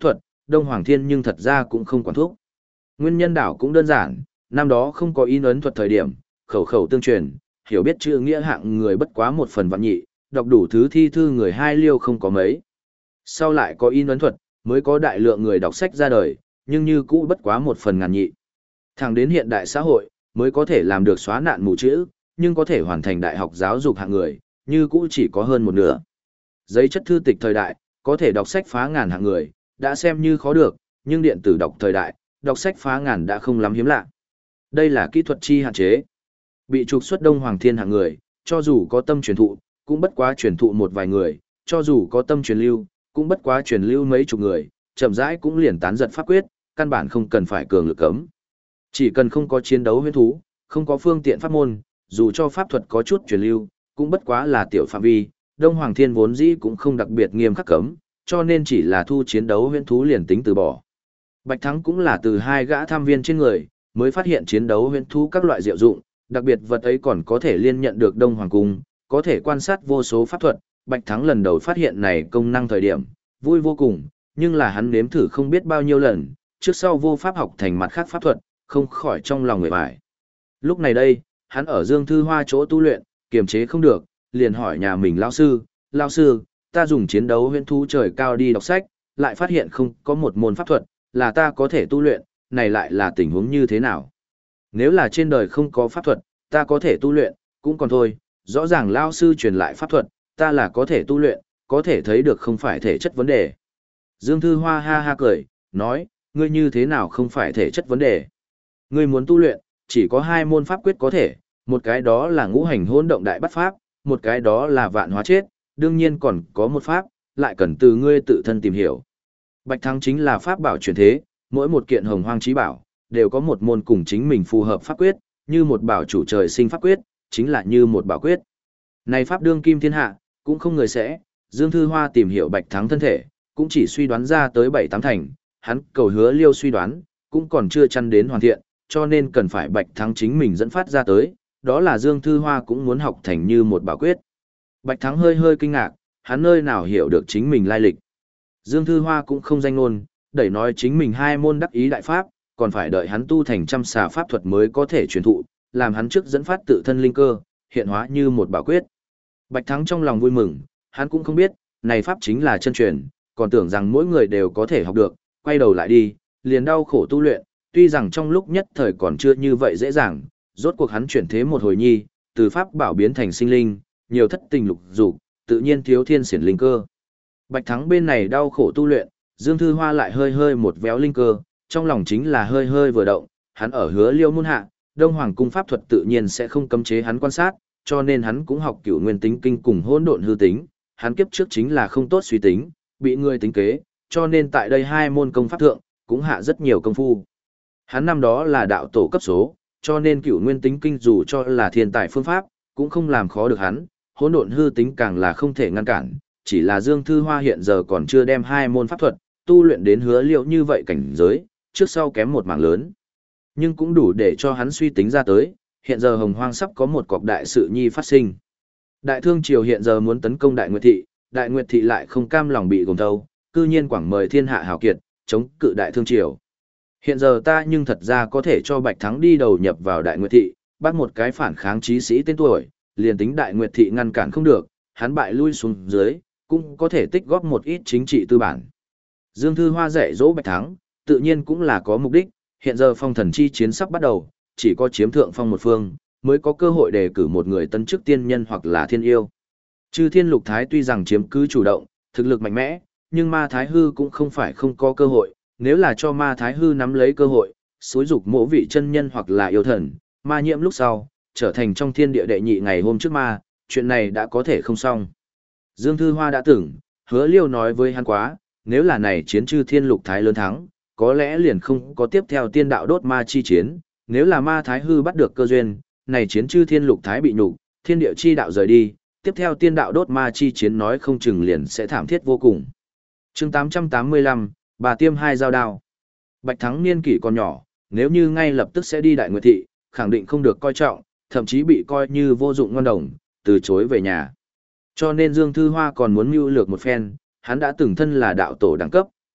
Đông Hoàng Thiên nhưng thật ra cũng không quản thúc. Nguyên nhân đảo cũng đơn giản, năm đó không có in ấn thuật thời điểm, khẩu khẩu tương truyền, hiểu biết chữ nghĩa hạng người bất quá một phần vạn nhị, đọc đủ thứ thi thư người hai liêu không có mấy. Sau lại có in ấn thuật, mới có đại lượng người đọc sách ra đời, nhưng như cũ bất quá một phần ngàn nhị. Thẳng đến hiện đại xã hội, mới có thể làm được xóa nạn mù chữ, nhưng có thể hoàn thành đại học giáo dục hạng người, như cũ chỉ có hơn một nửa. Giấy chất thư tịch thời đại, có thể đọc sách phá ngàn hạng người, đã xem như khó được, nhưng điện tử đọc thời đại, đọc sách phá ngàn đã không lắm hiếm lạ. Đây là kỹ thuật chi hạn chế. Bị trục xuất Đông Hoàng Thiên hạng người, cho dù có tâm truyền thụ, cũng bất quá truyền thụ một vài người, cho dù có tâm truyền lưu, cũng bất quá truyền lưu mấy chục người, chậm rãi cũng liền tán giật pháp quyết, căn bản không cần phải cường lực cấm. Chỉ cần không có chiến đấu huyễn thú, không có phương tiện pháp môn, dù cho pháp thuật có chút truyền lưu, cũng bất quá là tiểu phạm vi, Đông Hoàng Thiên vốn dĩ cũng không đặc biệt nghiêm khắc cấm, cho nên chỉ là thu chiến đấu huyễn thú liền tính từ bỏ. Bạch Thắng cũng là từ hai gã tham viên trên người, mới phát hiện chiến đấu huyễn thú các loại diệu dụng, đặc biệt vật ấy còn có thể liên nhận được Đông Hoàng Cung, có thể quan sát vô số pháp thuật. Bạch Thắng lần đầu phát hiện này công năng thời điểm, vui vô cùng, nhưng là hắn nếm thử không biết bao nhiêu lần, trước sau vô pháp học thành mặt khác pháp thuật, không khỏi trong lòng người bại. Lúc này đây, hắn ở Dương Thư Hoa chỗ tu luyện, kiềm chế không được, liền hỏi nhà mình lão sư, lão sư, ta dùng chiến đấu huyễn thú trời cao đi đọc sách, lại phát hiện không có một môn pháp thuật, là ta có thể tu luyện, này lại là tình huống như thế nào? Nếu là trên đời không có pháp thuật, ta có thể tu luyện, cũng còn thôi, rõ ràng lão sư truyền lại pháp thuật, ta là có thể tu luyện, có thể thấy được không phải thể chất vấn đề. Dương Thư Hoa ha ha cười, nói, ngươi như thế nào không phải thể chất vấn đề? Ngươi muốn tu luyện, chỉ có hai môn pháp quyết có thể, một cái đó là ngũ hành hỗn động đại bắt pháp, một cái đó là vạn hóa chết, đương nhiên còn có một pháp, lại cần từ ngươi tự thân tìm hiểu. Bạch Thắng chính là pháp bảo truyền thế, mỗi một kiện hồng hoang chí bảo, đều có một môn cùng chính mình phù hợp pháp quyết, như một bảo chủ trời sinh pháp quyết, chính là như một bảo quyết. Này pháp đương kim thiên hạ, cũng không người sẽ, Dương Thư Hoa tìm hiểu Bạch Thắng thân thể, cũng chỉ suy đoán ra tới bảy tám thành, hắn cầu hứa liêu suy đoán, cũng còn chưa chăn đến hoàn thiện, cho nên cần phải Bạch Thắng chính mình dẫn phát ra tới, đó là Dương Thư Hoa cũng muốn học thành như một bảo quyết. Bạch Thắng hơi hơi kinh ngạc, hắn nơi nào hiểu được chính mình lai lịch. Dương Thư Hoa cũng không danh ngôn, đẩy nói chính mình hai môn đắc ý đại pháp, còn phải đợi hắn tu thành trăm xà pháp thuật mới có thể truyền thụ, làm hắn trước dẫn phát tự thân linh cơ, hiện hóa như một bảo quyết. Bạch Thắng trong lòng vui mừng, hắn cũng không biết, này pháp chính là chân truyền, còn tưởng rằng mỗi người đều có thể học được, quay đầu lại đi, liền đau khổ tu luyện, tuy rằng trong lúc nhất thời còn chưa như vậy dễ dàng, rốt cuộc hắn chuyển thế một hồi nhi, từ pháp bảo biến thành sinh linh, nhiều thất tình lục dục, tự nhiên thiếu thiên xiển linh cơ. Bạch Thắng bên này đau khổ tu luyện, Dương Thư Hoa lại hơi hơi một véo linh cơ, trong lòng chính là hơi hơi vừa động, hắn ở Hứa Liêu môn hạ, Đông Hoàng cung pháp thuật tự nhiên sẽ không cấm chế hắn quan sát, cho nên hắn cũng học Cửu Nguyên tính kinh cùng Hỗn Độn hư tính, hắn kiếp trước chính là không tốt suy tính, bị người tính kế, cho nên tại đây hai môn công pháp thượng, cũng hạ rất nhiều công phu. Hắn năm đó là đạo tổ cấp số, cho nên Cửu Nguyên tính kinh dù cho là thiên tài phương pháp, cũng không làm khó được hắn, Hỗn Độn hư tính càng là không thể ngăn cản, chỉ là Dương Thư Hoa hiện giờ còn chưa đem hai môn pháp thuật tu luyện đến Hứa Liêu như vậy cảnh giới, trước sau kém một mảng lớn. Nhưng cũng đủ để cho hắn suy tính ra tới, hiện giờ Hồng Hoang sắp có một cọc đại sự nhi phát sinh. Đại Thương Triều hiện giờ muốn tấn công Đại Nguyệt Thị, Đại Nguyệt Thị lại không cam lòng bị gồm thâu, cư nhiên quảng mời thiên hạ hào kiệt, chống cự Đại Thương Triều. Hiện giờ ta nhưng thật ra có thể cho Bạch Thắng đi đầu nhập vào Đại Nguyệt Thị, bắt một cái phản kháng chí sĩ tên tuổi, liền tính Đại Nguyệt Thị ngăn cản không được, hắn bại lui xuống dưới, cũng có thể tích góp một ít chính trị tư bản. Dương Thư Hoa dạy dỗ Bạch Thắng, tự nhiên cũng là có mục đích, hiện giờ phong thần chi chiến sắp bắt đầu, chỉ có chiếm thượng phong một phương, mới có cơ hội đề cử một người tân chức tiên nhân hoặc là thiên yêu. Chư Thiên Lục Thái tuy rằng chiếm cứ chủ động, thực lực mạnh mẽ, nhưng Ma Thái Hư cũng không phải không có cơ hội, nếu là cho Ma Thái Hư nắm lấy cơ hội, xúi dục mỗi vị chân nhân hoặc là yêu thần, ma nhiễm lúc sau, trở thành trong thiên địa đệ nhị ngày hôm trước ma, chuyện này đã có thể không xong. Dương Thư Hoa đã tưởng, Hứa Liêu nói với hắn quá, nếu là này chiến Chư Thiên Lục Thái lớn thắng, có lẽ liền không có tiếp theo tiên đạo đốt ma chi chiến, nếu là Ma Thái Hư bắt được cơ duyên, này chiến Chư Thiên Lục Thái bị nhục, thiên địa chi đạo rời đi, tiếp theo tiên đạo đốt ma chi chiến nói không chừng liền sẽ thảm thiết vô cùng. Chương tám trăm tám mươi lăm, bà tiêm hai dao đao. Bạch Thắng niên kỷ còn nhỏ, nếu như ngay lập tức sẽ đi Đại Nguyệt Thị, khẳng định không được coi trọng, thậm chí bị coi như vô dụng ngon đồng, từ chối về nhà. Cho nên Dương Thư Hoa còn muốn mưu lược một phen, hắn đã từng thân là đạo tổ đẳng cấp,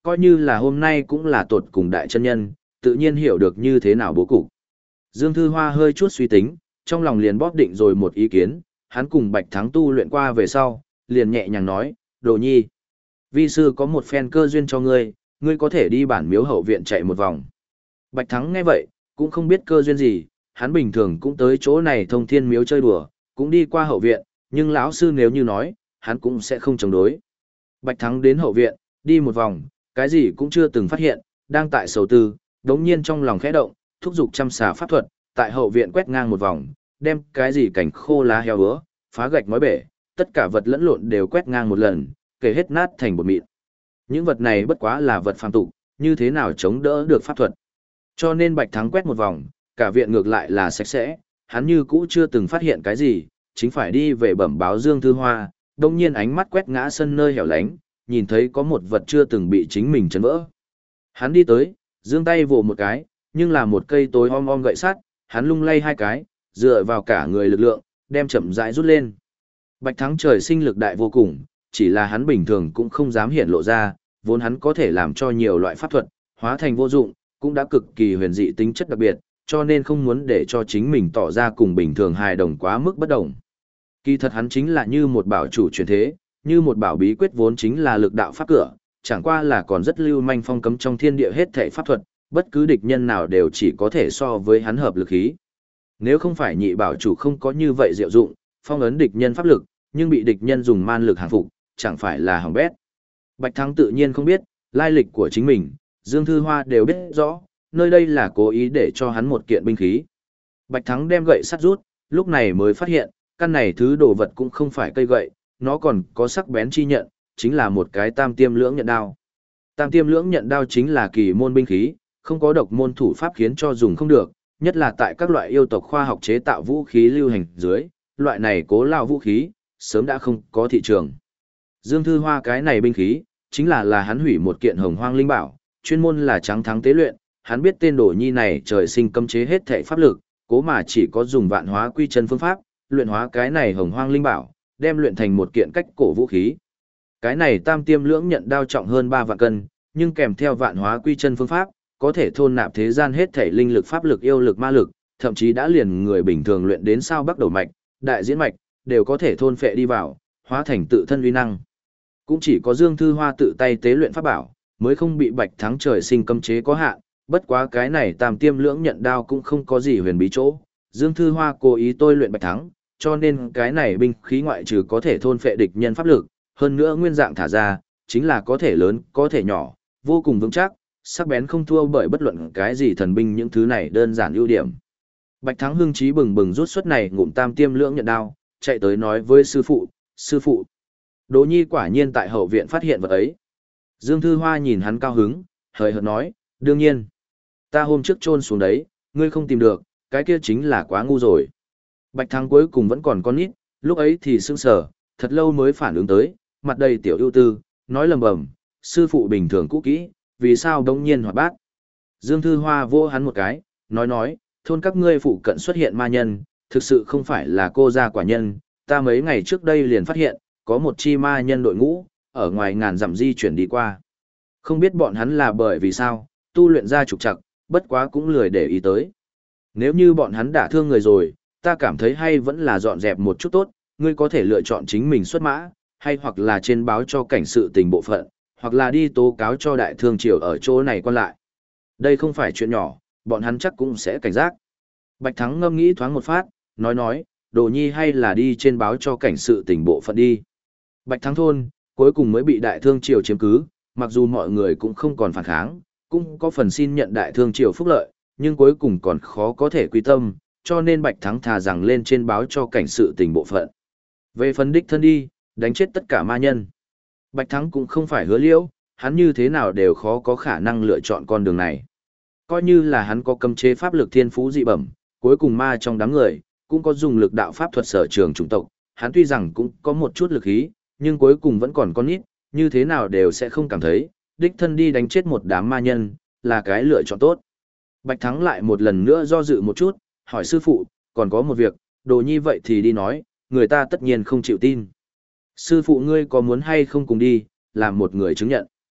coi như là hôm nay cũng là tột cùng đại chân nhân, tự nhiên hiểu được như thế nào bố cục. Dương Thư Hoa hơi chút suy tính, trong lòng liền bóp định rồi một ý kiến, hắn cùng Bạch Thắng tu luyện qua về sau, liền nhẹ nhàng nói, Đồ Nhi, vi sư có một phen cơ duyên cho ngươi, ngươi có thể đi bản miếu hậu viện chạy một vòng. Bạch Thắng nghe vậy, cũng không biết cơ duyên gì, hắn bình thường cũng tới chỗ này thông thiên miếu chơi đùa, cũng đi qua hậu viện, nhưng lão sư nếu như nói, hắn cũng sẽ không chống đối. Bạch Thắng đến hậu viện, đi một vòng, cái gì cũng chưa từng phát hiện, đang tại sầu tư, đống nhiên trong lòng khẽ động, thúc giục chăm xà pháp thuật, tại hậu viện quét ngang một vòng, đem cái gì cảnh khô lá heo bữa, phá gạch ngói bể, tất cả vật lẫn lộn đều quét ngang một lần, kể hết nát thành bột mịn. Những vật này bất quá là vật phàm tục, như thế nào chống đỡ được pháp thuật. Cho nên Bạch Thắng quét một vòng, cả viện ngược lại là sạch sẽ, hắn như cũ chưa từng phát hiện cái gì, chính phải đi về bẩm báo Dương Thư Hoa, đồng nhiên ánh mắt quét ngã sân nơi hẻo lánh, nhìn thấy có một vật chưa từng bị chính mình chấn vỡ. Hắn đi tới, giương tay vồ một cái, nhưng là một cây tối om om gậy sắt, hắn lung lay hai cái, dựa vào cả người lực lượng, đem chậm rãi rút lên. Bạch Thắng trời sinh lực đại vô cùng, chỉ là hắn bình thường cũng không dám hiện lộ ra, vốn hắn có thể làm cho nhiều loại pháp thuật, hóa thành vô dụng, cũng đã cực kỳ huyền dị tính chất đặc biệt, cho nên không muốn để cho chính mình tỏ ra cùng bình thường hài đồng quá mức bất đồng. Kỳ thật hắn chính là như một bảo chủ truyền thế, như một bảo bí quyết vốn chính là lực đạo pháp cửa, chẳng qua là còn rất lưu manh phong cấm trong thiên địa hết thảy pháp thuật, bất cứ địch nhân nào đều chỉ có thể so với hắn hợp lực khí. Nếu không phải nhị bảo chủ không có như vậy diệu dụng, phong ấn địch nhân pháp lực, nhưng bị địch nhân dùng man lực hàng phục, chẳng phải là hỏng bét. Bạch Thắng tự nhiên không biết, lai lịch của chính mình, Dương Thư Hoa đều biết rõ, nơi đây là cố ý để cho hắn một kiện binh khí. Bạch Thắng đem gậy sắt rút, lúc này mới phát hiện, căn này thứ đồ vật cũng không phải cây gậy, nó còn có sắc bén chi nhận, chính là một cái tam tiêm lưỡng nhận đao. Tam tiêm lưỡng nhận đao chính là kỳ môn binh khí, không có độc môn thủ pháp khiến cho dùng không được, nhất là tại các loại yêu tộc khoa học chế tạo vũ khí lưu hành dưới, loại này cố lao vũ khí, sớm đã không có thị trường. Dương Thư Hoa cái này binh khí, chính là là hắn hủy một kiện hồng hoang linh bảo, chuyên môn là trắng thắng tế luyện, hắn biết tên Đồ Nhi này trời sinh cấm chế hết thảy pháp lực, cố mà chỉ có dùng vạn hóa quy chân phương pháp, luyện hóa cái này hồng hoang linh bảo, đem luyện thành một kiện cách cổ vũ khí. Cái này tam tiêm lưỡng nhận đao trọng hơn ba vạn cân, nhưng kèm theo vạn hóa quy chân phương pháp, có thể thôn nạp thế gian hết thảy linh lực pháp lực yêu lực ma lực, thậm chí đã liền người bình thường luyện đến sao bắc đầu mạch, đại diễn mạch, đều có thể thôn phệ đi vào, hóa thành tự thân uy năng. Cũng chỉ có Dương Thư Hoa tự tay tế luyện pháp bảo, mới không bị Bạch Thắng trời sinh cấm chế có hạn, bất quá cái này tam tiêm lưỡng nhận đao cũng không có gì huyền bí chỗ. Dương Thư Hoa cố ý tôi luyện Bạch Thắng, cho nên cái này binh khí ngoại trừ có thể thôn phệ địch nhân pháp lực, hơn nữa nguyên dạng thả ra, chính là có thể lớn, có thể nhỏ, vô cùng vững chắc, sắc bén không thua bởi bất luận cái gì thần binh, những thứ này đơn giản ưu điểm. Bạch Thắng hưng trí bừng bừng rút xuất này ngụm tam tiêm lưỡng nhận đao, chạy tới nói với sư phụ, sư phụ. Đỗ Nhi quả nhiên tại hậu viện phát hiện vật ấy. Dương Thư Hoa nhìn hắn cao hứng, hời hợt nói, đương nhiên. Ta hôm trước chôn xuống đấy, ngươi không tìm được, cái kia chính là quá ngu rồi. Bạch Thắng cuối cùng vẫn còn con nít, lúc ấy thì sững sờ, thật lâu mới phản ứng tới, mặt đầy tiểu ưu tư, nói lầm bầm, sư phụ bình thường cũ kỹ, vì sao đống nhiên hoạt bát. Dương Thư Hoa vô hắn một cái, nói nói, thôn các ngươi phụ cận xuất hiện ma nhân, thực sự không phải là cô gia quả nhân, ta mấy ngày trước đây liền phát hiện, có một chi ma nhân đội ngũ, ở ngoài ngàn dặm di chuyển đi qua. Không biết bọn hắn là bởi vì sao, tu luyện ra trục trặc, bất quá cũng lười để ý tới. Nếu như bọn hắn đả thương người rồi, ta cảm thấy hay vẫn là dọn dẹp một chút tốt, ngươi có thể lựa chọn chính mình xuất mã, hay hoặc là trên báo cho cảnh sự tình bộ phận, hoặc là đi tố cáo cho đại thương triều ở chỗ này quan lại. Đây không phải chuyện nhỏ, bọn hắn chắc cũng sẽ cảnh giác. Bạch Thắng ngâm nghĩ thoáng một phát, nói nói, Đồ Nhi hay là đi trên báo cho cảnh sự tình bộ phận đi. Bạch Thắng thôn, cuối cùng mới bị đại thương triều chiếm cứ, mặc dù mọi người cũng không còn phản kháng, cũng có phần xin nhận đại thương triều phúc lợi, nhưng cuối cùng còn khó có thể quy tâm, cho nên Bạch Thắng thà rằng lên trên báo cho cảnh sự tình bộ phận. Về phần đích thân đi, đánh chết tất cả ma nhân. Bạch Thắng cũng không phải hứa liễu, hắn như thế nào đều khó có khả năng lựa chọn con đường này. Coi như là hắn có cấm chế pháp lực thiên phú dị bẩm, cuối cùng ma trong đám người, cũng có dùng lực đạo pháp thuật sở trường chủng tộc, hắn tuy rằng cũng có một chút lực ý, nhưng cuối cùng vẫn còn con nít, như thế nào đều sẽ không cảm thấy, đích thân đi đánh chết một đám ma nhân, là cái lựa chọn tốt. Bạch Thắng lại một lần nữa do dự một chút, hỏi sư phụ, còn có một việc, Đồ Nhi vậy thì đi nói, người ta tất nhiên không chịu tin. Sư phụ ngươi có muốn hay không cùng đi, làm một người chứng nhận.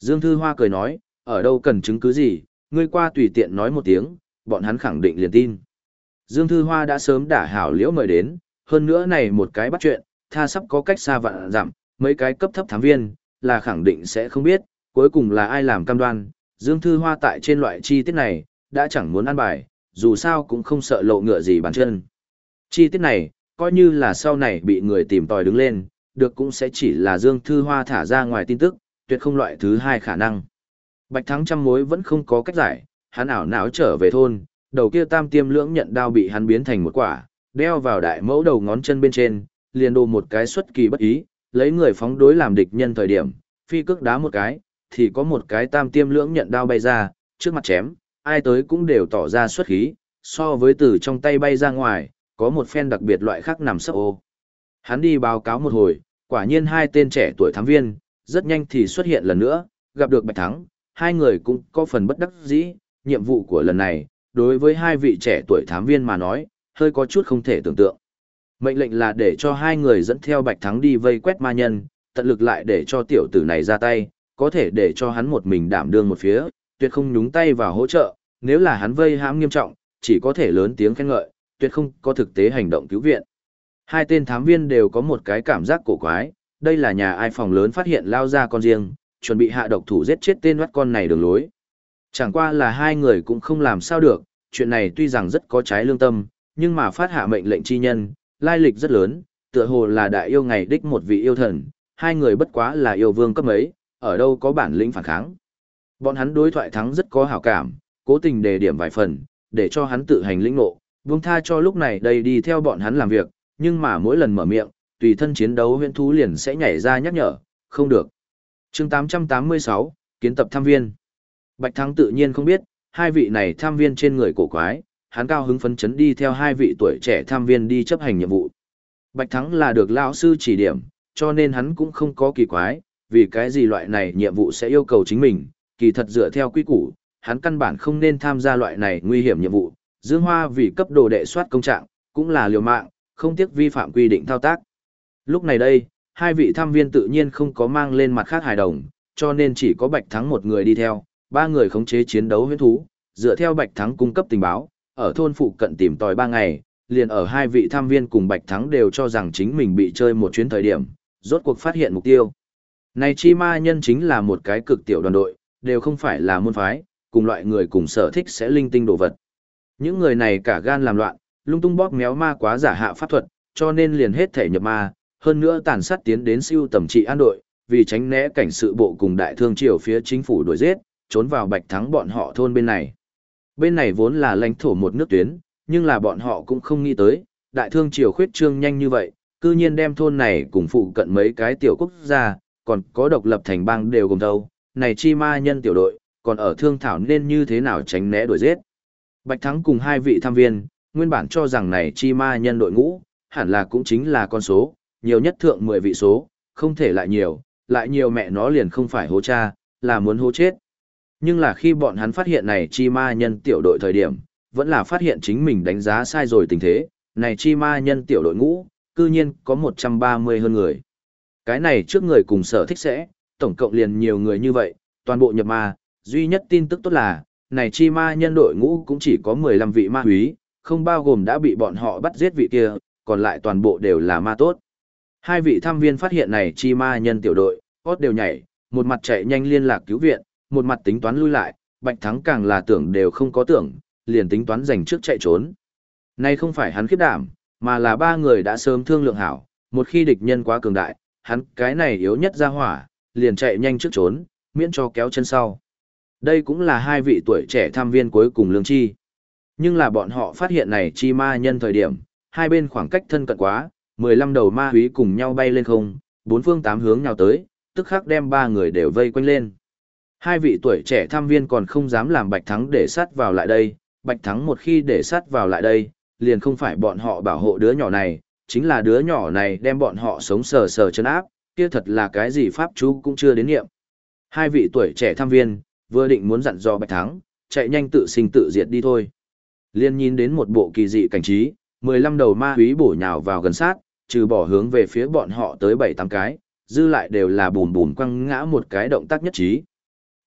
Dương Thư Hoa cười nói, ở đâu cần chứng cứ gì, ngươi qua tùy tiện nói một tiếng, bọn hắn khẳng định liền tin. Dương Thư Hoa đã sớm đả hảo liễu mời đến, hơn nữa này một cái bắt chuyện, tha sắp có cách xa vạn dặm, mấy cái cấp thấp thám viên, là khẳng định sẽ không biết, cuối cùng là ai làm cam đoan. Dương Thư Hoa tại trên loại chi tiết này, đã chẳng muốn ăn bài, dù sao cũng không sợ lộ ngựa gì bàn chân. Chi tiết này, coi như là sau này bị người tìm tòi đứng lên, được cũng sẽ chỉ là Dương Thư Hoa thả ra ngoài tin tức, tuyệt không loại thứ hai khả năng. Bạch Thắng trăm mối vẫn không có cách giải, hắn ảo não trở về thôn, đầu kia tam tiêm lưỡng nhận đao bị hắn biến thành một quả, đeo vào đại mẫu đầu ngón chân bên trên, liền đồ một cái xuất kỳ bất ý, lấy người phóng đối làm địch nhân thời điểm, phi cước đá một cái, thì có một cái tam tiêm lưỡng nhận đao bay ra, trước mặt chém, ai tới cũng đều tỏ ra xuất khí, so với từ trong tay bay ra ngoài, có một phen đặc biệt loại khác nằm sấp ô. Hắn đi báo cáo một hồi, quả nhiên hai tên trẻ tuổi thám viên, rất nhanh thì xuất hiện lần nữa, gặp được Bạch Thắng, hai người cũng có phần bất đắc dĩ, nhiệm vụ của lần này, đối với hai vị trẻ tuổi thám viên mà nói, hơi có chút không thể tưởng tượng. Mệnh lệnh là để cho hai người dẫn theo Bạch Thắng đi vây quét ma nhân, tận lực lại để cho tiểu tử này ra tay, có thể để cho hắn một mình đảm đương một phía, tuyệt không nhúng tay vào hỗ trợ, nếu là hắn vây hãm nghiêm trọng, chỉ có thể lớn tiếng khen ngợi, tuyệt không có thực tế hành động cứu viện. Hai tên thám viên đều có một cái cảm giác cổ quái, đây là nhà ai phòng lớn phát hiện lao ra con riêng, chuẩn bị hạ độc thủ giết chết tên bắt con này đường lối. Chẳng qua là hai người cũng không làm sao được, chuyện này tuy rằng rất có trái lương tâm, nhưng mà phát hạ mệnh lệnh chi nhân, lai lịch rất lớn, tựa hồ là đại yêu ngày đích một vị yêu thần, hai người bất quá là yêu vương cấp ấy, ở đâu có bản lĩnh phản kháng. Bọn hắn đối thoại Thắng rất có hảo cảm, cố tình đề điểm vài phần, để cho hắn tự hành lĩnh ngộ, buông tha cho lúc này đây đi theo bọn hắn làm việc, nhưng mà mỗi lần mở miệng, tùy thân chiến đấu huyễn thú liền sẽ nhảy ra nhắc nhở, không được. Chương tám trăm tám mươi sáu, kiến tập tham viên. Bạch Thắng tự nhiên không biết, hai vị này tham viên trên người cổ quái, hắn cao hứng phấn chấn đi theo hai vị tuổi trẻ tham viên đi chấp hành nhiệm vụ. Bạch Thắng là được lão sư chỉ điểm, cho nên hắn cũng không có kỳ quái, vì cái gì loại này nhiệm vụ sẽ yêu cầu chính mình, kỳ thật dựa theo quy củ, hắn căn bản không nên tham gia loại này nguy hiểm nhiệm vụ. Dương Hoa vì cấp đồ đệ soát công trạng, cũng là liều mạng, không tiếc vi phạm quy định thao tác. Lúc này đây, hai vị tham viên tự nhiên không có mang lên mặt khác hài đồng, cho nên chỉ có Bạch Thắng một người đi theo, ba người khống chế chiến đấu huyễn thú, dựa theo Bạch Thắng cung cấp tình báo, ở thôn phụ cận tìm tòi ba ngày, liền ở hai vị tham viên cùng Bạch Thắng đều cho rằng chính mình bị chơi một chuyến thời điểm, rốt cuộc phát hiện mục tiêu. Này chi ma nhân chính là một cái cực tiểu đoàn đội, đều không phải là môn phái, cùng loại người cùng sở thích sẽ linh tinh đồ vật. Những người này cả gan làm loạn, lung tung bóp méo ma quá giả hạ pháp thuật, cho nên liền hết thể nhập ma, hơn nữa tàn sát tiến đến siêu tầm trị an đội, vì tránh né cảnh sự bộ cùng đại thương triều phía chính phủ đuổi giết, trốn vào Bạch Thắng bọn họ thôn bên này. Bên này vốn là lãnh thổ một nước tuyến, nhưng là bọn họ cũng không nghĩ tới, đại thương triều khuyết trương nhanh như vậy, cư nhiên đem thôn này cùng phụ cận mấy cái tiểu quốc gia, còn có độc lập thành bang đều gồm thâu, này chi ma nhân tiểu đội, còn ở thương thảo nên như thế nào tránh né đuổi giết. Bạch Thắng cùng hai vị tham viên, nguyên bản cho rằng này chi ma nhân đội ngũ, hẳn là cũng chính là con số, nhiều nhất thượng mười vị số, không thể lại nhiều, lại nhiều mẹ nó liền không phải hố cha, là muốn hố chết. Nhưng là khi bọn hắn phát hiện này chi ma nhân tiểu đội thời điểm, vẫn là phát hiện chính mình đánh giá sai rồi tình thế, này chi ma nhân tiểu đội ngũ, cư nhiên có một trăm ba mươi hơn người. Cái này trước người cùng sở thích sẽ, tổng cộng liền nhiều người như vậy, toàn bộ nhập ma, duy nhất tin tức tốt là, này chi ma nhân đội ngũ cũng chỉ có mười lăm vị ma húy, không bao gồm đã bị bọn họ bắt giết vị kia, còn lại toàn bộ đều là ma tốt. Hai vị tham viên phát hiện này chi ma nhân tiểu đội, hót đều nhảy, một mặt chạy nhanh liên lạc cứu viện, một mặt tính toán lui lại, Bạch Thắng càng là tưởng đều không có tưởng, liền tính toán giành trước chạy trốn. Nay không phải hắn khiếp đảm, mà là ba người đã sớm thương lượng hảo, một khi địch nhân quá cường đại, hắn cái này yếu nhất ra hỏa, liền chạy nhanh trước trốn, miễn cho kéo chân sau. Đây cũng là hai vị tuổi trẻ tham viên cuối cùng lương chi. Nhưng là bọn họ phát hiện này chi ma nhân thời điểm, hai bên khoảng cách thân cận quá, mười lăm đầu ma húy cùng nhau bay lên không, bốn phương tám hướng nhào tới, tức khắc đem ba người đều vây quanh lên. Hai vị tuổi trẻ tham viên còn không dám làm Bạch Thắng để sát vào lại đây, Bạch Thắng một khi để sát vào lại đây, liền không phải bọn họ bảo hộ đứa nhỏ này, chính là đứa nhỏ này đem bọn họ sống sờ sờ chân áp, kia thật là cái gì pháp chú cũng chưa đến nghiệm. Hai vị tuổi trẻ tham viên, vừa định muốn dặn dò Bạch Thắng, chạy nhanh tự sinh tự diệt đi thôi. Liên nhìn đến một bộ kỳ dị cảnh trí, mười lăm đầu ma húy bổ nhào vào gần sát, trừ bỏ hướng về phía bọn họ tới bảy tám cái, dư lại đều là bùn bùn quăng ngã một cái động tác nhất trí.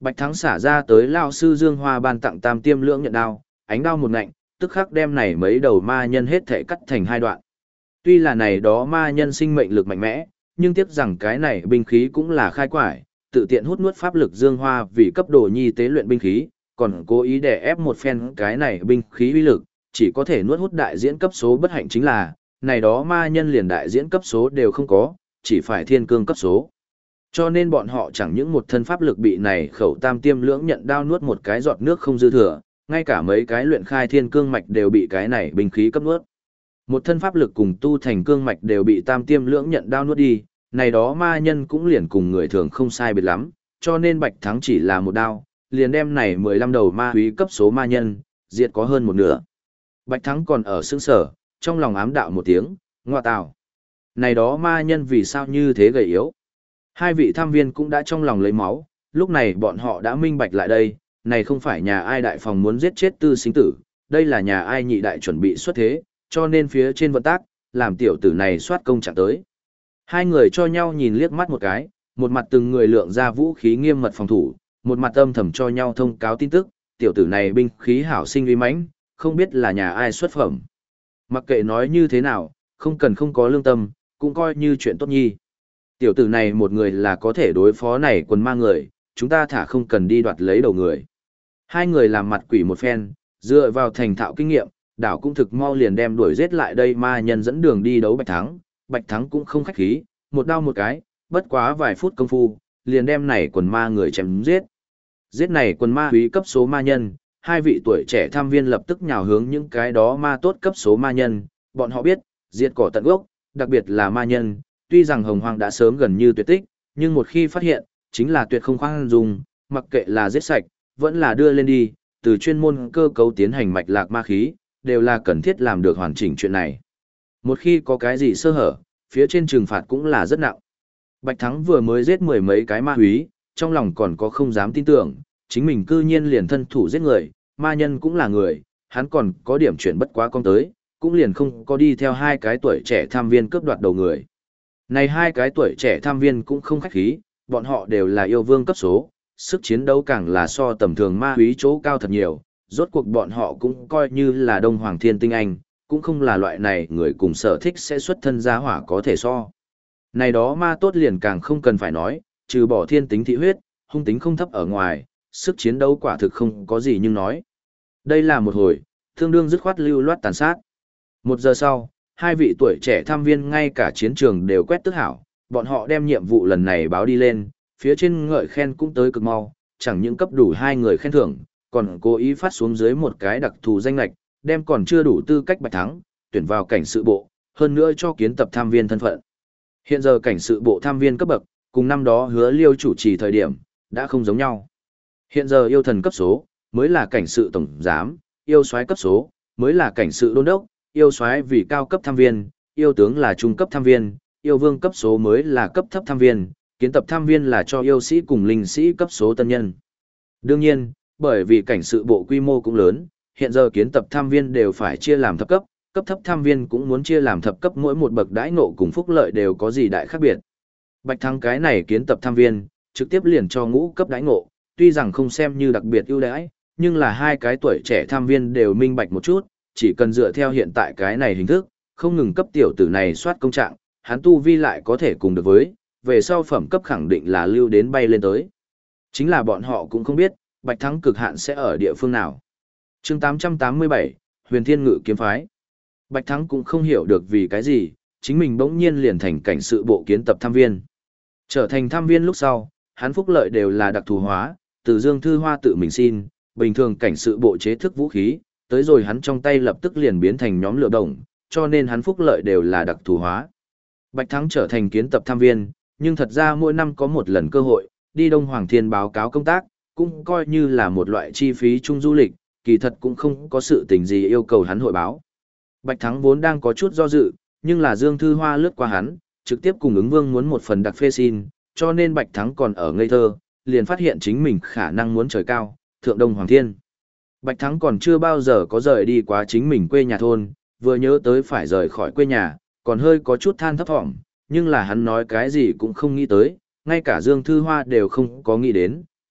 Bạch Thắng xả ra tới lao sư Dương Hoa ban tặng tam tiêm lưỡng nhận đao, ánh đao một ngạnh, tức khắc đem này mấy đầu ma nhân hết thể cắt thành hai đoạn. Tuy là này đó ma nhân sinh mệnh lực mạnh mẽ, nhưng tiếc rằng cái này binh khí cũng là khai quải, tự tiện hút nuốt pháp lực Dương Hoa vì cấp đồ nhi tế luyện binh khí, còn cố ý để ép một phen cái này binh khí uy lực, chỉ có thể nuốt hút đại diễn cấp số. Bất hạnh chính là, này đó ma nhân liền đại diễn cấp số đều không có, chỉ phải thiên cương cấp số. Cho nên bọn họ chẳng những một thân pháp lực bị này khẩu tam tiêm lưỡng nhận đao nuốt một cái giọt nước không dư thừa, ngay cả mấy cái luyện khai thiên cương mạch đều bị cái này binh khí cấp nuốt. Một thân pháp lực cùng tu thành cương mạch đều bị tam tiêm lưỡng nhận đao nuốt đi, này đó ma nhân cũng liền cùng người thường không sai biệt lắm, cho nên Bạch Thắng chỉ là một đao, liền đem này mười lăm đầu ma úy cấp số ma nhân, diệt có hơn một nửa. Bạch Thắng còn ở sững sở, trong lòng ám đạo một tiếng, ngoa tào. Này đó ma nhân vì sao như thế gầy yếu? Hai vị tham viên cũng đã trong lòng lấy máu, lúc này bọn họ đã minh bạch lại đây, này không phải nhà ai đại phòng muốn giết chết tư sinh tử, đây là nhà ai nhị đại chuẩn bị xuất thế, cho nên phía trên vận tác, làm tiểu tử này soát công trạng tới. Hai người cho nhau nhìn liếc mắt một cái, một mặt từng người lượng ra vũ khí nghiêm mật phòng thủ, một mặt âm thầm cho nhau thông cáo tin tức, tiểu tử này binh khí hảo sinh uy mãnh, không biết là nhà ai xuất phẩm. Mặc kệ nói như thế nào, không cần không có lương tâm, cũng coi như chuyện tốt nhi. Tiểu tử này một người là có thể đối phó này quần ma người, chúng ta thả không cần đi đoạt lấy đầu người. Hai người làm mặt quỷ một phen, dựa vào thành thạo kinh nghiệm, đảo cũng thực mau liền đem đuổi giết lại đây ma nhân dẫn đường đi đấu Bạch Thắng. Bạch Thắng cũng không khách khí, một đao một cái, bất quá vài phút công phu, liền đem này quần ma người chém giết. Giết này quần ma úy cấp số ma nhân, hai vị tuổi trẻ tham viên lập tức nhào hướng những cái đó ma tốt cấp số ma nhân, bọn họ biết, diệt cỏ tận gốc, đặc biệt là ma nhân, tuy rằng hồng hoang đã sớm gần như tuyệt tích, nhưng một khi phát hiện, chính là tuyệt không khoan dung, mặc kệ là giết sạch, vẫn là đưa lên đi, từ chuyên môn cơ cấu tiến hành mạch lạc ma khí, đều là cần thiết làm được hoàn chỉnh chuyện này. Một khi có cái gì sơ hở, phía trên trừng phạt cũng là rất nặng. Bạch Thắng vừa mới giết mười mấy cái ma húy, trong lòng còn có không dám tin tưởng, chính mình cư nhiên liền thân thủ giết người, ma nhân cũng là người, hắn còn có điểm chuyển bất quá con tới, cũng liền không có đi theo hai cái tuổi trẻ tham viên cướp đoạt đầu người. Này hai cái tuổi trẻ tham viên cũng không khách khí, bọn họ đều là yêu vương cấp số, sức chiến đấu càng là so tầm thường ma húy chỗ cao thật nhiều, rốt cuộc bọn họ cũng coi như là Đông Hoàng Thiên Tinh Anh, cũng không là loại này người cùng sở thích sẽ xuất thân gia hỏa có thể so. Này đó ma tốt liền càng không cần phải nói, trừ bỏ thiên tính thị huyết, hung tính không thấp ở ngoài, sức chiến đấu quả thực không có gì nhưng nói. Đây là một hồi, tương đương dứt khoát lưu loát tàn sát. Một giờ sau, hai vị tuổi trẻ tham viên ngay cả chiến trường đều quét tức hảo, bọn họ đem nhiệm vụ lần này báo đi lên, phía trên ngợi khen cũng tới cực mau, chẳng những cấp đủ hai người khen thưởng, còn cố ý phát xuống dưới một cái đặc thù danh lạch, đem còn chưa đủ tư cách Bạch Thắng, tuyển vào cảnh sự bộ, hơn nữa cho kiến tập tham viên thân phận. Hiện giờ cảnh sự bộ tham viên cấp bậc, cùng năm đó Hứa Liêu chủ trì thời điểm, đã không giống nhau. Hiện giờ yêu thần cấp số, mới là cảnh sự tổng giám, yêu soái cấp số, mới là cảnh sự đôn đốc, yêu soái vì cao cấp tham viên, yêu tướng là trung cấp tham viên, yêu vương cấp số mới là cấp thấp tham viên, kiến tập tham viên là cho yêu sĩ cùng linh sĩ cấp số tân nhân. Đương nhiên, bởi vì cảnh sự bộ quy mô cũng lớn, hiện giờ kiến tập tham viên đều phải chia làm thấp cấp, cấp thấp tham viên cũng muốn chia làm thập cấp, mỗi một bậc đãi ngộ cùng phúc lợi đều có gì đại khác biệt. Bạch Thắng cái này kiến tập tham viên, trực tiếp liền cho ngũ cấp đãi ngộ, tuy rằng không xem như đặc biệt ưu đãi, nhưng là hai cái tuổi trẻ tham viên đều minh bạch một chút, chỉ cần dựa theo hiện tại cái này hình thức, không ngừng cấp tiểu tử này soát công trạng, hắn tu vi lại có thể cùng được với, về sau phẩm cấp khẳng định là lưu đến bay lên tới. Chính là bọn họ cũng không biết, Bạch Thắng cực hạn sẽ ở địa phương nào. Chương tám trăm tám mươi bảy, Huyền Thiên Ngự kiếm phái. Bạch Thắng cũng không hiểu được vì cái gì, chính mình bỗng nhiên liền thành cảnh sự bộ kiến tập tham viên. Trở thành tham viên lúc sau, hắn phúc lợi đều là đặc thù hóa, từ Dương Thư Hoa tự mình xin, bình thường cảnh sự bộ chế thức vũ khí, tới rồi hắn trong tay lập tức liền biến thành nhóm lửa đồng, cho nên hắn phúc lợi đều là đặc thù hóa. Bạch Thắng trở thành kiến tập tham viên, nhưng thật ra mỗi năm có một lần cơ hội, đi Đông Hoàng Thiên báo cáo công tác, cũng coi như là một loại chi phí chung du lịch, kỳ thật cũng không có sự tình gì yêu cầu hắn hội báo. Bạch Thắng vốn đang có chút do dự, nhưng là Dương Thư Hoa lướt qua hắn, trực tiếp cùng ứng vương muốn một phần đặc phê xin, cho nên Bạch Thắng còn ở ngây thơ, liền phát hiện chính mình khả năng muốn trời cao, thượng Đông Hoàng Thiên. Bạch Thắng còn chưa bao giờ có rời đi quá chính mình quê nhà thôn, vừa nhớ tới phải rời khỏi quê nhà, còn hơi có chút than thấp thỏm, nhưng là hắn nói cái gì cũng không nghĩ tới, ngay cả Dương Thư Hoa đều không có nghĩ đến,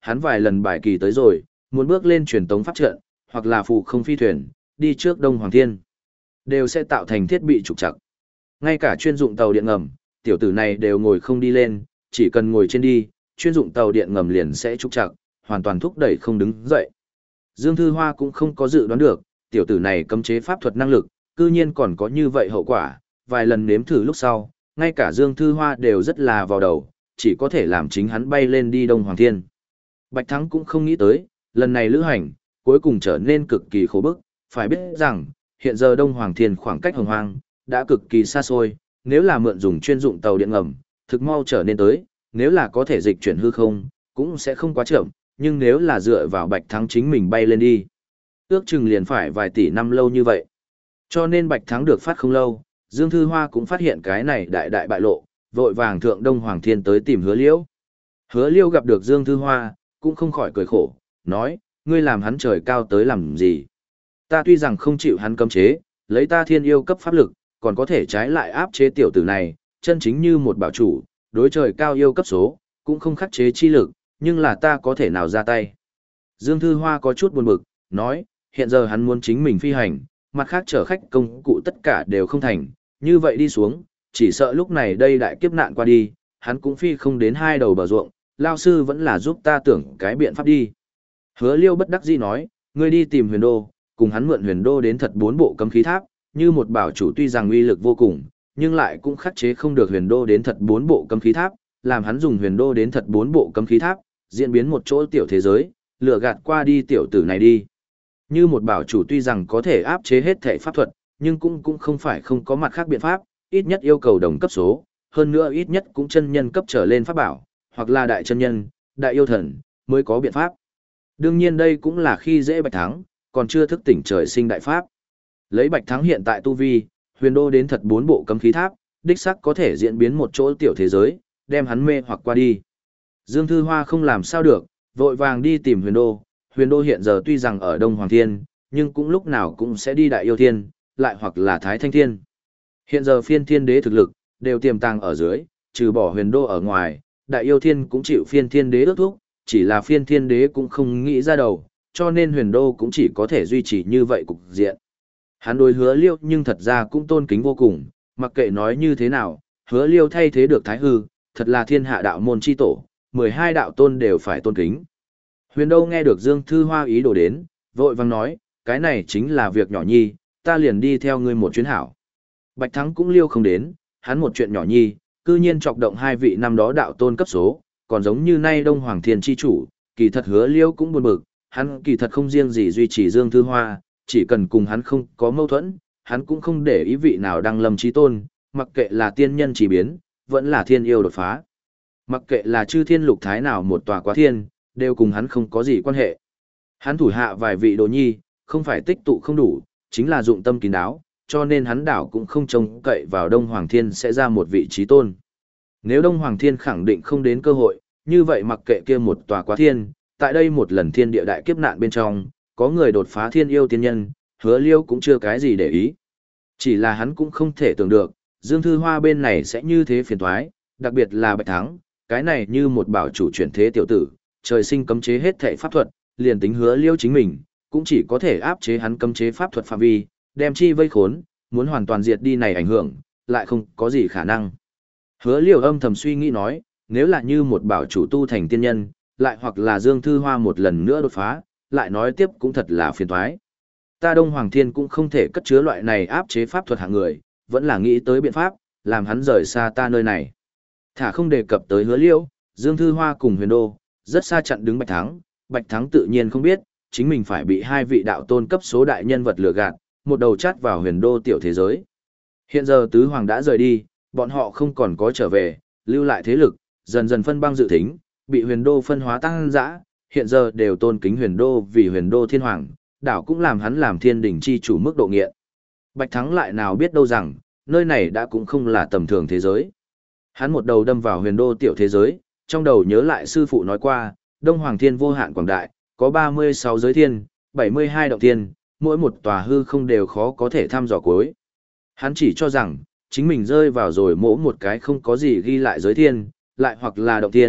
hắn vài lần bài kỳ tới rồi, muốn bước lên truyền tống pháp trận, hoặc là phụ không phi thuyền, đi trước Đông Hoàng Thiên, đều sẽ tạo thành thiết bị trục trặc. Ngay cả chuyên dụng tàu điện ngầm, tiểu tử này đều ngồi không đi lên, chỉ cần ngồi trên đi, chuyên dụng tàu điện ngầm liền sẽ trục trặc, hoàn toàn thúc đẩy không đứng dậy. Dương Thư Hoa cũng không có dự đoán được, tiểu tử này cấm chế pháp thuật năng lực, cư nhiên còn có như vậy hậu quả, vài lần nếm thử lúc sau, ngay cả Dương Thư Hoa đều rất là vào đầu, chỉ có thể làm chính hắn bay lên đi Đông Hoàng Thiên. Bạch Thắng cũng không nghĩ tới, lần này lữ hành, cuối cùng trở nên cực kỳ khổ bức, phải biết rằng, hiện giờ Đông Hoàng Thiên khoảng cách Hồng Hoang, đã cực kỳ xa xôi, nếu là mượn dùng chuyên dụng tàu điện ngầm, thực mau trở nên tới, nếu là có thể dịch chuyển hư không, cũng sẽ không quá chậm, nhưng nếu là dựa vào Bạch Thắng chính mình bay lên đi, ước chừng liền phải vài tỷ năm lâu như vậy. Cho nên Bạch Thắng được phát không lâu, Dương Thư Hoa cũng phát hiện cái này đại đại bại lộ, vội vàng thượng Đông Hoàng Thiên tới tìm Hứa Liễu. Hứa Liễu gặp được Dương Thư Hoa, cũng không khỏi cười khổ, nói, ngươi làm hắn trời cao tới làm gì? Ta tuy rằng không chịu hắn cấm chế, lấy ta thiên yêu cấp pháp lực, còn có thể trái lại áp chế tiểu tử này, chân chính như một bảo chủ, đối trời cao yêu cấp số, cũng không khắc chế chi lực, nhưng là ta có thể nào ra tay. Dương Thư Hoa có chút buồn bực, nói, hiện giờ hắn muốn chính mình phi hành, mặt khác chở khách công cụ tất cả đều không thành, như vậy đi xuống, chỉ sợ lúc này đây đại kiếp nạn qua đi, hắn cũng phi không đến hai đầu bờ ruộng, lao sư vẫn là giúp ta tưởng cái biện pháp đi. Hứa Liêu bất đắc dĩ nói, ngươi đi tìm huyền đô, cùng hắn mượn huyền đô đến thật bốn bộ cấm khí tháp, như một bảo chủ tuy rằng uy lực vô cùng, nhưng lại cũng khắc chế không được huyền đô đến thật bốn bộ cấm khí tháp, làm hắn dùng huyền đô đến thật bốn bộ cấm khí tháp, diễn biến một chỗ tiểu thế giới, lừa gạt qua đi tiểu tử này đi. Như một bảo chủ tuy rằng có thể áp chế hết thể pháp thuật, nhưng cũng cũng không phải không có mặt khác biện pháp, ít nhất yêu cầu đồng cấp số, hơn nữa ít nhất cũng chân nhân cấp trở lên pháp bảo, hoặc là đại chân nhân, đại yêu thần, mới có biện pháp. Đương nhiên đây cũng là khi dễ Bạch Thắng, còn chưa thức tỉnh trời sinh đại pháp. Lấy Bạch Thắng hiện tại tu vi, huyền đô đến thật bốn bộ cấm khí tháp, đích sắc có thể diễn biến một chỗ tiểu thế giới, đem hắn mê hoặc qua đi. Dương Thư Hoa không làm sao được, vội vàng đi tìm huyền đô. Huyền đô hiện giờ tuy rằng ở Đông Hoàng Thiên, nhưng cũng lúc nào cũng sẽ đi Đại Yêu Thiên, lại hoặc là Thái Thanh Thiên. Hiện giờ phiên thiên đế thực lực, đều tiềm tàng ở dưới, trừ bỏ huyền đô ở ngoài, Đại Yêu Thiên cũng chịu phiên thiên đế ước thúc, chỉ là phiên thiên đế cũng không nghĩ ra đầu, cho nên huyền đô cũng chỉ có thể duy trì như vậy cục diện. Hắn đối Hứa Liêu nhưng thật ra cũng tôn kính vô cùng, mặc kệ nói như thế nào, Hứa Liêu thay thế được Thái Hư, thật là thiên hạ đạo môn chi tổ, mười hai đạo tôn đều phải tôn kính. Huyền Đô nghe được Dương Thư Hoa ý đồ đến, vội vang nói, cái này chính là việc nhỏ nhi, ta liền đi theo ngươi một chuyến hảo. Bạch Thắng cũng liêu không đến, hắn một chuyện nhỏ nhi, cư nhiên chọc động hai vị năm đó đạo tôn cấp số, còn giống như nay Đông Hoàng Thiên chi chủ, kỳ thật Hứa Liêu cũng buồn bực, hắn kỳ thật không riêng gì duy trì Dương Thư Hoa, chỉ cần cùng hắn không có mâu thuẫn, hắn cũng không để ý vị nào đăng lâm chí tôn, mặc kệ là tiên nhân chỉ biến, vẫn là thiên yêu đột phá. Mặc kệ là chư thiên lục thái nào một tòa quá thiên, đều cùng hắn không có gì quan hệ. Hắn thủ hạ vài vị đồ nhi, không phải tích tụ không đủ, chính là dụng tâm kín đáo, cho nên hắn đảo cũng không trông cậy vào Đông Hoàng Thiên sẽ ra một vị trí tôn. Nếu Đông Hoàng Thiên khẳng định không đến cơ hội, như vậy mặc kệ kia một tòa quá thiên, tại đây một lần thiên địa đại kiếp nạn bên trong, có người đột phá thiên yêu tiên nhân, Hứa Liêu cũng chưa cái gì để ý. Chỉ là hắn cũng không thể tưởng được, Dương Thư Hoa bên này sẽ như thế phiền toái, đặc biệt là Bạch Thắng, cái này như một bảo chủ chuyển thế tiểu tử, trời sinh cấm chế hết thảy pháp thuật, liền tính Hứa Liêu chính mình, cũng chỉ có thể áp chế hắn cấm chế pháp thuật phạm vi, đem chi vây khốn, muốn hoàn toàn diệt đi này ảnh hưởng, lại không có gì khả năng. Hứa Liêu âm thầm suy nghĩ nói, nếu là như một bảo chủ tu thành tiên nhân, lại hoặc là Dương Thư Hoa một lần nữa đột phá, lại nói tiếp cũng thật là phiền toái. Ta Đông Hoàng Thiên cũng không thể cất chứa loại này áp chế pháp thuật hạng người, vẫn là nghĩ tới biện pháp, làm hắn rời xa ta nơi này. Thả không đề cập tới Hứa Liêu, Dương Thư Hoa cùng Huyền Đô, rất xa chặn đứng Bạch Thắng, Bạch Thắng tự nhiên không biết, chính mình phải bị hai vị đạo tôn cấp số đại nhân vật lừa gạt, một đầu chát vào Huyền Đô tiểu thế giới. Hiện giờ tứ hoàng đã rời đi, bọn họ không còn có trở về, lưu lại thế lực, dần dần phân băng dự thính, bị Huyền Đô phân hóa tăng dã, hiện giờ đều tôn kính Huyền Đô vì Huyền Đô thiên hoàng, đảo cũng làm hắn làm thiên đỉnh chi chủ mức độ nghiện. Bạch Thắng lại nào biết đâu rằng, nơi này đã cũng không là tầm thường thế giới. Hắn một đầu đâm vào Huyền Đô tiểu thế giới, trong đầu nhớ lại sư phụ nói qua, Đông Hoàng Thiên vô hạn quảng đại, có ba mươi sáu giới thiên, bảy mươi hai động thiên, mỗi một tòa hư không đều khó có thể thăm dò cuối. Hắn chỉ cho rằng, chính mình rơi vào rồi mỗi một cái không có gì ghi lại giới thiên, lại hoặc là động thiên,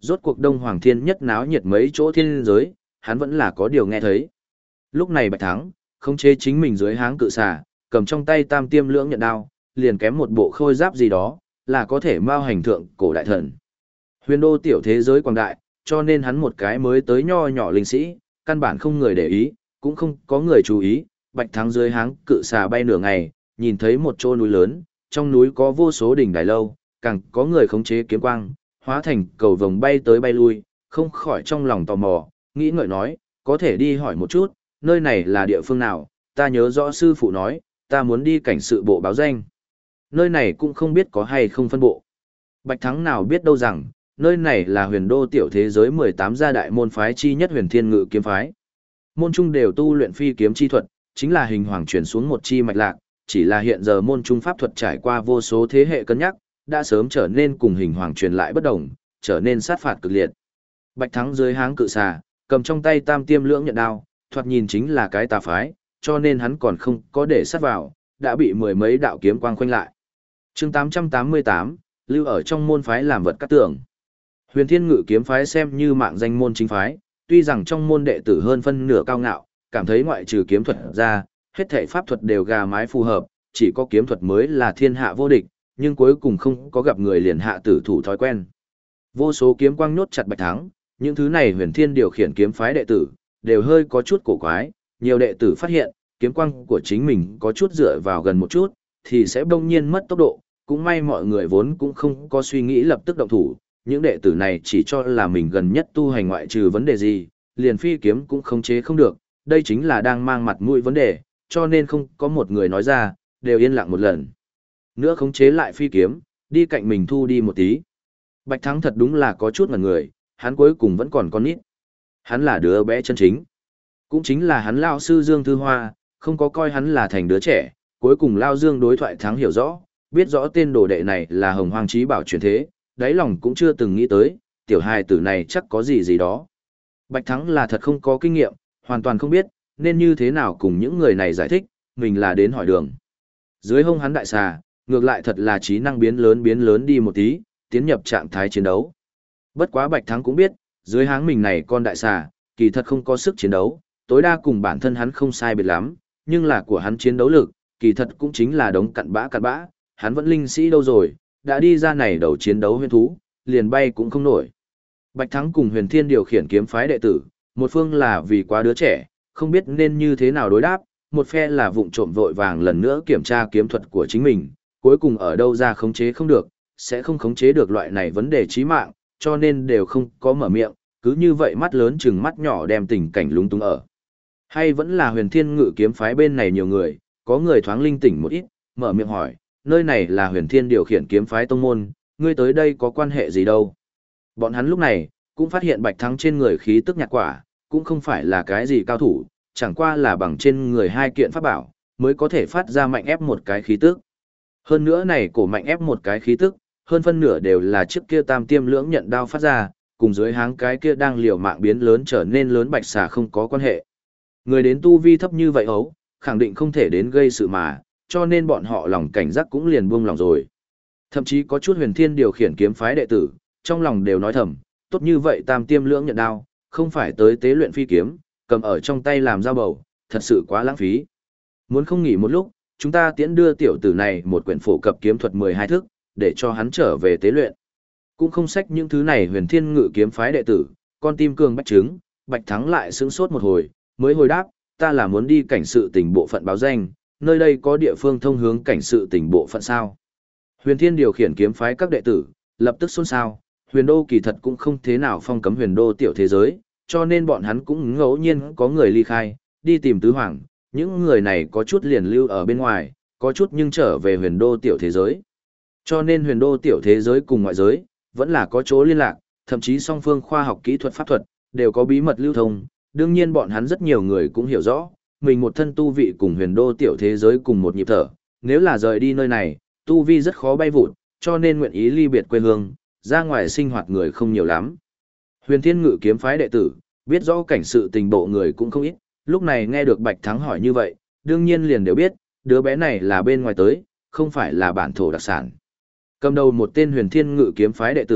rốt cuộc Đông Hoàng Thiên nhất náo nhiệt mấy chỗ thiên giới, hắn vẫn là có điều nghe thấy. Lúc này Bạch Thắng, khống chế chính mình dưới háng cự xà, cầm trong tay tam tiêm lưỡng nhận đao, liền kém một bộ khôi giáp gì đó, là có thể mao hành thượng cổ đại thần. Huyền đô tiểu thế giới quảng đại, cho nên hắn một cái mới tới nho nhỏ linh sĩ, căn bản không người để ý, cũng không có người chú ý. Bạch Thắng dưới háng cự xà bay nửa ngày, nhìn thấy một chỗ núi lớn, trong núi có vô số đỉnh đài lâu, càng có người khống chế kiếm quang, hóa thành cầu vồng bay tới bay lui, không khỏi trong lòng tò mò, nghĩ ngợi nói, có thể đi hỏi một chút, nơi này là địa phương nào, ta nhớ rõ sư phụ nói, ta muốn đi cảnh sự bộ báo danh. Nơi này cũng không biết có hay không phân bộ. Bạch Thắng nào biết đâu rằng, nơi này là huyền đô tiểu thế giới mười tám gia đại môn phái chi nhất huyền thiên ngự kiếm phái. Môn trung đều tu luyện phi kiếm chi thuật, chính là hình hoàng truyền xuống một chi mạch lạc, chỉ là hiện giờ môn trung pháp thuật trải qua vô số thế hệ cân nhắc, đã sớm trở nên cùng hình hoàng truyền lại bất đồng, trở nên sát phạt cực liệt. Bạch Thắng dưới háng cự xà, cầm trong tay tam tiêm lưỡng nhận đao, thoạt nhìn chính là cái tà phái, cho nên hắn còn không có để sát vào, đã bị mười mấy đạo kiếm quang khoanh lại. Chương tám trăm tám mươi tám, lưu ở trong môn phái làm vật cắt tưởng. Huyền Thiên Ngự kiếm phái xem như mạng danh môn chính phái, tuy rằng trong môn đệ tử hơn phân nửa cao ngạo, cảm thấy ngoại trừ kiếm thuật ra, hết thảy pháp thuật đều gà mái phù hợp, chỉ có kiếm thuật mới là thiên hạ vô địch, nhưng cuối cùng không có gặp người liền hạ tử thủ thói quen. Vô số kiếm quang nhốt chặt Bạch Thắng, những thứ này Huyền Thiên điều khiển kiếm phái đệ tử, đều hơi có chút cổ quái, nhiều đệ tử phát hiện, kiếm quang của chính mình có chút dựa vào gần một chút, thì sẽ bỗng nhiên mất tốc độ, cũng may mọi người vốn cũng không có suy nghĩ lập tức động thủ, những đệ tử này chỉ cho là mình gần nhất tu hành ngoại trừ vấn đề gì, liền phi kiếm cũng khống chế không được, đây chính là đang mang mặt mũi vấn đề, cho nên không có một người nói ra, đều yên lặng một lần. Nữa khống chế lại phi kiếm, đi cạnh mình thu đi một tí. Bạch Thắng thật đúng là có chút ngần người, hắn cuối cùng vẫn còn con nít. Hắn là đứa bé chân chính. Cũng chính là hắn lao sư Dương Thư Hoa, không có coi hắn là thành đứa trẻ, cuối cùng lao Dương đối thoại Thắng hiểu rõ, biết rõ tên đồ đệ này là Hồng Hoang Chí Bảo truyền thế, đáy lòng cũng chưa từng nghĩ tới, tiểu hài tử này chắc có gì gì đó. Bạch Thắng là thật không có kinh nghiệm, hoàn toàn không biết, nên như thế nào cùng những người này giải thích, mình là đến hỏi đường. Dưới hông hắn đại xà, ngược lại thật là trí năng biến lớn biến lớn đi một tí, tiến nhập trạng thái chiến đấu. Bất quá Bạch Thắng cũng biết, dưới háng mình này con đại xà, kỳ thật không có sức chiến đấu, tối đa cùng bản thân hắn không sai biệt lắm, nhưng là của hắn chiến đấu lực, kỳ thật cũng chính là đống cặn bã cặn bã, hắn vẫn linh sĩ đâu rồi, đã đi ra này đầu chiến đấu huyền thú, liền bay cũng không nổi. Bạch Thắng cùng Huyền Thiên điều khiển kiếm phái đệ tử, một phương là vì quá đứa trẻ, không biết nên như thế nào đối đáp, một phe là vụng trộm vội vàng lần nữa kiểm tra kiếm thuật của chính mình, cuối cùng ở đâu ra khống chế không được, sẽ không khống chế được loại này vấn đề chí mạng, cho nên đều không có mở miệng, cứ như vậy mắt lớn chừng mắt nhỏ đem tình cảnh lúng túng ở. Hay vẫn là Huyền Thiên Ngự kiếm phái bên này nhiều người, có người thoáng linh tỉnh một ít, mở miệng hỏi, nơi này là Huyền Thiên điều khiển kiếm phái tông môn, ngươi tới đây có quan hệ gì đâu? Bọn hắn lúc này, cũng phát hiện Bạch Thắng trên người khí tức nhạt quả, cũng không phải là cái gì cao thủ, chẳng qua là bằng trên người hai kiện pháp bảo, mới có thể phát ra mạnh ép một cái khí tức. Hơn nữa này cổ mạnh ép một cái khí tức, hơn phân nửa đều là chiếc kia tam tiêm lưỡng nhận đao phát ra, cùng dưới háng cái kia đang liều mạng biến lớn trở nên lớn bạch xà không có quan hệ. Người đến tu vi thấp như vậy ấu, khẳng định không thể đến gây sự mà, cho nên bọn họ lòng cảnh giác cũng liền buông lòng rồi. Thậm chí có chút Huyền Thiên điều khiển kiếm phái đệ tử, trong lòng đều nói thầm, tốt như vậy tam tiêm lưỡng nhận đao, không phải tới tế luyện phi kiếm, cầm ở trong tay làm dao bầu, thật sự quá lãng phí. Muốn không nghỉ một lúc, chúng ta tiễn đưa tiểu tử này một quyển phổ cập kiếm thuật mười hai thức, để cho hắn trở về tế luyện. Cũng không xách những thứ này Huyền Thiên Ngự kiếm phái đệ tử, con tim cường bách trứng, Bạch Thắng lại sững sốt một hồi, mới hồi đáp, ta là muốn đi cảnh sự tỉnh bộ phận báo danh, nơi đây có địa phương thông hướng cảnh sự tỉnh bộ phận sao. Huyền Thiên điều khiển kiếm phái các đệ tử, lập tức xôn xao, huyền đô kỳ thật cũng không thế nào phong cấm huyền đô tiểu thế giới, cho nên bọn hắn cũng ngẫu nhiên có người ly khai, đi tìm tứ hoàng, những người này có chút liền lưu ở bên ngoài, có chút nhưng trở về huyền đô tiểu thế giới. Cho nên huyền đô tiểu thế giới cùng ngoại giới, vẫn là có chỗ liên lạc, thậm chí song phương khoa học kỹ thuật pháp thuật, đều có bí mật lưu thông, đương nhiên bọn hắn rất nhiều người cũng hiểu rõ, mình một thân tu vị cùng huyền đô tiểu thế giới cùng một nhịp thở, nếu là rời đi nơi này, tu vi rất khó bay vụt, cho nên nguyện ý ly biệt quê hương, ra ngoài sinh hoạt người không nhiều lắm. Huyền Thiên Ngự kiếm phái đệ tử, biết rõ cảnh sự tình bộ người cũng không ít, lúc này nghe được Bạch Thắng hỏi như vậy, đương nhiên liền đều biết, đứa bé này là bên ngoài tới, không phải là bản thổ đặc sản. Cầm đầu một tên Huyền Thiên Ngự kiếm phái đệ tử,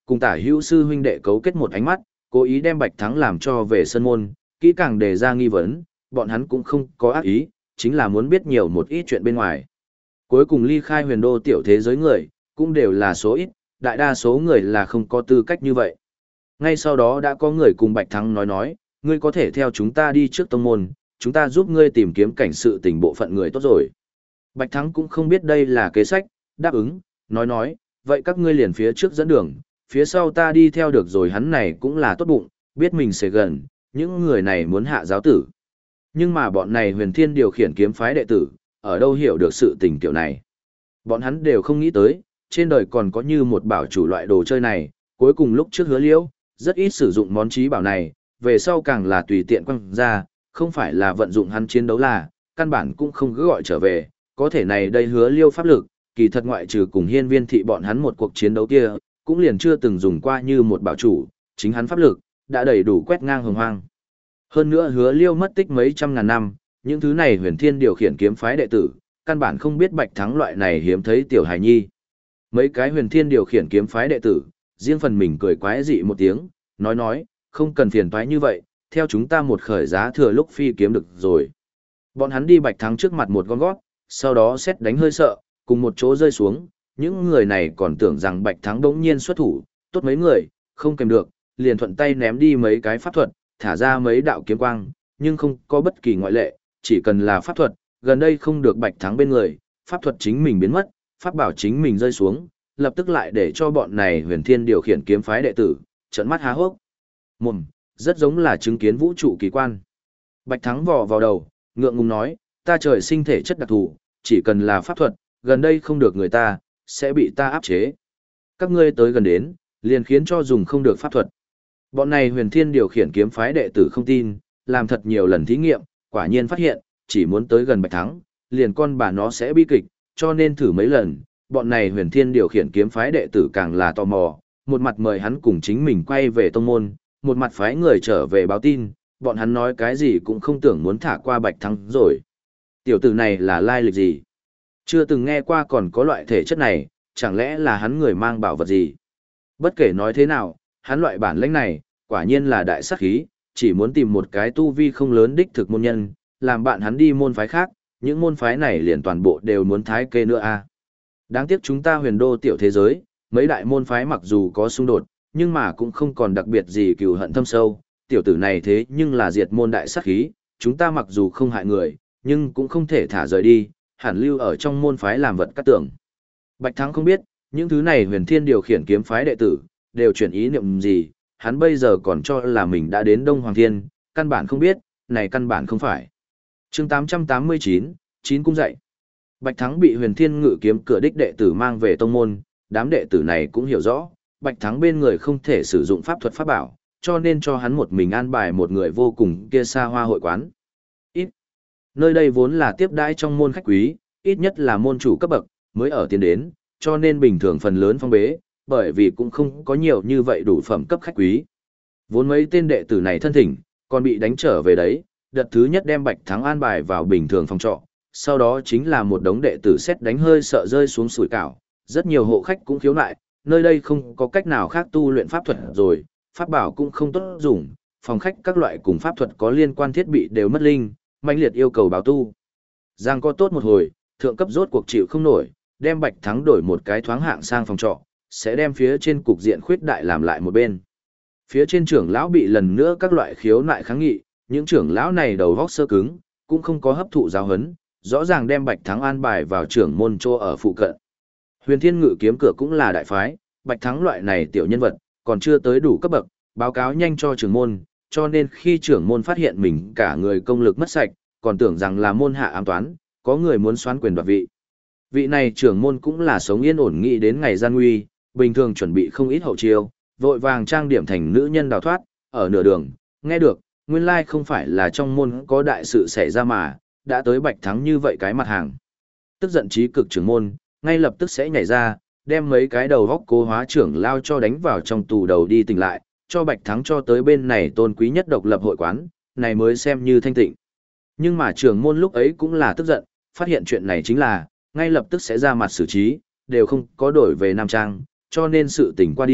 Cùng tả hữu sư huynh đệ cấu kết một ánh mắt, cố ý đem Bạch Thắng làm cho về sân môn, kỹ càng đề ra nghi vấn, bọn hắn cũng không có ác ý, chính là muốn biết nhiều một ít chuyện bên ngoài. Cuối cùng ly khai huyền đô tiểu thế giới người, cũng đều là số ít, đại đa số người là không có tư cách như vậy. Ngay sau đó đã có người cùng Bạch Thắng nói nói, ngươi có thể theo chúng ta đi trước tông môn, chúng ta giúp ngươi tìm kiếm cảnh sự tình bộ phận người tốt rồi. Bạch Thắng cũng không biết đây là kế sách, đáp ứng, nói nói, vậy các ngươi liền phía trước dẫn đường, phía sau ta đi theo được rồi. Hắn này cũng là tốt bụng, biết mình sẽ gần, những người này muốn hạ giáo tử. Nhưng mà bọn này huyền thiên điều khiển kiếm phái đệ tử, ở đâu hiểu được sự tình kiểu này. Bọn hắn đều không nghĩ tới, trên đời còn có như một bảo chủ loại đồ chơi này, cuối cùng lúc trước hứa liễu, rất ít sử dụng món trí bảo này, về sau càng là tùy tiện quăng ra, không phải là vận dụng hắn chiến đấu là, căn bản cũng không cứ gọi trở về, có thể này đây hứa liêu pháp lực, kỳ thật ngoại trừ cùng hiên viên thị bọn hắn một cuộc chiến đấu kia, cũng liền chưa từng dùng qua như một bảo chủ, chính hắn pháp lực, đã đầy đủ quét ngang hồng hoang. Hơn nữa hứa liêu mất tích mấy trăm ngàn năm, những thứ này huyền thiên điều khiển kiếm phái đệ tử, căn bản không biết Bạch Thắng loại này hiếm thấy tiểu hài nhi. Mấy cái huyền thiên điều khiển kiếm phái đệ tử, riêng phần mình cười quái dị một tiếng, nói nói, không cần phiền toái như vậy, theo chúng ta một khởi giá thừa lúc phi kiếm được rồi. Bọn hắn đi Bạch Thắng trước mặt một con gót, sau đó xét đánh hơi sợ, cùng một chỗ rơi xuống, những người này còn tưởng rằng Bạch Thắng đống nhiên xuất thủ, tốt mấy người, không kèm được, liền thuận tay ném đi mấy cái pháp thuật, thả ra mấy đạo kiếm quang, nhưng không có bất kỳ ngoại lệ, chỉ cần là pháp thuật, gần đây không được Bạch Thắng bên người, pháp thuật chính mình biến mất, pháp bảo chính mình rơi xuống, lập tức lại để cho bọn này huyền thiên điều khiển kiếm phái đệ tử, trợn mắt há hốc. Mồm, rất giống là chứng kiến vũ trụ kỳ quan. Bạch Thắng vò vào đầu, ngượng ngùng nói, ta trời sinh thể chất đặc thù, chỉ cần là pháp thuật, gần đây không được người ta, sẽ bị ta áp chế. Các ngươi tới gần đến, liền khiến cho dùng không được pháp thuật. Bọn này huyền thiên điều khiển kiếm phái đệ tử không tin, làm thật nhiều lần thí nghiệm, quả nhiên phát hiện, chỉ muốn tới gần Bạch Thắng, liền con bà nó sẽ bi kịch, cho nên thử mấy lần, bọn này huyền thiên điều khiển kiếm phái đệ tử càng là tò mò, một mặt mời hắn cùng chính mình quay về tông môn, một mặt phái người trở về báo tin, bọn hắn nói cái gì cũng không tưởng muốn thả qua Bạch Thắng rồi. Tiểu tử này là lai lịch gì? Chưa từng nghe qua còn có loại thể chất này, chẳng lẽ là hắn người mang bảo vật gì? Bất kể nói thế nào, hắn loại bản lĩnh này, quả nhiên là đại sát khí, chỉ muốn tìm một cái tu vi không lớn đích thực môn nhân, làm bạn hắn đi môn phái khác, những môn phái này liền toàn bộ đều muốn thái kê nữa a. Đáng tiếc chúng ta huyền đô tiểu thế giới, mấy đại môn phái mặc dù có xung đột, nhưng mà cũng không còn đặc biệt gì cừu hận thâm sâu, tiểu tử này thế nhưng là diệt môn đại sát khí, chúng ta mặc dù không hại người, nhưng cũng không thể thả rời đi, hẳn lưu ở trong môn phái làm vật cát tưởng. Bạch Thắng không biết, những thứ này huyền thiên điều khiển kiếm phái đệ tử, đều chuyển ý niệm gì, hắn bây giờ còn cho là mình đã đến Đông Hoàng Thiên, căn bản không biết, này căn bản không phải. chương tám trăm tám mươi chín, chín cung dậy. Bạch Thắng bị huyền thiên ngự kiếm cửa đích đệ tử mang về tông môn, đám đệ tử này cũng hiểu rõ, Bạch Thắng bên người không thể sử dụng pháp thuật pháp bảo, cho nên cho hắn một mình an bài một người vô cùng kia xa hoa hội quán. Ít. Nơi đây vốn là tiếp đãi trong môn khách quý, ít nhất là môn chủ cấp bậc, mới ở tiến đến, cho nên bình thường phần lớn phong bế, bởi vì cũng không có nhiều như vậy đủ phẩm cấp khách quý. Vốn mấy tên đệ tử này thân thỉnh, còn bị đánh trở về đấy, đợt thứ nhất đem Bạch Thắng an bài vào bình thường phòng trọ, sau đó chính là một đống đệ tử xét đánh hơi sợ rơi xuống sủi cảo, rất nhiều hộ khách cũng khiếu nại, nơi đây không có cách nào khác tu luyện pháp thuật rồi, pháp bảo cũng không tốt dùng, phòng khách các loại cùng pháp thuật có liên quan thiết bị đều mất linh, mãnh liệt yêu cầu báo tu. Giang có tốt một hồi, thượng cấp rốt cuộc chịu không nổi, đem Bạch Thắng đổi một cái thoáng hạng sang phòng trọ, sẽ đem phía trên cục diện khuyết đại làm lại một bên. Phía trên trưởng lão bị lần nữa các loại khiếu nại kháng nghị, những trưởng lão này đầu vóc sơ cứng, cũng không có hấp thụ giáo huấn, rõ ràng đem Bạch Thắng an bài vào trưởng môn chỗ ở phụ cận. Huyền Thiên Ngự kiếm cửa cũng là đại phái, Bạch Thắng loại này tiểu nhân vật, còn chưa tới đủ cấp bậc, báo cáo nhanh cho trưởng môn, cho nên khi trưởng môn phát hiện mình cả người công lực mất sạch, còn tưởng rằng là môn hạ ám toán, có người muốn xoán quyền đoạt vị. Vị này trưởng môn cũng là sống yên ổn nghĩ đến ngày gian nguy, bình thường chuẩn bị không ít hậu chiêu, vội vàng trang điểm thành nữ nhân đào thoát, ở nửa đường, nghe được, nguyên lai không phải là trong môn có đại sự xảy ra mà, đã tới Bạch Thắng như vậy cái mặt hàng. Tức giận trí cực trưởng môn, ngay lập tức sẽ nhảy ra, đem mấy cái đầu góc cố hóa trưởng lao cho đánh vào trong tù đầu đi tỉnh lại, cho Bạch Thắng cho tới bên này tôn quý nhất độc lập hội quán, này mới xem như thanh tịnh. Nhưng mà trưởng môn lúc ấy cũng là tức giận, phát hiện chuyện này chính là, ngay lập tức sẽ ra mặt xử trí, đều không có đổi về Nam Trang, cho nên sự tình qua đi,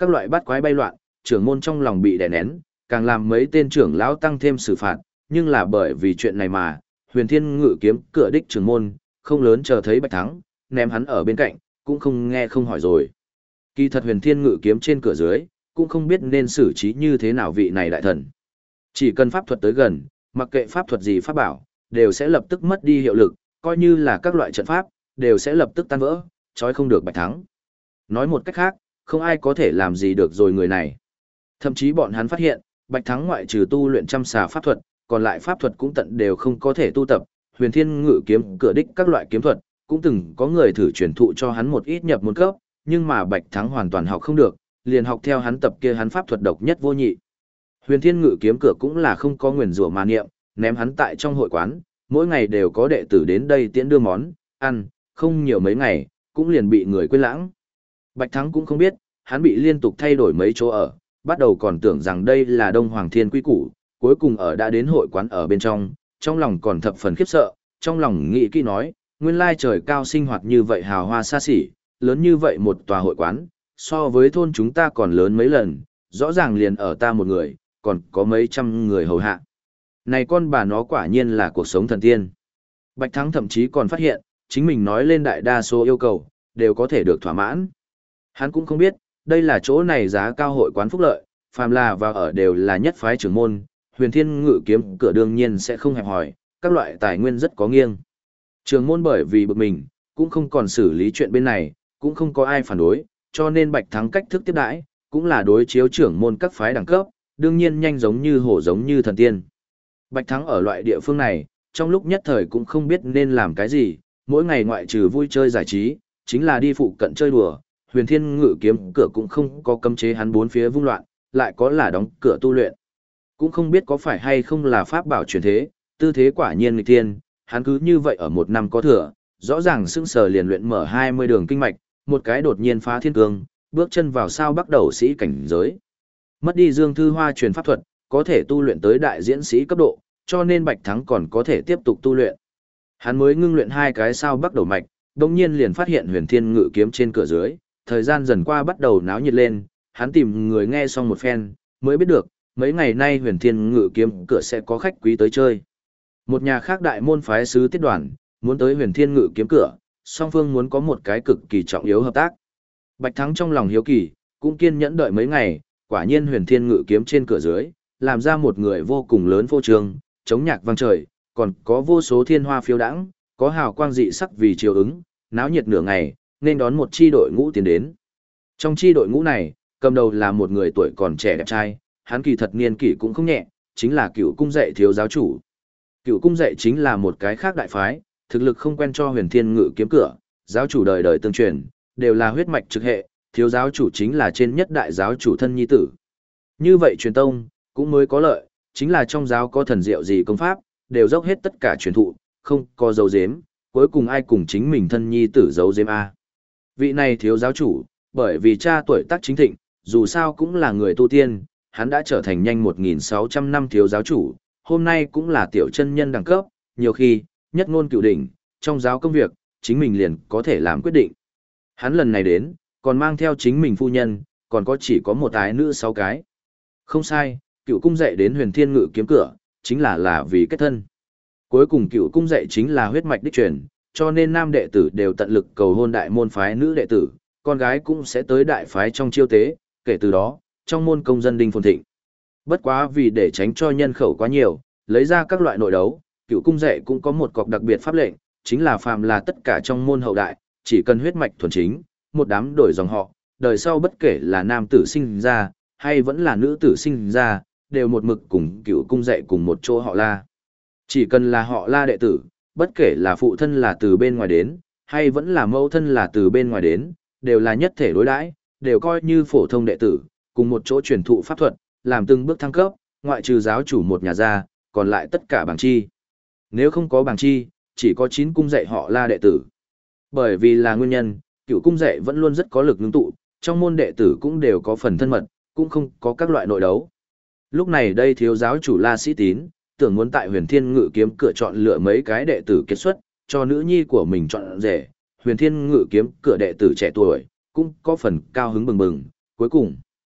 các loại bát quái bay loạn, trưởng môn trong lòng bị đè nén, càng làm mấy tên trưởng lão tăng thêm xử phạt, nhưng là bởi vì chuyện này mà, Huyền Thiên Ngự kiếm cửa đích trưởng môn, không lớn chờ thấy Bạch Thắng, ném hắn ở bên cạnh, cũng không nghe không hỏi rồi. Kỳ thật Huyền Thiên Ngự kiếm trên cửa dưới, cũng không biết nên xử trí như thế nào vị này đại thần. Chỉ cần pháp thuật tới gần, mặc kệ pháp thuật gì pháp bảo, đều sẽ lập tức mất đi hiệu lực, coi như là các loại trận pháp, đều sẽ lập tức tan vỡ, trói không được Bạch Thắng. Nói một cách khác, không ai có thể làm gì được rồi người này. Thậm chí bọn hắn phát hiện, Bạch Thắng ngoại trừ tu luyện trăm xà pháp thuật, còn lại pháp thuật cũng tận đều không có thể tu tập. Huyền Thiên Ngự kiếm cửa đích các loại kiếm thuật, cũng từng có người thử truyền thụ cho hắn một ít nhập môn cấp, nhưng mà Bạch Thắng hoàn toàn học không được, liền học theo hắn tập kia hắn pháp thuật độc nhất vô nhị. Huyền Thiên Ngự kiếm cửa cũng là không có nguyền rủa mà niệm, ném hắn tại trong hội quán, mỗi ngày đều có đệ tử đến đây tiễn đưa món ăn, không nhiều mấy ngày, cũng liền bị người quên lãng. Bạch Thắng cũng không biết, hắn bị liên tục thay đổi mấy chỗ ở, bắt đầu còn tưởng rằng đây là Đông Hoàng Thiên quy củ, cuối cùng ở đã đến hội quán ở bên trong, trong lòng còn thập phần khiếp sợ, trong lòng nghĩ kỹ nói, nguyên lai trời cao sinh hoạt như vậy hào hoa xa xỉ, lớn như vậy một tòa hội quán, so với thôn chúng ta còn lớn mấy lần, rõ ràng liền ở ta một người, còn có mấy trăm người hầu hạ. Này con bà nó quả nhiên là cuộc sống thần tiên. Bạch Thắng thậm chí còn phát hiện, chính mình nói lên đại đa số yêu cầu, đều có thể được thỏa mãn. Hắn cũng không biết, đây là chỗ này giá cao hội quán phúc lợi, phàm là và ở đều là nhất phái trưởng môn, Huyền Thiên Ngự kiếm cửa đương nhiên sẽ không hẹp hòi, các loại tài nguyên rất có nghiêng. Trưởng môn bởi vì bực mình, cũng không còn xử lý chuyện bên này, cũng không có ai phản đối, cho nên Bạch Thắng cách thức tiếp đãi, cũng là đối chiếu trưởng môn các phái đẳng cấp, đương nhiên nhanh giống như hổ giống như thần tiên. Bạch Thắng ở loại địa phương này, trong lúc nhất thời cũng không biết nên làm cái gì, mỗi ngày ngoại trừ vui chơi giải trí, chính là đi phụ cận chơi đùa, Huyền Thiên Ngự kiếm cửa cũng không có cấm chế hắn bốn phía vung loạn, lại có là đóng cửa tu luyện. Cũng không biết có phải hay không là pháp bảo truyền thế, tư thế quả nhiên nghịch thiên, hắn cứ như vậy ở một năm có thừa, rõ ràng sững sờ liền luyện mở hai mươi đường kinh mạch, một cái đột nhiên phá thiên cương, bước chân vào sao bắt đầu sĩ cảnh giới. Mất đi Dương Thư Hoa truyền pháp thuật, có thể tu luyện tới đại diễn sĩ cấp độ, cho nên Bạch Thắng còn có thể tiếp tục tu luyện. Hắn mới ngưng luyện hai cái sao bắt đầu mạch, đồng nhiên liền phát hiện Huyền Thiên Ngự kiếm trên cửa dưới, thời gian dần qua bắt đầu náo nhiệt lên, hắn tìm người nghe xong một phen, mới biết được, mấy ngày nay Huyền Thiên Ngự kiếm cửa sẽ có khách quý tới chơi. Một nhà khác đại môn phái sứ tiết đoàn, muốn tới Huyền Thiên Ngự kiếm cửa, song phương muốn có một cái cực kỳ trọng yếu hợp tác. Bạch Thắng trong lòng hiếu kỳ, cũng kiên nhẫn đợi mấy ngày, quả nhiên Huyền Thiên Ngự kiếm trên cửa dưới, làm ra một người vô cùng lớn vô trường, chống nhạc vang trời, còn có vô số thiên hoa phiêu đãng, có hào quang dị sắc vì chiều ứng, náo nhiệt nửa ngày, nên đón một chi đội ngũ tiến đến. Trong chi đội ngũ này, cầm đầu là một người tuổi còn trẻ đẹp trai, hắn kỳ thật niên kỷ cũng không nhẹ, chính là Cựu cung dạy thiếu giáo chủ. Cựu cung dạy chính là một cái khác đại phái, thực lực không quen cho Huyền Thiên Ngự kiếm cửa, giáo chủ đời đời tương truyền, đều là huyết mạch trực hệ, thiếu giáo chủ chính là trên nhất đại giáo chủ thân nhi tử. Như vậy truyền tông, cũng mới có lợi, chính là trong giáo có thần diệu gì công pháp, đều dốc hết tất cả truyền thụ, không có dấu giếm, cuối cùng ai cùng chính mình thân nhi tử giấu giếm a. Vị này thiếu giáo chủ, bởi vì cha tuổi tác chính thịnh, dù sao cũng là người tu tiên, hắn đã trở thành nhanh một nghìn sáu trăm năm thiếu giáo chủ, hôm nay cũng là tiểu chân nhân đẳng cấp, nhiều khi, nhất ngôn cửu đỉnh, trong giáo công việc, chính mình liền có thể làm quyết định. Hắn lần này đến, còn mang theo chính mình phu nhân, còn có chỉ có một ái nữ sáu cái. Không sai, Cựu cung dạy đến Huyền Thiên Ngự kiếm cửa, chính là là vì kết thân. Cuối cùng Cựu cung dạy chính là huyết mạch đích truyền, cho nên nam đệ tử đều tận lực cầu hôn đại môn phái nữ đệ tử, con gái cũng sẽ tới đại phái trong chiêu tế, kể từ đó, trong môn công dân đinh phồn thịnh. Bất quá vì để tránh cho nhân khẩu quá nhiều, lấy ra các loại nội đấu, Cựu cung dạy cũng có một cọc đặc biệt pháp lệnh, chính là phàm là tất cả trong môn hậu đại, chỉ cần huyết mạch thuần chính, một đám đổi dòng họ, đời sau bất kể là nam tử sinh ra, hay vẫn là nữ tử sinh ra, đều một mực cùng Cựu cung dạy cùng một chỗ họ La. Chỉ cần là họ La đệ tử, bất kể là phụ thân là từ bên ngoài đến, hay vẫn là mẫu thân là từ bên ngoài đến, đều là nhất thể đối đãi, đều coi như phổ thông đệ tử, cùng một chỗ truyền thụ pháp thuật, làm từng bước thăng cấp, ngoại trừ giáo chủ một nhà ra, còn lại tất cả bảng chi. Nếu không có bảng chi, chỉ có chín cung dạy họ La đệ tử. Bởi vì là nguyên nhân, Cựu cung dạy vẫn luôn rất có lực ngưng tụ, trong môn đệ tử cũng đều có phần thân mật, cũng không có các loại nội đấu. Lúc này đây thiếu giáo chủ La Sĩ Tín, tưởng muốn tại Huyền Thiên Ngự kiếm cửa chọn lựa mấy cái đệ tử kết xuất, cho nữ nhi của mình chọn rể, Huyền Thiên Ngự kiếm cửa đệ tử trẻ tuổi, cũng có phần cao hứng bừng bừng, cuối cùng,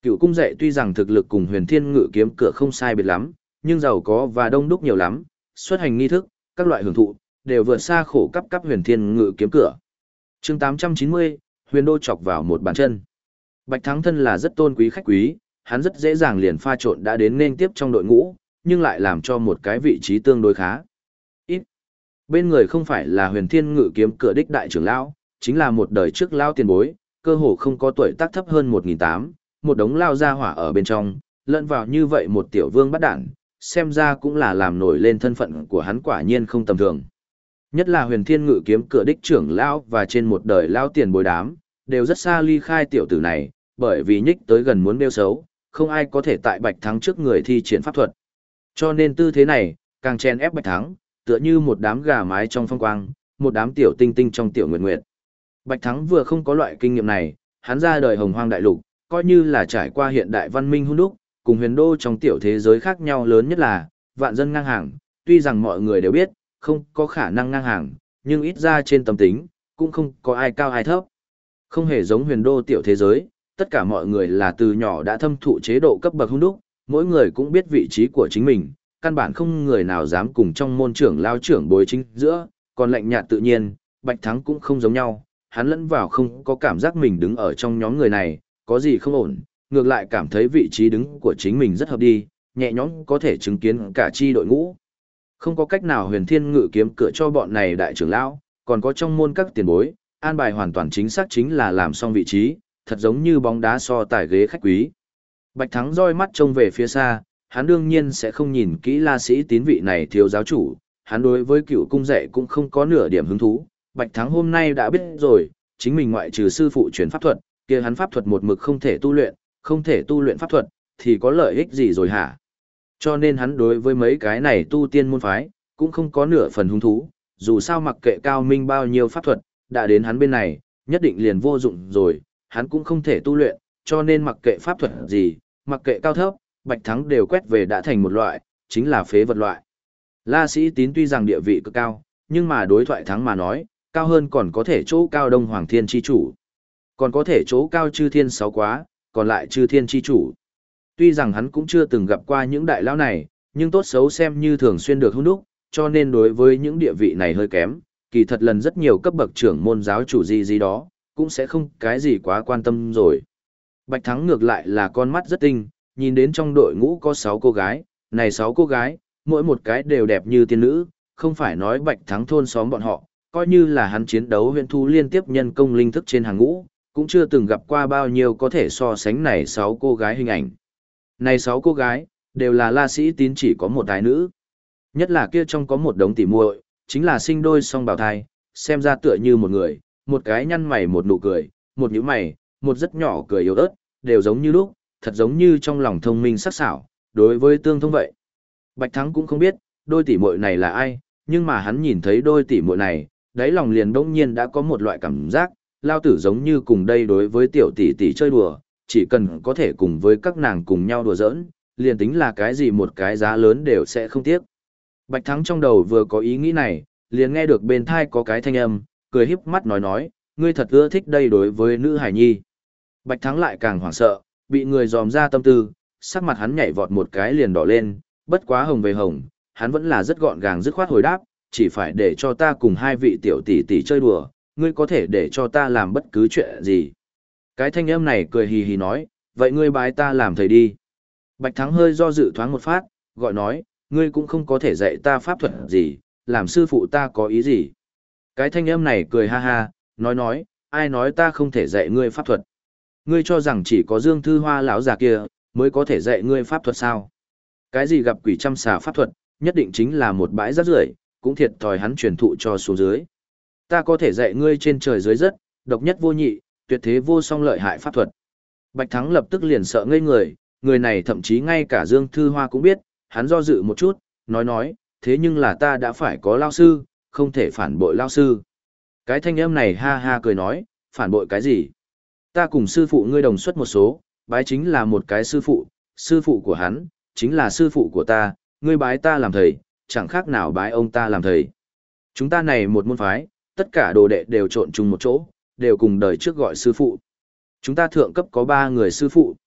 Cựu cung dạy tuy rằng thực lực cùng huyền thiên ngự kiếm cửa không sai biệt lắm, nhưng giàu có và đông đúc nhiều lắm, xuất hành nghi thức, các loại hưởng thụ, đều vượt xa khổ cấp cấp huyền thiên ngự kiếm cửa. chương tám trăm chín mươi, huyền đô chọc vào một bàn chân. Bạch Thắng thân là rất tôn quý khách quý, hắn rất dễ dàng liền pha trộn đã đến nên tiếp trong đội ngũ, nhưng lại làm cho một cái vị trí tương đối khá. Ít. Bên người không phải là huyền thiên ngự kiếm cửa đích đại trưởng lão, chính là một đời trước lao tiền bối, cơ hồ không có tuổi tác thấp hơn một nghìn tám trăm, một đống lao ra hỏa ở bên trong, lẫn vào như vậy một tiểu vương bắt đản, xem ra cũng là làm nổi lên thân phận của hắn quả nhiên không tầm thường. Nhất là huyền thiên ngự kiếm cửa đích trưởng lão và trên một đời lao tiền bối đám, đều rất xa ly khai tiểu tử này, bởi vì nhích tới gần muốn đeo xấu, không ai có thể tại Bạch Thắng trước người thi triển pháp thuật. Cho nên tư thế này, càng chen ép Bạch Thắng, tựa như một đám gà mái trong phong quang, một đám tiểu tinh tinh trong tiểu nguyệt nguyệt. Bạch Thắng vừa không có loại kinh nghiệm này, hắn ra đời hồng hoang đại lục, coi như là trải qua hiện đại văn minh hun đúc, cùng huyền đô trong tiểu thế giới khác nhau lớn nhất là, vạn dân ngang hàng, tuy rằng mọi người đều biết, không có khả năng ngang hàng, nhưng ít ra trên tâm tính, cũng không có ai cao ai thấp. Không hề giống huyền đô tiểu thế giới, tất cả mọi người là từ nhỏ đã thâm thụ chế độ cấp bậc hun đúc, mỗi người cũng biết vị trí của chính mình, căn bản không người nào dám cùng trong môn trưởng lao trưởng bối chính giữa, còn lạnh nhạt tự nhiên, Bạch Thắng cũng không giống nhau, hắn lẫn vào không có cảm giác mình đứng ở trong nhóm người này, có gì không ổn, ngược lại cảm thấy vị trí đứng của chính mình rất hợp đi, nhẹ nhõm có thể chứng kiến cả chi đội ngũ. Không có cách nào huyền thiên ngự kiếm cửa cho bọn này đại trưởng lão, còn có trong môn các tiền bối, an bài hoàn toàn chính xác chính là làm xong vị trí, thật giống như bóng đá so tài ghế khách quý. Bạch Thắng roi mắt trông về phía xa, hắn đương nhiên sẽ không nhìn kỹ La Sĩ Tín vị này thiếu giáo chủ, hắn đối với cựu cung dạy cũng không có nửa điểm hứng thú. Bạch Thắng hôm nay đã biết rồi, chính mình ngoại trừ sư phụ truyền pháp thuật, kia hắn pháp thuật một mực không thể tu luyện, không thể tu luyện pháp thuật, thì có lợi ích gì rồi hả? Cho nên hắn đối với mấy cái này tu tiên môn phái, cũng không có nửa phần hứng thú, dù sao mặc kệ cao minh bao nhiêu pháp thuật, đã đến hắn bên này, nhất định liền vô dụng rồi, hắn cũng không thể tu luyện, cho nên mặc kệ pháp thuật gì, mặc kệ cao thấp, Bạch Thắng đều quét về đã thành một loại, chính là phế vật loại. La Sĩ Tín tuy rằng địa vị cực cao, nhưng mà đối thoại thắng mà nói, cao hơn còn có thể chỗ cao Đông Hoàng Thiên chi chủ. Còn có thể chỗ cao chư thiên sáu quá, còn lại chư thiên chi chủ. Tuy rằng hắn cũng chưa từng gặp qua những đại lão này, nhưng tốt xấu xem như thường xuyên được hung đúc, cho nên đối với những địa vị này hơi kém, kỳ thật lần rất nhiều cấp bậc trưởng môn giáo chủ gì gì đó, cũng sẽ không cái gì quá quan tâm rồi. Bạch Thắng ngược lại là con mắt rất tinh, nhìn đến trong đội ngũ có sáu cô gái, này sáu cô gái, mỗi một cái đều đẹp như tiên nữ, không phải nói Bạch Thắng thôn xóm bọn họ, coi như là hắn chiến đấu huyền thu liên tiếp nhân công linh thức trên hàng ngũ, cũng chưa từng gặp qua bao nhiêu có thể so sánh này sáu cô gái hình ảnh. Này sáu cô gái, đều là La Sĩ Tín chỉ có một tài nữ. Nhất là kia trong có một đống tỉ muội, chính là sinh đôi song bào thai, xem ra tựa như một người, một cái nhăn mày một nụ cười, một nhíu mày, một rất nhỏ cười yếu ớt, đều giống như lúc, thật giống như trong lòng thông minh sắc sảo, đối với tương thông vậy. Bạch Thắng cũng không biết, đôi tỷ muội này là ai, nhưng mà hắn nhìn thấy đôi tỷ muội này, đáy lòng liền bỗng nhiên đã có một loại cảm giác, lao tử giống như cùng đây đối với tiểu tỷ tỷ chơi đùa, chỉ cần có thể cùng với các nàng cùng nhau đùa giỡn, liền tính là cái gì một cái giá lớn đều sẽ không tiếc. Bạch Thắng trong đầu vừa có ý nghĩ này, liền nghe được bên thai có cái thanh âm, cười híp mắt nói nói, ngươi thật ưa thích đây đối với nữ hải nhi. Bạch Thắng lại càng hoảng sợ, bị người dòm ra tâm tư, sắc mặt hắn nhảy vọt một cái liền đỏ lên, bất quá hồng về hồng, hắn vẫn là rất gọn gàng dứt khoát hồi đáp, chỉ phải để cho ta cùng hai vị tiểu tỷ tỷ chơi đùa, ngươi có thể để cho ta làm bất cứ chuyện gì. Cái thanh âm này cười hì hì nói, vậy ngươi bái ta làm thầy đi. Bạch Thắng hơi do dự thoáng một phát, gọi nói, ngươi cũng không có thể dạy ta pháp thuật gì, làm sư phụ ta có ý gì. Cái thanh âm này cười ha ha, nói nói, ai nói ta không thể dạy ngươi pháp thuật. Ngươi cho rằng chỉ có Dương Thư Hoa lão già kia mới có thể dạy ngươi pháp thuật sao? Cái gì gặp quỷ trăm xà pháp thuật, nhất định chính là một bãi rác rưởi, cũng thiệt thòi hắn truyền thụ cho xuống dưới. Ta có thể dạy ngươi trên trời dưới đất, độc nhất vô nhị, tuyệt thế vô song lợi hại pháp thuật. Bạch Thắng lập tức liền sợ ngây người, người này thậm chí ngay cả Dương Thư Hoa cũng biết, hắn do dự một chút, nói nói, thế nhưng là ta đã phải có lao sư, không thể phản bội lao sư. Cái thanh âm này ha ha cười nói, phản bội cái gì? Ta cùng sư phụ ngươi đồng xuất một số, bái chính là một cái sư phụ, sư phụ của hắn, chính là sư phụ của ta, ngươi bái ta làm thầy, chẳng khác nào bái ông ta làm thầy. Chúng ta này một môn phái, tất cả đồ đệ đều trộn chung một chỗ, đều cùng đời trước gọi sư phụ. Chúng ta thượng cấp có ba người sư phụ.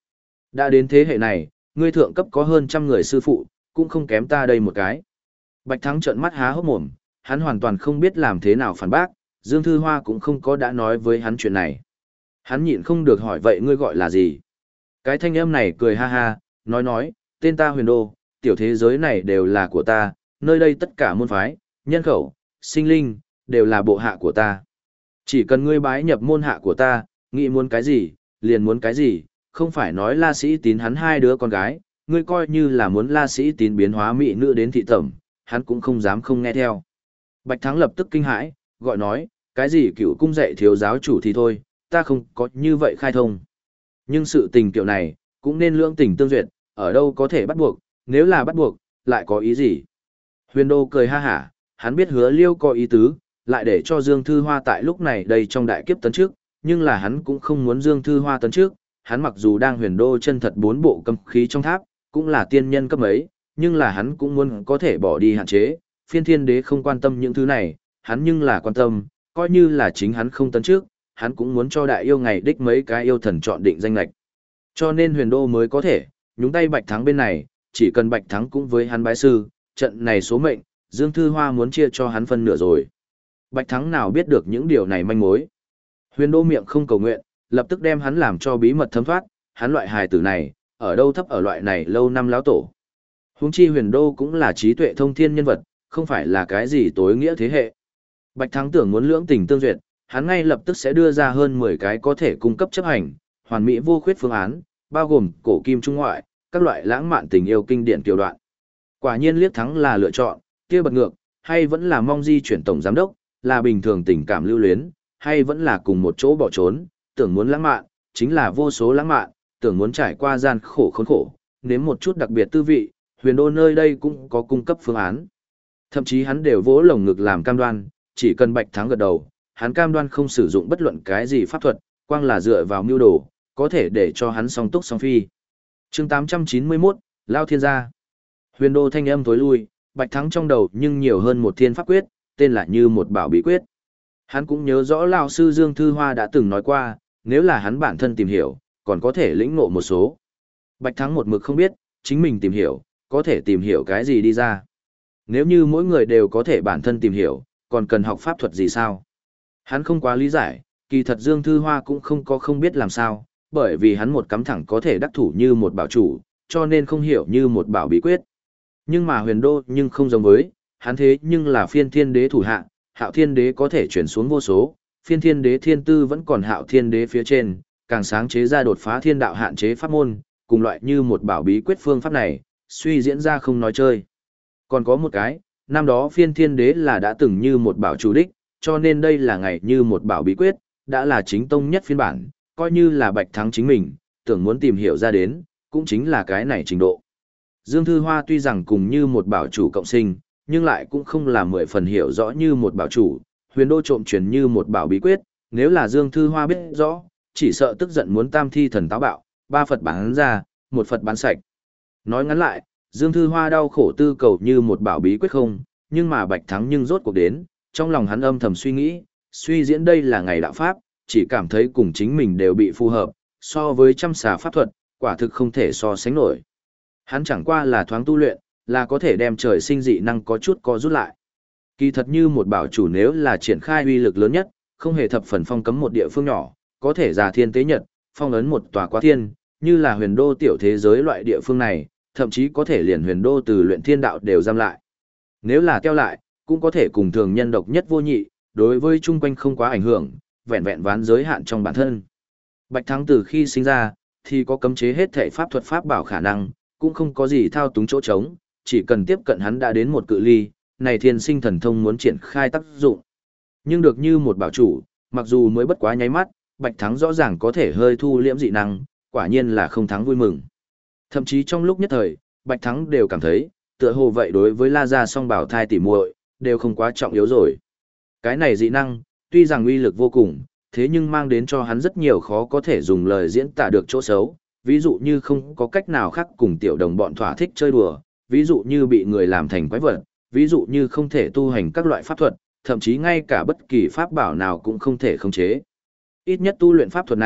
Đã đến thế hệ này, ngươi thượng cấp có hơn trăm người sư phụ, cũng không kém ta đây một cái. Bạch Thắng trợn mắt há hốc mồm, hắn hoàn toàn không biết làm thế nào phản bác, Dương Thư Hoa cũng không có đã nói với hắn chuyện này. Hắn nhịn không được hỏi vậy ngươi gọi là gì? Cái thanh âm này cười ha ha, nói nói, tên ta Huyền Đô, tiểu thế giới này đều là của ta, nơi đây tất cả môn phái, nhân khẩu, sinh linh, đều là bộ hạ của ta. Chỉ cần ngươi bái nhập môn hạ của ta, nghĩ muốn cái gì, liền muốn cái gì, không phải nói La Sĩ Tín hắn hai đứa con gái, ngươi coi như là muốn La Sĩ Tín biến hóa mỹ nữ đến thị tẩm, hắn cũng không dám không nghe theo. Bạch Thắng lập tức kinh hãi, gọi nói, cái gì cựu cung dạy thiếu giáo chủ thì thôi, ta không có như vậy khai thông. Nhưng sự tình kiểu này, cũng nên lưỡng tình tương duyệt, ở đâu có thể bắt buộc, nếu là bắt buộc, lại có ý gì? Huyền Đô cười ha hả, hắn biết Hứa Liêu có ý tứ, lại để cho Dương Thư Hoa tại lúc này đây trong đại kiếp tấn trước, nhưng là hắn cũng không muốn Dương Thư Hoa tấn trước, hắn mặc dù đang Huyền Đô chân thật bốn bộ cấm khí trong tháp, cũng là tiên nhân cấp ấy, nhưng là hắn cũng muốn có thể bỏ đi hạn chế, phiên thiên đế không quan tâm những thứ này, hắn nhưng là quan tâm, coi như là chính hắn không tấn trước, hắn cũng muốn cho đại yêu ngày đích mấy cái yêu thần chọn định danh lệch. Cho nên Huyền Đô mới có thể, nhúng tay Bạch Thắng bên này, chỉ cần Bạch Thắng cũng với hắn bái sư, trận này số mệnh, Dương Thư Hoa muốn chia cho hắn phân nửa rồi. Bạch Thắng nào biết được những điều này manh mối. Huyền Đô miệng không cầu nguyện, lập tức đem hắn làm cho bí mật thấm thoát, hắn loại hài tử này, ở đâu thấp ở loại này lâu năm lão tổ. Huống chi Huyền Đô cũng là trí tuệ thông thiên nhân vật, không phải là cái gì tối nghĩa thế hệ. Bạch Thắng tưởng muốn lưỡng tình tương duyệt, hắn ngay lập tức sẽ đưa ra hơn mười cái có thể cung cấp chấp hành, hoàn mỹ vô khuyết phương án, bao gồm cổ kim trung ngoại, các loại lãng mạn tình yêu kinh điển tiểu đoạn. Quả nhiên Liếc Thắng là lựa chọn, kia bật ngược, hay vẫn là mong di chuyển tổng giám đốc, là bình thường tình cảm lưu luyến, hay vẫn là cùng một chỗ bỏ trốn, tưởng muốn lãng mạn, chính là vô số lãng mạn, tưởng muốn trải qua gian khổ khốn khổ, nếm một chút đặc biệt tư vị, Huyền Đô nơi đây cũng có cung cấp phương án. Thậm chí hắn đều vỗ lồng ngực làm cam đoan, chỉ cần Bạch Thắng gật đầu, hắn cam đoan không sử dụng bất luận cái gì pháp thuật, quang là dựa vào mưu đồ, có thể để cho hắn song túc song phi. Chương tám trăm chín mươi mốt, Lao Thiên gia. Huyền Đô thanh âm tối lui, Bạch Thắng trong đầu nhưng nhiều hơn một thiên pháp quyết, tên là như một bảo bí quyết. Hắn cũng nhớ rõ lão sư Dương Thư Hoa đã từng nói qua, nếu là hắn bản thân tìm hiểu, còn có thể lĩnh ngộ một số. Bạch Thắng một mực không biết, chính mình tìm hiểu, có thể tìm hiểu cái gì đi ra. Nếu như mỗi người đều có thể bản thân tìm hiểu, còn cần học pháp thuật gì sao? Hắn không quá lý giải, kỳ thật Dương Thư Hoa cũng không có không biết làm sao, bởi vì hắn một cắm thẳng có thể đắc thủ như một bảo chủ, cho nên không hiểu như một bảo bí quyết. Nhưng mà Huyền Đô nhưng không giống với, hắn thế nhưng là phiên thiên đế thủ hạ, hạo thiên đế có thể chuyển xuống vô số, phiên thiên đế thiên tư vẫn còn hạo thiên đế phía trên, càng sáng chế ra đột phá thiên đạo hạn chế pháp môn, cùng loại như một bảo bí quyết phương pháp này, suy diễn ra không nói chơi. Còn có một cái, năm đó phiên thiên đế là đã từng như một bảo chủ đích, cho nên đây là ngày như một bảo bí quyết, đã là chính tông nhất phiên bản, coi như là Bạch Thắng chính mình, tưởng muốn tìm hiểu ra đến, cũng chính là cái này trình độ. Dương Thư Hoa tuy rằng cùng như một bảo chủ cộng sinh, nhưng lại cũng không là mười phần hiểu rõ như một bảo chủ, Huyền Đô trộm truyền như một bảo bí quyết, nếu là Dương Thư Hoa biết rõ, chỉ sợ tức giận muốn tam thi thần táo bạo, ba Phật bán ra, một Phật bán sạch. Nói ngắn lại, Dương Thư Hoa đau khổ tư cầu như một bảo bí quyết không, nhưng mà Bạch Thắng nhưng rốt cuộc đến, trong lòng hắn âm thầm suy nghĩ, suy diễn đây là ngày đạo pháp, chỉ cảm thấy cùng chính mình đều bị phù hợp, so với trăm xà pháp thuật, quả thực không thể so sánh nổi. Hắn chẳng qua là thoáng tu luyện, là có thể đem trời sinh dị năng có chút co rút lại. Kỳ thật như một bảo chủ nếu là triển khai uy lực lớn nhất, không hề thập phần phong cấm một địa phương nhỏ, có thể giả thiên tế nhật, phong ấn một tòa quá thiên, như là Huyền Đô tiểu thế giới loại địa phương này, thậm chí có thể liền Huyền Đô từ luyện thiên đạo đều giam lại. Nếu là tiêu lại, cũng có thể cùng thường nhân độc nhất vô nhị, đối với chung quanh không quá ảnh hưởng, vẹn vẹn ván giới hạn trong bản thân. Bạch Thắng từ khi sinh ra, thì có cấm chế hết thể pháp thuật pháp bảo khả năng, cũng không có gì thao túng chỗ trống, chỉ cần tiếp cận hắn đã đến một cự ly, này thiên sinh thần thông muốn triển khai tác dụng. Nhưng được như một bảo chủ, mặc dù mới bất quá nháy mắt, Bạch Thắng rõ ràng có thể hơi thu liễm dị năng, quả nhiên là không thắng vui mừng. Thậm chí trong lúc nhất thời, Bạch Thắng đều cảm thấy, tựa hồ vậy đối với La Gia song bảo thai tỉ muội đều không quá trọng yếu rồi. Cái này dị năng, tuy rằng uy lực vô cùng, thế nhưng mang đến cho hắn rất nhiều khó có thể dùng lời diễn tả được chỗ xấu, ví dụ như không có cách nào khác cùng tiểu đồng bọn thỏa thích chơi đùa, ví dụ như bị người làm thành quái vật, ví dụ như không thể tu hành các loại pháp thuật, thậm chí ngay cả bất kỳ pháp bảo nào cũng không thể khống chế. Ít nhất tu luyện pháp thuật này,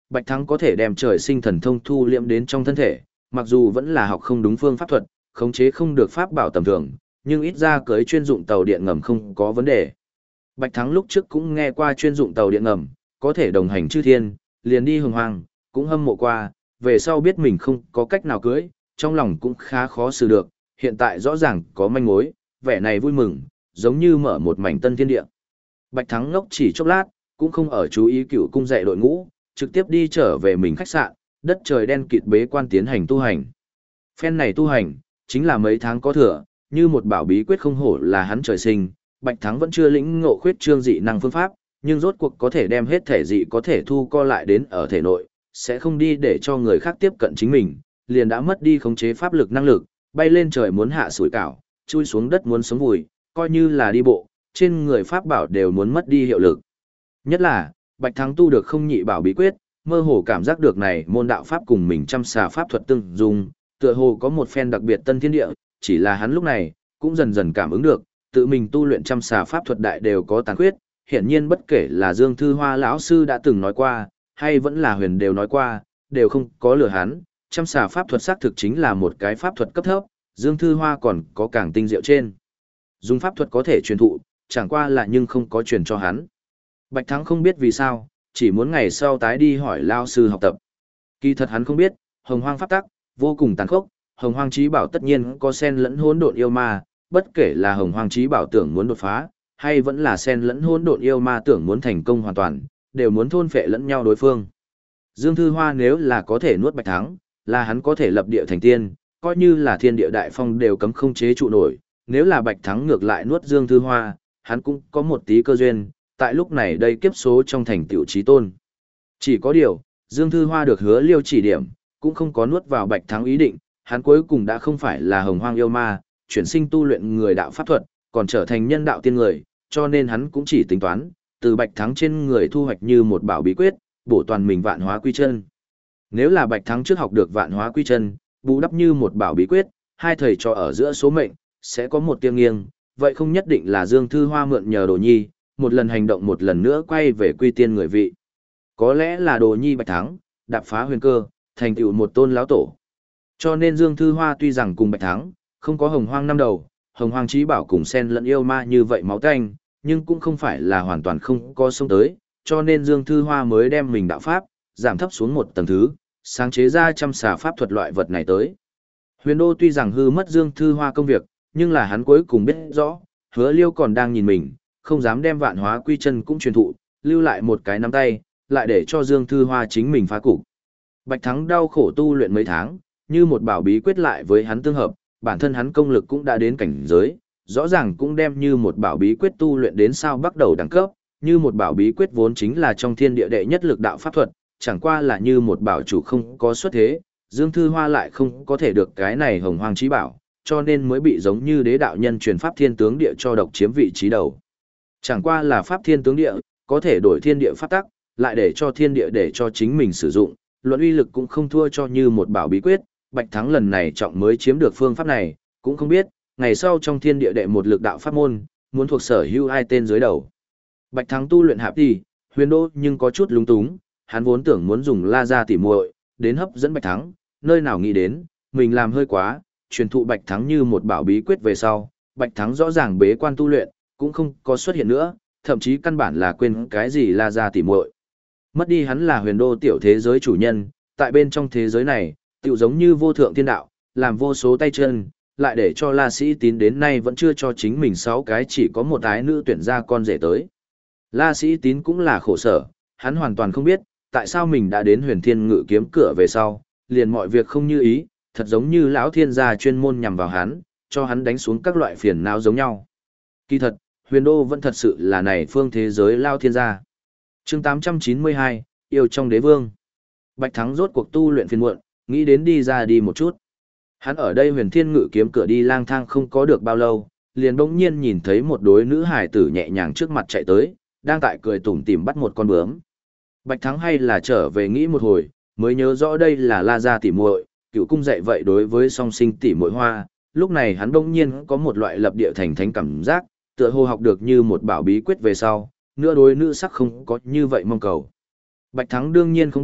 Bạch Thắng có thể đem trời sinh thần thông thu liễm đến trong thân thể, mặc dù vẫn là học không đúng phương pháp thuật, khống chế không được pháp bảo tầm thường, nhưng ít ra cưới chuyên dụng tàu điện ngầm không có vấn đề. Bạch Thắng lúc trước cũng nghe qua chuyên dụng tàu điện ngầm, có thể đồng hành chư thiên, liền đi hồng hoang, cũng hâm mộ qua, về sau biết mình không có cách nào cưới, trong lòng cũng khá khó xử được, hiện tại rõ ràng có manh mối, vẻ này vui mừng, giống như mở một mảnh tân thiên địa. Bạch Thắng ngốc chỉ chốc lát, cũng không ở chú ý cựu cung dạy đội ngũ, trực tiếp đi trở về mình khách sạn, đất trời đen kịt bế quan tiến hành tu hành. Phen này tu hành, chính là mấy tháng có thừa, như một bảo bí quyết không hổ là hắn trời sinh, Bạch Thắng vẫn chưa lĩnh ngộ khuyết trương dị năng phương pháp, nhưng rốt cuộc có thể đem hết thể dị có thể thu co lại đến ở thể nội, sẽ không đi để cho người khác tiếp cận chính mình, liền đã mất đi khống chế pháp lực năng lực, bay lên trời muốn hạ sủi cảo, chui xuống đất muốn sống vùi, coi như là đi bộ, trên người pháp bảo đều muốn mất đi hiệu lực. Nhất là, Bạch Thắng tu được không nhị bảo bí quyết, mơ hồ cảm giác được này môn đạo pháp cùng mình chăm xà pháp thuật tương dung, tựa hồ có một phen đặc biệt tân thiên địa, chỉ là hắn lúc này cũng dần dần cảm ứng được, tự mình tu luyện chăm xà pháp thuật đại đều có tàn khuyết, hiển nhiên bất kể là Dương Thư Hoa lão sư đã từng nói qua, hay vẫn là Huyền đều nói qua, đều không có lừa hắn, chăm xà pháp thuật xác thực chính là một cái pháp thuật cấp thấp, Dương Thư Hoa còn có càng tinh diệu trên. Dùng pháp thuật có thể truyền thụ, chẳng qua là nhưng không có truyền cho hắn. Bạch Thắng không biết vì sao, chỉ muốn ngày sau tái đi hỏi lao sư học tập. Kỳ thật hắn không biết, hồng hoang pháp tắc, vô cùng tàn khốc, hồng hoang chí bảo tất nhiên có sen lẫn hỗn độn yêu ma, bất kể là hồng hoang chí bảo tưởng muốn đột phá, hay vẫn là sen lẫn hỗn độn yêu ma tưởng muốn thành công hoàn toàn, đều muốn thôn phệ lẫn nhau đối phương. Dương Thư Hoa nếu là có thể nuốt Bạch Thắng, là hắn có thể lập địa thành tiên, coi như là thiên địa đại phong đều cấm không chế trụ nổi, nếu là Bạch Thắng ngược lại nuốt Dương Thư Hoa, hắn cũng có một tí cơ duyên, tại lúc này đây kiếp số trong thành tựu chí tôn. Chỉ có điều, Dương Thư Hoa được hứa Liêu chỉ điểm, cũng không có nuốt vào Bạch Thắng ý định, hắn cuối cùng đã không phải là hồng hoang yêu ma, chuyển sinh tu luyện người đạo pháp thuật, còn trở thành nhân đạo tiên người, cho nên hắn cũng chỉ tính toán, từ Bạch Thắng trên người thu hoạch như một bảo bí quyết, bổ toàn mình vạn hóa quy chân. Nếu là Bạch Thắng trước học được vạn hóa quy chân, bù đắp như một bảo bí quyết, hai thầy trò ở giữa số mệnh, sẽ có một tiếng nghiêng, vậy không nhất định là Dương Thư Hoa mượn nhờ Đồ Nhi, một lần hành động một lần nữa quay về quy tiên người vị. Có lẽ là Đồ Nhi Bạch Thắng, đạp phá huyền cơ, thành tựu một tôn lão tổ. Cho nên Dương Thư Hoa tuy rằng cùng Bạch Thắng, không có hồng hoang năm đầu, hồng hoang chí bảo cùng sen lẫn yêu ma như vậy máu tanh, nhưng cũng không phải là hoàn toàn không có sông tới, cho nên Dương Thư Hoa mới đem mình đạo pháp, giảm thấp xuống một tầng thứ, sáng chế ra trăm xà pháp thuật loại vật này tới. Huyền Đô tuy rằng hư mất Dương Thư Hoa công việc, nhưng là hắn cuối cùng biết rõ, Hứa Liêu còn đang nhìn mình, không dám đem vạn hóa quy chân cũng truyền thụ, lưu lại một cái nắm tay, lại để cho Dương Thư Hoa chính mình phá cục. Bạch Thắng đau khổ tu luyện mấy tháng, như một bảo bí quyết lại với hắn tương hợp, bản thân hắn công lực cũng đã đến cảnh giới, rõ ràng cũng đem như một bảo bí quyết tu luyện đến sao bắt đầu đẳng cấp, như một bảo bí quyết vốn chính là trong thiên địa đệ nhất lực đạo pháp thuật, chẳng qua là như một bảo chủ không có xuất thế, Dương Thư Hoa lại không có thể được cái này hồng hoang chí bảo, cho nên mới bị giống như đế đạo nhân truyền pháp thiên tướng địa cho độc chiếm vị trí đầu. Chẳng qua là pháp thiên tướng địa, có thể đổi thiên địa pháp tắc, lại để cho thiên địa để cho chính mình sử dụng, luận uy lực cũng không thua cho như một bảo bí quyết, Bạch Thắng lần này trọng mới chiếm được phương pháp này, cũng không biết, ngày sau trong thiên địa đệ một lực đạo pháp môn, muốn thuộc sở hữu ai tên dưới đầu. Bạch Thắng tu luyện hạp đi, Huyền Đô nhưng có chút lúng túng, hắn vốn tưởng muốn dùng La Gia tỉ muội đến hấp dẫn Bạch Thắng, nơi nào nghĩ đến, mình làm hơi quá, truyền thụ Bạch Thắng như một bảo bí quyết về sau, Bạch Thắng rõ ràng bế quan tu luyện, cũng không có xuất hiện nữa, thậm chí căn bản là quên cái gì La Gia tỉ muội. Mất đi hắn là Huyền Đô tiểu thế giới chủ nhân, tại bên trong thế giới này, tựu giống như vô thượng thiên đạo, làm vô số tay chân, lại để cho La Sĩ Tín đến nay vẫn chưa cho chính mình sáu cái chỉ có một ái nữ tuyển ra con rể tới. La Sĩ Tín cũng là khổ sở, hắn hoàn toàn không biết, tại sao mình đã đến huyền thiên ngự kiếm cửa về sau, liền mọi việc không như ý, thật giống như lão thiên gia chuyên môn nhằm vào hắn, cho hắn đánh xuống các loại phiền não giống nhau. Kỳ thật, Huyền Đô vẫn thật sự là này phương thế giới lao thiên gia. Chương tám trăm chín mươi hai, yêu trong đế vương. Bạch Thắng rốt cuộc tu luyện phiền muộn, nghĩ đến đi ra đi một chút. Hắn ở đây huyền thiên ngự kiếm cửa đi lang thang không có được bao lâu, liền bỗng nhiên nhìn thấy một đối nữ hải tử nhẹ nhàng trước mặt chạy tới, đang tại cười tủm tỉm bắt một con bướm. Bạch Thắng hay là trở về nghĩ một hồi, mới nhớ rõ đây là La Gia tỉ muội, cựu cung dạy vậy đối với song sinh tỉ muội hoa, lúc này hắn bỗng nhiên có một loại lập địa thành thánh cảm giác, tựa hồ học được như một bảo bí quyết về sau, nữa đối nữ sắc không có như vậy mong cầu. Bạch Thắng đương nhiên không biết,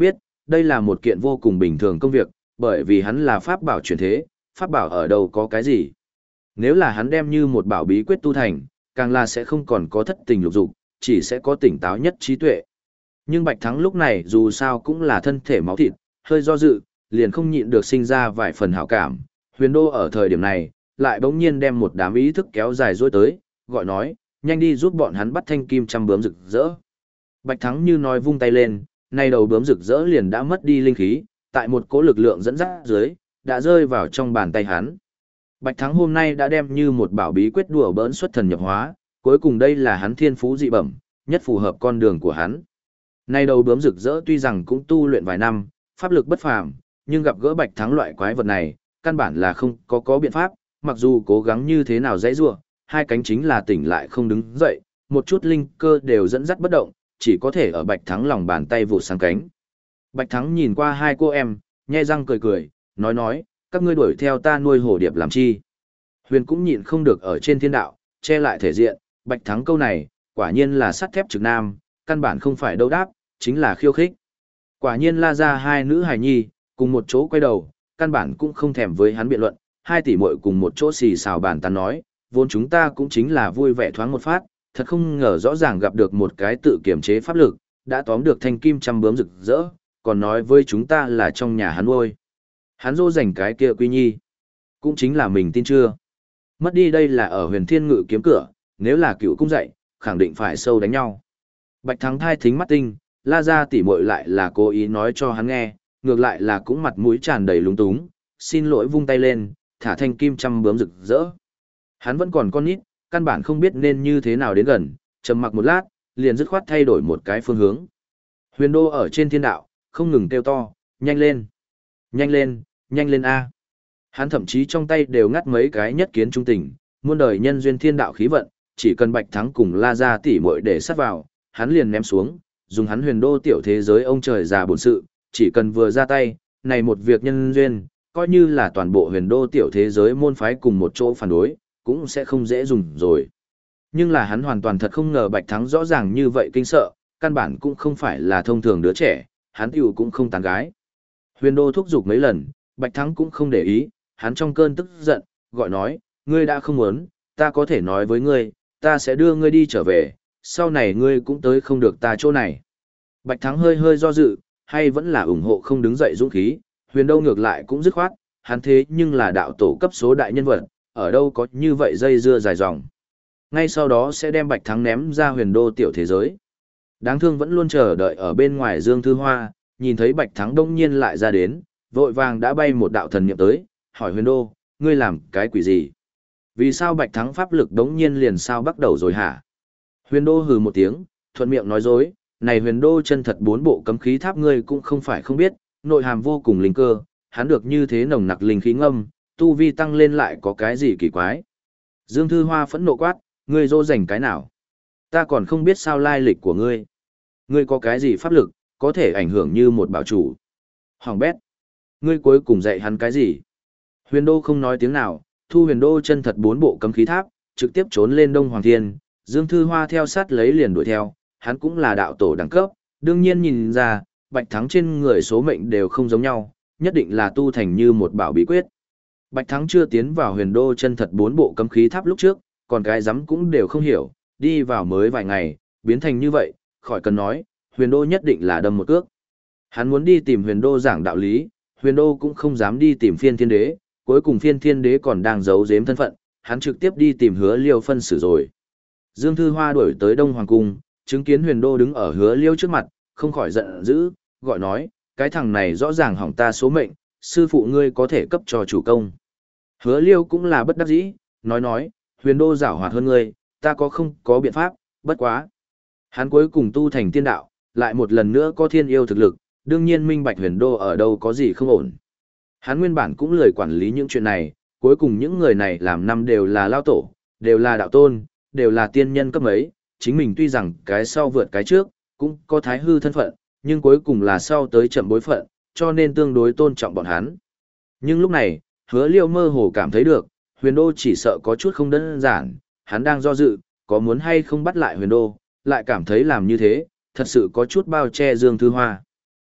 đây là một kiện vô cùng bình thường công việc, bởi vì hắn là pháp bảo chuyển thế, pháp bảo ở đâu có cái gì. Nếu là hắn đem như một bảo bí quyết tu thành, càng là sẽ không còn có thất tình lục dục, chỉ sẽ có tỉnh táo nhất trí tuệ. Nhưng Bạch Thắng lúc này dù sao cũng là thân thể máu thịt, hơi do dự, liền không nhịn được sinh ra vài phần hảo cảm. Huyền Đô ở thời điểm này, lại bỗng nhiên đem một đám ý thức kéo dài dối tới, gọi nói, nhanh đi giúp bọn hắn bắt thanh kim trăm bướm rực rỡ. Bạch Thắng như nói vung tay lên, nay đầu bướm rực rỡ liền đã mất đi linh khí, tại một cỗ lực lượng dẫn dắt dưới, đã rơi vào trong bàn tay hắn. Bạch Thắng hôm nay đã đem như một bảo bí quyết đùa bỡn xuất thần nhập hóa, cuối cùng đây là hắn thiên phú dị bẩm, nhất phù hợp con đường của hắn. Nay đầu bướm rực rỡ tuy rằng cũng tu luyện vài năm, pháp lực bất phàm, nhưng gặp gỡ Bạch Thắng loại quái vật này, căn bản là không có có biện pháp, mặc dù cố gắng như thế nào dãy rủa, hai cánh chính là tỉnh lại không đứng dậy, một chút linh cơ đều dẫn dắt bất động, chỉ có thể ở Bạch Thắng lòng bàn tay vụt sang cánh. Bạch Thắng nhìn qua hai cô em, nhe răng cười cười, nói nói, các ngươi đuổi theo ta nuôi hổ điệp làm chi? Huyền cũng nhịn không được ở trên thiên đạo, che lại thể diện, Bạch Thắng câu này, quả nhiên là sắt thép trực nam, căn bản không phải đấu đáp, chính là khiêu khích. Quả nhiên la ra hai nữ hài nhi, cùng một chỗ quay đầu, căn bản cũng không thèm với hắn biện luận, hai tỷ muội cùng một chỗ xì xào bàn tán nói, vốn chúng ta cũng chính là vui vẻ thoáng một phát, thật không ngờ rõ ràng gặp được một cái tự kiểm chế pháp lực, đã tóm được thanh kim trăm bướm rực rỡ, còn nói với chúng ta là trong nhà hắn nuôi. Hắn dỗ dành cái kia quy nhi, cũng chính là mình tin chưa. Mất đi đây là ở huyền thiên ngự kiếm cửa, nếu là cựu cung dạy, khẳng định phải sâu đánh nhau. Bạch Thắng thai thính mắt tinh, la ra tỉ muội lại là cố ý nói cho hắn nghe, ngược lại là cũng mặt mũi tràn đầy lúng túng, xin lỗi vung tay lên, thả thanh kim trăm bướm rực rỡ. Hắn vẫn còn con nít, căn bản không biết nên như thế nào đến gần, trầm mặc một lát, liền dứt khoát thay đổi một cái phương hướng. Huyền Đô ở trên thiên đạo, không ngừng kêu to, nhanh lên, nhanh lên, nhanh lên a. Hắn thậm chí trong tay đều ngắt mấy cái nhất kiến trung tình, muôn đời nhân duyên thiên đạo khí vận, chỉ cần Bạch Thắng cùng La Gia tỷ muội để sát vào, hắn liền ném xuống, dùng hắn Huyền Đô tiểu thế giới ông trời già bổn sự, chỉ cần vừa ra tay, này một việc nhân duyên, coi như là toàn bộ Huyền Đô tiểu thế giới môn phái cùng một chỗ phản đối, cũng sẽ không dễ dùng rồi. Nhưng là hắn hoàn toàn thật không ngờ Bạch Thắng rõ ràng như vậy kinh sợ, căn bản cũng không phải là thông thường đứa trẻ, hắn tiểu cũng không tán gái. Huyền Đô thúc giục mấy lần, Bạch Thắng cũng không để ý, hắn trong cơn tức giận, gọi nói, ngươi đã không muốn, ta có thể nói với ngươi, ta sẽ đưa ngươi đi trở về, sau này ngươi cũng tới không được ta chỗ này. Bạch Thắng hơi hơi do dự, hay vẫn là ủng hộ không đứng dậy dũng khí, Huyền Đô ngược lại cũng dứt khoát, hắn thế nhưng là đạo tổ cấp số đại nhân vật, ở đâu có như vậy dây dưa dài dòng. Ngay sau đó sẽ đem Bạch Thắng ném ra Huyền Đô tiểu thế giới. Đáng thương vẫn luôn chờ đợi ở bên ngoài Dương Thư Hoa, nhìn thấy Bạch Thắng đông nhiên lại ra đến, vội vàng đã bay một đạo thần niệm tới, hỏi Huyền Đô, ngươi làm cái quỷ gì? Vì sao Bạch Thắng pháp lực đống nhiên liền sao bắt đầu rồi hả? Huyền Đô hừ một tiếng, thuận miệng nói dối, này Huyền Đô chân thật bốn bộ cấm khí tháp ngươi cũng không phải không biết, nội hàm vô cùng linh cơ, hắn được như thế nồng nặc linh khí ngâm, tu vi tăng lên lại có cái gì kỳ quái. Dương Thư Hoa phẫn nộ quát, ngươi dô dành cái nào? Ta còn không biết sao lai lịch của ngươi. Ngươi có cái gì pháp lực, có thể ảnh hưởng như một bảo chủ. Hoàng bét. Ngươi cuối cùng dạy hắn cái gì? Huyền Đô không nói tiếng nào, thu Huyền Đô chân thật bốn bộ cấm khí tháp, trực tiếp trốn lên Đông Hoàng Thiên, Dương Thư Hoa theo sát lấy liền đuổi theo, hắn cũng là đạo tổ đẳng cấp, đương nhiên nhìn ra, Bạch Thắng trên người số mệnh đều không giống nhau, nhất định là tu thành như một bảo bí quyết. Bạch Thắng chưa tiến vào Huyền Đô chân thật bốn bộ cấm khí tháp lúc trước, còn cái rắm cũng đều không hiểu, đi vào mới vài ngày, biến thành như vậy, khỏi cần nói, Huyền Đô nhất định là đâm một cước. Hắn muốn đi tìm Huyền Đô giảng đạo lý, Huyền Đô cũng không dám đi tìm Phiên Thiên Đế, cuối cùng Phiên Thiên Đế còn đang giấu giếm thân phận, hắn trực tiếp đi tìm Hứa Liêu phân xử rồi. Dương Thư Hoa đuổi tới Đông Hoàng Cung, chứng kiến Huyền Đô đứng ở Hứa Liêu trước mặt, không khỏi giận dữ, gọi nói, cái thằng này rõ ràng hỏng ta số mệnh, sư phụ ngươi có thể cấp cho chủ công. Hứa Liêu cũng là bất đắc dĩ, nói nói, Huyền Đô giảo hoạt hơn ngươi, ta có không có biện pháp, bất quá. Hắn cuối cùng tu thành tiên đạo, lại một lần nữa có thiên yêu thực lực, đương nhiên minh bạch Huyền Đô ở đâu có gì không ổn. Hắn nguyên bản cũng lười quản lý những chuyện này, cuối cùng những người này làm năm đều là lao tổ, đều là đạo tôn, đều là tiên nhân cấp mấy, chính mình tuy rằng cái sau vượt cái trước, cũng có thái hư thân phận, nhưng cuối cùng là sau tới chậm bối phận, cho nên tương đối tôn trọng bọn hắn. Nhưng lúc này, Hứa Liêu mơ hồ cảm thấy được, Huyền Đô chỉ sợ có chút không đơn giản, hắn đang do dự, có muốn hay không bắt lại Huyền Đô, lại cảm thấy làm như thế, thật sự có chút bao che Dương Thư Hoa.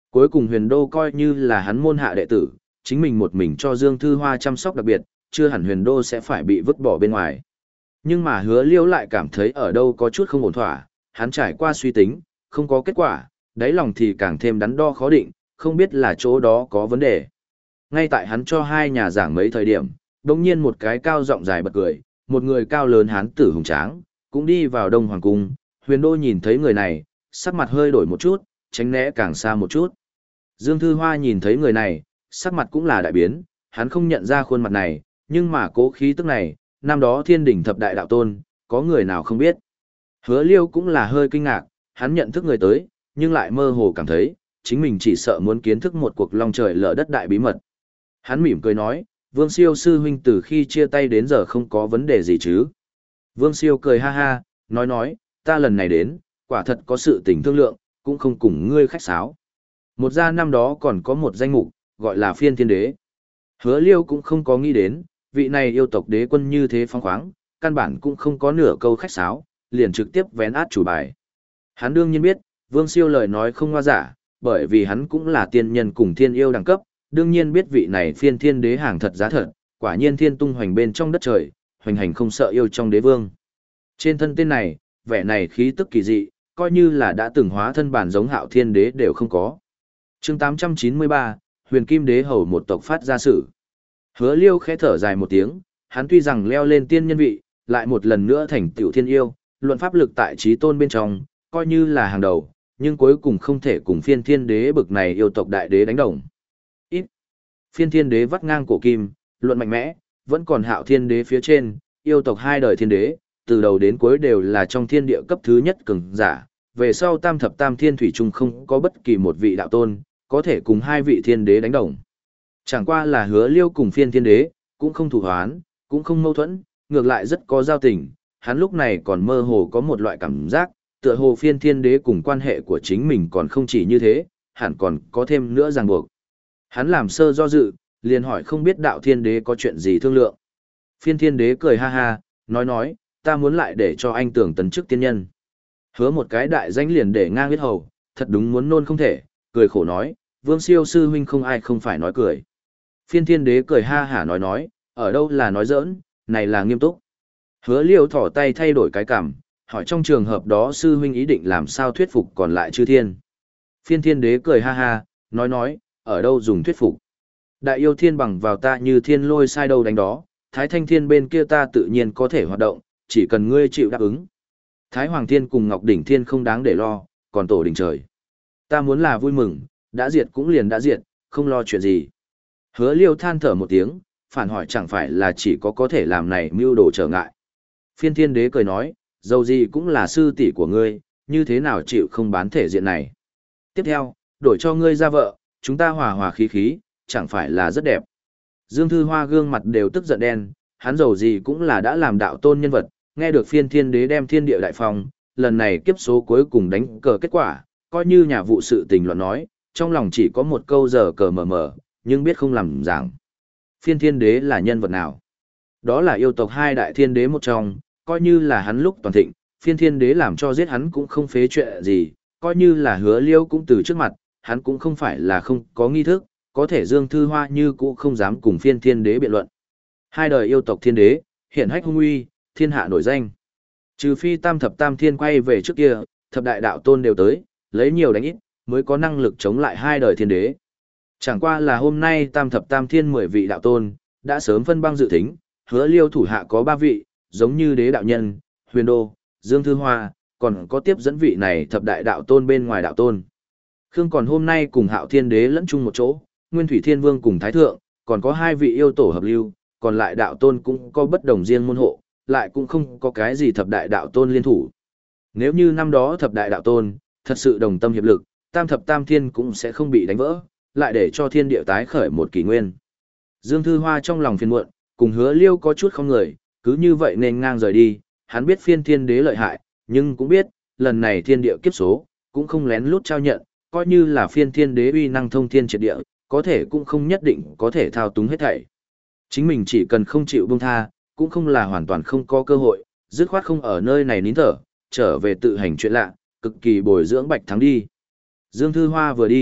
Cuối cùng huyền đô coi như là hắn môn hạ đệ tử, chính mình một mình cho Dương Thư Hoa chăm sóc đặc biệt, chưa hẳn huyền đô sẽ phải bị vứt bỏ bên ngoài. Nhưng mà hứa liêu lại cảm thấy ở đâu có chút không ổn thỏa, hắn trải qua suy tính, không có kết quả, đáy lòng thì càng thêm đắn đo khó định, không biết là chỗ đó có vấn đề. Ngay tại hắn cho hai nhà giảng mấy thời điểm, đồng nhiên một cái cao giọng dài bật cười, một người cao lớn hán tử hùng tráng, cũng đi vào Đông Hoàng Cung, huyền đô nhìn thấy người này, sắc mặt hơi đổi một chút, tránh né càng xa một chút. Dương Thư Hoa nhìn thấy người này, sắc mặt cũng là đại biến, hắn không nhận ra khuôn mặt này, nhưng mà cố khí tức này, năm đó thiên đỉnh thập đại đạo tôn, có người nào không biết. Hứa liêu cũng là hơi kinh ngạc, hắn nhận thức người tới, nhưng lại mơ hồ cảm thấy, chính mình chỉ sợ muốn kiến thức một cuộc long trời lở đất đại bí mật. Hắn mỉm cười nói, Vương Siêu sư huynh từ khi chia tay đến giờ không có vấn đề gì chứ. Vương Siêu cười ha ha, nói nói, ta lần này đến, quả thật có sự tình thương lượng, cũng không cùng ngươi khách sáo. Một gia năm đó còn có một danh mục, gọi là phiên thiên đế. Hứa liêu cũng không có nghĩ đến, vị này yêu tộc đế quân như thế phong khoáng, căn bản cũng không có nửa câu khách sáo, liền trực tiếp vén át chủ bài. Hắn đương nhiên biết, Vương Siêu lời nói không hoa giả, bởi vì hắn cũng là tiên nhân cùng thiên yêu đẳng cấp, đương nhiên biết vị này phiên thiên đế hàng thật giá thật, quả nhiên thiên tung hoành bên trong đất trời, hoành hành không sợ yêu trong đế vương. Trên thân tên này, vẻ này khí tức kỳ dị, coi như là đã từng hóa thân bản giống hạo thiên đế đều không có. chương tám trăm chín mươi ba, huyền kim đế hầu một tộc phát ra sự. Hứa liêu khẽ thở dài một tiếng, hắn tuy rằng leo lên tiên nhân vị, lại một lần nữa thành tiểu thiên yêu, luận pháp lực tại trí tôn bên trong, coi như là hàng đầu, nhưng cuối cùng không thể cùng phiên thiên đế bực này yêu tộc đại đế đánh đồng. Ít. Phiên thiên đế vắt ngang cổ kim, luận mạnh mẽ, vẫn còn hạo thiên đế phía trên, yêu tộc hai đời thiên đế, từ đầu đến cuối đều là trong thiên địa cấp thứ nhất cường giả, về sau tam thập tam thiên thủy chung không có bất kỳ một vị đạo tôn, có thể cùng hai vị thiên đế đánh đồng. Chẳng qua là hứa liêu cùng phiên thiên đế, cũng không thủ hoán, cũng không mâu thuẫn, ngược lại rất có giao tình, hắn lúc này còn mơ hồ có một loại cảm giác, tựa hồ phiên thiên đế cùng quan hệ của chính mình còn không chỉ như thế, hẳn còn có thêm nữa ràng buộc. Hắn làm sơ do dự, liền hỏi không biết đạo thiên đế có chuyện gì thương lượng. Phiên thiên đế cười ha ha, nói nói, ta muốn lại để cho anh tưởng tấn chức tiên nhân. Hứa một cái đại danh liền để ngang huyết hầu, thật đúng muốn nôn không thể, cười khổ nói, Vương Siêu sư huynh không ai không phải nói cười. Phiên thiên đế cười ha hả nói nói, ở đâu là nói giỡn, này là nghiêm túc. Hứa liêu thỏ tay thay đổi cái cảm, hỏi trong trường hợp đó sư huynh ý định làm sao thuyết phục còn lại chư thiên. Phiên thiên đế cười ha ha, nói nói, ở đâu dùng thuyết phục. Đại yêu thiên bằng vào ta như thiên lôi sai đâu đánh đó, thái thanh thiên bên kia ta tự nhiên có thể hoạt động, chỉ cần ngươi chịu đáp ứng. Thái hoàng thiên cùng ngọc đỉnh thiên không đáng để lo, còn tổ đỉnh trời. Ta muốn là vui mừng, đã diệt cũng liền đã diệt, không lo chuyện gì. Hứa liêu than thở một tiếng, phản hỏi chẳng phải là chỉ có có thể làm này mưu đồ trở ngại. Phiên thiên đế cười nói, dầu gì cũng là sư tỷ của ngươi, như thế nào chịu không bán thể diện này. Tiếp theo, đổi cho ngươi ra vợ, chúng ta hòa hòa khí khí, chẳng phải là rất đẹp. Dương Thư Hoa gương mặt đều tức giận đen, hắn dầu gì cũng là đã làm đạo tôn nhân vật, nghe được phiên thiên đế đem thiên địa đại phong, lần này kiếp số cuối cùng đánh cờ kết quả, coi như nhà vụ sự tình luận nói, trong lòng chỉ có một câu giờ cờ mờ mờ, nhưng biết không làm giảng. Phiên thiên đế là nhân vật nào? Đó là yêu tộc hai đại thiên đế một trong, coi như là hắn lúc toàn thịnh, phiên thiên đế làm cho giết hắn cũng không phế chuyện gì, coi như là hứa liêu cũng từ trước mặt, hắn cũng không phải là không có nghi thức, có thể Dương Thư Hoa như cũng không dám cùng phiên thiên đế biện luận. Hai đời yêu tộc thiên đế, hiện hách hung uy, thiên hạ nổi danh. Trừ phi tam thập tam thiên quay về trước kia, thập đại đạo tôn đều tới, lấy nhiều đánh ít, mới có năng lực chống lại hai đời thiên đế. Chẳng qua là hôm nay tam thập tam thiên mười vị đạo tôn, đã sớm phân băng dự thính, hứa liêu thủ hạ có ba vị, giống như đế đạo nhân, huyền đô, Dương Thư Hoa, còn có tiếp dẫn vị này thập đại đạo tôn bên ngoài đạo tôn. Khương còn hôm nay cùng hạo thiên đế lẫn chung một chỗ, Nguyên Thủy Thiên Vương cùng Thái Thượng, còn có hai vị yêu tổ hợp lưu, còn lại đạo tôn cũng có bất đồng riêng môn hộ, lại cũng không có cái gì thập đại đạo tôn liên thủ. Nếu như năm đó thập đại đạo tôn, thật sự đồng tâm hiệp lực, tam thập tam thiên cũng sẽ không bị đánh vỡ, lại để cho thiên địa tái khởi một kỷ nguyên. Dương Thư Hoa trong lòng phiền muộn, cùng hứa liêu có chút không người, cứ như vậy nên ngang rời đi, hắn biết phiên thiên đế lợi hại, nhưng cũng biết, lần này thiên địa kiếp số, cũng không lén lút trao nhận, coi như là phiên thiên đế uy năng thông thiên triệt địa, có thể cũng không nhất định có thể thao túng hết thảy. Chính mình chỉ cần không chịu buông tha, cũng không là hoàn toàn không có cơ hội, dứt khoát không ở nơi này nín thở, trở về tự hành chuyện lạ, cực kỳ bồi dưỡng Bạch Thắng đi. Dương Thư Hoa vừa đi,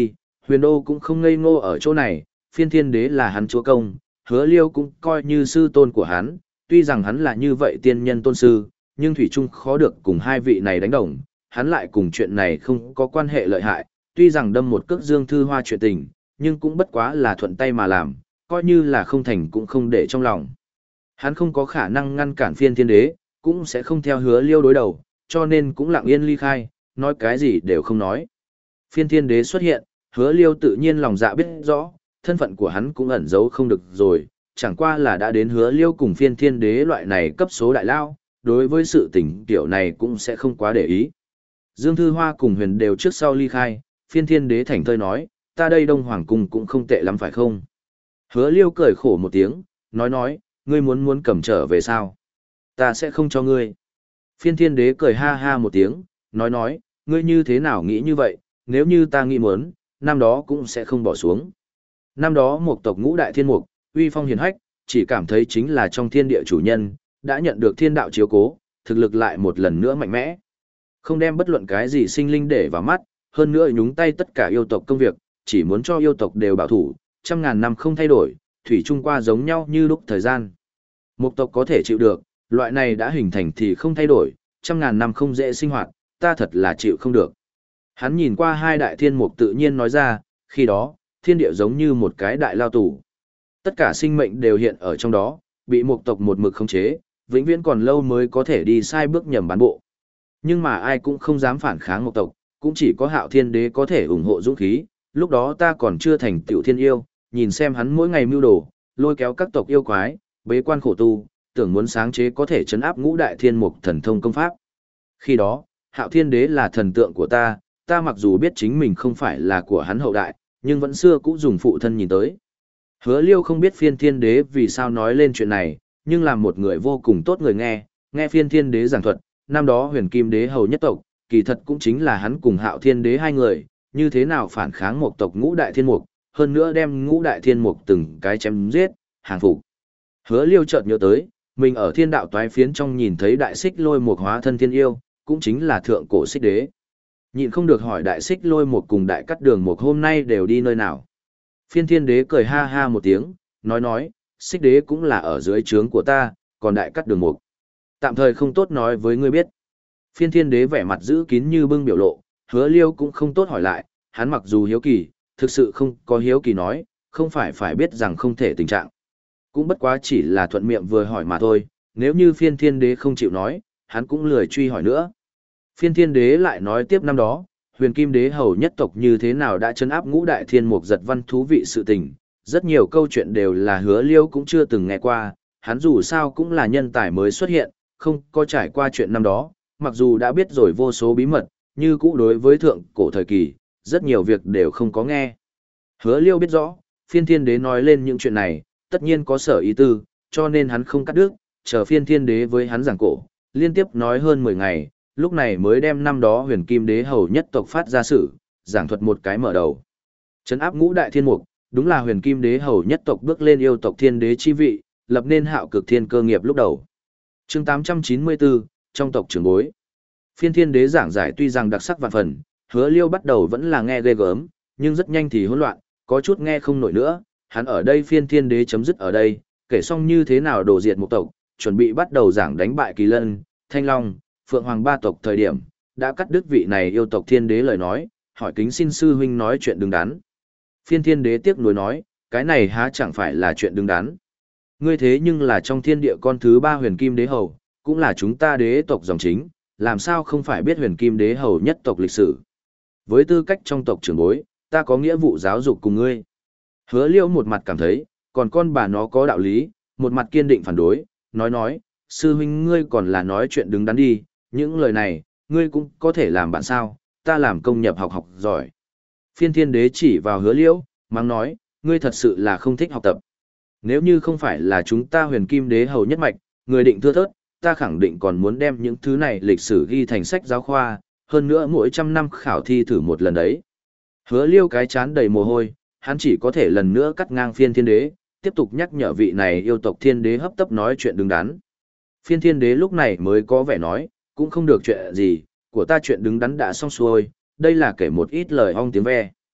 Huyền đô cũng không ngây ngô ở chỗ này, phiên thiên đế là hắn chúa công, hứa liêu cũng coi như sư tôn của hắn, tuy rằng hắn là như vậy tiên nhân tôn sư, nhưng thủy chung khó được cùng hai vị này đánh đồng, hắn lại cùng chuyện này không có quan hệ lợi hại, tuy rằng đâm một cước Dương Thư Hoa chuyện tình, nhưng cũng bất quá là thuận tay mà làm, coi như là không thành cũng không để trong lòng. Hắn không có khả năng ngăn cản phiên thiên đế, cũng sẽ không theo hứa liêu đối đầu, cho nên cũng lặng yên ly khai, nói cái gì đều không nói. Phiên thiên đế xuất hiện, hứa liêu tự nhiên lòng dạ biết rõ, thân phận của hắn cũng ẩn giấu không được rồi, chẳng qua là đã đến hứa liêu cùng phiên thiên đế loại này cấp số đại lao, đối với sự tình kiểu này cũng sẽ không quá để ý. Dương Thư Hoa cùng huyền đều trước sau ly khai, phiên thiên đế thảnh thơi nói, ta đây Đông Hoàng Cung cũng không tệ lắm phải không? Hứa liêu cười khổ một tiếng, nói nói, ngươi muốn muốn cầm trở về sao? Ta sẽ không cho ngươi. Phiên thiên đế cười ha ha một tiếng, nói nói, ngươi như thế nào nghĩ như vậy, nếu như ta nghĩ muốn, năm đó cũng sẽ không bỏ xuống. Năm đó một tộc ngũ đại thiên mục, uy phong hiền hách, chỉ cảm thấy chính là trong thiên địa chủ nhân, đã nhận được thiên đạo chiếu cố, thực lực lại một lần nữa mạnh mẽ. Không đem bất luận cái gì sinh linh để vào mắt, hơn nữa nhúng tay tất cả yêu tộc công việc, chỉ muốn cho yêu tộc đều bảo thủ, trăm ngàn năm không thay đổi, thủy chung qua giống nhau như lúc thời gian. Một tộc có thể chịu được, loại này đã hình thành thì không thay đổi, trăm ngàn năm không dễ sinh hoạt, ta thật là chịu không được. Hắn nhìn qua hai đại thiên mục tự nhiên nói ra, khi đó, thiên địa giống như một cái đại lao tù. Tất cả sinh mệnh đều hiện ở trong đó, bị một tộc một mực khống chế, vĩnh viễn còn lâu mới có thể đi sai bước nhầm bán bộ. Nhưng mà ai cũng không dám phản kháng một tộc, cũng chỉ có hạo thiên đế có thể ủng hộ dũng khí, lúc đó ta còn chưa thành tiểu thiên yêu, nhìn xem hắn mỗi ngày mưu đồ, lôi kéo các tộc yêu quái, bế quan khổ tu, tưởng muốn sáng chế có thể chấn áp ngũ đại thiên mục thần thông công pháp. Khi đó, hạo thiên đế là thần tượng của ta, ta mặc dù biết chính mình không phải là của hắn hậu đại, nhưng vẫn xưa cũng dùng phụ thân nhìn tới. Hứa liêu không biết phiên thiên đế vì sao nói lên chuyện này, nhưng là một người vô cùng tốt người nghe, nghe phiên thiên đế giảng thuật, năm đó huyền kim đế hầu nhất tộc, kỳ thật cũng chính là hắn cùng hạo thiên đế hai người, như thế nào phản kháng một tộc ngũ đại thiên mục, hơn nữa đem ngũ đại thiên mục từng cái chém giết, hàng phục. Hứa liêu chợt nhớ tới, mình ở thiên đạo toái phiến trong nhìn thấy đại xích lôi mục hóa thân thiên yêu, cũng chính là thượng cổ xích đế. Nhịn không được hỏi đại xích lôi mục cùng đại cắt đường mục hôm nay đều đi nơi nào. Phiên thiên đế cười ha ha một tiếng, nói nói, xích đế cũng là ở dưới trướng của ta, còn đại cắt đường mục. Tạm thời không tốt nói với ngươi biết. Phiên thiên đế vẻ mặt giữ kín như bưng biểu lộ, hứa liêu cũng không tốt hỏi lại, hắn mặc dù hiếu kỳ, thực sự không có hiếu kỳ nói, không phải phải biết rằng không thể tình trạng. Cũng bất quá chỉ là thuận miệng vừa hỏi mà thôi, nếu như phiên thiên đế không chịu nói, hắn cũng lười truy hỏi nữa. Phiên thiên đế lại nói tiếp năm đó, huyền kim đế hầu nhất tộc như thế nào đã chấn áp ngũ đại thiên mục giật văn thú vị sự tình, rất nhiều câu chuyện đều là hứa liêu cũng chưa từng nghe qua, hắn dù sao cũng là nhân tài mới xuất hiện, không có trải qua chuyện năm đó, mặc dù đã biết rồi vô số bí mật, như cũ đối với thượng cổ thời kỳ, rất nhiều việc đều không có nghe. Hứa liêu biết rõ, phiên thiên đế nói lên những chuyện này, tất nhiên có sở ý tư, cho nên hắn không cắt đứt, chờ phiên thiên đế với hắn giảng cổ, liên tiếp nói hơn mười ngày, lúc này mới đem năm đó huyền kim đế hầu nhất tộc phát ra sự, giảng thuật một cái mở đầu. Trấn áp ngũ đại thiên mục, đúng là huyền kim đế hầu nhất tộc bước lên yêu tộc thiên đế chi vị, lập nên hạo cực thiên cơ nghiệp lúc đầu. Chương tám trăm chín mươi bốn, trong tộc trưởng bối. Phiên thiên đế giảng giải tuy rằng đặc sắc vạn phần, hứa liêu bắt đầu vẫn là nghe ghê gớm, nhưng rất nhanh thì hỗn loạn, có chút nghe không nổi nữa, hắn ở đây phiên thiên đế chấm dứt ở đây, kể xong như thế nào đổ diệt một tộc, chuẩn bị bắt đầu giảng đánh bại Kỳ Lân, Thanh Long, Phượng Hoàng ba tộc thời điểm, đã cắt đứt vị này yêu tộc thiên đế lời nói, hỏi kính xin sư huynh nói chuyện đứng đắn. Phiên thiên đế tiếc nuối nói, cái này há chẳng phải là chuyện đứng đắn. Ngươi thế nhưng là trong thiên địa con thứ ba huyền kim đế hầu, cũng là chúng ta đế tộc dòng chính, làm sao không phải biết huyền kim đế hầu nhất tộc lịch sử. Với tư cách trong tộc trưởng bối, ta có nghĩa vụ giáo dục cùng ngươi. Hứa liêu một mặt cảm thấy, còn con bà nó có đạo lý, một mặt kiên định phản đối, nói nói, sư huynh ngươi còn là nói chuyện đứng đắn đi, những lời này, ngươi cũng có thể làm bạn sao, ta làm công nhập học học giỏi. Phiên thiên đế chỉ vào hứa liễu, mắng nói, ngươi thật sự là không thích học tập. Nếu như không phải là chúng ta huyền kim đế hầu nhất mạch, người định thưa thớt, ta khẳng định còn muốn đem những thứ này lịch sử ghi thành sách giáo khoa, hơn nữa mỗi trăm năm khảo thi thử một lần đấy. Hứa liêu cái chán đầy mồ hôi, hắn chỉ có thể lần nữa cắt ngang phiên thiên đế, tiếp tục nhắc nhở vị này yêu tộc thiên đế hấp tấp nói chuyện đứng đắn. Phiên thiên đế lúc này mới có vẻ nói, cũng không được chuyện gì, của ta chuyện đứng đắn đã xong xuôi, đây là kể một ít lời ong tiếng ve.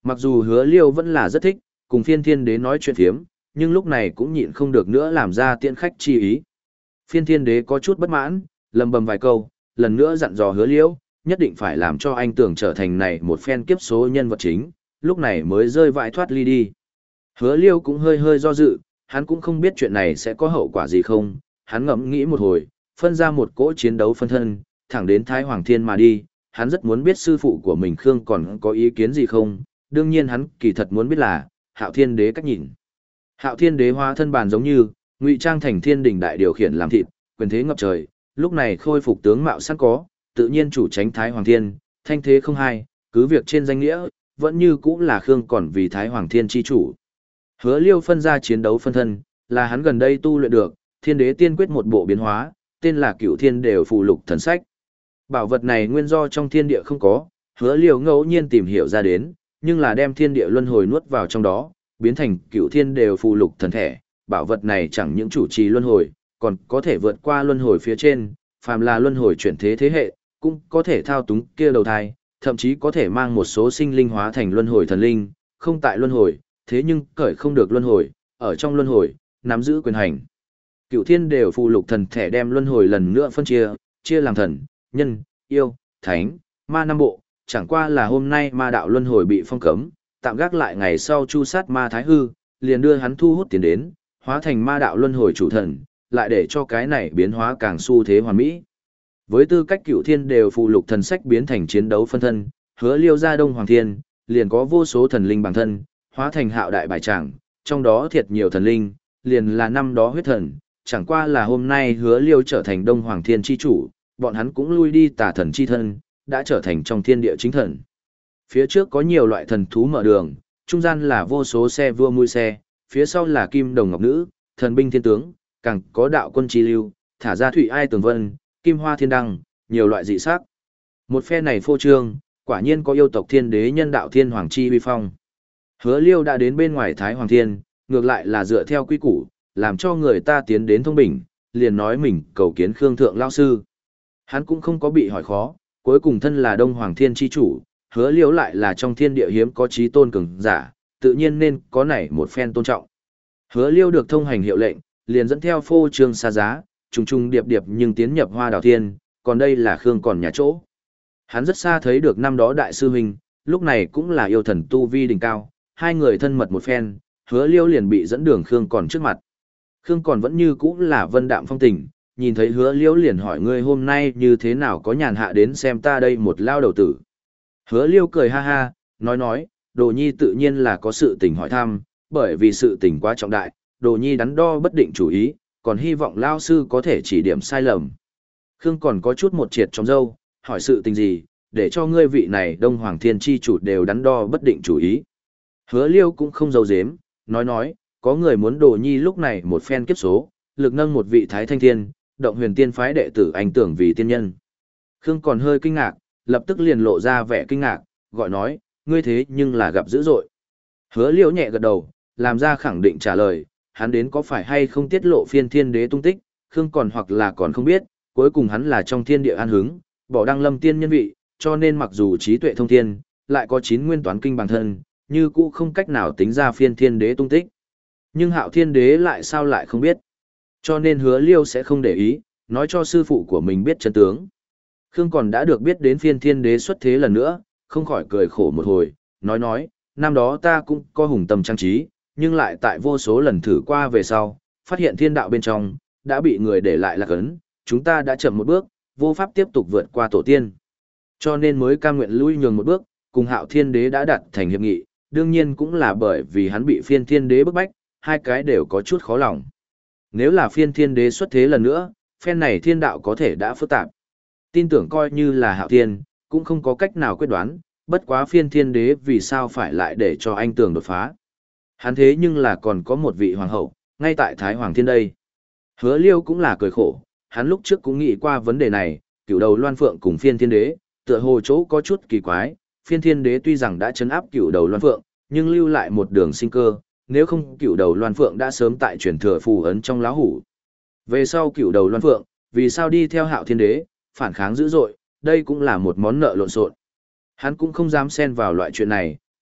Mặc dù hứa liêu vẫn là rất thích, cùng phiên thiên đế nói chuyện phiếm, nhưng lúc này cũng nhịn không được nữa làm ra tiễn khách chi ý. Phiên thiên đế có chút bất mãn, lầm bầm vài câu, lần nữa dặn dò hứa liêu, nhất định phải làm cho anh tưởng trở thành này một phen kiếp số nhân vật chính, lúc này mới rơi vãi thoát ly đi. Hứa liêu cũng hơi hơi do dự, hắn cũng không biết chuyện này sẽ có hậu quả gì không, hắn ngẫm nghĩ một hồi, phân ra một cỗ chiến đấu phân thân, thẳng đến Thái Hoàng Thiên mà đi, hắn rất muốn biết sư phụ của mình Khương còn có ý kiến gì không, đương nhiên hắn kỳ thật muốn biết là, Hạo Thiên Đế cách nhìn. Hạo Thiên Đế hóa thân bàn giống như, ngụy trang thành thiên đình đại điều khiển làm thịt, quyền thế ngập trời, lúc này khôi phục tướng mạo sẵn có, tự nhiên chủ tránh Thái Hoàng Thiên, thanh thế không hai, cứ việc trên danh nghĩa, vẫn như cũng là Khương còn vì Thái Hoàng Thiên chi chủ. Hứa Liêu phân ra chiến đấu phân thân, là hắn gần đây tu luyện được, Thiên Đế tiên quyết một bộ biến hóa, tên là Cửu Thiên Đều Phù Lục Thần Sách. Bảo vật này nguyên do trong thiên địa không có, Hứa Liêu ngẫu nhiên tìm hiểu ra đến, nhưng là đem thiên địa luân hồi nuốt vào trong đó, biến thành Cửu Thiên Đều Phù Lục Thần Thể. Bảo vật này chẳng những chủ trì luân hồi, còn có thể vượt qua luân hồi phía trên, phàm là luân hồi chuyển thế thế hệ, cũng có thể thao túng kia đầu thai, thậm chí có thể mang một số sinh linh hóa thành luân hồi thần linh, không tại luân hồi, thế nhưng cởi không được luân hồi, ở trong luân hồi, nắm giữ quyền hành. Cửu Thiên Đều Phù Lục Thần Thể đem luân hồi lần nữa phân chia, chia làm thần, nhân, yêu, thánh, ma năm bộ, chẳng qua là hôm nay ma đạo luân hồi bị phong cấm, tạm gác lại ngày sau chu sát ma thái hư, liền đưa hắn thu hút tiền đến, hóa thành ma đạo luân hồi chủ thần, lại để cho cái này biến hóa càng xu thế hoàn mỹ. Với tư cách Cửu Thiên Đều Phù Lục Thần Sách biến thành chiến đấu phân thân, Hứa Liêu ra Đông Hoàng Thiên, liền có vô số thần linh bằng thân, hóa thành hạo đại bài tràng, trong đó thiệt nhiều thần linh, liền là năm đó huyết thần, chẳng qua là hôm nay Hứa Liêu trở thành Đông Hoàng Thiên chi chủ, bọn hắn cũng lui đi tà thần chi thân, đã trở thành trong thiên địa chính thần. Phía trước có nhiều loại thần thú mở đường, trung gian là vô số xe vua mui xe, phía sau là kim đồng ngọc nữ, thần binh thiên tướng, càng có đạo quân chi lưu, thả ra thủy ai tường vân, kim hoa thiên đăng, nhiều loại dị sắc. Một phe này phô trương, quả nhiên có yêu tộc thiên đế nhân đạo thiên hoàng chi uy phong. Hứa Liêu đã đến bên ngoài Thái Hoàng Thiên, ngược lại là dựa theo quy củ, làm cho người ta tiến đến thông bình, liền nói mình cầu kiến Khương Thượng Lao Sư. Hắn cũng không có bị hỏi khó, cuối cùng thân là Đông Hoàng Thiên chi chủ, Hứa Liêu lại là trong thiên địa hiếm có trí tôn cường giả, tự nhiên nên có nảy một phen tôn trọng. Hứa Liêu được thông hành hiệu lệnh, liền dẫn theo phô trương xa giá, trùng trùng điệp điệp nhưng tiến nhập Hoa Đào Thiên, còn đây là Khương còn nhà chỗ. Hắn rất xa thấy được năm đó đại sư huynh, lúc này cũng là yêu thần tu vi đỉnh cao, hai người thân mật một phen, Hứa Liêu liền bị dẫn đường Khương còn trước mặt. Khương còn vẫn như cũ là vân đạm phong tình, nhìn thấy Hứa Liêu liền hỏi ngươi hôm nay như thế nào có nhàn hạ đến xem ta đây một lao đầu tử. Hứa Liêu cười ha ha, nói nói, Đồ Nhi tự nhiên là có sự tình hỏi thăm, bởi vì sự tình quá trọng đại, Đồ Nhi đắn đo bất định chủ ý, còn hy vọng lao sư có thể chỉ điểm sai lầm. Khương còn có chút một triệt trong dâu, hỏi sự tình gì, để cho ngươi vị này Đông Hoàng Thiên chi chủ đều đắn đo bất định chủ ý. Hứa Liêu cũng không giấu giếm, nói nói, có người muốn Đồ Nhi lúc này một phen kiếp số, lực nâng một vị Thái Thanh Thiên, động huyền tiên phái đệ tử anh tưởng vì tiên nhân. Khương còn hơi kinh ngạc, lập tức liền lộ ra vẻ kinh ngạc, gọi nói, ngươi thế nhưng là gặp dữ dội. Hứa Liêu nhẹ gật đầu, làm ra khẳng định trả lời, hắn đến có phải hay không tiết lộ phiên thiên đế tung tích, Khương còn hoặc là còn không biết, cuối cùng hắn là trong thiên địa an hứng, bỏ đăng lâm tiên nhân vị, cho nên mặc dù trí tuệ thông thiên, lại có chín nguyên toán kinh bản thân, như cũ không cách nào tính ra phiên thiên đế tung tích. Nhưng Hạo Thiên Đế lại sao lại không biết. Cho nên Hứa Liêu sẽ không để ý, nói cho sư phụ của mình biết chân tướng. Khương còn đã được biết đến phiên thiên đế xuất thế lần nữa, không khỏi cười khổ một hồi, nói nói, năm đó ta cũng có hùng tâm trang trí, nhưng lại tại vô số lần thử qua về sau, phát hiện thiên đạo bên trong, đã bị người để lại lạc ấn, chúng ta đã chậm một bước, vô pháp tiếp tục vượt qua tổ tiên. Cho nên mới cam nguyện lui nhường một bước, cùng Hạo Thiên Đế đã đặt thành hiệp nghị, đương nhiên cũng là bởi vì hắn bị phiên thiên đế bức bách, hai cái đều có chút khó lòng. Nếu là phiên thiên đế xuất thế lần nữa, phen này thiên đạo có thể đã phức tạp. Tin tưởng coi như là Hạo Thiên, cũng không có cách nào quyết đoán, bất quá phiên thiên đế vì sao phải lại để cho anh tường đột phá. Hắn thế nhưng là còn có một vị hoàng hậu, ngay tại Thái Hoàng Thiên đây. Hứa Liêu cũng là cười khổ, hắn lúc trước cũng nghĩ qua vấn đề này, cửu đầu Loan Phượng cùng phiên thiên đế, tựa hồ chỗ có chút kỳ quái, phiên thiên đế tuy rằng đã chấn áp cửu đầu Loan Phượng, nhưng lưu lại một đường sinh cơ, nếu không cửu đầu Loan Phượng đã sớm tại truyền thừa phù ấn trong lá hủ. Về sau cửu đầu Loan Phượng, vì sao đi theo Hạo Thiên Đế, phản kháng dữ dội, đây cũng là một món nợ lộn xộn. Hắn cũng không dám xen vào loại chuyện này,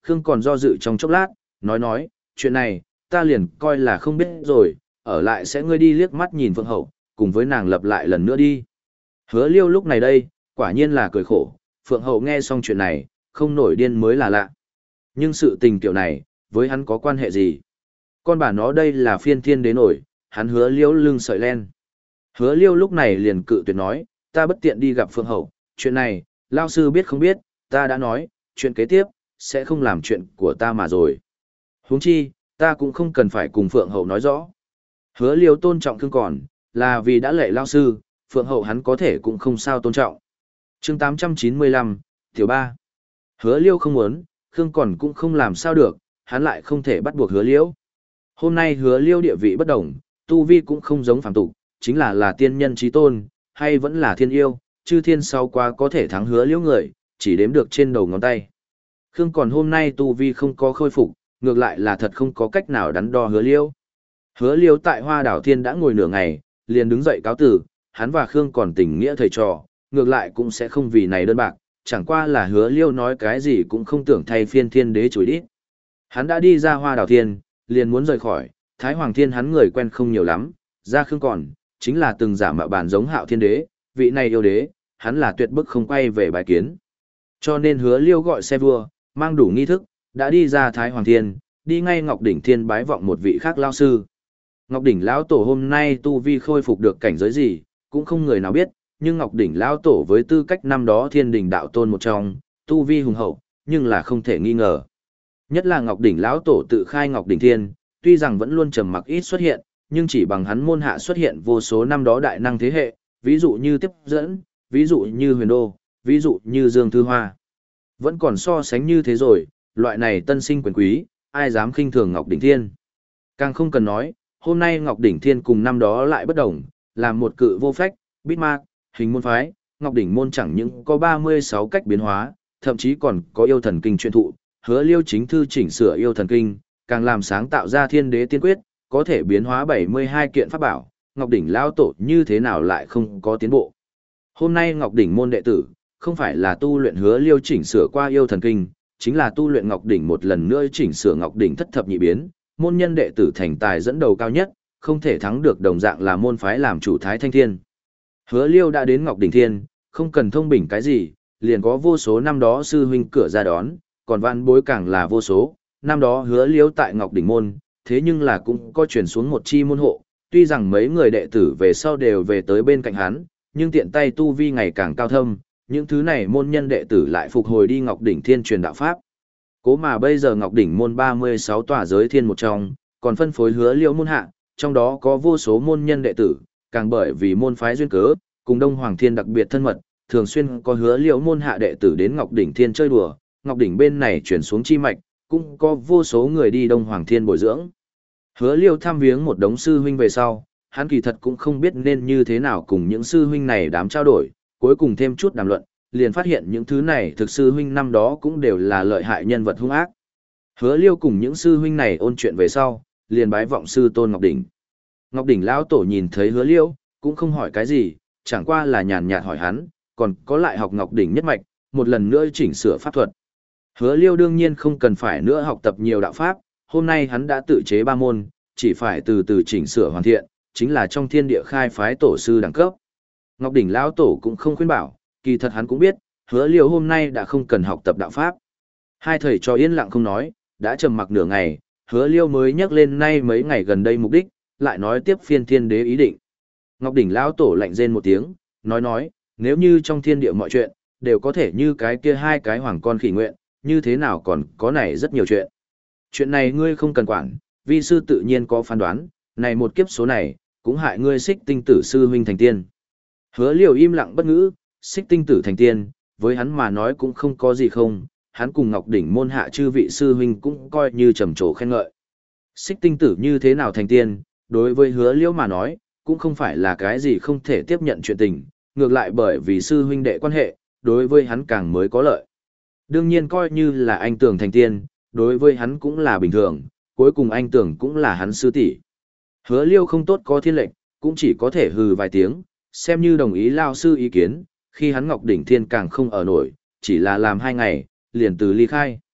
Khương còn do dự trong chốc lát, nói nói, chuyện này, ta liền coi là không biết rồi, ở lại sẽ ngươi đi liếc mắt nhìn Phượng Hậu, cùng với nàng lập lại lần nữa đi. Hứa Liêu lúc này đây, quả nhiên là cười khổ, Phượng Hậu nghe xong chuyện này, không nổi điên mới là lạ. Nhưng sự tình kiểu này, với hắn có quan hệ gì? Con bà nó đây là phiên thiên đến nổi, hắn Hứa Liêu lưng sợi len. Hứa Liêu lúc này liền cự tuyệt nói, ta bất tiện đi gặp Phượng Hậu, chuyện này, lao sư biết không biết, ta đã nói, chuyện kế tiếp, sẽ không làm chuyện của ta mà rồi. Huống chi, ta cũng không cần phải cùng Phượng Hậu nói rõ. Hứa Liêu tôn trọng Khương còn, là vì đã lệ lao sư, Phượng Hậu hắn có thể cũng không sao tôn trọng. chương tám trăm chín mươi lăm, Tiểu ba. Hứa Liêu không muốn, Khương còn cũng không làm sao được, hắn lại không thể bắt buộc Hứa Liêu. Hôm nay Hứa Liêu địa vị bất đồng, tu vi cũng không giống phàm tục, chính là là tiên nhân trí tôn, hay vẫn là thiên yêu, chư thiên sau qua có thể thắng Hứa Liêu người, chỉ đếm được trên đầu ngón tay. Khương còn hôm nay tu vi không có khôi phục, ngược lại là thật không có cách nào đắn đo Hứa Liêu. Hứa Liêu tại Hoa Đảo Thiên đã ngồi nửa ngày, liền đứng dậy cáo tử, hắn và Khương còn tình nghĩa thầy trò, ngược lại cũng sẽ không vì này đơn bạc, chẳng qua là Hứa Liêu nói cái gì cũng không tưởng thay phiên thiên đế chối đít. Hắn đã đi ra Hoa Đảo Thiên, liền muốn rời khỏi, Thái Hoàng Thiên hắn người quen không nhiều lắm, ra Khương còn, chính là từng giả mạo bản giống Hạo Thiên Đế, vị này yêu đế, hắn là tuyệt bức không quay về bài kiến. Cho nên Hứa Liêu gọi xe vua, mang đủ nghi thức, đã đi ra Thái Hoàng Thiên, đi ngay Ngọc Đỉnh Thiên bái vọng một vị khác lao sư. Ngọc Đỉnh lão tổ hôm nay tu vi khôi phục được cảnh giới gì, cũng không người nào biết, nhưng Ngọc Đỉnh lão tổ với tư cách năm đó Thiên Đình đạo tôn một trong, tu vi hùng hậu, nhưng là không thể nghi ngờ. Nhất là Ngọc Đỉnh lão tổ tự khai Ngọc Đỉnh Thiên, tuy rằng vẫn luôn trầm mặc ít xuất hiện, nhưng chỉ bằng hắn môn hạ xuất hiện vô số năm đó đại năng thế hệ, ví dụ như Tiếp Dẫn, ví dụ như Huyền Đô, ví dụ như Dương Thư Hoa. Vẫn còn so sánh như thế rồi, loại này tân sinh quyền quý, ai dám khinh thường Ngọc Đỉnh Thiên. Càng không cần nói, hôm nay Ngọc Đỉnh Thiên cùng năm đó lại bất đồng, là một cự vô phách, bít mạc, hình môn phái, Ngọc Đỉnh môn chẳng những có ba mươi sáu cách biến hóa, thậm chí còn có yêu thần kinh truyền thụ, Hứa Liêu chính thư chỉnh sửa yêu thần kinh, càng làm sáng tạo ra thiên đế tiên quyết, có thể biến hóa bảy mươi hai kiện pháp bảo, Ngọc Đỉnh lão tổ như thế nào lại không có tiến bộ. Hôm nay Ngọc Đỉnh môn đệ tử, không phải là tu luyện Hứa Liêu chỉnh sửa qua yêu thần kinh, chính là tu luyện Ngọc Đỉnh một lần nữa chỉnh sửa Ngọc Đỉnh thất thập nhị biến, môn nhân đệ tử thành tài dẫn đầu cao nhất, không thể thắng được đồng dạng là môn phái làm chủ Thái Thanh Thiên. Hứa Liêu đã đến Ngọc Đỉnh Thiên, không cần thông bình cái gì, liền có vô số năm đó sư huynh cửa ra đón, còn vạn bối càng là vô số, năm đó Hứa Liêu tại Ngọc Đỉnh môn, thế nhưng là cũng có chuyển xuống một chi môn hộ, tuy rằng mấy người đệ tử về sau đều về tới bên cạnh hắn, nhưng tiện tay tu vi ngày càng cao thâm, những thứ này môn nhân đệ tử lại phục hồi đi Ngọc Đỉnh Thiên truyền đạo pháp. Cố mà bây giờ Ngọc Đỉnh môn ba mươi sáu tòa giới thiên một trong, còn phân phối Hứa Liêu môn hạ, trong đó có vô số môn nhân đệ tử, càng bởi vì môn phái duyên cớ, cùng Đông Hoàng Thiên đặc biệt thân mật, thường xuyên có Hứa Liêu môn hạ đệ tử đến Ngọc Đỉnh Thiên chơi đùa, Ngọc Đỉnh bên này chuyển xuống chi mạch, cũng có vô số người đi Đông Hoàng Thiên bồi dưỡng. Hứa Liêu thăm viếng một đống sư huynh về sau, hắn kỳ thật cũng không biết nên như thế nào cùng những sư huynh này đám trao đổi, cuối cùng thêm chút đàm luận, liền phát hiện những thứ này thực sư huynh năm đó cũng đều là lợi hại nhân vật hung ác. Hứa Liêu cùng những sư huynh này ôn chuyện về sau, liền bái vọng sư tôn Ngọc Đỉnh. Ngọc Đỉnh lão tổ nhìn thấy Hứa Liêu, cũng không hỏi cái gì, chẳng qua là nhàn nhạt hỏi hắn, còn có lại học Ngọc Đỉnh nhất mạch, một lần nữa chỉnh sửa pháp thuật. Hứa Liêu đương nhiên không cần phải nữa học tập nhiều đạo pháp, hôm nay hắn đã tự chế ba môn, chỉ phải từ từ chỉnh sửa hoàn thiện, chính là trong thiên địa khai phái tổ sư đẳng cấp. Ngọc Đỉnh lão tổ cũng không khuyên bảo, kỳ thật hắn cũng biết, Hứa Liêu hôm nay đã không cần học tập đạo pháp. Hai thầy trò yên lặng không nói, đã trầm mặc nửa ngày, Hứa Liêu mới nhắc lên nay mấy ngày gần đây mục đích, lại nói tiếp phiên thiên đế ý định. Ngọc Đỉnh lão tổ lạnh rên một tiếng, nói nói, nếu như trong thiên địa mọi chuyện, đều có thể như cái kia hai cái hoàng con khỉ nguyện, như thế nào còn có này rất nhiều chuyện. Chuyện này ngươi không cần quản, vi sư tự nhiên có phán đoán, này một kiếp số này, cũng hại ngươi Xích Tinh Tử sư huynh thành tiên. Hứa Liêu im lặng bất ngữ, Xích Tinh Tử thành tiên, với hắn mà nói cũng không có gì không, hắn cùng Ngọc Đỉnh môn hạ chư vị sư huynh cũng coi như trầm trồ khen ngợi. Xích Tinh Tử như thế nào thành tiên, đối với Hứa Liêu mà nói, cũng không phải là cái gì không thể tiếp nhận chuyện tình, ngược lại bởi vì sư huynh đệ quan hệ, đối với hắn càng mới có lợi. Đương nhiên coi như là anh Tưởng thành tiên, đối với hắn cũng là bình thường, cuối cùng anh Tưởng cũng là hắn sư tỷ. Hứa Liêu không tốt có thiên lệnh, cũng chỉ có thể hừ vài tiếng, xem như đồng ý lao sư ý kiến, khi hắn Ngọc Đỉnh Thiên càng không ở nổi, chỉ là làm hai ngày, liền từ ly khai.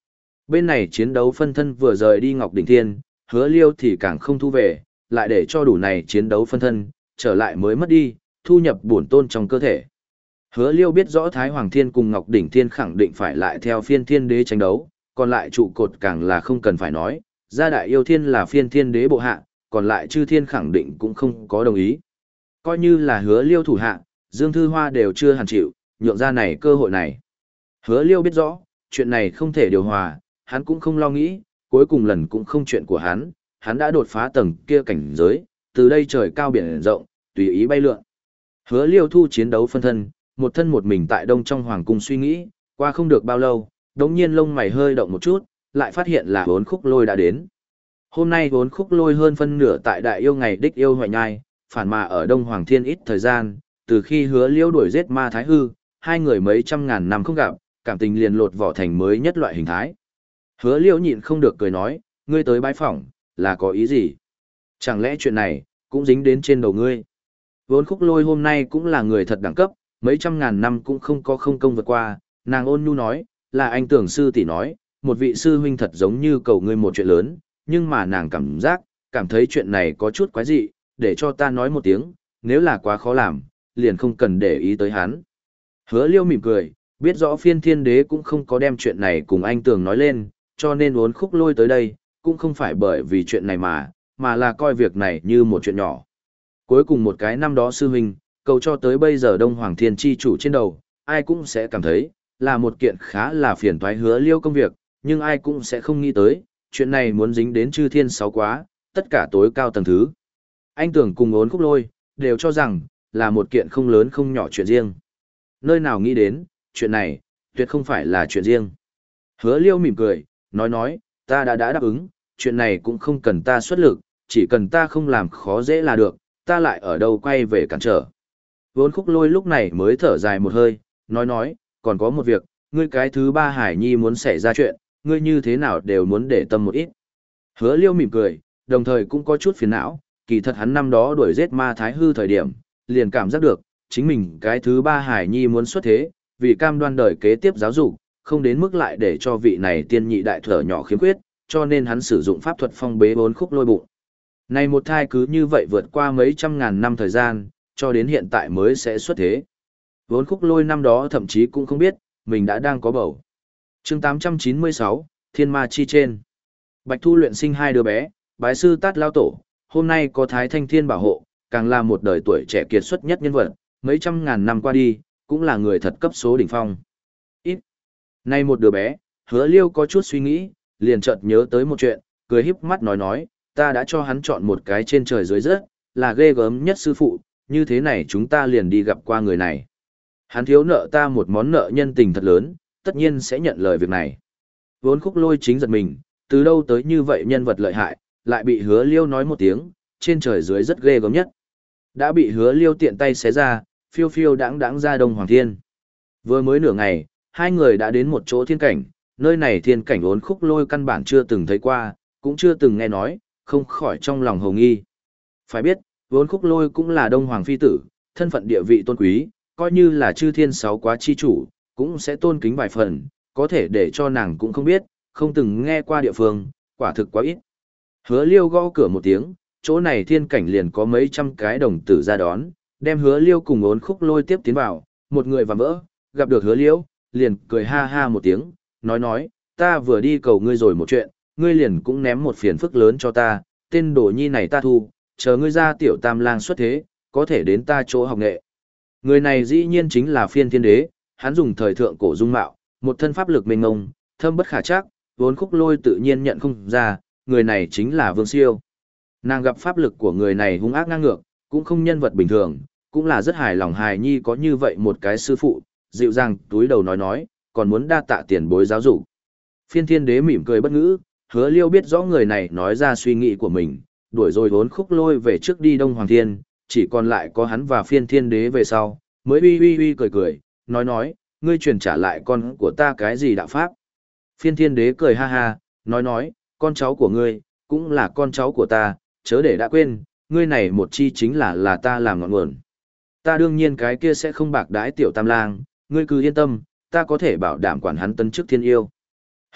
Bên này chiến đấu phân thân vừa rời đi Ngọc Đỉnh Thiên, Hứa Liêu thì càng không thu về, lại để cho đủ này chiến đấu phân thân, trở lại mới mất đi, thu nhập bổn tôn trong cơ thể. Hứa Liêu biết rõ Thái Hoàng Thiên cùng Ngọc Đỉnh Thiên khẳng định phải lại theo phiên thiên đế tranh đấu, còn lại trụ cột càng là không cần phải nói, gia đại yêu thiên là phiên thiên đế bộ hạ, còn lại chư thiên khẳng định cũng không có đồng ý. Coi như là Hứa Liêu thủ hạ, Dương Thư Hoa đều chưa hẳn chịu, nhượng ra này cơ hội này. Hứa Liêu biết rõ, chuyện này không thể điều hòa, hắn cũng không lo nghĩ, cuối cùng lần cũng không chuyện của hắn, hắn đã đột phá tầng kia cảnh giới, từ đây trời cao biển rộng, tùy ý bay lượn. Hứa Liêu thu chiến đấu phân thân, một thân một mình tại đông trong hoàng cung suy nghĩ, qua không được bao lâu, đống nhiên lông mày hơi động một chút, lại phát hiện là Vốn Khúc Lôi đã đến. Hôm nay Vốn Khúc Lôi hơn phân nửa tại đại yêu ngày đích yêu hoại nhai, phản mà ở Đông Hoàng Thiên ít thời gian, từ khi Hứa Liêu đuổi giết ma thái hư, hai người mấy trăm ngàn năm không gặp, cảm tình liền lột vỏ thành mới nhất loại hình thái. Hứa Liêu nhịn không được cười nói, ngươi tới bái phỏng, là có ý gì? Chẳng lẽ chuyện này, cũng dính đến trên đầu ngươi? Vốn Khúc Lôi hôm nay cũng là người thật đẳng cấp, mấy trăm ngàn năm cũng không có không công vượt qua, nàng ôn nhu nói, là anh tưởng sư tỷ nói, một vị sư huynh thật giống như cầu ngươi một chuyện lớn, nhưng mà nàng cảm giác, cảm thấy chuyện này có chút quái dị, để cho ta nói một tiếng, nếu là quá khó làm, liền không cần để ý tới hắn. Hứa Liêu mỉm cười, biết rõ phiên thiên đế cũng không có đem chuyện này cùng anh Tường nói lên, cho nên Vốn Khúc Lôi tới đây, cũng không phải bởi vì chuyện này mà, mà là coi việc này như một chuyện nhỏ. Cuối cùng một cái năm đó sư huynh, cầu cho tới bây giờ Đông Hoàng Thiên chi chủ trên đầu, ai cũng sẽ cảm thấy, là một kiện khá là phiền toái Hứa Liêu công việc, nhưng ai cũng sẽ không nghĩ tới, chuyện này muốn dính đến chư thiên sáu quá, tất cả tối cao tầng thứ. Anh Tưởng cùng Vốn Khúc Lôi, đều cho rằng, là một kiện không lớn không nhỏ chuyện riêng. Nơi nào nghĩ đến, chuyện này, tuyệt không phải là chuyện riêng. Hứa Liêu mỉm cười, nói nói, ta đã đã đáp ứng, chuyện này cũng không cần ta xuất lực, chỉ cần ta không làm khó dễ là được, ta lại ở đâu quay về cản trở. Vốn Khúc Lôi lúc này mới thở dài một hơi, nói nói, còn có một việc, ngươi cái thứ ba Hải Nhi muốn xảy ra chuyện, ngươi như thế nào đều muốn để tâm một ít. Hứa Liêu mỉm cười, đồng thời cũng có chút phiền não, kỳ thật hắn năm đó đuổi giết ma thái hư thời điểm, liền cảm giác được, chính mình cái thứ ba Hải Nhi muốn xuất thế, vì cam đoan đời kế tiếp giáo dục, không đến mức lại để cho vị này tiên nhị đại thở nhỏ khiếm khuyết, cho nên hắn sử dụng pháp thuật phong bế Vốn Khúc Lôi bụng. Này một thai cứ như vậy vượt qua mấy trăm ngàn năm thời gian, cho đến hiện tại mới sẽ xuất thế. Vốn Khúc Lôi năm đó thậm chí cũng không biết, mình đã đang có bầu. chương tám trăm chín mươi sáu, Thiên Ma Chi Trên. Bạch Thu luyện sinh hai đứa bé, bái sư Tát Lao Tổ, hôm nay có Thái Thanh Thiên bảo hộ, càng là một đời tuổi trẻ kiệt xuất nhất nhân vật, mấy trăm ngàn năm qua đi, cũng là người thật cấp số đỉnh phong. Ít. Nay một đứa bé, Hứa Liêu có chút suy nghĩ, liền chợt nhớ tới một chuyện, cười híp mắt nói nói, ta đã cho hắn chọn một cái trên trời dưới đất, là ghê gớm nhất sư phụ, như thế này chúng ta liền đi gặp qua người này. Hắn thiếu nợ ta một món nợ nhân tình thật lớn, tất nhiên sẽ nhận lời việc này. Vốn Khúc Lôi chính giật mình, từ đâu tới như vậy nhân vật lợi hại, lại bị Hứa Liêu nói một tiếng, trên trời dưới rất ghê gớm nhất. Đã bị Hứa Liêu tiện tay xé ra, phiêu phiêu đãng đãng ra Đông Hoàng Thiên. Vừa mới nửa ngày, hai người đã đến một chỗ thiên cảnh, nơi này thiên cảnh Vốn Khúc Lôi căn bản chưa từng thấy qua, cũng chưa từng nghe nói, không khỏi trong lòng hồ nghi. Phải biết, Vốn Khúc Lôi cũng là Đông Hoàng phi tử, thân phận địa vị tôn quý, coi như là chư thiên sáu quá chi chủ, cũng sẽ tôn kính vài phần, có thể để cho nàng cũng không biết, không từng nghe qua địa phương, quả thực quá ít. Hứa Liêu gõ cửa một tiếng, chỗ này thiên cảnh liền có mấy trăm cái đồng tử ra đón, đem Hứa Liêu cùng Vốn Khúc Lôi tiếp tiến vào, một người và vỡ, gặp được Hứa Liêu, liền cười ha ha một tiếng, nói nói, ta vừa đi cầu ngươi rồi một chuyện, ngươi liền cũng ném một phiền phức lớn cho ta, tên đồ nhi này ta thu, chờ ngươi ra tiểu tam lang xuất thế, có thể đến ta chỗ học nghệ. Người này dĩ nhiên chính là phiên thiên đế, hắn dùng thời thượng cổ dung mạo, một thân pháp lực mênh ngông, thâm bất khả trắc, Vốn Khúc Lôi tự nhiên nhận không ra, người này chính là Vương Siêu. Nàng gặp pháp lực của người này hung ác ngang ngược, cũng không nhân vật bình thường, cũng là rất hài lòng hài nhi có như vậy một cái sư phụ, dịu dàng túi đầu nói nói, còn muốn đa tạ tiền bối giáo dục. Phiên thiên đế mỉm cười bất ngữ, Hứa Liêu biết rõ người này nói ra suy nghĩ của mình, đuổi rồi Vốn Khúc Lôi về trước đi Đông Hoàng Thiên, chỉ còn lại có hắn và phiên thiên đế về sau, mới uy uy uy cười cười, nói nói, ngươi truyền trả lại con của ta cái gì đạo pháp. Phiên thiên đế cười ha ha, nói nói, con cháu của ngươi, cũng là con cháu của ta, chớ để đã quên, ngươi này một chi chính là là ta làm ngọn nguồn. Ta đương nhiên cái kia sẽ không bạc đãi tiểu tam lang, ngươi cứ yên tâm, ta có thể bảo đảm quản hắn tân chức thiên yêu.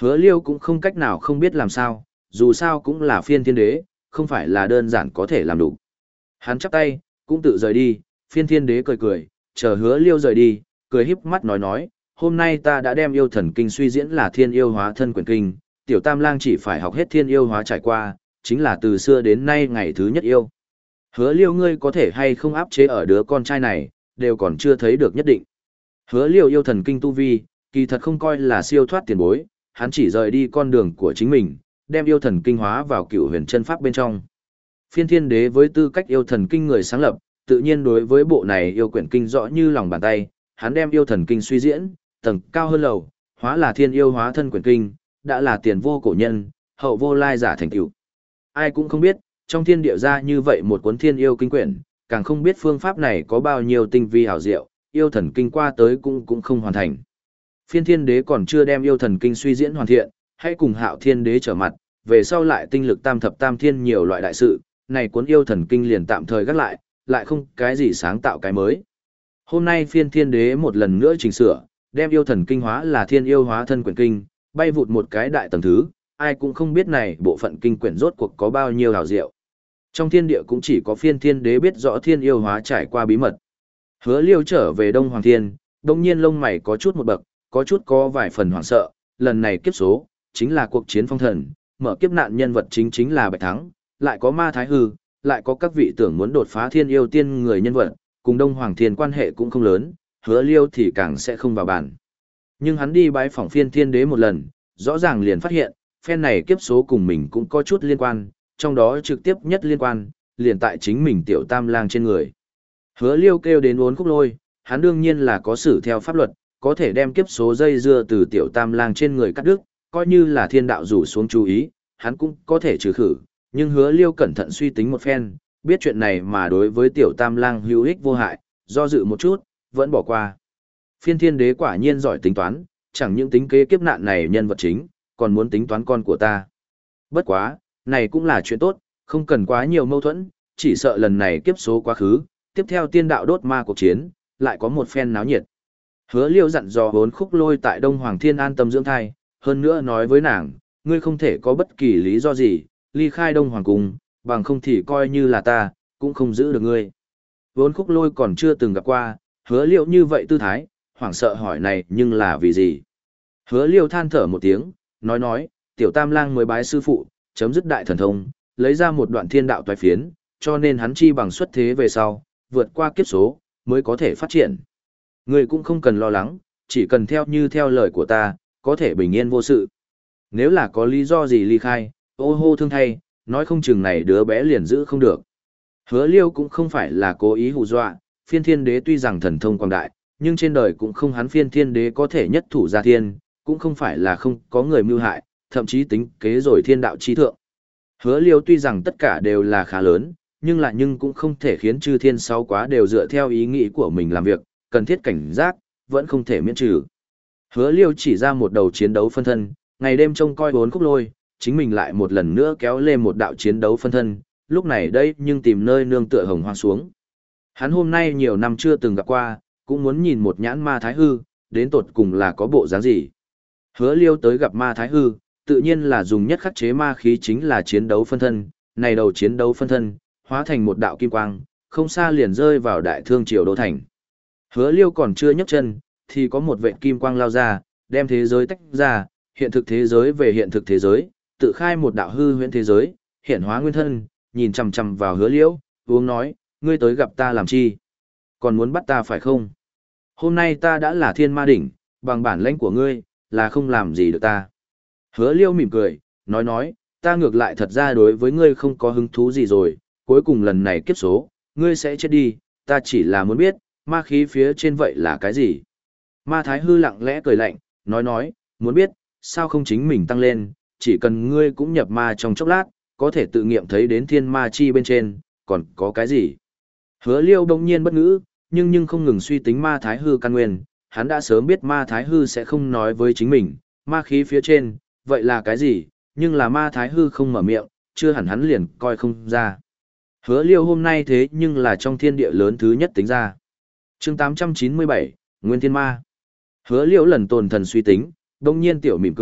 Hứa liêu cũng không cách nào không biết làm sao, dù sao cũng là phiên thiên đế, không phải là đơn giản có thể làm đủ. Hắn chắp tay, cũng tự rời đi, phiên thiên đế cười cười, chờ hứa liêu rời đi, cười híp mắt nói nói, hôm nay ta đã đem yêu thần kinh suy diễn là thiên yêu hóa thân quyển kinh, tiểu tam lang chỉ phải học hết thiên yêu hóa trải qua, chính là từ xưa đến nay ngày thứ nhất yêu. Hứa liêu ngươi có thể hay không áp chế ở đứa con trai này, đều còn chưa thấy được nhất định. Hứa liêu yêu thần kinh tu vi, kỳ thật không coi là siêu thoát tiền bối, hắn chỉ rời đi con đường của chính mình, đem yêu thần kinh hóa vào cựu huyền chân pháp bên trong. Phiên thiên đế với tư cách yêu thần kinh người sáng lập, tự nhiên đối với bộ này yêu quyển kinh rõ như lòng bàn tay, hắn đem yêu thần kinh suy diễn, tầng cao hơn lầu, hóa là thiên yêu hóa thân quyển kinh, đã là tiền vô cổ nhân, hậu vô lai giả thành tựu. Ai cũng không biết, trong thiên địa ra như vậy một cuốn thiên yêu kinh quyển, càng không biết phương pháp này có bao nhiêu tinh vi hảo diệu, yêu thần kinh qua tới cũng cũng không hoàn thành. Phiên thiên đế còn chưa đem yêu thần kinh suy diễn hoàn thiện, hãy cùng hạo thiên đế trở mặt, về sau lại tinh lực tam thập tam thiên nhiều loại đại sự, này cuốn yêu thần kinh liền tạm thời gác lại, lại không cái gì sáng tạo cái mới. Hôm nay phiên thiên đế một lần nữa chỉnh sửa, đem yêu thần kinh hóa là thiên yêu hóa thân quyển kinh, bay vụt một cái đại tầng thứ, ai cũng không biết này bộ phận kinh quyển rốt cuộc có bao nhiêu hảo diệu. Trong thiên địa cũng chỉ có phiên thiên đế biết rõ thiên yêu hóa trải qua bí mật. Hứa liêu trở về Đông Hoàng Thiên, đông nhiên lông mày có chút một bậc, có chút có vài phần hoảng sợ, lần này kiếp số, chính là cuộc chiến phong thần, mở kiếp nạn nhân vật chính chính là Bạch Thắng, lại có ma thái hư, lại có các vị tưởng muốn đột phá thiên yêu tiên người nhân vật, cùng Đông Hoàng Thiên quan hệ cũng không lớn, hứa liêu thì càng sẽ không vào bàn. Nhưng hắn đi bái phỏng phiên thiên đế một lần, rõ ràng liền phát hiện, phen này kiếp số cùng mình cũng có chút liên quan, trong đó trực tiếp nhất liên quan, liền tại chính mình tiểu tam lang trên người. Hứa liêu kêu đến uốn khúc lôi, hắn đương nhiên là có xử theo pháp luật, có thể đem kiếp số dây dưa từ tiểu tam lang trên người cắt đứt, coi như là thiên đạo rủ xuống chú ý, hắn cũng có thể trừ khử, nhưng hứa liêu cẩn thận suy tính một phen, biết chuyện này mà đối với tiểu tam lang hữu ích vô hại, do dự một chút, vẫn bỏ qua. Phiên thiên đế quả nhiên giỏi tính toán, chẳng những tính kế kiếp nạn này nhân vật chính, còn muốn tính toán con của ta. Bất quá, này cũng là chuyện tốt, không cần quá nhiều mâu thuẫn, chỉ sợ lần này kiếp số quá khứ, tiếp theo tiên đạo đốt ma cuộc chiến, lại có một phen náo nhiệt. Hứa liêu dặn dò bốn khúc lôi tại Đông Hoàng Thiên an tâm dưỡng thai, hơn nữa nói với nàng, ngươi không thể có bất kỳ lý do gì, ly khai Đông Hoàng Cung, bằng không thì coi như là ta, cũng không giữ được ngươi. Vốn khúc lôi còn chưa từng gặp qua, hứa liêu như vậy tư thái, hoảng sợ hỏi này nhưng là vì gì? Hứa liêu than thở một tiếng, nói nói, tiểu tam lang mới bái sư phụ, chấm dứt đại thần thông, lấy ra một đoạn thiên đạo toái phiến, cho nên hắn chi bằng xuất thế về sau, vượt qua kiếp số, mới có thể phát triển. Ngươi cũng không cần lo lắng, chỉ cần theo như theo lời của ta, có thể bình yên vô sự. Nếu là có lý do gì ly khai, ô hô thương thay, nói không chừng này đứa bé liền giữ không được. Hứa liêu cũng không phải là cố ý hù dọa, phiên thiên đế tuy rằng thần thông quảng đại, nhưng trên đời cũng không hắn phiên thiên đế có thể nhất thủ gia thiên, cũng không phải là không có người mưu hại, thậm chí tính kế rồi thiên đạo chi thượng. Hứa liêu tuy rằng tất cả đều là khá lớn, nhưng lại nhưng cũng không thể khiến chư thiên sáu quá đều dựa theo ý nghĩ của mình làm việc, cần thiết cảnh giác, vẫn không thể miễn trừ. Hứa liêu chỉ ra một đầu chiến đấu phân thân, ngày đêm trông coi bốn khúc lôi, chính mình lại một lần nữa kéo lên một đạo chiến đấu phân thân, lúc này đây nhưng tìm nơi nương tựa hồng hoang xuống. Hắn hôm nay nhiều năm chưa từng gặp qua, cũng muốn nhìn một nhãn ma thái hư, đến tột cùng là có bộ dáng gì. Hứa liêu tới gặp ma thái hư, tự nhiên là dùng nhất khắc chế ma khí chính là chiến đấu phân thân, này đầu chiến đấu phân thân, hóa thành một đạo kim quang, không xa liền rơi vào đại thương triều đô thành. Hứa liêu còn chưa nhấc chân, thì có một vệt kim quang lao ra, đem thế giới tách ra, hiện thực thế giới về hiện thực thế giới, tự khai một đạo hư huyễn thế giới, hiện hóa nguyên thân, nhìn chằm chằm vào hứa liêu, uống nói, ngươi tới gặp ta làm chi? Còn muốn bắt ta phải không? Hôm nay ta đã là thiên ma đỉnh, bằng bản lãnh của ngươi, là không làm gì được ta. Hứa liêu mỉm cười, nói nói, ta ngược lại thật ra đối với ngươi không có hứng thú gì rồi, cuối cùng lần này kiếp số, ngươi sẽ chết đi, ta chỉ là muốn biết, ma khí phía trên vậy là cái gì? Ma thái hư lặng lẽ cười lạnh, nói nói, muốn biết, sao không chính mình tăng lên, chỉ cần ngươi cũng nhập ma trong chốc lát, có thể tự nghiệm thấy đến thiên ma chi bên trên, còn có cái gì? Hứa liêu đông nhiên bất ngữ, nhưng nhưng không ngừng suy tính ma thái hư căn nguyên, hắn đã sớm biết ma thái hư sẽ không nói với chính mình, ma khí phía trên, vậy là cái gì, nhưng là ma thái hư không mở miệng, chưa hẳn hắn liền coi không ra. Hứa liêu hôm nay thế nhưng là trong thiên địa lớn thứ nhất tính ra. chương tám trăm chín mươi bảy, Nguyên Thiên Ma. Hứa liêu lần tồn thần suy tính, đông nhiên tiểu mỉm cười,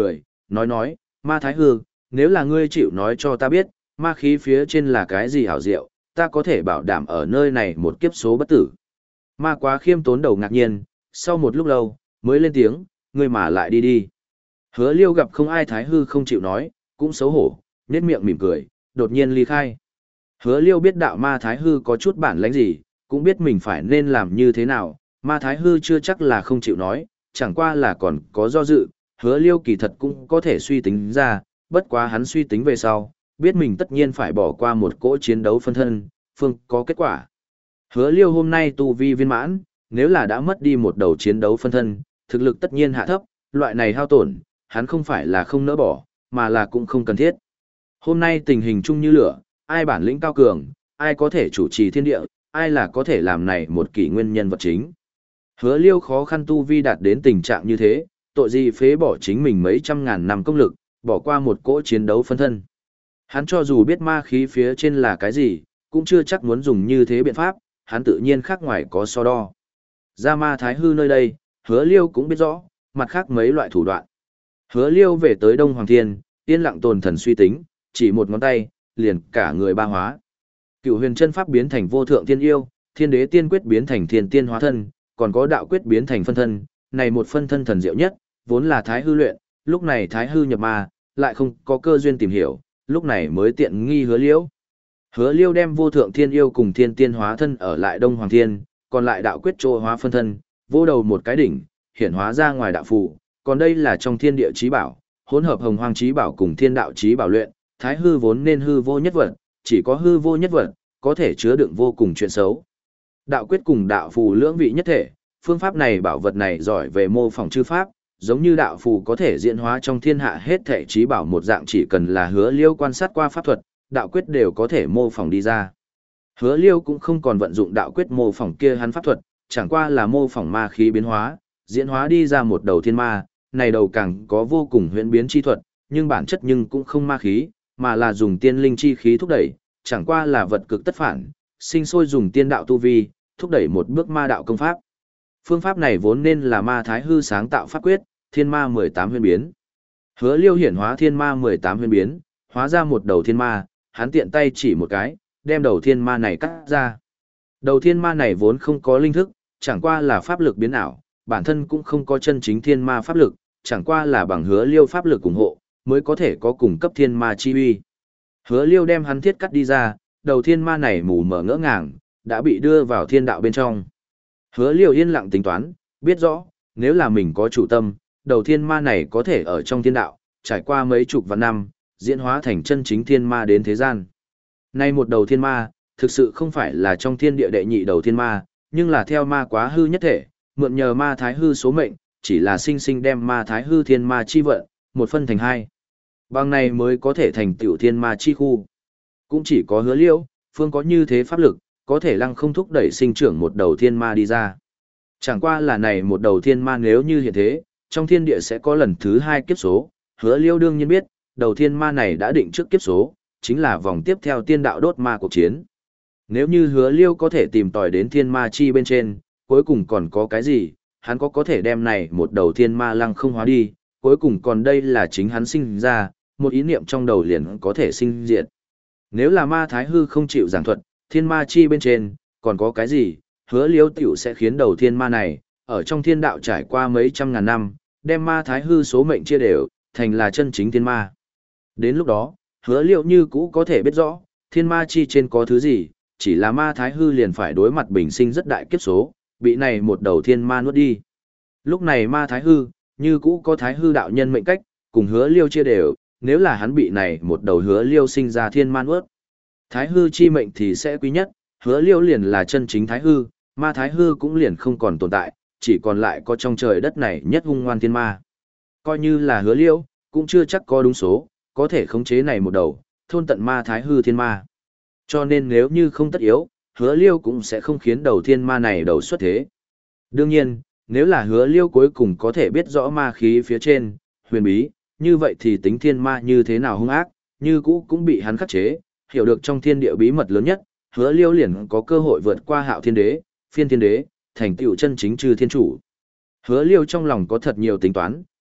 nói nói, ma thái hư, nếu là ngươi chịu nói cho ta biết, ma khí phía trên là cái gì hảo diệu, ta có thể bảo đảm ở nơi này một kiếp số bất tử. Ma quá khiêm tốn đầu ngạc nhiên, sau một lúc lâu, mới lên tiếng, ngươi mà lại đi đi. Hứa liêu gặp không ai thái hư không chịu nói, cũng xấu hổ, nét miệng mỉm cười, đột nhiên ly khai. Hứa liêu biết đạo ma thái hư có chút bản lãnh gì, cũng biết mình phải nên làm như thế nào, ma thái hư chưa chắc là không chịu nói, chẳng qua là còn có do dự, hứa liêu kỳ thật cũng có thể suy tính ra, bất quá hắn suy tính về sau, biết mình tất nhiên phải bỏ qua một cỗ chiến đấu phân thân, phương có kết quả. Hứa liêu hôm nay tu vi viên mãn, nếu là đã mất đi một đầu chiến đấu phân thân, thực lực tất nhiên hạ thấp, loại này hao tổn, hắn không phải là không nỡ bỏ, mà là cũng không cần thiết. Hôm nay tình hình chung như lửa, ai bản lĩnh cao cường, ai có thể chủ trì thiên địa, ai là có thể làm này một kỷ nguyên nhân vật chính. Hứa liêu khó khăn tu vi đạt đến tình trạng như thế, tội gì phế bỏ chính mình mấy trăm ngàn năm công lực, bỏ qua một cỗ chiến đấu phân thân. Hắn cho dù biết ma khí phía trên là cái gì, cũng chưa chắc muốn dùng như thế biện pháp, hắn tự nhiên khác ngoài có so đo. Ra ma thái hư nơi đây, hứa liêu cũng biết rõ, mặt khác mấy loại thủ đoạn. Hứa liêu về tới Đông Hoàng Thiên, yên lặng tồn thần suy tính, chỉ một ngón tay, liền cả người ba hóa. Cựu huyền chân pháp biến thành vô thượng thiên yêu, thiên đế tiên quyết biến thành thiên tiên hóa thân, còn có đạo quyết biến thành phân thân, này một phân thân thần diệu nhất, vốn là thái hư luyện, lúc này thái hư nhập ma, lại không có cơ duyên tìm hiểu, lúc này mới tiện nghi hứa liêu. Hứa liêu đem vô thượng thiên yêu cùng thiên tiên hóa thân ở lại Đông Hoàng Thiên, còn lại đạo quyết trô hóa phân thân, vô đầu một cái đỉnh, hiển hóa ra ngoài đạo phù, còn đây là trong thiên địa trí bảo, hỗn hợp hồng hoang trí bảo cùng thiên đạo trí bảo luyện, thái hư vốn nên hư vô nhất vật, chỉ có hư vô nhất vật, có thể chứa đựng vô cùng chuyện xấu. Đạo quyết cùng đạo phù lưỡng vị nhất thể, phương pháp này bảo vật này giỏi về mô phỏng chư pháp, giống như đạo phù có thể diễn hóa trong thiên hạ hết thể trí bảo một dạng, chỉ cần là hứa liêu quan sát qua pháp thuật, đạo quyết đều có thể mô phỏng đi ra. Hứa liêu cũng không còn vận dụng đạo quyết mô phỏng kia hắn pháp thuật, chẳng qua là mô phỏng ma khí biến hóa, diễn hóa đi ra một đầu thiên ma, này đầu càng có vô cùng huyễn biến chi thuật, nhưng bản chất nhưng cũng không ma khí, mà là dùng tiên linh chi khí thúc đẩy, chẳng qua là vật cực tất phản, sinh sôi dùng tiên đạo tu vi, thúc đẩy một bước ma đạo công pháp. Phương pháp này vốn nên là ma thái hư sáng tạo pháp quyết, thiên ma mười tám huyễn biến. Hứa liêu hiển hóa thiên ma mười tám huyễn biến, hóa ra một đầu thiên ma, hắn tiện tay chỉ một cái, đem đầu thiên ma này cắt ra. Đầu thiên ma này vốn không có linh thức, chẳng qua là pháp lực biến ảo, bản thân cũng không có chân chính thiên ma pháp lực, chẳng qua là bằng hứa liêu pháp lực ủng hộ, mới có thể có cùng cấp thiên ma chi uy. Hứa liêu đem hắn thiết cắt đi ra, đầu thiên ma này mù mờ ngỡ ngàng, đã bị đưa vào thiên đạo bên trong. Hứa liêu yên lặng tính toán, biết rõ, nếu là mình có chủ tâm, đầu thiên ma này có thể ở trong thiên đạo, trải qua mấy chục vạn năm, diễn hóa thành chân chính thiên ma đến thế gian. Nay một đầu thiên ma, thực sự không phải là trong thiên địa đệ nhị đầu thiên ma, nhưng là theo ma quá hư nhất thể, mượn nhờ ma thái hư số mệnh, chỉ là sinh sinh đem ma thái hư thiên ma chi vận, một phân thành hai. Bằng này mới có thể thành tiểu thiên ma chi khu. Cũng chỉ có hứa liễu, phương có như thế pháp lực, có thể lăng không thúc đẩy sinh trưởng một đầu thiên ma đi ra. Chẳng qua là này một đầu thiên ma nếu như hiện thế, trong thiên địa sẽ có lần thứ hai kiếp số, hứa liễu đương nhiên biết, đầu thiên ma này đã định trước kiếp số, chính là vòng tiếp theo tiên đạo đốt ma cuộc chiến. Nếu như hứa liêu có thể tìm tòi đến thiên ma chi bên trên, cuối cùng còn có cái gì, hắn có có thể đem này một đầu thiên ma lăng không hóa đi, cuối cùng còn đây là chính hắn sinh ra, một ý niệm trong đầu liền có thể sinh diệt. Nếu là ma thái hư không chịu giảng thuật, thiên ma chi bên trên, còn có cái gì, hứa liêu tiểu sẽ khiến đầu thiên ma này, ở trong thiên đạo trải qua mấy trăm ngàn năm, đem ma thái hư số mệnh chia đều, thành là chân chính thiên ma. Đến lúc đó, hứa liêu như cũ có thể biết rõ, thiên ma chi trên có thứ gì, chỉ là ma thái hư liền phải đối mặt bình sinh rất đại kiếp số, bị này một đầu thiên ma nuốt đi. Lúc này ma thái hư, như cũ có thái hư đạo nhân mệnh cách, cùng hứa liêu chia đều, nếu là hắn bị này một đầu hứa liêu sinh ra thiên ma nuốt. Thái hư chi mệnh thì sẽ quý nhất, hứa liêu liền là chân chính thái hư, ma thái hư cũng liền không còn tồn tại, chỉ còn lại có trong trời đất này nhất hung ngoan thiên ma. Coi như là hứa liêu, cũng chưa chắc có đúng số, có thể khống chế này một đầu, thôn tận ma thái hư thiên ma. Cho nên nếu như không tất yếu, hứa liêu cũng sẽ không khiến đầu thiên ma này đầu xuất thế. Đương nhiên, nếu là hứa liêu cuối cùng có thể biết rõ ma khí phía trên, huyền bí, như vậy thì tính thiên ma như thế nào hung ác, như cũ cũng bị hắn khắc chế, hiểu được trong thiên địa bí mật lớn nhất, hứa liêu liền có cơ hội vượt qua hạo thiên đế, phiên thiên đế, thành tựu chân chính trừ thiên chủ. Hứa liêu trong lòng có thật nhiều tính toán,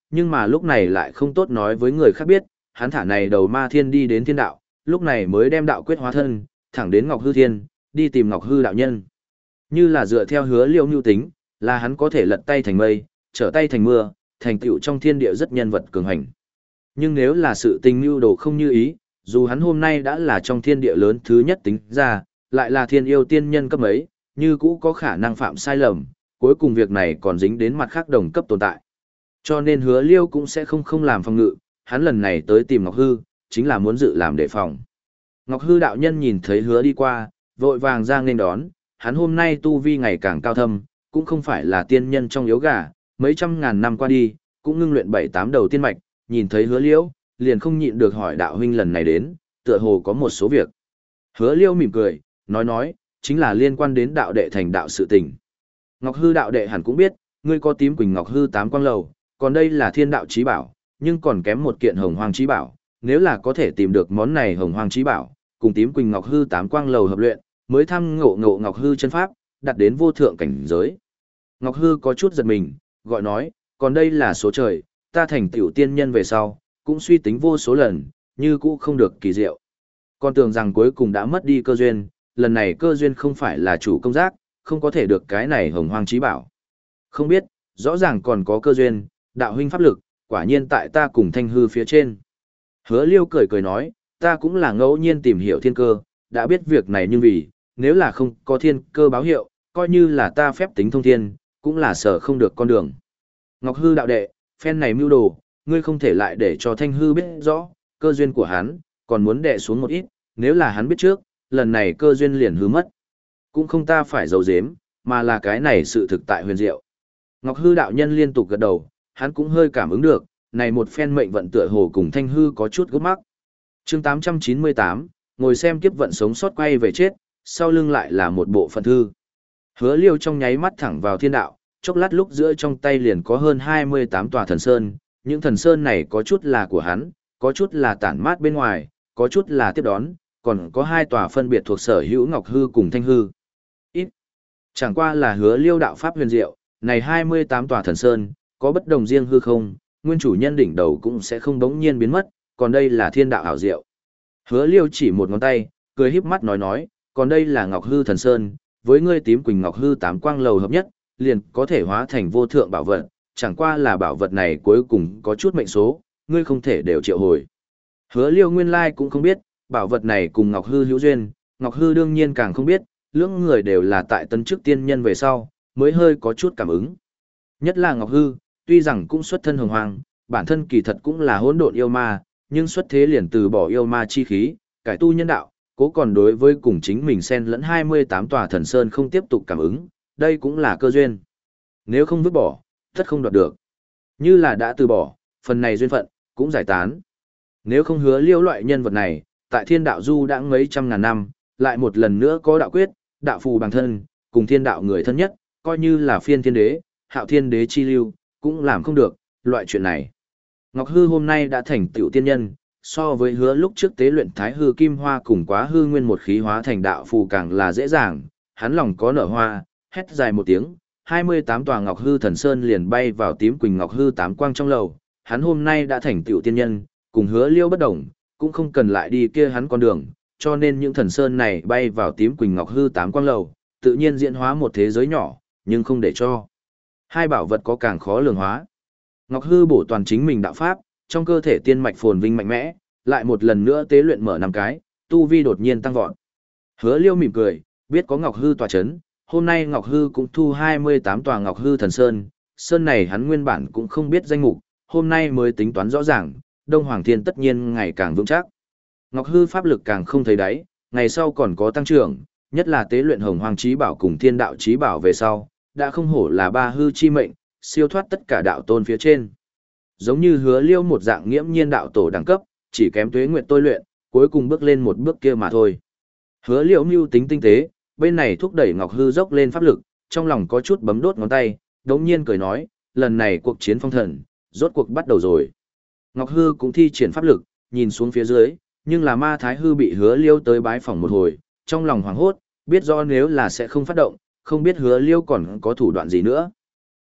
nhưng mà lúc này lại không tốt nói với người khác biết, hắn thả này đầu ma thiên đi đến thiên đạo, lúc này mới đem đạo quyết hóa thân, thẳng đến Ngọc Hư Thiên, đi tìm Ngọc Hư đạo nhân. Như là dựa theo hứa Liêu nhu tính, là hắn có thể lật tay thành mây, trở tay thành mưa, thành tựu trong thiên địa rất nhân vật cường hành. Nhưng nếu là sự tình mưu đồ không như ý, dù hắn hôm nay đã là trong thiên địa lớn thứ nhất tính ra, lại là thiên yêu tiên nhân cấp ấy, như cũ có khả năng phạm sai lầm, cuối cùng việc này còn dính đến mặt khác đồng cấp tồn tại. Cho nên hứa Liêu cũng sẽ không không làm phòng ngự, hắn lần này tới tìm Ngọc Hư, chính là muốn dự làm đề phòng. Ngọc Hư đạo nhân nhìn thấy hứa đi qua, vội vàng ra nghênh đón, hắn hôm nay tu vi ngày càng cao thâm, cũng không phải là tiên nhân trong yếu gà, mấy trăm ngàn năm qua đi, cũng ngưng luyện bảy tám đầu tiên mạch, nhìn thấy hứa Liêu, liền không nhịn được hỏi đạo huynh lần này đến, tựa hồ có một số việc. Hứa Liêu mỉm cười, nói nói, chính là liên quan đến đạo đệ thành đạo sự tình. Ngọc Hư đạo đệ hẳn cũng biết, ngươi có tím quỳnh Ngọc Hư tám quang lầu, còn đây là thiên đạo chí bảo, nhưng còn kém một kiện hồng hoang chí bảo, nếu là có thể tìm được món này hồng hoang chí bảo, cùng tím quỳnh Ngọc Hư tám quang lầu hợp luyện, mới thăm ngộ ngộ Ngọc Hư chân pháp, đạt đến vô thượng cảnh giới. Ngọc Hư có chút giật mình, gọi nói, còn đây là số trời, ta thành tiểu tiên nhân về sau, cũng suy tính vô số lần, như cũ không được kỳ diệu. Con tưởng rằng cuối cùng đã mất đi cơ duyên, lần này cơ duyên không phải là chủ công giác, không có thể được cái này hồng hoang chí bảo. Không biết, rõ ràng còn có cơ duyên, đạo huynh pháp lực, quả nhiên tại ta cùng Thanh Hư phía trên. Hứa Liêu cười cười nói, ta cũng là ngẫu nhiên tìm hiểu thiên cơ, đã biết việc này nhưng vì, nếu là không có thiên cơ báo hiệu, coi như là ta phép tính thông thiên, cũng là sở không được con đường. Ngọc Hư đạo đệ, phen này mưu đồ, ngươi không thể lại để cho Thanh Hư biết rõ, cơ duyên của hắn, còn muốn đè xuống một ít, nếu là hắn biết trước, lần này cơ duyên liền hư mất. Cũng không ta phải giấu giếm, mà là cái này sự thực tại huyền diệu. Ngọc Hư đạo nhân liên tục gật đầu, hắn cũng hơi cảm ứng được, này một phen mệnh vận tựa hồ cùng Thanh Hư có chút gấp mắc. Chương tám trăm chín mươi tám, ngồi xem kiếp vận sống sót quay về chết, sau lưng lại là một bộ phận thư. Hứa Liêu trong nháy mắt thẳng vào thiên đạo, chốc lát lúc giữa trong tay liền có hơn hai mươi tám tòa thần sơn, những thần sơn này có chút là của hắn, có chút là tản mát bên ngoài, có chút là tiếp đón, còn có hai tòa phân biệt thuộc sở hữu Ngọc Hư cùng Thanh Hư. Ít. Chẳng qua là Hứa Liêu đạo pháp huyền diệu, này hai mươi tám tòa thần sơn, có bất đồng riêng hư không, nguyên chủ nhân đỉnh đầu cũng sẽ không đống nhiên biến mất, còn đây là thiên đạo ảo diệu. Hứa Liêu chỉ một ngón tay, cười híp mắt nói nói, còn đây là Ngọc Hư thần sơn, với ngươi tím quỳnh Ngọc Hư tám quang lầu hợp nhất, liền có thể hóa thành vô thượng bảo vật, chẳng qua là bảo vật này cuối cùng có chút mệnh số, ngươi không thể đều triệu hồi. Hứa Liêu nguyên lai cũng không biết, bảo vật này cùng Ngọc Hư hữu duyên, Ngọc Hư đương nhiên càng không biết, lưỡng người đều là tại tân chức tiên nhân về sau, mới hơi có chút cảm ứng. Nhất là Ngọc Hư, tuy rằng cũng xuất thân hồng hoang, bản thân kỳ thật cũng là hỗn độn yêu ma, nhưng xuất thế liền từ bỏ yêu ma chi khí, cải tu nhân đạo, cố còn đối với cùng chính mình xen lẫn hai mươi tám tòa thần sơn không tiếp tục cảm ứng, đây cũng là cơ duyên. Nếu không vứt bỏ, tất không đoạt được. Như là đã từ bỏ, phần này duyên phận, cũng giải tán. Nếu không Hứa Liêu loại nhân vật này, tại thiên đạo du đã mấy trăm ngàn năm, lại một lần nữa có đạo quyết, đạo phù bằng thân, cùng thiên đạo người thân nhất, coi như là phiên thiên đế, hạo thiên đế chi lưu, cũng làm không được, loại chuyện này. Ngọc Hư hôm nay đã thành tựu tiên nhân, so với Hứa lúc trước tế luyện thái hư kim hoa cùng quá hư nguyên một khí hóa thành đạo phù càng là dễ dàng, hắn lòng có nở hoa, hét dài một tiếng, hai mươi tám tòa Ngọc Hư thần sơn liền bay vào tím quỳnh Ngọc Hư tám quang trong lầu, hắn hôm nay đã thành tựu tiên nhân, cùng Hứa Liêu bất đồng, cũng không cần lại đi kia hắn con đường, cho nên những thần sơn này bay vào tím quỳnh Ngọc Hư tám quang lầu, tự nhiên diễn hóa một thế giới nhỏ, nhưng không để cho hai bảo vật có càng khó lường hóa. Ngọc Hư bổ toàn chính mình đạo pháp, trong cơ thể tiên mạch phồn vinh mạnh mẽ, lại một lần nữa tế luyện mở năm cái, tu vi đột nhiên tăng vọt. Hứa Liêu mỉm cười, biết có Ngọc Hư tòa chấn, hôm nay Ngọc Hư cũng thu hai mươi tám tòa Ngọc Hư thần sơn, sơn này hắn nguyên bản cũng không biết danh mục, hôm nay mới tính toán rõ ràng, Đông Hoàng Thiên tất nhiên ngày càng vững chắc. Ngọc Hư pháp lực càng không thấy đáy, ngày sau còn có tăng trưởng, nhất là tế luyện Hồng Hoang Chí Bảo cùng Thiên Đạo Chí Bảo về sau, đã không hổ là ba hư chi mệnh, siêu thoát tất cả đạo tôn phía trên. Giống như Hứa Liêu một dạng nghiễm nhiên đạo tổ đẳng cấp, chỉ kém tuế nguyệt tôi luyện, cuối cùng bước lên một bước kia mà thôi. Hứa Liêu mưu tính tinh tế, bên này thúc đẩy Ngọc Hư dốc lên pháp lực, trong lòng có chút bấm đốt ngón tay, đống nhiên cười nói, lần này cuộc chiến phong thần, rốt cuộc bắt đầu rồi. Ngọc Hư cũng thi triển pháp lực, nhìn xuống phía dưới, nhưng là ma thái hư bị Hứa Liêu tới bái phỏng một hồi, trong lòng hoảng hốt, biết rõ nếu là sẽ không phát động, không biết Hứa Liêu còn có thủ đoạn gì nữa.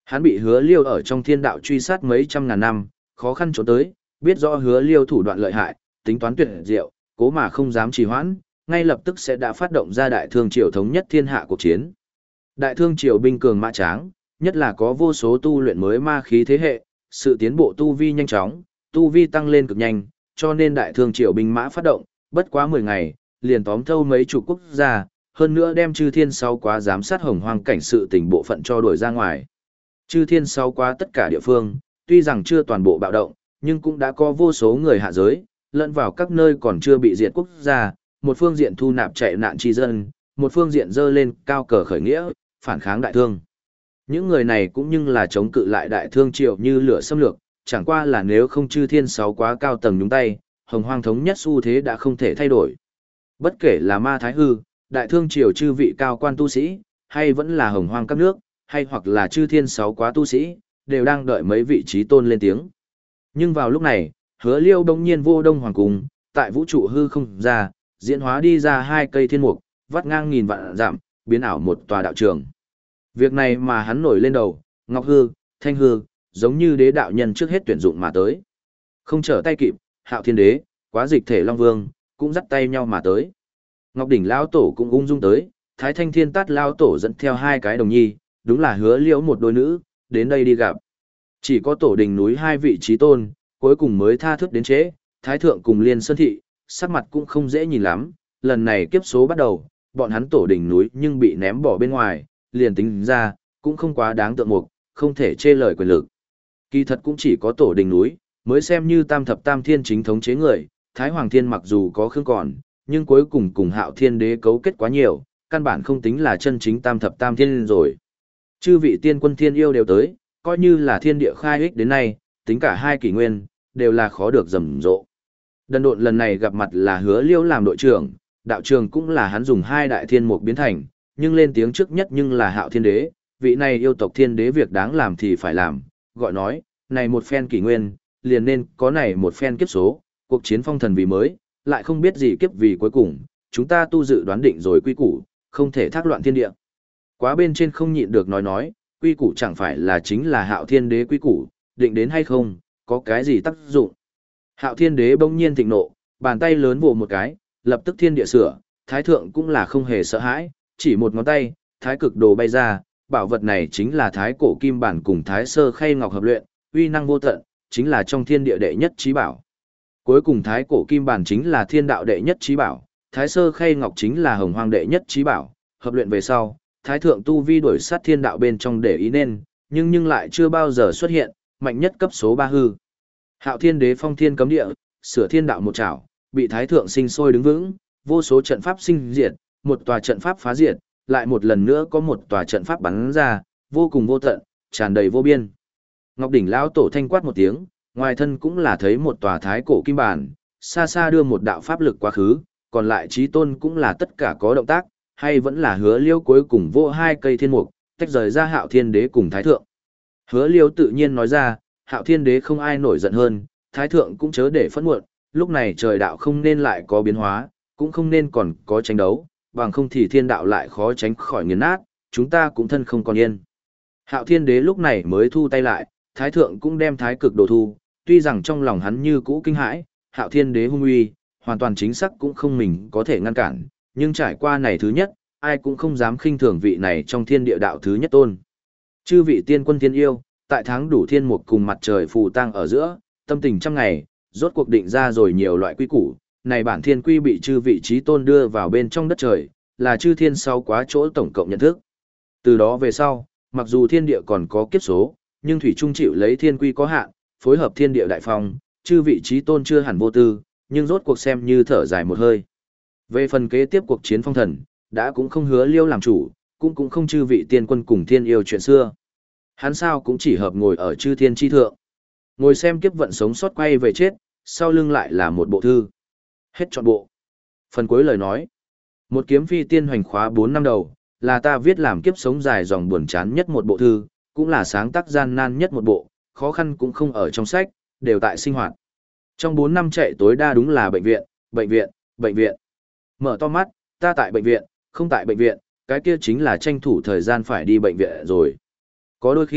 Hắn bị Hứa Liêu ở trong thiên đạo truy sát mấy trăm ngàn năm, khó khăn trốn tới, biết rõ Hứa Liêu thủ đoạn lợi hại, tính toán tuyệt diệu, cố mà không dám trì hoãn, ngay lập tức sẽ đã phát động ra đại thương triều thống nhất thiên hạ cuộc chiến. Đại thương triều binh cường mã tráng, nhất là có vô số tu luyện mới ma khí thế hệ, sự tiến bộ tu vi nhanh chóng, tu vi tăng lên cực nhanh, cho nên đại thương triều binh mã phát động, bất quá mười ngày, liền tóm thâu mấy chục quốc gia, hơn nữa đem chư thiên sáu quá giám sát hồng hoang cảnh sự tình bộ phận cho đuổi ra ngoài. Chư thiên sáu quá tất cả địa phương, tuy rằng chưa toàn bộ bạo động, nhưng cũng đã có vô số người hạ giới, lẫn vào các nơi còn chưa bị diệt quốc gia, một phương diện thu nạp chạy nạn tri dân, một phương diện dơ lên cao cờ khởi nghĩa, phản kháng đại thương. Những người này cũng nhưng là chống cự lại đại thương triều như lửa xâm lược, chẳng qua là nếu không chư thiên sáu quá cao tầng nhúng tay, hồng hoang thống nhất xu thế đã không thể thay đổi. Bất kể là ma thái hư, đại thương triều chư vị cao quan tu sĩ, hay vẫn là hồng hoang các nước, hay hoặc là chư thiên sáu quá tu sĩ, đều đang đợi mấy vị trí tôn lên tiếng. Nhưng vào lúc này, Hứa Liêu đông nhiên vô đông hoàng cung, tại vũ trụ hư không ra, diễn hóa đi ra hai cây thiên mục, vắt ngang nghìn vạn dặm, biến ảo một tòa đạo trường. Việc này mà hắn nổi lên đầu, Ngọc Hư, Thanh Hư, giống như đế đạo nhân trước hết tuyển dụng mà tới. Không trở tay kịp, Hạo Thiên Đế, Quá Dịch Thể Long Vương, cũng dắt tay nhau mà tới. Ngọc Đỉnh Lão Tổ cũng ung dung tới, Thái Thanh Thiên Tát Lão Tổ dẫn theo hai cái đồng nhi, đúng là Hứa Liễu một đôi nữ, đến đây đi gặp. Chỉ có tổ đình núi hai vị trí tôn, cuối cùng mới tha thước đến trễ, Thái Thượng cùng Liên Sơn Thị, sắc mặt cũng không dễ nhìn lắm, lần này kiếp số bắt đầu, bọn hắn tổ đình núi nhưng bị ném bỏ bên ngoài, liền tính ra, cũng không quá đáng tượng mục, không thể chê lời quyền lực. Kỳ thật cũng chỉ có tổ đình núi, mới xem như tam thập tam thiên chính thống chế người, Thái Hoàng Thiên mặc dù có khương còn, nhưng cuối cùng cùng Hạo Thiên Đế cấu kết quá nhiều, căn bản không tính là chân chính tam thập tam thiên rồi. Chư vị tiên quân thiên yêu đều tới, coi như là thiên địa khai ích đến nay, tính cả hai kỷ nguyên, đều là khó được rầm rộ. Đần độn lần này gặp mặt là Hứa Liêu làm đội trưởng, đạo trường cũng là hắn dùng hai đại thiên mục biến thành, nhưng lên tiếng trước nhất nhưng là Hạo Thiên Đế, vị này yêu tộc thiên đế việc đáng làm thì phải làm, gọi nói, này một phen kỷ nguyên, liền nên có này một phen kiếp số, cuộc chiến phong thần vì mới, lại không biết gì kiếp vì cuối cùng, chúng ta tu dự đoán định rồi quy củ, không thể thác loạn thiên địa. Quá bên trên không nhịn được nói nói, quy củ chẳng phải là chính là Hạo Thiên Đế quy củ, định đến hay không, có cái gì tác dụng. Hạo Thiên Đế bỗng nhiên thịnh nộ, bàn tay lớn vồ một cái, lập tức thiên địa sửa, Thái Thượng cũng là không hề sợ hãi, chỉ một ngón tay, Thái Cực Đồ bay ra, bảo vật này chính là Thái Cổ Kim Bản cùng Thái Sơ Khay Ngọc hợp luyện, uy năng vô tận, chính là trong thiên địa đệ nhất trí bảo. Cuối cùng Thái Cổ Kim Bản chính là thiên đạo đệ nhất trí bảo, Thái Sơ Khay Ngọc chính là hồng hoang đệ nhất trí bảo, hợp luyện về sau, Thái Thượng tu vi đổi sát thiên đạo bên trong để ý nên, nhưng nhưng lại chưa bao giờ xuất hiện, mạnh nhất cấp số ba hư. Hạo Thiên Đế phong thiên cấm địa, sửa thiên đạo một chảo, bị Thái Thượng sinh sôi đứng vững, vô số trận pháp sinh diệt, một tòa trận pháp phá diệt, lại một lần nữa có một tòa trận pháp bắn ra, vô cùng vô tận, tràn đầy vô biên. Ngọc Đỉnh lão tổ thanh quát một tiếng, ngoài thân cũng là thấy một tòa thái cổ kim bản, xa xa đưa một đạo pháp lực quá khứ, còn lại chí tôn cũng là tất cả có động tác, hay vẫn là Hứa Liêu cuối cùng vô hai cây thiên mục, tách rời ra Hạo Thiên Đế cùng Thái Thượng. Hứa Liêu tự nhiên nói ra, Hạo Thiên Đế không ai nổi giận hơn, Thái Thượng cũng chớ để phẫn muộn, lúc này trời đạo không nên lại có biến hóa, cũng không nên còn có tranh đấu, bằng không thì thiên đạo lại khó tránh khỏi nghiền nát, chúng ta cũng thân không còn yên. Hạo Thiên Đế lúc này mới thu tay lại, Thái Thượng cũng đem Thái Cực Đồ thu, tuy rằng trong lòng hắn như cũ kinh hãi, Hạo Thiên Đế hung uy, hoàn toàn chính xác cũng không mình có thể ngăn cản, nhưng trải qua này thứ nhất, ai cũng không dám khinh thường vị này trong thiên địa đạo thứ nhất tôn. Chư vị tiên quân thiên yêu, tại tháng đủ thiên mục cùng mặt trời phù tang ở giữa, tâm tình trăm ngày, rốt cuộc định ra rồi nhiều loại quy củ, này bản thiên quy bị chư vị trí tôn đưa vào bên trong đất trời, là chư thiên sau quá chỗ tổng cộng nhận thức. Từ đó về sau, mặc dù thiên địa còn có kiếp số, nhưng thủy trung chịu lấy thiên quy có hạn, phối hợp thiên địa đại phong, chư vị trí tôn chưa hẳn vô tư, nhưng rốt cuộc xem như thở dài một hơi. Về phần kế tiếp cuộc chiến phong thần, đã cũng không Hứa Liêu làm chủ, cũng cũng không chư vị tiên quân cùng thiên yêu chuyện xưa. Hắn sao cũng chỉ hợp ngồi ở chư thiên chi thượng. Ngồi xem kiếp vận sống sót quay về chết, sau lưng lại là một bộ thư. Hết trọn bộ. Phần cuối lời nói. Một kiếm phi tiên hoành khóa bốn năm đầu, là ta viết làm kiếp sống dài dòng buồn chán nhất một bộ thư, cũng là sáng tác gian nan nhất một bộ, khó khăn cũng không ở trong sách, đều tại sinh hoạt. Trong bốn năm chạy tối đa đúng là bệnh viện, bệnh viện, bệnh viện. Mở to mắt, ta tại bệnh viện, không tại bệnh viện, cái kia chính là tranh thủ thời gian phải đi bệnh viện rồi. Có đôi khi,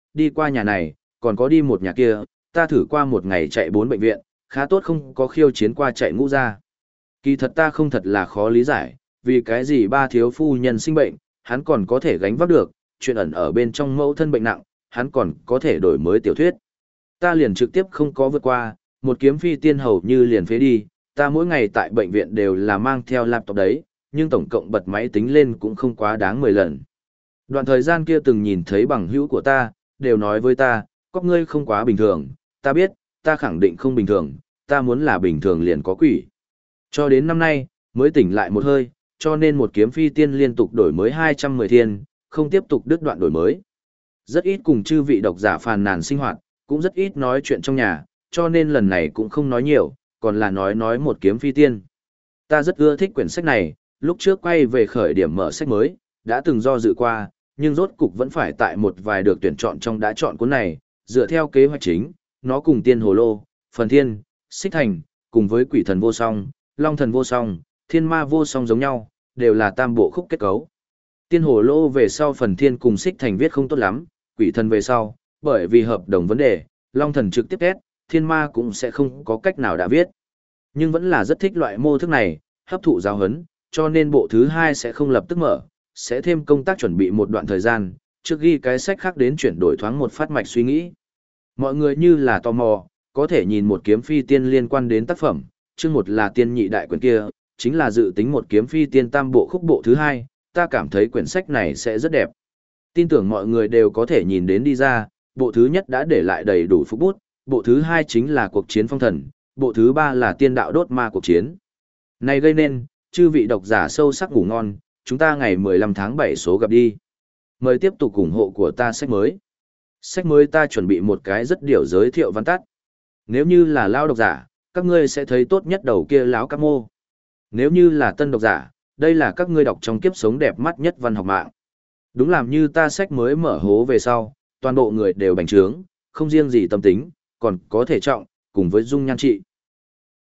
đi qua nhà này, còn có đi một nhà kia, ta thử qua một ngày chạy bốn bệnh viện, khá tốt không có khiêu chiến qua chạy ngũ ra. Kỳ thật ta không thật là khó lý giải, vì cái gì ba thiếu phu nhân sinh bệnh, hắn còn có thể gánh vác được, chuyện ẩn ở bên trong mẫu thân bệnh nặng, hắn còn có thể đổi mới tiểu thuyết. Ta liền trực tiếp không có vượt qua, một kiếm phi tiên hầu như liền phế đi, ta mỗi ngày tại bệnh viện đều là mang theo laptop đấy, nhưng tổng cộng bật máy tính lên cũng không quá đáng mười lần. Đoạn thời gian kia từng nhìn thấy bằng hữu của ta, đều nói với ta, có ngươi không quá bình thường, ta biết, ta khẳng định không bình thường, ta muốn là bình thường liền có quỷ. Cho đến năm nay, mới tỉnh lại một hơi, cho nên một kiếm phi tiên liên tục đổi mới hai trăm mười thiên, không tiếp tục đứt đoạn đổi mới. Rất ít cùng chư vị độc giả phàn nàn sinh hoạt, cũng rất ít nói chuyện trong nhà, cho nên lần này cũng không nói nhiều, còn là nói nói một kiếm phi tiên. Ta rất ưa thích quyển sách này, lúc trước quay về khởi điểm mở sách mới, đã từng do dự qua, nhưng rốt cục vẫn phải tại một vài được tuyển chọn trong đã chọn cuốn này, dựa theo kế hoạch chính, nó cùng tiên hồ lô, phần thiên, xích thành, cùng với quỷ thần vô song, long thần vô song, thiên ma vô song giống nhau, đều là tam bộ khúc kết cấu. Tiên hồ lô về sau phần thiên cùng xích thành viết không tốt lắm, quỷ thần về sau, bởi vì hợp đồng vấn đề, long thần trực tiếp kết, thiên ma cũng sẽ không có cách nào đã viết. Nhưng vẫn là rất thích loại mô thức này, hấp thụ giáo huấn, cho nên bộ thứ hai sẽ không lập tức mở, sẽ thêm công tác chuẩn bị một đoạn thời gian, trước ghi cái sách khác đến chuyển đổi thoáng một phát mạch suy nghĩ. Mọi người như là tò mò, có thể nhìn một kiếm phi tiên liên quan đến tác phẩm, chương một là tiên nhị đại quyển kia, chính là dự tính một kiếm phi tiên tam bộ khúc bộ thứ hai, ta cảm thấy quyển sách này sẽ rất đẹp. Tin tưởng mọi người đều có thể nhìn đến đi ra, bộ thứ nhất đã để lại đầy đủ phúc bút, bộ thứ hai chính là cuộc chiến phong thần, bộ thứ ba là tiên đạo đốt ma cuộc chiến. Này gây nên, chư vị độc giả sâu sắc ngủ ngon, chúng ta ngày mười lăm tháng bảy số gặp đi. Mời tiếp tục ủng hộ của ta sách mới. Sách mới ta chuẩn bị một cái rất điều giới thiệu văn tắt. Nếu như là lao độc giả, các ngươi sẽ thấy tốt nhất đầu kia láo các mô. Nếu như là tân độc giả, đây là các ngươi đọc trong kiếp sống đẹp mắt nhất văn học mạng. Đúng làm như ta sách mới mở hố về sau, toàn bộ người đều bành trướng, không riêng gì tâm tính, còn có thể trọng, cùng với dung nhan trị.